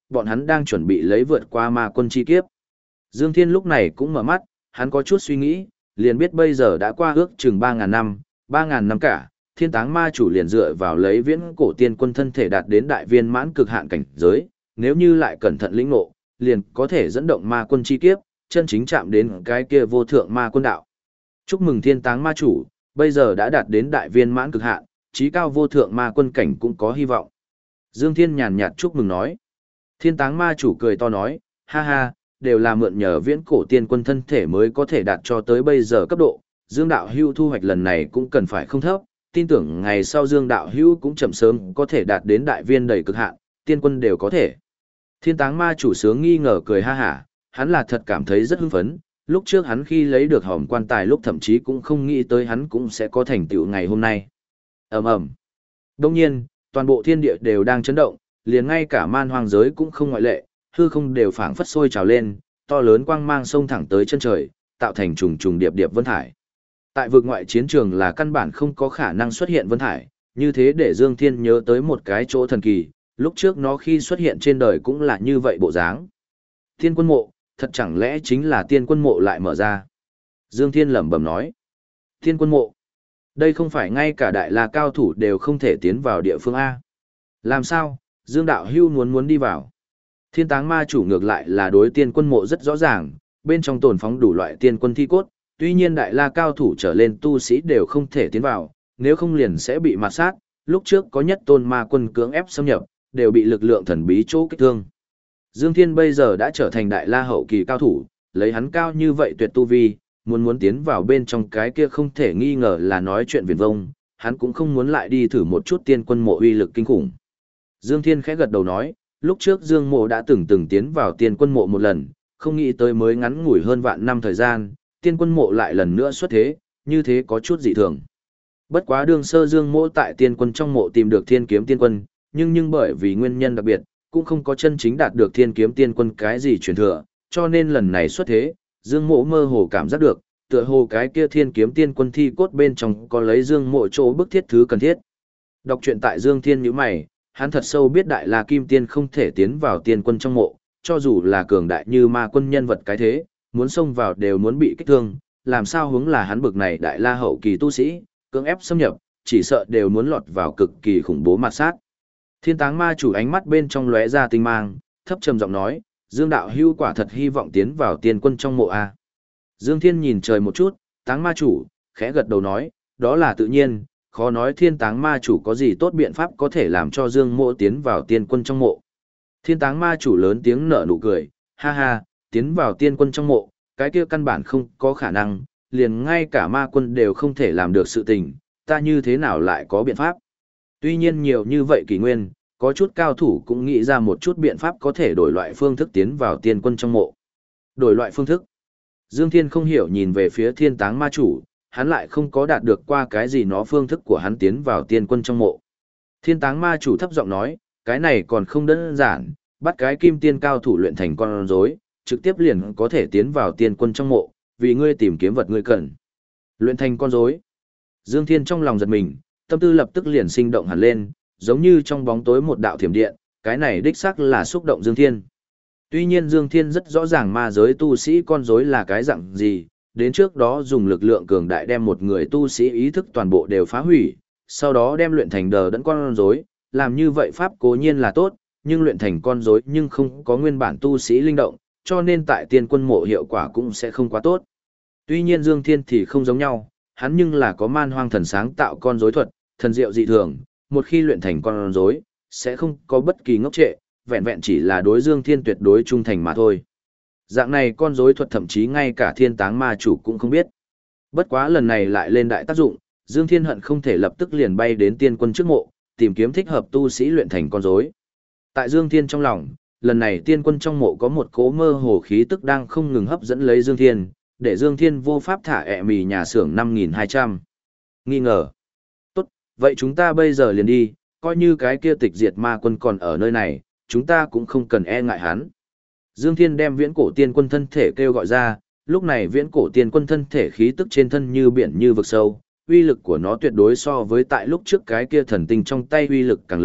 bọn hắn đang chuẩn bị lấy vượt qua ma quân chi kiếp. Dương Thiên lúc này cũng mở mắt, hắn có chút suy nghĩ, liền biết bây giờ đã qua ước chừng 3.000 năm, 3.000 năm cả, Thiên Táng Ma chủ liền dựa vào lấy viễn cổ tiên quân thân thể đạt đến đại viên mãn cực hạn cảnh giới, nếu như lại cẩn thận lĩnh ngộ, liền có thể dẫn động ma quân chi kiếp, chân chính chạm đến cái kia vô thượng ma quân đạo. Chúc mừng Thiên Táng Ma chủ, bây giờ đã đạt đến đại viên mãn cực hạn, chí cao vô thượng ma quân cảnh cũng có hy vọng. Dương Thiên nhàn nhạt chúc mừng nói. Thiên Táng Ma chủ cười to nói, ha ha, đều là mượn nhờ viễn cổ tiên quân thân thể mới có thể đạt cho tới bây giờ cấp độ. Dương đạo hưu thu hoạch lần này cũng cần phải không thấp, tin tưởng ngày sau Dương đạo hưu cũng chậm sớm có thể đạt đến đại viên đầy cực hạn, tiên quân đều có thể. Thiên Táng Ma chủ sướng nghi ngờ cười ha hả, hắn là thật cảm thấy rất hưng phấn, lúc trước hắn khi lấy được hòm quan tài lúc thậm chí cũng không nghĩ tới hắn cũng sẽ có thành tựu ngày hôm nay. Ầm ầm. Đương nhiên, toàn bộ thiên địa đều đang chấn động, liền ngay cả man hoang giới cũng không ngoại lệ, hư không đều phảng phất sôi trào lên, to lớn quang mang sông thẳng tới chân trời, tạo thành trùng trùng điệp điệp vân thải. Tại vực ngoại chiến trường là căn bản không có khả năng xuất hiện vân thải, như thế để Dương Thiên nhớ tới một cái chỗ thần kỳ, lúc trước nó khi xuất hiện trên đời cũng là như vậy bộ dáng. Tiên quân mộ, thật chẳng lẽ chính là tiên quân mộ lại mở ra? Dương Thiên lẩm bẩm nói. Tiên quân mộ? Đây không phải ngay cả đại la cao thủ đều không thể tiến vào địa phương A. Làm sao, Dương đạo hưu muốn đi vào? Thiên Táng Ma chủ ngược lại là đối tiên quân mộ rất rõ ràng, bên trong tồn phóng đủ loại tiên quân thi cốt, tuy nhiên đại la cao thủ trở lên tu sĩ đều không thể tiến vào, nếu không liền sẽ bị mạt sát, lúc trước có nhất tôn ma quân cưỡng ép xâm nhập, đều bị lực lượng thần bí chỗ kích thương. Dương Thiên bây giờ đã trở thành đại la hậu kỳ cao thủ, lấy hắn cao như vậy tuyệt tu vi, muốn tiến vào bên trong cái kia không thể nghi ngờ là nói chuyện viển vông, hắn cũng không muốn lại đi thử một chút tiên quân mộ uy lực kinh khủng. Dương Thiên khẽ gật đầu nói, lúc trước Dương Mộ đã từng tiến vào tiên quân mộ một lần, không nghĩ tới mới ngắn ngủi hơn vạn năm thời gian, tiên quân mộ lại lần nữa xuất thế, như thế có chút dị thường. Bất quá đương sơ Dương Mộ tại tiên quân trong mộ tìm được thiên kiếm tiên quân, nhưng bởi vì nguyên nhân đặc biệt, cũng không có chân chính đạt được thiên kiếm tiên quân cái gì truyền thừa, cho nên lần này xuất thế, Dương Mộ mơ hồ cảm giác được, tựa hồ cái kia thiên kiếm tiên quân thi cốt bên trong có lấy Dương Mộ chỗ bức thiết thứ cần thiết. Đọc truyện tại Dương Thiên nhíu mày, hắn thật sâu biết đại la kim tiên không thể tiến vào tiên quân trong mộ, cho dù là cường đại như ma quân nhân vật cái thế, muốn xông vào đều muốn bị kích thương, làm sao hướng là hắn bực này đại la hậu kỳ tu sĩ, cưỡng ép xâm nhập, chỉ sợ đều muốn lọt vào cực kỳ khủng bố mạt sát. Thiên Táng Ma chủ ánh mắt bên trong lóe ra tinh mang, thấp trầm giọng nói, Dương đạo hưu quả thật hy vọng tiến vào tiên quân trong mộ a. Dương Thiên nhìn trời một chút, Táng Ma chủ, khẽ gật đầu nói, đó là tự nhiên, khó nói Thiên Táng Ma chủ có gì tốt biện pháp có thể làm cho Dương Mộ tiến vào tiên quân trong mộ. Thiên Táng Ma chủ lớn tiếng nở nụ cười, ha ha, tiến vào tiên quân trong mộ, cái kia căn bản không có khả năng, liền ngay cả ma quân đều không thể làm được sự tình, ta như thế nào lại có biện pháp. Tuy nhiên nhiều như vậy kỷ nguyên, có chút cao thủ cũng nghĩ ra một chút biện pháp có thể đổi loại phương thức tiến vào tiên quân trong mộ. Đổi loại phương thức. Dương Thiên không hiểu nhìn về phía Thiên Táng Ma chủ, hắn lại không có đạt được qua cái gì nó phương thức của hắn tiến vào tiên quân trong mộ. Thiên Táng Ma chủ thấp giọng nói, cái này còn không đơn giản, bắt cái kim tiên cao thủ luyện thành con rối, trực tiếp liền có thể tiến vào tiên quân trong mộ, vì ngươi tìm kiếm vật ngươi cần. Luyện thành con rối. Dương Thiên trong lòng giật mình, tâm tư lập tức liền sinh động hẳn lên, giống như trong bóng tối một đạo thiểm điện, cái này đích xác là xúc động Dương Thiên. Tuy nhiên Dương Thiên rất rõ ràng ma giới tu sĩ con rối là cái dạng gì, đến trước đó dùng lực lượng cường đại đem một người tu sĩ ý thức toàn bộ đều phá hủy, sau đó đem luyện thành đờ đẫn con rối, làm như vậy pháp cố nhiên là tốt, nhưng luyện thành con rối nhưng không có nguyên bản tu sĩ linh động, cho nên tại tiên quân mộ hiệu quả cũng sẽ không quá tốt. Tuy nhiên Dương Thiên thì không giống nhau, hắn nhưng là có man hoang thần sáng tạo con rối thuật, thần diệu dị thường, một khi luyện thành con rối, sẽ không có bất kỳ ngốc trệ, vẹn vẹn chỉ là đối Dương Thiên tuyệt đối trung thành mà thôi. Dạng này con rối thuật thậm chí ngay cả Thiên Táng Ma chủ cũng không biết. Bất quá lần này lại lên đại tác dụng, Dương Thiên hận không thể lập tức liền bay đến tiên quân trước mộ, tìm kiếm thích hợp tu sĩ luyện thành con rối. Tại Dương Thiên trong lòng, lần này tiên quân trong mộ có một cỗ mơ hồ khí tức đang không ngừng hấp dẫn lấy Dương Thiên, để Dương Thiên vô pháp thả ẹ mì nhà xưởng 5200. Nghi ngờ. Tốt, vậy chúng ta bây giờ liền đi, coi như cái kia tịch diệt ma quân còn ở nơi này, chúng ta cũng không cần e ngại hắn. Dương Thiên đem viễn cổ tiên quân thân thể kêu gọi ra, lúc này viễn cổ tiên quân thân thể khí tức trên thân như biển như vực sâu, uy lực của nó tuyệt đối so với tại lúc trước cái kia thần tinh trong tay uy lực càng lớn,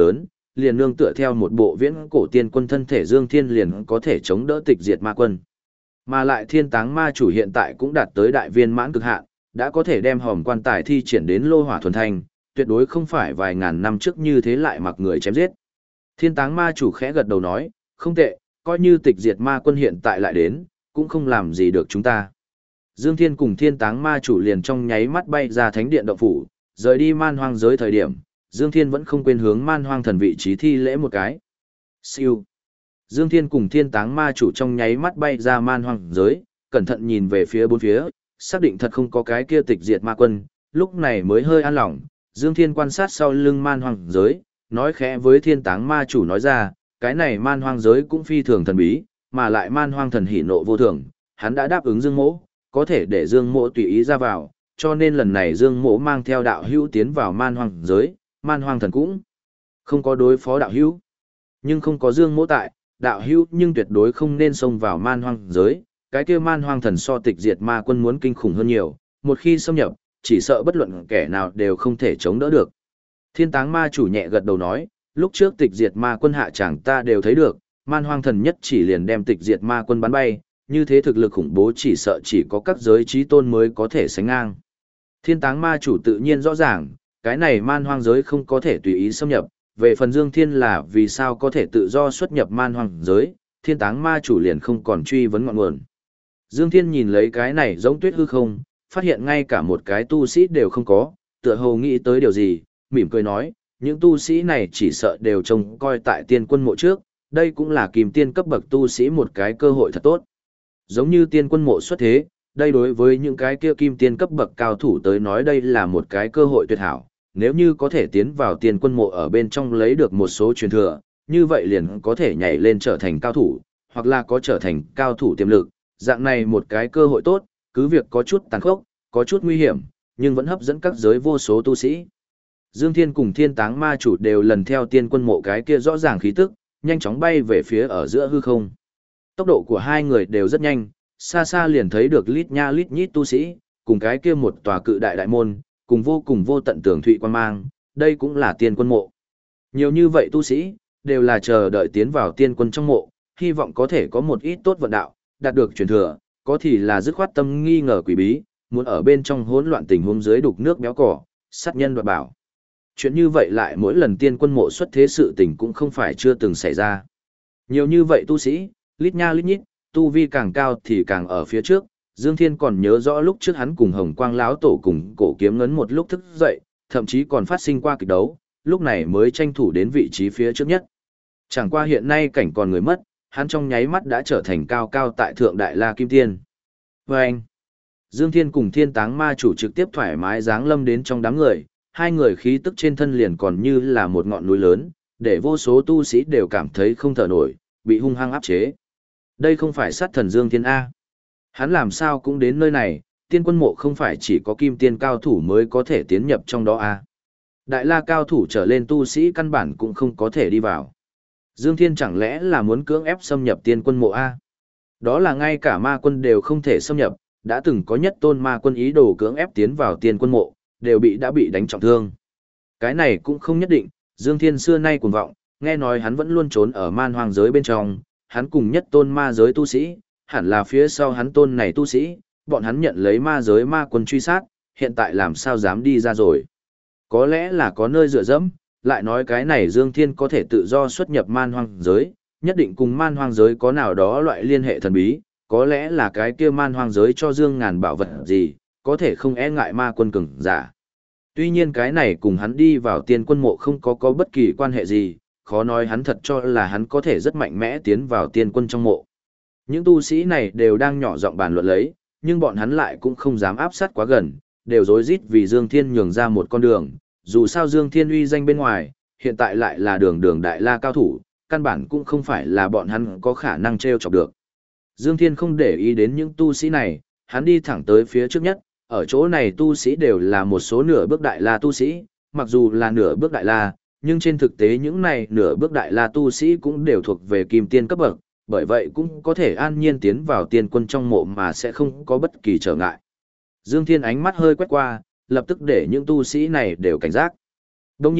liền nương tựa theo một bộ viễn cổ tiên quân thân thể Dương Thiên liền có thể chống đỡ tịch diệt ma quân. Mà lại thiên táng ma chủ hiện tại cũng đạt tới đại viên mãn cực hạn, đã có thể đem hòm quan tài thi triển đến lô hỏa thuần thành, tuyệt đối không phải vài ngàn năm trước như thế lại mặc người chém giết. Thiên táng ma chủ khẽ gật đầu nói, không tệ, coi như tịch diệt ma quân hiện tại lại đến, cũng không làm gì được chúng ta. Dương Thiên cùng thiên táng ma chủ liền trong nháy mắt bay ra thánh điện động phủ, rời đi man hoang giới thời điểm, Dương Thiên vẫn không quên hướng man hoang thần vị trí thi lễ một cái. Siêu. Dương Thiên cùng thiên táng ma chủ trong nháy mắt bay ra man hoang giới, cẩn thận nhìn về phía bốn phía, xác định thật không có cái kia tịch diệt ma quân, lúc này mới hơi an lòng. Dương Thiên quan sát sau lưng man hoang giới, nói khẽ với thiên táng ma chủ nói ra, cái này man hoang giới cũng phi thường thần bí, mà lại man hoang thần hỉ nộ vô thường, hắn đã đáp ứng Dương Mỗ, có thể để Dương Mỗ tùy ý ra vào, cho nên lần này Dương Mỗ mang theo đạo hữu tiến vào man hoang giới, man hoang thần cũng không có đối phó đạo hữu. Nhưng không có Dương Mỗ tại, đạo hữu nhưng tuyệt đối không nên xông vào man hoang giới, cái kia man hoang thần so tịch diệt ma quân muốn kinh khủng hơn nhiều, một khi xâm nhập, chỉ sợ bất luận kẻ nào đều không thể chống đỡ được. Thiên táng ma chủ nhẹ gật đầu nói, lúc trước tịch diệt ma quân hạ chẳng ta đều thấy được, man hoang thần nhất chỉ liền đem tịch diệt ma quân bắn bay, như thế thực lực khủng bố chỉ sợ chỉ có các giới trí tôn mới có thể sánh ngang. Thiên táng ma chủ tự nhiên rõ ràng, cái này man hoang giới không có thể tùy ý xâm nhập, về phần Dương Thiên là vì sao có thể tự do xuất nhập man hoang giới, thiên táng ma chủ liền không còn truy vấn ngọn nguồn. Dương Thiên nhìn lấy cái này giống tuyết hư không, phát hiện ngay cả một cái tu sĩ đều không có, tựa hồ nghĩ tới điều gì, mỉm cười nói, những tu sĩ này chỉ sợ đều trông coi tại tiên quân mộ trước, đây cũng là kìm tiên cấp bậc tu sĩ một cái cơ hội thật tốt. Giống như tiên quân mộ xuất thế, đây đối với những cái kia kim tiên cấp bậc cao thủ tới nói đây là một cái cơ hội tuyệt hảo, nếu như có thể tiến vào tiên quân mộ ở bên trong lấy được một số truyền thừa, như vậy liền có thể nhảy lên trở thành cao thủ, hoặc là có trở thành cao thủ tiềm lực, dạng này một cái cơ hội tốt, cứ việc có chút tàn khốc, có chút nguy hiểm, nhưng vẫn hấp dẫn các giới vô số tu sĩ. Dương Thiên cùng thiên táng ma chủ đều lần theo tiên quân mộ cái kia rõ ràng khí tức, nhanh chóng bay về phía ở giữa hư không. Tốc độ của hai người đều rất nhanh, xa xa liền thấy được lít nha lít nhít tu sĩ, cùng cái kia một tòa cự đại đại môn, cùng vô tận tường thụy quan mang, đây cũng là tiên quân mộ. Nhiều như vậy tu sĩ, đều là chờ đợi tiến vào tiên quân trong mộ, hy vọng có thể có một ít tốt vận đạo, đạt được truyền thừa, có thì là dứt khoát tâm nghi ngờ quỷ bí, muốn ở bên trong hỗn loạn tình huống dưới đục nước béo cỏ, sát nhân đoạt bảo. Chuyện như vậy lại mỗi lần tiên quân mộ xuất thế sự tình cũng không phải chưa từng xảy ra. Nhiều như vậy tu sĩ, lít nha lít nhít, tu vi càng cao thì càng ở phía trước. Dương Thiên còn nhớ rõ lúc trước hắn cùng Hồng Quang lão tổ cùng Cổ Kiếm Ngấn một lúc thức dậy, thậm chí còn phát sinh qua kịch đấu, lúc này mới tranh thủ đến vị trí phía trước nhất. Chẳng qua hiện nay cảnh còn người mất, hắn trong nháy mắt đã trở thành cao cao tại thượng đại la kim tiên. Và anh, Dương Thiên cùng thiên táng ma chủ trực tiếp thoải mái giáng lâm đến trong đám người, hai người khí tức trên thân liền còn như là một ngọn núi lớn, để vô số tu sĩ đều cảm thấy không thở nổi, bị hung hăng áp chế. Đây không phải sát thần Dương Thiên A. Hắn làm sao cũng đến nơi này, tiên quân mộ không phải chỉ có kim tiên cao thủ mới có thể tiến nhập trong đó A. Đại la cao thủ trở lên tu sĩ căn bản cũng không có thể đi vào. Dương Thiên chẳng lẽ là muốn cưỡng ép xâm nhập tiên quân mộ A? Đó là ngay cả ma quân đều không thể xâm nhập, đã từng có nhất tôn ma quân ý đồ cưỡng ép tiến vào tiên quân mộ, đều đã bị đánh trọng thương. Cái này cũng không nhất định, Dương Thiên xưa nay cuồng vọng, nghe nói hắn vẫn luôn trốn ở man hoang giới bên trong, hắn cùng nhất tôn ma giới tu sĩ, hẳn là phía sau hắn tôn này tu sĩ, bọn hắn nhận lấy ma giới ma quân truy sát, hiện tại làm sao dám đi ra rồi. Có lẽ là có nơi dựa dẫm, lại nói cái này Dương Thiên có thể tự do xuất nhập man hoang giới, nhất định cùng man hoang giới có nào đó loại liên hệ thần bí, có lẽ là cái kia man hoang giới cho Dương ngàn bảo vật gì, có thể không e ngại ma quân cường giả. Tuy nhiên cái này cùng hắn đi vào tiên quân mộ không có bất kỳ quan hệ gì, khó nói hắn thật cho là hắn có thể rất mạnh mẽ tiến vào tiên quân trong mộ. Những tu sĩ này đều đang nhỏ giọng bàn luận lấy, nhưng bọn hắn lại cũng không dám áp sát quá gần, đều rối rít vì Dương Thiên nhường ra một con đường, dù sao Dương Thiên uy danh bên ngoài, hiện tại lại là đường đại la cao thủ, căn bản cũng không phải là bọn hắn có khả năng treo chọc được. Dương Thiên không để ý đến những tu sĩ này, hắn đi thẳng tới phía trước nhất, ở chỗ này tu sĩ đều là một số nửa bước đại la tu sĩ, mặc dù là nửa bước đại la, nhưng trên thực tế những này nửa bước đại la tu sĩ cũng đều thuộc về kim tiên cấp bậc, bởi vậy cũng có thể an nhiên tiến vào tiên quân trong mộ mà sẽ không có bất kỳ trở ngại. Dương Thiên ánh mắt hơi quét qua, lập tức để những tu sĩ này đều cảnh giác. Đồng nhiên,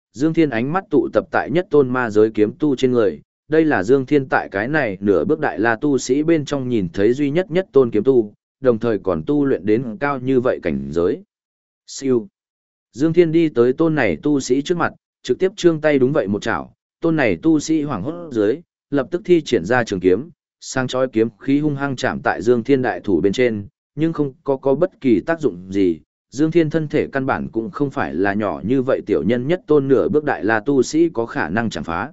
Dương Thiên ánh mắt tụ tập tại nhất tôn ma giới kiếm tu trên người. Đây là Dương Thiên tại cái này nửa bước đại la tu sĩ bên trong nhìn thấy duy nhất nhất tôn kiếm tu, đồng thời còn tu luyện đến cao như vậy cảnh giới. Siêu. Dương Thiên đi tới tôn này tu sĩ trước mặt, trực tiếp trương tay đúng vậy một chảo, tôn này tu sĩ hoảng hốt dưới, lập tức thi triển ra trường kiếm, sang chói kiếm khí hung hăng chạm tại Dương Thiên đại thủ bên trên, nhưng không có bất kỳ tác dụng gì. Dương Thiên thân thể căn bản cũng không phải là nhỏ như vậy tiểu nhân nhất tôn nửa bước đại la tu sĩ có khả năng chạm phá.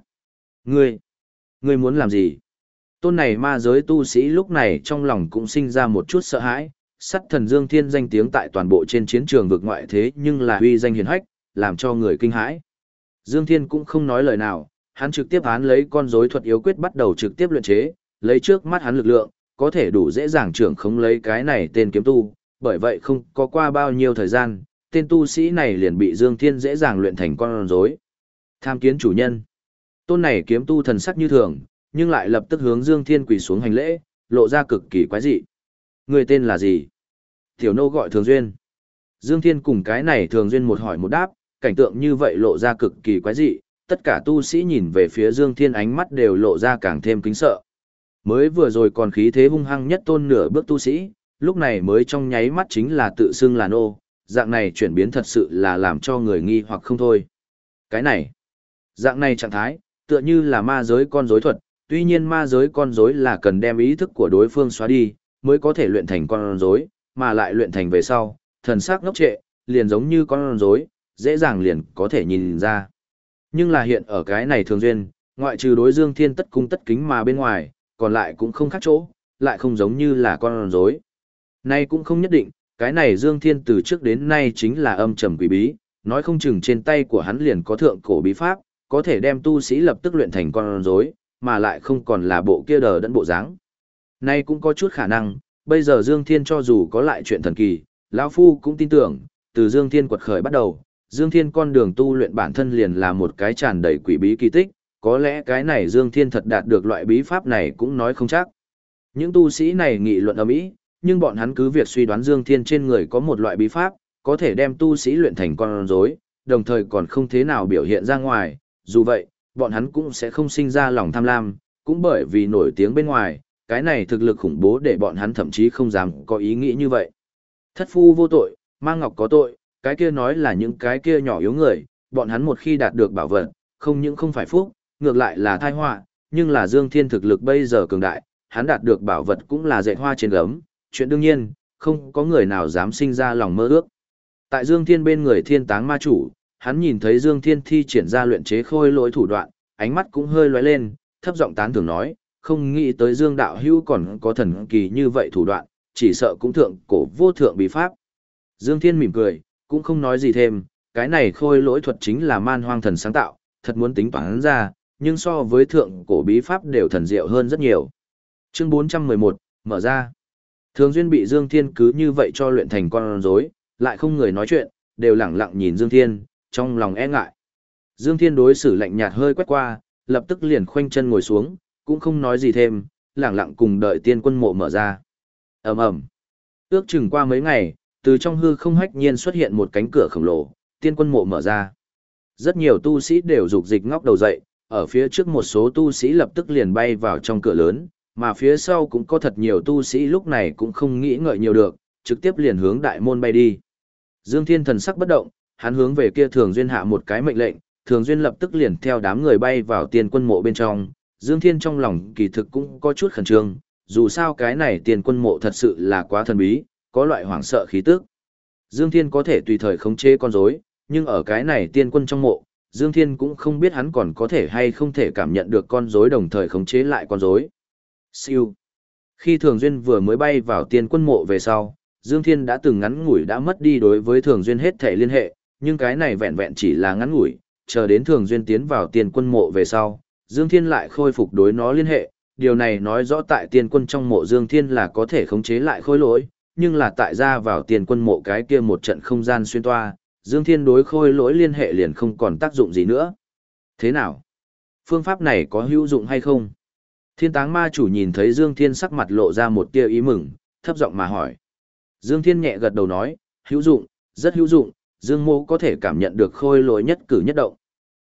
Ngươi muốn làm gì? Tôn này ma giới tu sĩ lúc này trong lòng cũng sinh ra một chút sợ hãi, sắt thần Dương Thiên danh tiếng tại toàn bộ trên chiến trường vực ngoại thế nhưng là uy danh hiển hách, làm cho người kinh hãi. Dương Thiên cũng không nói lời nào, hắn trực tiếp án lấy con rối thuật yếu quyết bắt đầu trực tiếp luyện chế, lấy trước mắt hắn lực lượng, có thể đủ dễ dàng trưởng khống lấy cái này tên kiếm tu, bởi vậy không có qua bao nhiêu thời gian, tên tu sĩ này liền bị Dương Thiên dễ dàng luyện thành con rối. Tham kiến chủ nhân. Tôn này kiếm tu thần sắc như thường, nhưng lại lập tức hướng Dương Thiên quỳ xuống hành lễ, lộ ra cực kỳ quái dị. Người tên là gì? Tiểu nô gọi Thường Duyên. Dương Thiên cùng cái này Thường Duyên một hỏi một đáp, cảnh tượng như vậy lộ ra cực kỳ quái dị, tất cả tu sĩ nhìn về phía Dương Thiên ánh mắt đều lộ ra càng thêm kính sợ. Mới vừa rồi còn khí thế hung hăng nhất tôn nửa bước tu sĩ, lúc này mới trong nháy mắt chính là tự xưng là nô, dạng này chuyển biến thật sự là làm cho người nghi hoặc không thôi. Cái này, dạng này trạng thái, tựa như là ma giới con rối thuật, tuy nhiên ma giới con rối là cần đem ý thức của đối phương xóa đi, mới có thể luyện thành con rối, mà lại luyện thành về sau, thần sắc ngốc trệ, liền giống như con rối, dễ dàng liền có thể nhìn ra. Nhưng là hiện ở cái này Thường Duyên, ngoại trừ đối Dương Thiên tất cung tất kính mà bên ngoài, còn lại cũng không khác chỗ, lại không giống như là con rối. Nay cũng không nhất định, cái này Dương Thiên từ trước đến nay chính là âm trầm quỷ bí, nói không chừng trên tay của hắn liền có thượng cổ bí pháp, có thể đem tu sĩ lập tức luyện thành con rối, mà lại không còn là bộ kia đờ đẫn bộ dáng. Nay cũng có chút khả năng, bây giờ Dương Thiên cho dù có lại chuyện thần kỳ, lão phu cũng tin tưởng, từ Dương Thiên quật khởi bắt đầu, Dương Thiên con đường tu luyện bản thân liền là một cái tràn đầy quỷ bí kỳ tích, có lẽ cái này Dương Thiên thật đạt được loại bí pháp này cũng nói không chắc. Những tu sĩ này nghị luận ầm ĩ, nhưng bọn hắn cứ việc suy đoán Dương Thiên trên người có một loại bí pháp, có thể đem tu sĩ luyện thành con rối, đồng thời còn không thế nào biểu hiện ra ngoài, dù vậy, bọn hắn cũng sẽ không sinh ra lòng tham lam, cũng bởi vì nổi tiếng bên ngoài, cái này thực lực khủng bố để bọn hắn thậm chí không dám có ý nghĩ như vậy. Thất phu vô tội, mang ngọc có tội, cái kia nói là những cái kia nhỏ yếu người, bọn hắn một khi đạt được bảo vật, không những không phải phúc, ngược lại là tai họa, nhưng là Dương Thiên thực lực bây giờ cường đại, hắn đạt được bảo vật cũng là dệt hoa trên gấm, chuyện đương nhiên, không có người nào dám sinh ra lòng mơ ước. Tại Dương Thiên bên người Thiên Táng ma chủ, hắn nhìn thấy Dương Thiên thi triển ra luyện chế khôi lỗi thủ đoạn, ánh mắt cũng hơi lóe lên, thấp giọng tán thưởng nói, không nghĩ tới Dương đạo hữu còn có thần kỳ như vậy thủ đoạn, chỉ sợ cũng thượng cổ vô thượng bí pháp. Dương Thiên mỉm cười, cũng không nói gì thêm, cái này khôi lỗi thuật chính là man hoang thần sáng tạo, thật muốn tính toán ra, nhưng so với thượng cổ bí pháp đều thần diệu hơn rất nhiều. Chương 411, mở ra. Thường Duyên bị Dương Thiên cứ như vậy cho luyện thành con rối, lại không người nói chuyện, đều lẳng lặng nhìn Dương Thiên, trong lòng e ngại. Dương Thiên đối xử lạnh nhạt hơi quét qua, lập tức liền khoanh chân ngồi xuống, cũng không nói gì thêm, lẳng lặng cùng đợi tiên quân mộ mở ra. Ầm ầm. Ước chừng qua mấy ngày, từ trong hư không hách nhiên xuất hiện một cánh cửa khổng lồ, tiên quân mộ mở ra. Rất nhiều tu sĩ đều rục dịch ngóc đầu dậy, ở phía trước một số tu sĩ lập tức liền bay vào trong cửa lớn, mà phía sau cũng có thật nhiều tu sĩ lúc này cũng không nghĩ ngợi nhiều được, trực tiếp liền hướng đại môn bay đi. Dương Thiên thần sắc bất động, hắn hướng về kia Thường Duyên hạ một cái mệnh lệnh, Thường Duyên lập tức liền theo đám người bay vào tiên quân mộ bên trong. Dương Thiên trong lòng kỳ thực cũng có chút khẩn trương, dù sao cái này tiên quân mộ thật sự là quá thần bí, có loại hoảng sợ khí tức. Dương Thiên có thể tùy thời khống chế con rối, nhưng ở cái này tiên quân trong mộ, Dương Thiên cũng không biết hắn còn có thể hay không thể cảm nhận được con rối đồng thời khống chế lại con rối. Siêu. Khi Thường Duyên vừa mới bay vào tiên quân mộ về sau, Dương Thiên đã từng ngắn ngủi đã mất đi đối với Thường Duyên hết thể liên hệ, nhưng cái này vẹn vẹn chỉ là ngắn ngủi, chờ đến Thường Duyên tiến vào tiên quân mộ về sau, Dương Thiên lại khôi phục đối nó liên hệ, điều này nói rõ tại tiên quân trong mộ Dương Thiên là có thể khống chế lại khôi lỗi, nhưng là tại ra vào tiên quân mộ cái kia một trận không gian xuyên toa, Dương Thiên đối khôi lỗi liên hệ liền không còn tác dụng gì nữa. Thế nào? Phương pháp này có hữu dụng hay không? Thiên Táng ma chủ nhìn thấy Dương Thiên sắc mặt lộ ra một tia ý mừng, thấp giọng mà hỏi. Dương Thiên nhẹ gật đầu nói, hữu dụng, rất hữu dụng, Dương mô có thể cảm nhận được khôi lỗi nhất cử nhất động.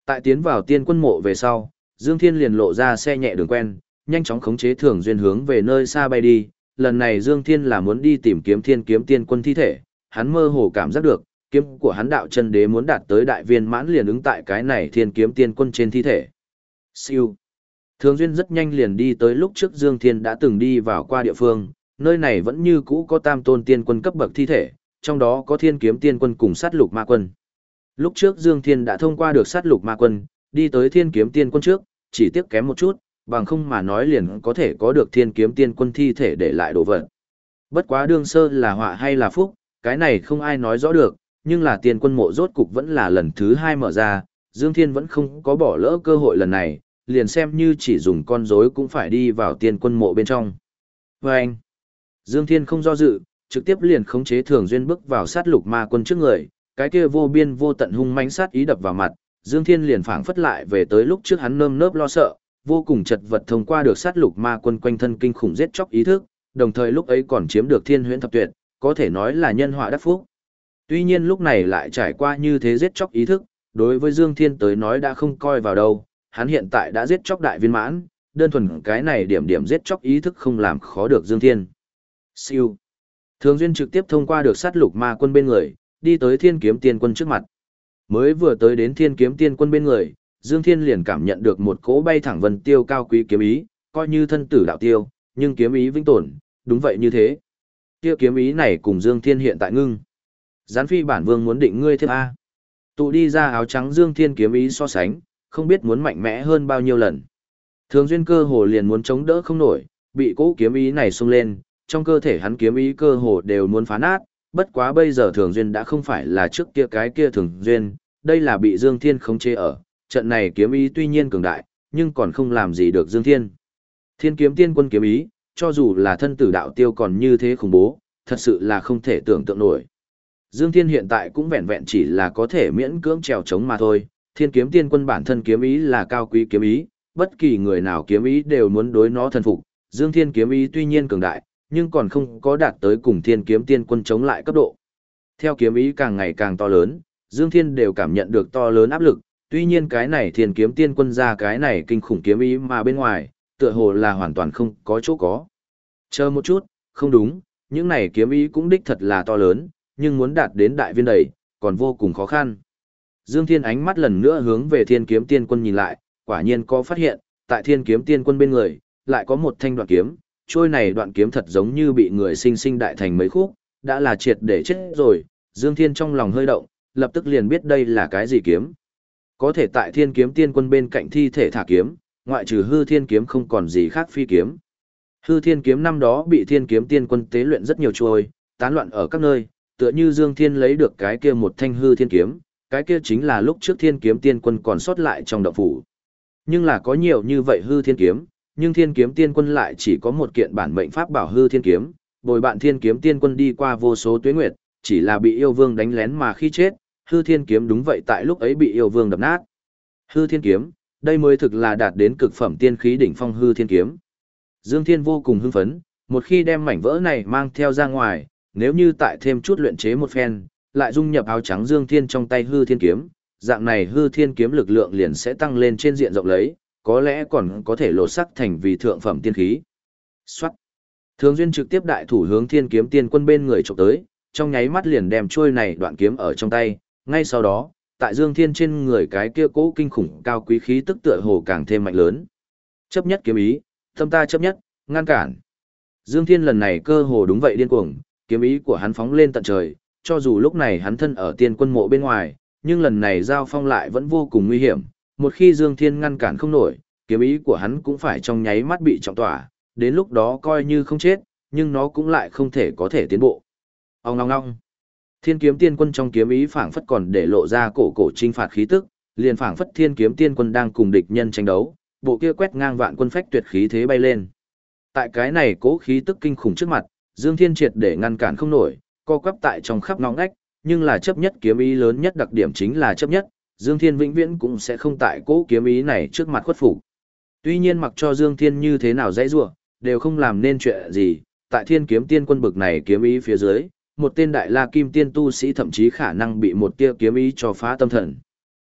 Tại tiến vào tiên quân mộ về sau, Dương Thiên liền lộ ra xe nhẹ đường quen, nhanh chóng khống chế Thường Duyên hướng về nơi xa bay đi. Lần này Dương Thiên là muốn đi tìm kiếm Thiên Kiếm Tiên Quân thi thể, hắn mơ hồ cảm giác được, kiếm của hắn đạo chân đế muốn đạt tới đại viên mãn liền ứng tại cái này Thiên Kiếm Tiên Quân trên thi thể. Siêu. Thường Duyên rất nhanh liền đi tới lúc trước Dương Thiên đã từng đi vào qua địa phương, nơi này vẫn như cũ có tam tôn tiên quân cấp bậc thi thể, trong đó có Thiên Kiếm Tiên Quân cùng sát lục ma quân. Lúc trước Dương Thiên đã thông qua được sát lục ma quân, đi tới Thiên Kiếm Tiên Quân trước, chỉ tiếc kém một chút, bằng không mà nói liền có thể có được Thiên Kiếm Tiên Quân thi thể để lại đồ vật. Bất quá đương sơ là họa hay là phúc, cái này không ai nói rõ được, nhưng là tiên quân mộ rốt cục vẫn là lần thứ 2 mở ra, Dương Thiên vẫn không có bỏ lỡ cơ hội lần này, liền xem như chỉ dùng con rối cũng phải đi vào tiên quân mộ bên trong. Và anh, Dương Thiên không do dự, trực tiếp liền khống chế Thường Duyên bước vào sát lục ma quân trước người, cái kia vô biên vô tận hung mãnh sát ý đập vào mặt, Dương Thiên liền phảng phất lại về tới lúc trước hắn nơm nớp lo sợ, vô cùng chật vật thông qua được sát lục ma quân quanh thân kinh khủng giết chóc ý thức, đồng thời lúc ấy còn chiếm được Thiên Huyễn Thập Tuyệt, có thể nói là nhân họa đắc phúc. Tuy nhiên lúc này lại trải qua như thế giết chóc ý thức, đối với Dương Thiên tới nói đã không coi vào đâu, hắn hiện tại đã giết chóc đại viên mãn, đơn thuần cái này điểm điểm giết chóc ý thức không làm khó được Dương Thiên. Siêu. Thường Duyên trực tiếp thông qua được sát lục ma quân bên người, đi tới Thiên Kiếm Tiên Quân trước mặt. Mới vừa tới đến Thiên Kiếm Tiên Quân bên người, Dương Thiên liền cảm nhận được một cỗ bay thẳng vân tiêu cao quý kiếm ý, coi như thân tử đạo tiêu, nhưng kiếm ý vĩnh tồn, đúng vậy như thế. Kia kiếm ý này cùng Dương Thiên hiện tại ngưng. Gián phi bản vương muốn định ngươi thêm A. Tụ đi ra áo trắng Dương Thiên kiếm ý so sánh, không biết muốn mạnh mẽ hơn bao nhiêu lần. Thường Duyên cơ hồ liền muốn chống đỡ không nổi, bị cỗ kiếm ý này xông lên, trong cơ thể hắn kiếm ý cơ hồ đều muốn phá nát, bất quá bây giờ Thường Duyên đã không phải là trước kia cái kia Thường Duyên, đây là bị Dương Thiên khống chế ở, trận này kiếm ý tuy nhiên cường đại, nhưng còn không làm gì được Dương Thiên. Thiên Kiếm Tiên Quân kiếm ý, cho dù là thân tử đạo tiêu còn như thế khủng bố, thật sự là không thể tưởng tượng nổi. Dương Thiên hiện tại cũng vẹn vẹn chỉ là có thể miễn cưỡng trèo chống mà thôi, Thiên Kiếm Tiên Quân bản thân kiếm ý là cao quý kiếm ý, bất kỳ người nào kiếm ý đều muốn đối nó thần phục, Dương Thiên kiếm ý tuy nhiên cường đại, nhưng còn không có đạt tới cùng Thiên Kiếm Tiên Quân chống lại cấp độ. Theo kiếm ý càng ngày càng to lớn, Dương Thiên đều cảm nhận được to lớn áp lực, tuy nhiên cái này Thiên Kiếm Tiên Quân ra cái này kinh khủng kiếm ý mà bên ngoài, tựa hồ là hoàn toàn không có chỗ có. Chờ một chút, không đúng, những này kiếm ý cũng đích thật là to lớn, nhưng muốn đạt đến đại viên đầy, còn vô cùng khó khăn. Dương Thiên ánh mắt lần nữa hướng về Thiên Kiếm Tiên Quân nhìn lại, quả nhiên có phát hiện, tại Thiên Kiếm Tiên Quân bên người, lại có một thanh đoạn kiếm, trôi này đoạn kiếm thật giống như bị người sinh sinh đại thành mấy khúc, đã là triệt để chết rồi. Dương Thiên trong lòng hơi động, lập tức liền biết đây là cái gì kiếm. Có thể tại Thiên Kiếm Tiên Quân bên cạnh thi thể thả kiếm, ngoại trừ Hư Thiên kiếm không còn gì khác phi kiếm. Hư Thiên kiếm năm đó bị Thiên Kiếm Tiên Quân tế luyện rất nhiều trôi, tán loạn ở các nơi, tựa như Dương Thiên lấy được cái kia một thanh Hư Thiên kiếm, cái kia chính là lúc trước Thiên Kiếm Tiên Quân còn sót lại trong động phủ. Nhưng là có nhiều như vậy Hư Thiên kiếm, nhưng Thiên Kiếm Tiên Quân lại chỉ có một kiện bản mệnh pháp bảo Hư Thiên kiếm, bồi bạn Thiên Kiếm Tiên Quân đi qua vô số tuế nguyệt, chỉ là bị yêu vương đánh lén mà khi chết, Hư Thiên kiếm đúng vậy tại lúc ấy bị yêu vương đập nát. Hư Thiên kiếm, đây mới thực là đạt đến cực phẩm tiên khí đỉnh phong Hư Thiên kiếm. Dương Thiên vô cùng hưng phấn, một khi đem mảnh vỡ này mang theo ra ngoài, nếu như tại thêm chút luyện chế một phen, lại dung nhập áo trắng Dương Thiên trong tay Hư Thiên kiếm, dạng này Hư Thiên kiếm lực lượng liền sẽ tăng lên trên diện rộng lấy, có lẽ còn có thể lột sắc thành vì thượng phẩm tiên khí. Soát. Thường Duyên trực tiếp đại thủ hướng Thiên Kiếm Tiên Quân bên người chụp tới, trong nháy mắt liền đem chuôi này đoạn kiếm ở trong tay, ngay sau đó, tại Dương Thiên trên người cái kia cố kinh khủng cao quý khí tức tựa hồ càng thêm mạnh lớn. Chấp nhất kiếm ý, tâm ta chấp nhất, ngăn cản. Dương Thiên lần này cơ hồ đúng vậy điên cuồng, kiếm ý của hắn phóng lên tận trời, cho dù lúc này hắn thân ở Tiên Quân mộ bên ngoài, nhưng lần này giao phong lại vẫn vô cùng nguy hiểm, một khi Dương Thiên ngăn cản không nổi, kiếm ý của hắn cũng phải trong nháy mắt bị trọng tỏa, đến lúc đó coi như không chết, nhưng nó cũng lại không thể có thể tiến bộ. Ong ong ong. Thiên Kiếm Tiên Quân trong kiếm ý phảng phất còn để lộ ra cổ cổ chinh phạt khí tức, liền phảng phất Thiên Kiếm Tiên Quân đang cùng địch nhân tranh đấu, bộ kia quét ngang vạn quân phách tuyệt khí thế bay lên. Tại cái này cố khí tức kinh khủng trước mặt, Dương Thiên triệt để ngăn cản không nổi, co quắp tại trong khắp ngõ ngách, nhưng là chấp nhất kiếm ý lớn nhất đặc điểm chính là chấp nhất, Dương Thiên vĩnh viễn cũng sẽ không tại cố kiếm ý này trước mặt khuất phục. Tuy nhiên mặc cho Dương Thiên như thế nào dãy rủa, đều không làm nên chuyện gì, tại Thiên Kiếm Tiên Quân bực này kiếm ý phía dưới, một tên đại la kim tiên tu sĩ thậm chí khả năng bị một tia kiếm ý cho phá tâm thần.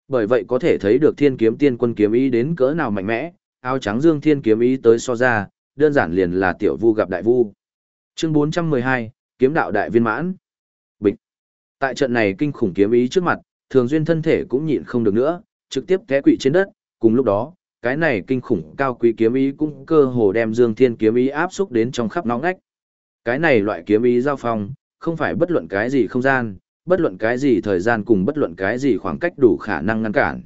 Bởi vậy có thể thấy được Thiên Kiếm Tiên Quân kiếm ý đến cỡ nào mạnh mẽ, áo trắng Dương Thiên kiếm ý tới so ra, đơn giản liền là tiểu vu gặp đại vu. Chương 412, kiếm đạo đại viên mãn. Bịch. Tại trận này kinh khủng kiếm ý trước mặt, Thường Duyên thân thể cũng nhịn không được nữa, trực tiếp té quỵ trên đất, cùng lúc đó, cái này kinh khủng cao quý kiếm ý cũng cơ hồ đem Dương Thiên kiếm ý áp xúc đến trong khắp nóng ngách. Cái này loại kiếm ý giao phong, không phải bất luận cái gì không gian, bất luận cái gì thời gian cùng bất luận cái gì khoảng cách đủ khả năng ngăn cản.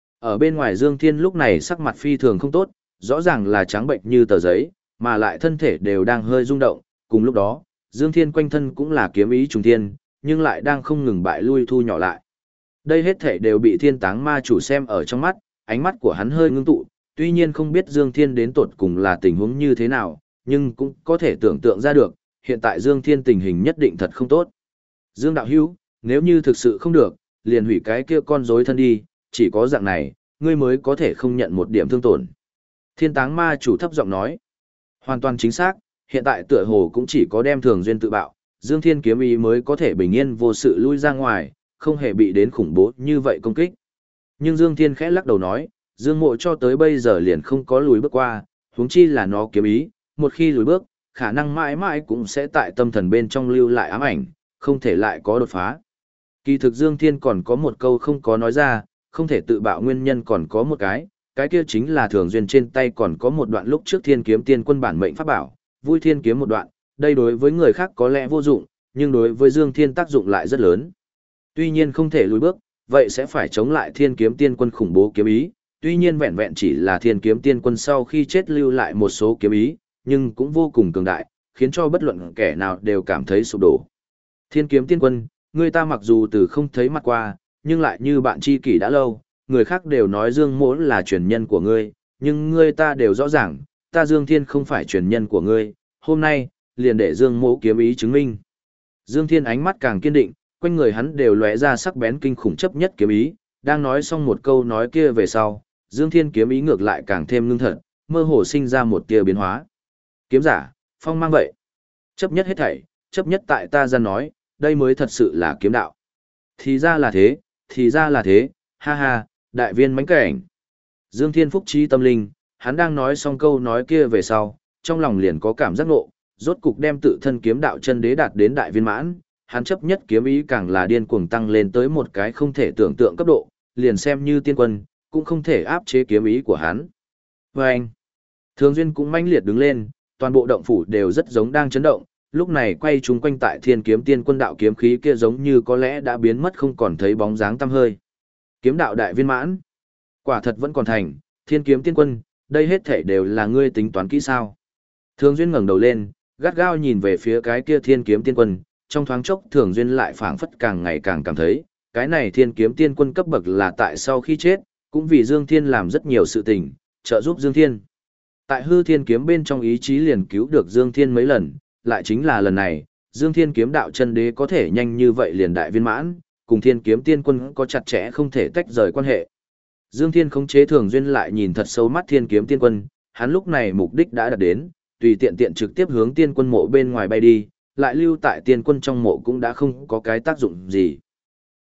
Ở bên ngoài Dương Thiên lúc này sắc mặt phi thường không tốt, rõ ràng là trắng bệnh như tờ giấy, mà lại thân thể đều đang hơi rung động, cùng lúc đó, Dương Thiên quanh thân cũng là kiếm ý trùng thiên, nhưng lại đang không ngừng bại lui thu nhỏ lại. Đây hết thể đều bị Thiên Táng Ma chủ xem ở trong mắt, ánh mắt của hắn hơi ngưng tụ, tuy nhiên không biết Dương Thiên đến tột cùng là tình huống như thế nào, nhưng cũng có thể tưởng tượng ra được, hiện tại Dương Thiên tình hình nhất định thật không tốt. Dương đạo hữu, nếu như thực sự không được, liền hủy cái kia con rối thân đi, chỉ có dạng này, ngươi mới có thể không nhận một điểm thương tổn. Thiên Táng Ma chủ thấp giọng nói. Hoàn toàn chính xác, hiện tại tựa hồ cũng chỉ có đem Thường Duyên tự bạo, Dương Thiên kiếm ý mới có thể bình yên vô sự lui ra ngoài, không hề bị đến khủng bố như vậy công kích. Nhưng Dương Thiên khẽ lắc đầu nói, Dương Mộ cho tới bây giờ liền không có lùi bước qua, huống chi là nó kiếm ý, một khi lùi bước, khả năng mãi mãi cũng sẽ tại tâm thần bên trong lưu lại ám ảnh, không thể lại có đột phá. Kỳ thực Dương Thiên còn có một câu không có nói ra, không thể tự bạo nguyên nhân còn có một cái kia chính là Thường Duyên trên tay còn có một đoạn lúc trước Thiên Kiếm Tiên Quân bản mệnh pháp bảo, Vui Thiên kiếm một đoạn, đây đối với người khác có lẽ vô dụng, nhưng đối với Dương Thiên tác dụng lại rất lớn. Tuy nhiên không thể lùi bước, vậy sẽ phải chống lại Thiên Kiếm Tiên Quân khủng bố kiếm ý, tuy nhiên vẹn vẹn chỉ là Thiên Kiếm Tiên Quân sau khi chết lưu lại một số kiếm ý, nhưng cũng vô cùng cường đại, khiến cho bất luận kẻ nào đều cảm thấy sụp đổ. Thiên Kiếm Tiên Quân, người ta mặc dù từ không thấy mặt qua, nhưng lại như bạn tri kỷ đã lâu, người khác đều nói Dương Mỗ là truyền nhân của ngươi, nhưng ngươi ta đều rõ ràng, ta Dương Thiên không phải truyền nhân của ngươi, hôm nay, liền để Dương Mỗ kiếm ý chứng minh. Dương Thiên ánh mắt càng kiên định, quanh người hắn đều lóe ra sắc bén kinh khủng chấp nhất kiếm ý, đang nói xong một câu nói kia về sau, Dương Thiên kiếm ý ngược lại càng thêm ngưng thật, mơ hồ sinh ra một tia biến hóa. Kiếm giả, phong mang vậy. Chấp nhất hết thảy, chấp nhất tại ta ra nói, đây mới thật sự là kiếm đạo. Thì ra là thế, thì ra là thế, ha ha, đại viên mãnh cảnh. Dương Thiên phúc trí tâm linh, hắn đang nói xong câu nói kia về sau, trong lòng liền có cảm giác ngộ, rốt cục đem tự thân kiếm đạo chân đế đạt đến đại viên mãn, hắn chấp nhất kiếm ý càng là điên cuồng tăng lên tới một cái không thể tưởng tượng cấp độ, liền xem như tiên quân, cũng không thể áp chế kiếm ý của hắn. Và anh, Thường Duyên cũng mãnh liệt đứng lên, toàn bộ động phủ đều rất giống đang chấn động, lúc này quay chúng quanh tại Thiên Kiếm Tiên Quân đạo kiếm khí kia giống như có lẽ đã biến mất không còn thấy bóng dáng tăm hơi. Kiếm đạo đại viên mãn, quả thật vẫn còn thành, Thiên Kiếm Tiên Quân, đây hết thảy đều là ngươi tính toán kỹ sao? Thường Duyên ngẩng đầu lên, gắt gao nhìn về phía cái kia Thiên Kiếm Tiên Quân, trong thoáng chốc Thường Duyên lại phảng phất càng ngày càng cảm thấy, cái này Thiên Kiếm Tiên Quân cấp bậc là tại sau khi chết, cũng vì Dương Thiên làm rất nhiều sự tình, trợ giúp Dương Thiên. Tại hư thiên kiếm bên trong ý chí liền cứu được Dương Thiên mấy lần, lại chính là lần này, Dương Thiên kiếm đạo chân đế có thể nhanh như vậy liền đại viên mãn, cùng Thiên Kiếm Tiên Quân có chặt chẽ không thể tách rời quan hệ. Dương Thiên khống chế Thường Duyên lại nhìn thật sâu mắt Thiên Kiếm Tiên Quân, hắn lúc này mục đích đã đạt đến, tùy tiện trực tiếp hướng Tiên Quân mộ bên ngoài bay đi, lại lưu tại Tiên Quân trong mộ cũng đã không có cái tác dụng gì.